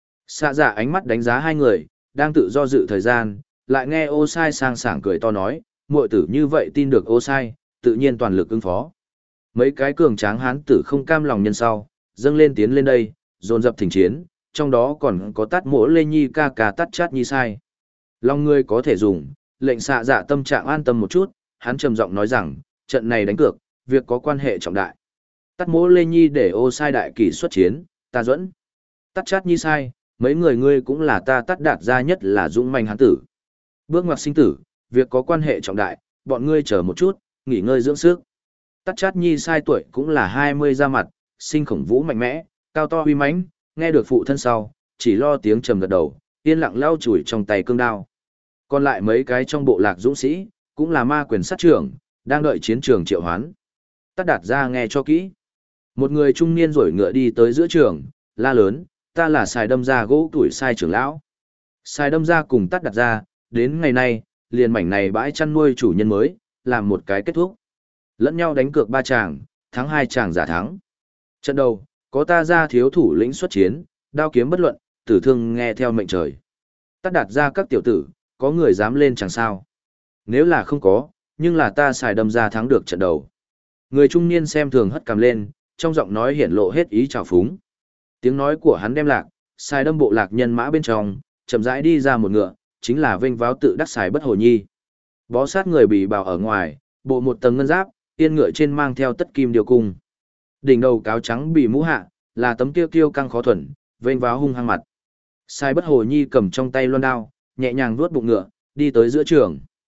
Xạ dạ ánh mắt đánh giá hai người, đang tự do dự thời gian, lại nghe Ô Sai sang sảng cười to nói, muội tử như vậy tin được Ô Sai, tự nhiên toàn lực ứng phó. Mấy cái cường tráng hán tử không cam lòng nhân sau, dâng lên tiến lên đây, dồn dập thỉnh chiến, trong đó còn có Tát Mỗ Lê Nhi ca ca Tát Chát Nhi Sai. Long ngươi có thể dùng, lệnh xạ dạ tâm trạng an tâm một chút, hắn trầm giọng nói rằng, trận này đánh cược, việc có quan hệ trọng đại. Tát Mỗ Lê Nhi để Ô Sai đại kỳ xuất chiến, ta dẫn. Tát Chát Nhi Sai, mấy người ngươi cũng là ta Tát Đạt gia nhất là dũng manh hán tử. Bước ngoặt sinh tử, việc có quan hệ trọng đại, bọn ngươi chờ một chút, nghỉ ngơi dưỡng sức. Tát Chát Nhi Sai tuổi cũng là 20 ra mặt, sinh khổng vũ mạnh mẽ, cao to uy mãnh, nghe được phụ thân sau, chỉ lo tiếng trầm gật đầu, yên lặng lau chùi trong tay cương đao. Còn lại mấy cái trong bộ lạc dũng sĩ, cũng là ma quyền sát trưởng, đang đợi chiến trường triệu hoán. Tát Đạt ra nghe cho kỹ. Một người trung niên rổi ngựa đi tới giữa trường, la lớn, ta là Sài Đâm Gia gỗ tuổi Sai trưởng lão. Sài Đâm Gia cùng Tát Đạt ra, đến ngày nay, liền mảnh này bãi chăn nuôi chủ nhân mới, làm một cái kết thúc. Lẫn nhau đánh cược 3 chàng, thắng 2 chàng giả thắng. Trận đầu, có ta ra thiếu thủ lĩnh xuất chiến, đao kiếm bất luận, tử thương nghe theo mệnh trời. Tát Đạt ra các tiểu tử, có người dám lên chẳng sao. Nếu là không có, nhưng là ta Sài Đâm Gia thắng được trận đầu. Người trung niên xem thường hất cằm lên, trong giọng nói hiển lộ hết ý trào phúng. Tiếng nói của hắn đem lạc, Sài Đâm bộ lạc nhân mã bên trong, chậm rãi đi ra một ngựa, chính là vênh váo tự đắc Sài Bất Hồ Nhi. Bó sát người bị bào ở ngoài, bộ một tầng ngân giáp, yên ngựa trên mang theo tất kim điều cung. Đỉnh đầu cáo trắng bị mũ hạ, là tấm tiêu kiêu căng khó thuần, vênh váo hung hăng mặt. Sài Bất Hồ Nhi cầm trong tay loan đao, nhẹ nhàng vuốt bụng ngựa, đi tới giữa trường.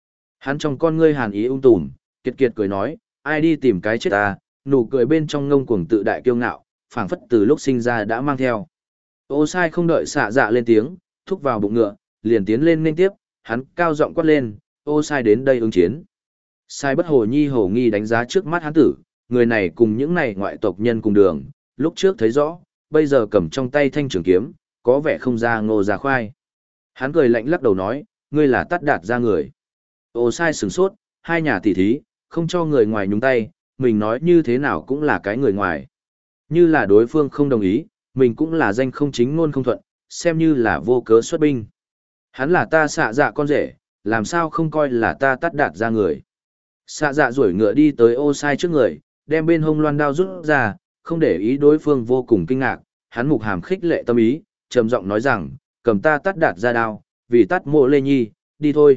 Hắn trong con ngươi hàn ý tùm, kiệt kiệt cười nói, ai đi tìm cái chết ta, nụ cười bên trong ngông cuồng tự đại kiêu ngạo, phảng phất từ lúc sinh ra đã mang theo. Ô Sai không đợi xạ dạ lên tiếng, thúc vào bụng ngựa, liền tiến lên nên tiếp, hắn cao giọng quát lên, Ô Sai đến đây ứng chiến. Sai bất hồ nhi hồ nghi đánh giá trước mắt hắn tử, người này cùng những này ngoại tộc nhân cùng đường, lúc trước thấy rõ, bây giờ cầm trong tay thanh trường kiếm, có vẻ không ra ngô ra khoai. Hắn cười lạnh lắc đầu nói, ngươi là Tát Đạt ra người. Ô Sai sửng sốt, hai nhà tỉ thí, không cho người ngoài nhúng tay, mình nói như thế nào cũng là cái người ngoài. Như là đối phương không đồng ý, mình cũng là danh không chính ngôn không thuận, xem như là vô cớ xuất binh. Hắn là ta xạ dạ con rể, làm sao không coi là ta Tát Đạt ra người. Xạ dạ rủi ngựa đi tới Ô Sai trước người, đem bên hông loan đao rút ra, không để ý đối phương vô cùng kinh ngạc, hắn mục hàm khích lệ tâm ý, trầm giọng nói rằng, cầm ta Tát Đạt ra đao, vì Tát Mộ Lê Nhi, đi thôi.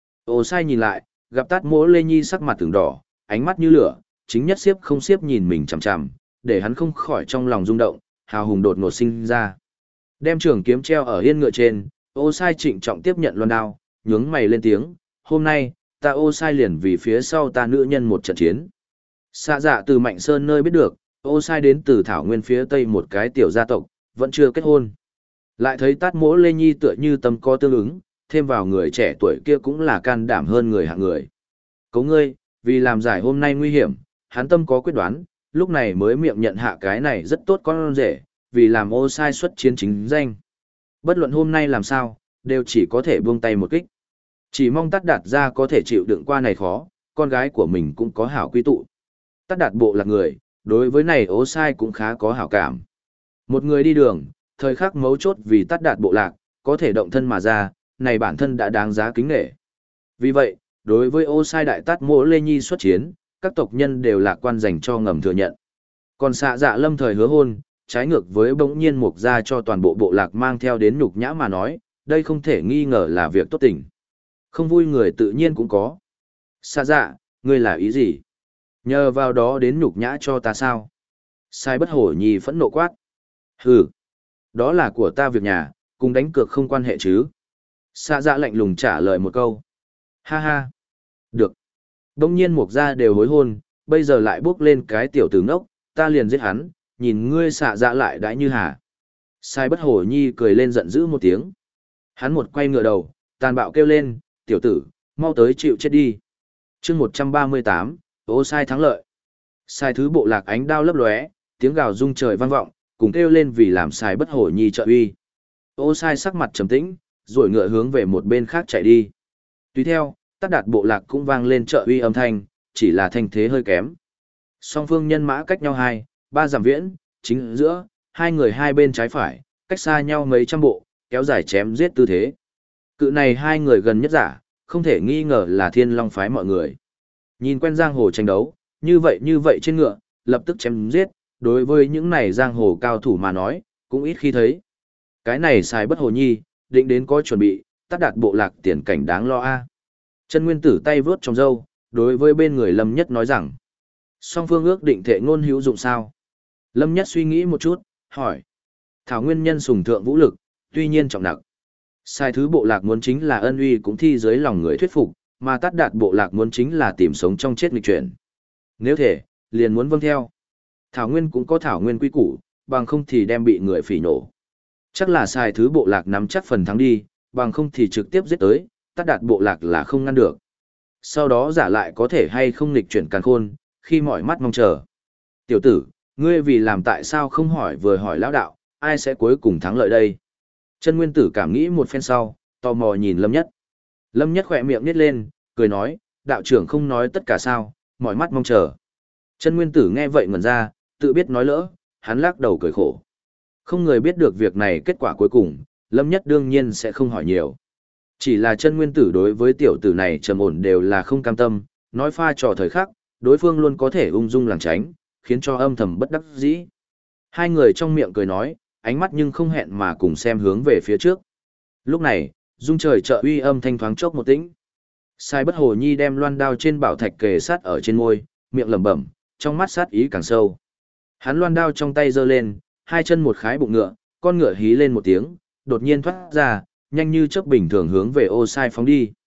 Ô Sai nhìn lại, gặp Tát Mộ Lê Nhi sắc mặt từng đỏ, ánh mắt như lửa, chính nhất xiếp không xiếp nhìn mình chằm chằm, để hắn không khỏi trong lòng rung động, hào hùng đột ngột sinh ra. Đem trường kiếm treo ở yên ngựa trên, Ô Sai trịnh trọng tiếp nhận loan đao, nhướng mày lên tiếng, hôm nay, ta Ô Sai liền vì phía sau ta nữ nhân một trận chiến. Xạ dạ từ Mạnh Sơn nơi biết được, Ô Sai đến từ Thảo Nguyên phía tây một cái tiểu gia tộc, vẫn chưa kết hôn. Lại thấy Tát Mỗ Lê Nhi tựa như tâm có tương ứng, thêm vào người trẻ tuổi kia cũng là can đảm hơn người hạng người. Cấu ngươi, vì làm giải hôm nay nguy hiểm, hắn tâm có quyết đoán, lúc này mới miệng nhận hạ cái này rất tốt con rể, vì làm Ô Sai xuất chiến chính danh. Bất luận hôm nay làm sao, đều chỉ có thể buông tay một kích. Chỉ mong Tát Đạt ra có thể chịu đựng qua này khó, con gái của mình cũng có hảo quy tụ. Tát Đạt bộ là người, đối với này Ô Sai cũng khá có hảo cảm. Một người đi đường, thời khắc mấu chốt vì Tát Đạt bộ lạc, có thể động thân mà ra, này bản thân đã đáng giá kính nể. Vì vậy, đối với Ô Sai đại Tát Mỗ Lê Nhi xuất chiến, các tộc nhân đều lạc quan dành cho ngầm thừa nhận. Còn xạ dạ lâm thời hứa hôn, trái ngược với bỗng nhiên mục ra cho toàn bộ bộ lạc mang theo đến nhục nhã mà nói, đây không thể nghi ngờ là việc tốt tình. Không vui người tự nhiên cũng có. Xạ dạ, ngươi là ý gì? Nhờ vào đó đến nhục nhã cho ta sao? Sai bất hổ nhi phẫn nộ quát. Hừ, đó là của ta việc nhà, cùng đánh cược không quan hệ chứ. Xạ dạ lạnh lùng trả lời một câu. Ha ha. Được. Đông nhiên mục ra đều hối hôn, bây giờ lại bước lên cái tiểu tử ngốc, ta liền giết hắn, nhìn ngươi xạ dạ lại đãi như hà. Sai bất hổ nhi cười lên giận dữ một tiếng. Hắn một quay ngựa đầu, tàn bạo kêu lên, tiểu tử, mau tới chịu chết đi. chương 138, Ô Sai thắng lợi. Sai thứ bộ lạc ánh đao lấp lóe, tiếng gào rung trời vang vọng, cùng kêu lên vì làm Sai bất hổ nhi trợ uy. Ô Sai sắc mặt trầm tĩnh, rồi ngựa hướng về một bên khác chạy đi. Tùy theo, Tát Đạt bộ lạc cũng vang lên trợ uy âm thanh, chỉ là thanh thế hơi kém. Song phương nhân mã cách nhau 2-3 dặm viễn, chính giữa, hai người hai bên trái phải, cách xa nhau mấy trăm bộ, kéo dài chém giết tư thế. Cự này hai người gần nhất giả, không thể nghi ngờ là Thiên Long phái mọi người. Nhìn quen giang hồ tranh đấu, như vậy trên ngựa, lập tức chém giết, đối với những này giang hồ cao thủ mà nói, cũng ít khi thấy. Cái này Sai bất hồ nhi, định đến có chuẩn bị, Tát Đạt bộ lạc tiền cảnh đáng lo a. Chân Nguyên Tử tay vướt trong râu, đối với bên người Lâm Nhất nói rằng, song phương ước định thệ ngôn hữu dụng sao? Lâm Nhất suy nghĩ một chút, hỏi. Thảo Nguyên nhân sùng thượng vũ lực, tuy nhiên trọng nặng. Sai thứ bộ lạc muốn chính là ân uy cũng thi dưới lòng người thuyết phục, mà Tát Đạt bộ lạc muốn chính là tìm sống trong chết nghịch chuyển. Nếu thể, liền muốn vâng theo. Thảo Nguyên cũng có Thảo Nguyên quy củ, bằng không thì đem bị người phỉ nổ. Chắc là sai thứ bộ lạc nắm chắc phần thắng đi, bằng không thì trực tiếp giết tới, Tát Đạt bộ lạc là không ngăn được. Sau đó giả lại có thể hay không nghịch chuyển càn khôn, khi mọi mắt mong chờ. Tiểu tử, ngươi vì làm tại sao không hỏi vừa hỏi lão đạo, ai sẽ cuối cùng thắng lợi đây? Chân Nguyên Tử cảm nghĩ một phen sau, tò mò nhìn Lâm Nhất. Lâm Nhất khỏe miệng nít lên, cười nói, đạo trưởng không nói tất cả sao, mọi mắt mong chờ. Chân Nguyên Tử nghe vậy ngẩn ra, tự biết nói lỡ, hắn lắc đầu cười khổ. Không người biết được việc này kết quả cuối cùng, Lâm Nhất đương nhiên sẽ không hỏi nhiều. Chỉ là Chân Nguyên Tử đối với tiểu tử này trầm ổn đều là không cam tâm, nói pha trò thời khắc, đối phương luôn có thể ung dung lảng tránh, khiến cho âm thầm bất đắc dĩ. Hai người trong miệng cười nói, ánh mắt nhưng không hẹn mà cùng xem hướng về phía trước. Lúc này, rung trời trợ uy âm thanh thoáng chốc một tĩnh. Sai bất hồ nhi đem loan đao trên bảo thạch kề sát ở trên môi, miệng lẩm bẩm, trong mắt sát ý càng sâu. Hắn loan đao trong tay giơ lên, hai chân một khái bụng ngựa, con ngựa hí lên một tiếng, đột nhiên thoát ra, nhanh như chớp bình thường hướng về Ô Sai phóng đi.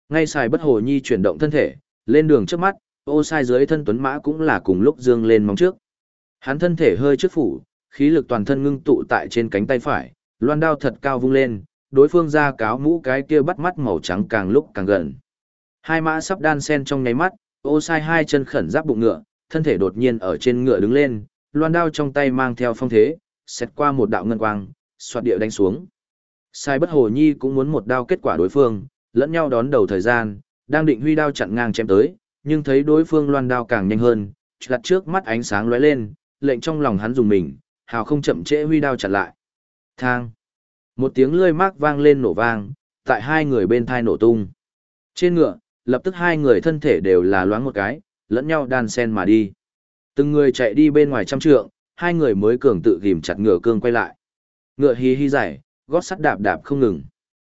Ngay Sai Bất Hồ Nhi chuyển động thân thể, lên đường trước mắt, Ô Sai dưới thân tuấn mã cũng là cùng lúc dương lên móng trước. Hắn thân thể hơi trước phủ, khí lực toàn thân ngưng tụ tại trên cánh tay phải, loan đao thật cao vung lên, đối phương ra cáo mũ cái kia bắt mắt màu trắng càng lúc càng gần. Hai mã sắp đan sen trong nháy mắt, Ô Sai hai chân khẩn giáp bụng ngựa, thân thể đột nhiên ở trên ngựa đứng lên, loan đao trong tay mang theo phong thế, xét qua một đạo ngân quang, xoạt địa đánh xuống. Sai Bất Hồ Nhi cũng muốn một đao kết quả đối phương, lẫn nhau đón đầu thời gian, đang định huy đao chặn ngang chém tới, nhưng thấy đối phương loan đao càng nhanh hơn, đặt trước mắt ánh sáng lóe lên, lệnh trong lòng hắn dùng mình, hào không chậm trễ huy đao chặn lại. Thang. Một tiếng lươi mác vang lên nổ vang, tại hai người bên thai nổ tung. Trên ngựa, lập tức hai người thân thể đều là loáng một cái, lẫn nhau đan sen mà đi. Từng người chạy đi bên ngoài trăm trượng, hai người mới cường tự ghim chặt ngựa cương quay lại. Ngựa hí hí giải, gót sắt đạp đạp không ngừng.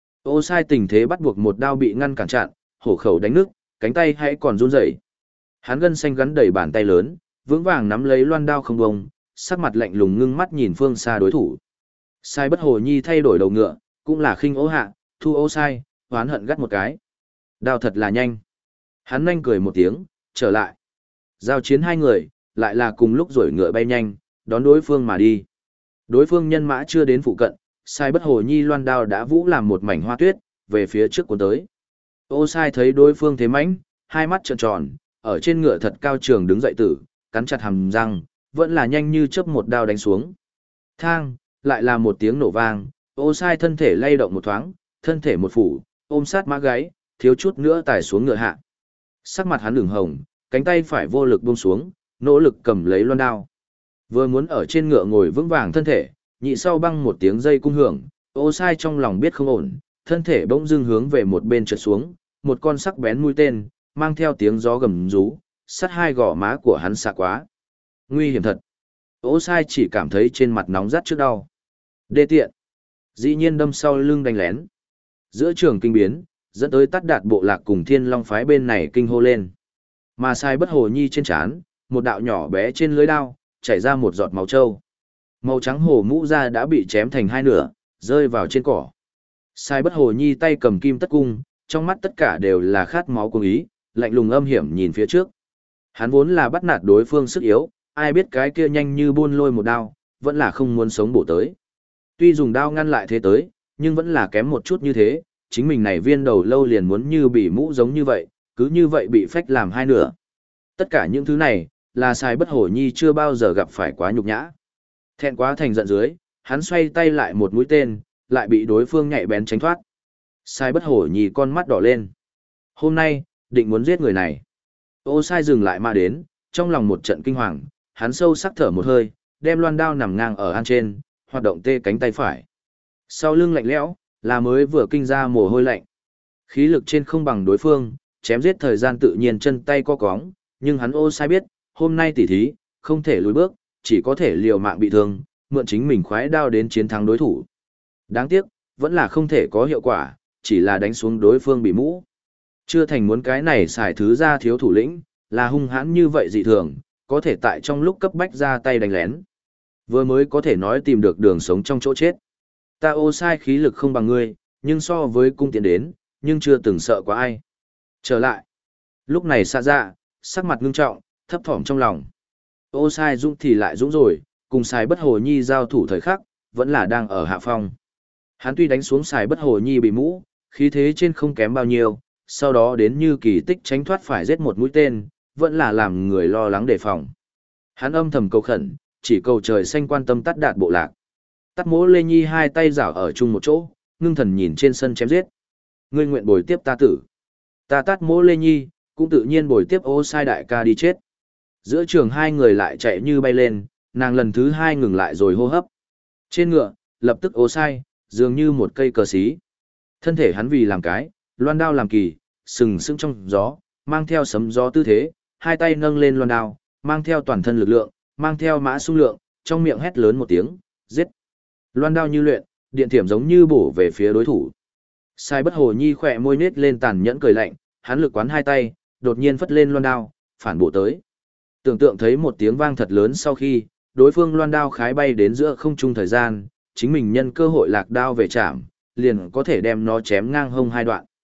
Ô Sai tình thế bắt buộc một đao bị ngăn cản chặn, hổ khẩu đánh nước, cánh tay hãy còn run rẩy. Hắn gân xanh gắn đầy bàn tay lớn, vững vàng nắm lấy loan đao không bông, sắc mặt lạnh lùng ngưng mắt nhìn phương xa đối thủ. Sai Bất Hồ Nhi thay đổi đầu ngựa, cũng là khinh ố hạ, thu Ô Sai, hoán hận gắt một cái. Đao thật là nhanh. Hắn nhanh cười một tiếng, trở lại. Giao chiến hai người, lại là cùng lúc rổi ngựa bay nhanh, đón đối phương mà đi. Đối phương nhân mã chưa đến phụ cận, Sai Bất Hồ Nhi loan đao đã vũ làm một mảnh hoa tuyết, về phía trước cuốn tới. Ô Sai thấy đối phương thế mãnh, hai mắt trợn tròn, ở trên ngựa thật cao trường đứng dậy tử, cắn chặt hàm răng, vẫn là nhanh như chớp một đao đánh xuống. Thang, lại là một tiếng nổ vang, Ô Sai thân thể lay động một thoáng, thân thể một phủ, ôm sát mã gáy, thiếu chút nữa tải xuống ngựa hạ. Sắc mặt hắn ửng hồng, cánh tay phải vô lực buông xuống, nỗ lực cầm lấy loan đao. Vừa muốn ở trên ngựa ngồi vững vàng thân thể, nhị sau băng một tiếng dây cung hưởng, Ô Sai trong lòng biết không ổn, thân thể bỗng dưng hướng về một bên trượt xuống, một con sắc bén mũi tên, mang theo tiếng gió gầm rú, sắt hai gò má của hắn xạ quá. Nguy hiểm thật. Ô Sai chỉ cảm thấy trên mặt nóng rát trước đau. Đê tiện. Dĩ nhiên đâm sau lưng đánh lén. Giữa trường kinh biến, dẫn tới Tát Đạt bộ lạc cùng Thiên Long phái bên này kinh hô lên. Mà Sai Bất Hồ Nhi trên trán, một đạo nhỏ bé trên lưới đao, chảy ra một giọt máu trâu. Màu trắng hổ mũ da đã bị chém thành hai nửa, rơi vào trên cỏ. Sai Bất Hồ Nhi tay cầm kim tất cung, trong mắt tất cả đều là khát máu cuồng ý, lạnh lùng âm hiểm nhìn phía trước. Hắn vốn là bắt nạt đối phương sức yếu, ai biết cái kia nhanh như buôn lôi một đao, vẫn là không muốn sống bổ tới. Tuy dùng đao ngăn lại thế tới, nhưng vẫn là kém một chút như thế, chính mình này viên đầu lâu liền muốn như bị mũ giống như vậy, cứ như vậy bị phách làm hai nửa. Tất cả những thứ này, là Sai Bất Hồ Nhi chưa bao giờ gặp phải quá nhục nhã. Thẹn quá thành giận dưới, hắn xoay tay lại một mũi tên, lại bị đối phương nhạy bén tránh thoát. Sai Bất Hổ Nhi con mắt đỏ lên. Hôm nay, định muốn giết người này. Ô Sai dừng lại mà đến, trong lòng một trận kinh hoàng, hắn sâu sắc thở một hơi, đem loan đao nằm ngang ở an trên, hoạt động tê cánh tay phải. Sau lưng lạnh lẽo, là mới vừa kinh ra mồ hôi lạnh. Khí lực trên không bằng đối phương, chém giết thời gian tự nhiên chân tay co cóng, nhưng hắn Ô Sai biết, hôm nay tỉ thí, không thể lùi bước, chỉ có thể liều mạng bị thương, mượn chính mình khoái đao đến chiến thắng đối thủ. Đáng tiếc, vẫn là không thể có hiệu quả, chỉ là đánh xuống đối phương bị mũ. Chưa thành muốn cái này xài thứ ra thiếu thủ lĩnh, là hung hãn như vậy dị thường, có thể tại trong lúc cấp bách ra tay đánh lén. Vừa mới có thể nói tìm được đường sống trong chỗ chết. Ta Ô Sai khí lực không bằng ngươi, nhưng so với cung tiện đến, nhưng chưa từng sợ quá ai. Trở lại. Lúc này xa dạ, sắc mặt ngưng trọng, thấp thỏm trong lòng. Ô Sai dũng thì lại dũng rồi, cùng Sai Bất Hồ Nhi giao thủ thời khắc, vẫn là đang ở hạ phong. Hắn tuy đánh xuống Sai Bất Hồ Nhi bị mũ, khí thế trên không kém bao nhiêu, sau đó đến như kỳ tích tránh thoát phải giết một mũi tên, vẫn là làm người lo lắng đề phòng. Hắn âm thầm cầu khẩn, chỉ cầu trời xanh quan tâm Tát Đạt bộ lạc. Tát Mỗ Lê Nhi hai tay giảo ở chung một chỗ, ngưng thần nhìn trên sân chém giết. Ngươi nguyện bồi tiếp ta tử. Ta Tát Mỗ Lê Nhi, cũng tự nhiên bồi tiếp Ô Sai đại ca đi chết. Giữa trường hai người lại chạy như bay lên, nàng lần thứ hai ngừng lại rồi hô hấp. Trên ngựa, lập tức Ô Sai, dường như một cây cờ xí. Thân thể hắn vì làm cái, loan đao làm kỳ, sừng sững trong gió, mang theo sấm gió tư thế, hai tay nâng lên loan đao, mang theo toàn thân lực lượng, mang theo mã sung lượng, trong miệng hét lớn một tiếng, giết. Loan đao như luyện, điện thiểm giống như bổ về phía đối thủ. Sai Bất Hồ Nhi khỏe môi nết lên tàn nhẫn cười lạnh, hắn lực quán hai tay, đột nhiên phất lên loan đao, phản bộ tới. Tưởng tượng thấy một tiếng vang thật lớn sau khi, đối phương loan đao khái bay đến giữa không trung thời gian, chính mình nhân cơ hội lạc đao về chạm, liền có thể đem nó chém ngang hông hai đoạn.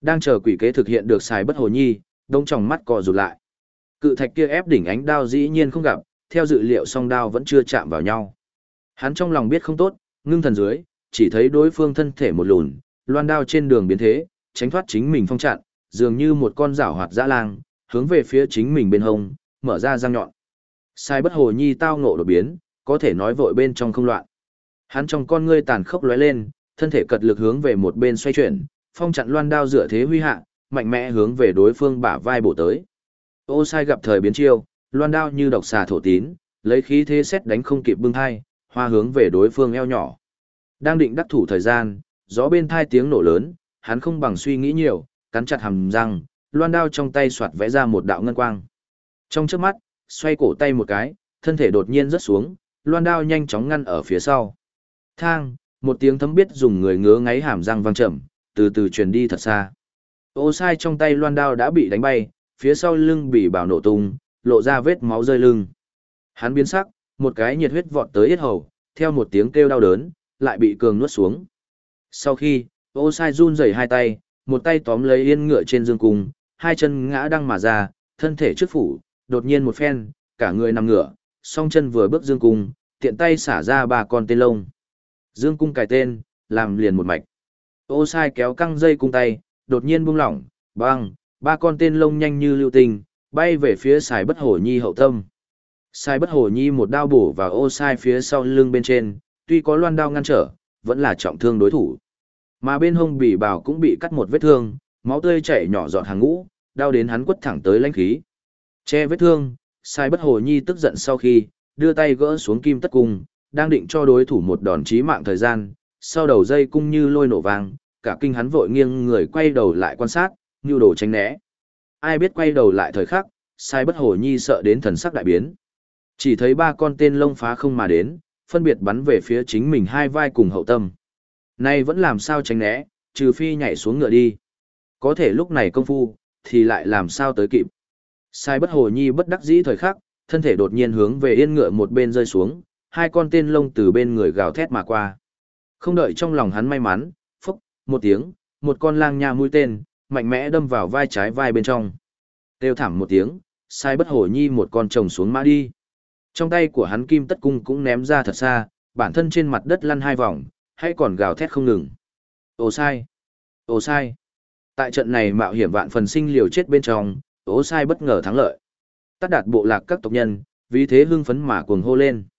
Đang chờ quỷ kế thực hiện được xài bất hồ nhi, đông tròng mắt co rụt lại. Cự thạch kia ép đỉnh ánh đao dĩ nhiên không gặp, theo dự liệu song đao vẫn chưa chạm vào nhau. Hắn trong lòng biết không tốt, ngưng thần dưới, chỉ thấy đối phương thân thể một lùn, loan đao trên đường biến thế, tránh thoát chính mình phong chặn, dường như một con giảo hoạt dã lang, hướng về phía chính mình bên hông, mở ra răng nhọn. Sai bất hồ nhi tao ngộ đột biến, có thể nói vội bên trong không loạn. Hắn trong con ngươi tàn khốc lóe lên, thân thể cật lực hướng về một bên xoay chuyển, phong chặn loan đao dựa thế huy hạ, mạnh mẽ hướng về đối phương bả vai bổ tới. Ô Sai gặp thời biến chiêu, loan đao như độc xà thổ tín, lấy khí thế xét đánh không kịp bưng thai, hoa hướng về đối phương eo nhỏ. Đang định đắc thủ thời gian, gió bên thai tiếng nổ lớn, hắn không bằng suy nghĩ nhiều, cắn chặt hàm răng, loan đao trong tay xoạt vẽ ra một đạo ngân quang. Trong chớp mắt, xoay cổ tay một cái, thân thể đột nhiên rớt xuống, loan đao nhanh chóng ngăn ở phía sau. Thang, một tiếng thấm biết dùng người ngứa ngáy hàm răng vang chậm, từ từ truyền đi thật xa. Ô Sai trong tay loan đao đã bị đánh bay, phía sau lưng bị bảo nổ tung, lộ ra vết máu rơi lưng. Hắn biến sắc, một cái nhiệt huyết vọt tới yết hầu, theo một tiếng kêu đau đớn, lại bị cường nuốt xuống. Sau khi, Ô Sai run rẩy hai tay, một tay tóm lấy yên ngựa trên dương cung, hai chân ngã đăng mà ra, thân thể trước phủ, đột nhiên một phen, cả người nằm ngửa, song chân vừa bước dương cung, tiện tay xả ra ba con tên lông. Dương cung cài tên, làm liền một mạch. Ô Sai kéo căng dây cung tay, đột nhiên buông lỏng, băng, ba con tên lông nhanh như lưu tình, bay về phía Sài Bất Hổ Nhi hậu tâm. Sài Bất Hổ Nhi một đao bổ vào Ô Sai phía sau lưng bên trên, tuy có loan đao ngăn trở, vẫn là trọng thương đối thủ. Mà bên hông bỉ bảo cũng bị cắt một vết thương, máu tươi chảy nhỏ giọt hàng ngũ, đau đến hắn quất thẳng tới lãnh khí. Che vết thương, Sai Bất Hổ Nhi tức giận sau khi, đưa tay gỡ xuống kim tất cung, đang định cho đối thủ một đòn chí mạng thời gian, sau đầu dây cung như lôi nổ vang, cả kinh hắn vội nghiêng người quay đầu lại quan sát, nhu đồ tránh né. Ai biết quay đầu lại thời khắc, Sai Bất Hổ Nhi sợ đến thần sắc đại biến. Chỉ thấy ba con tên lông phá không mà đến, phân biệt bắn về phía chính mình hai vai cùng hậu tâm. Nay vẫn làm sao tránh né, trừ phi nhảy xuống ngựa đi. Có thể lúc này công phu, thì lại làm sao tới kịp. Sai Bất Hổ Nhi bất đắc dĩ thời khắc, thân thể đột nhiên hướng về yên ngựa một bên rơi xuống, hai con tên lông từ bên người gào thét mà qua. Không đợi trong lòng hắn may mắn, phốc, một tiếng, một con lang nha mũi tên, mạnh mẽ đâm vào vai trái vai bên trong. Kêu thảm một tiếng, Sai Bất Hổ Nhi một con trồng xuống mã đi. Trong tay của hắn kim tất cung cũng ném ra thật xa, bản thân trên mặt đất lăn hai vòng, hay còn gào thét không ngừng. Ô Sai! Ô Sai! Tại trận này mạo hiểm vạn phần sinh liều chết bên trong, Ô Sai bất ngờ thắng lợi. Tát đạt bộ lạc các tộc nhân, vì thế hưng phấn mà cuồng hô lên.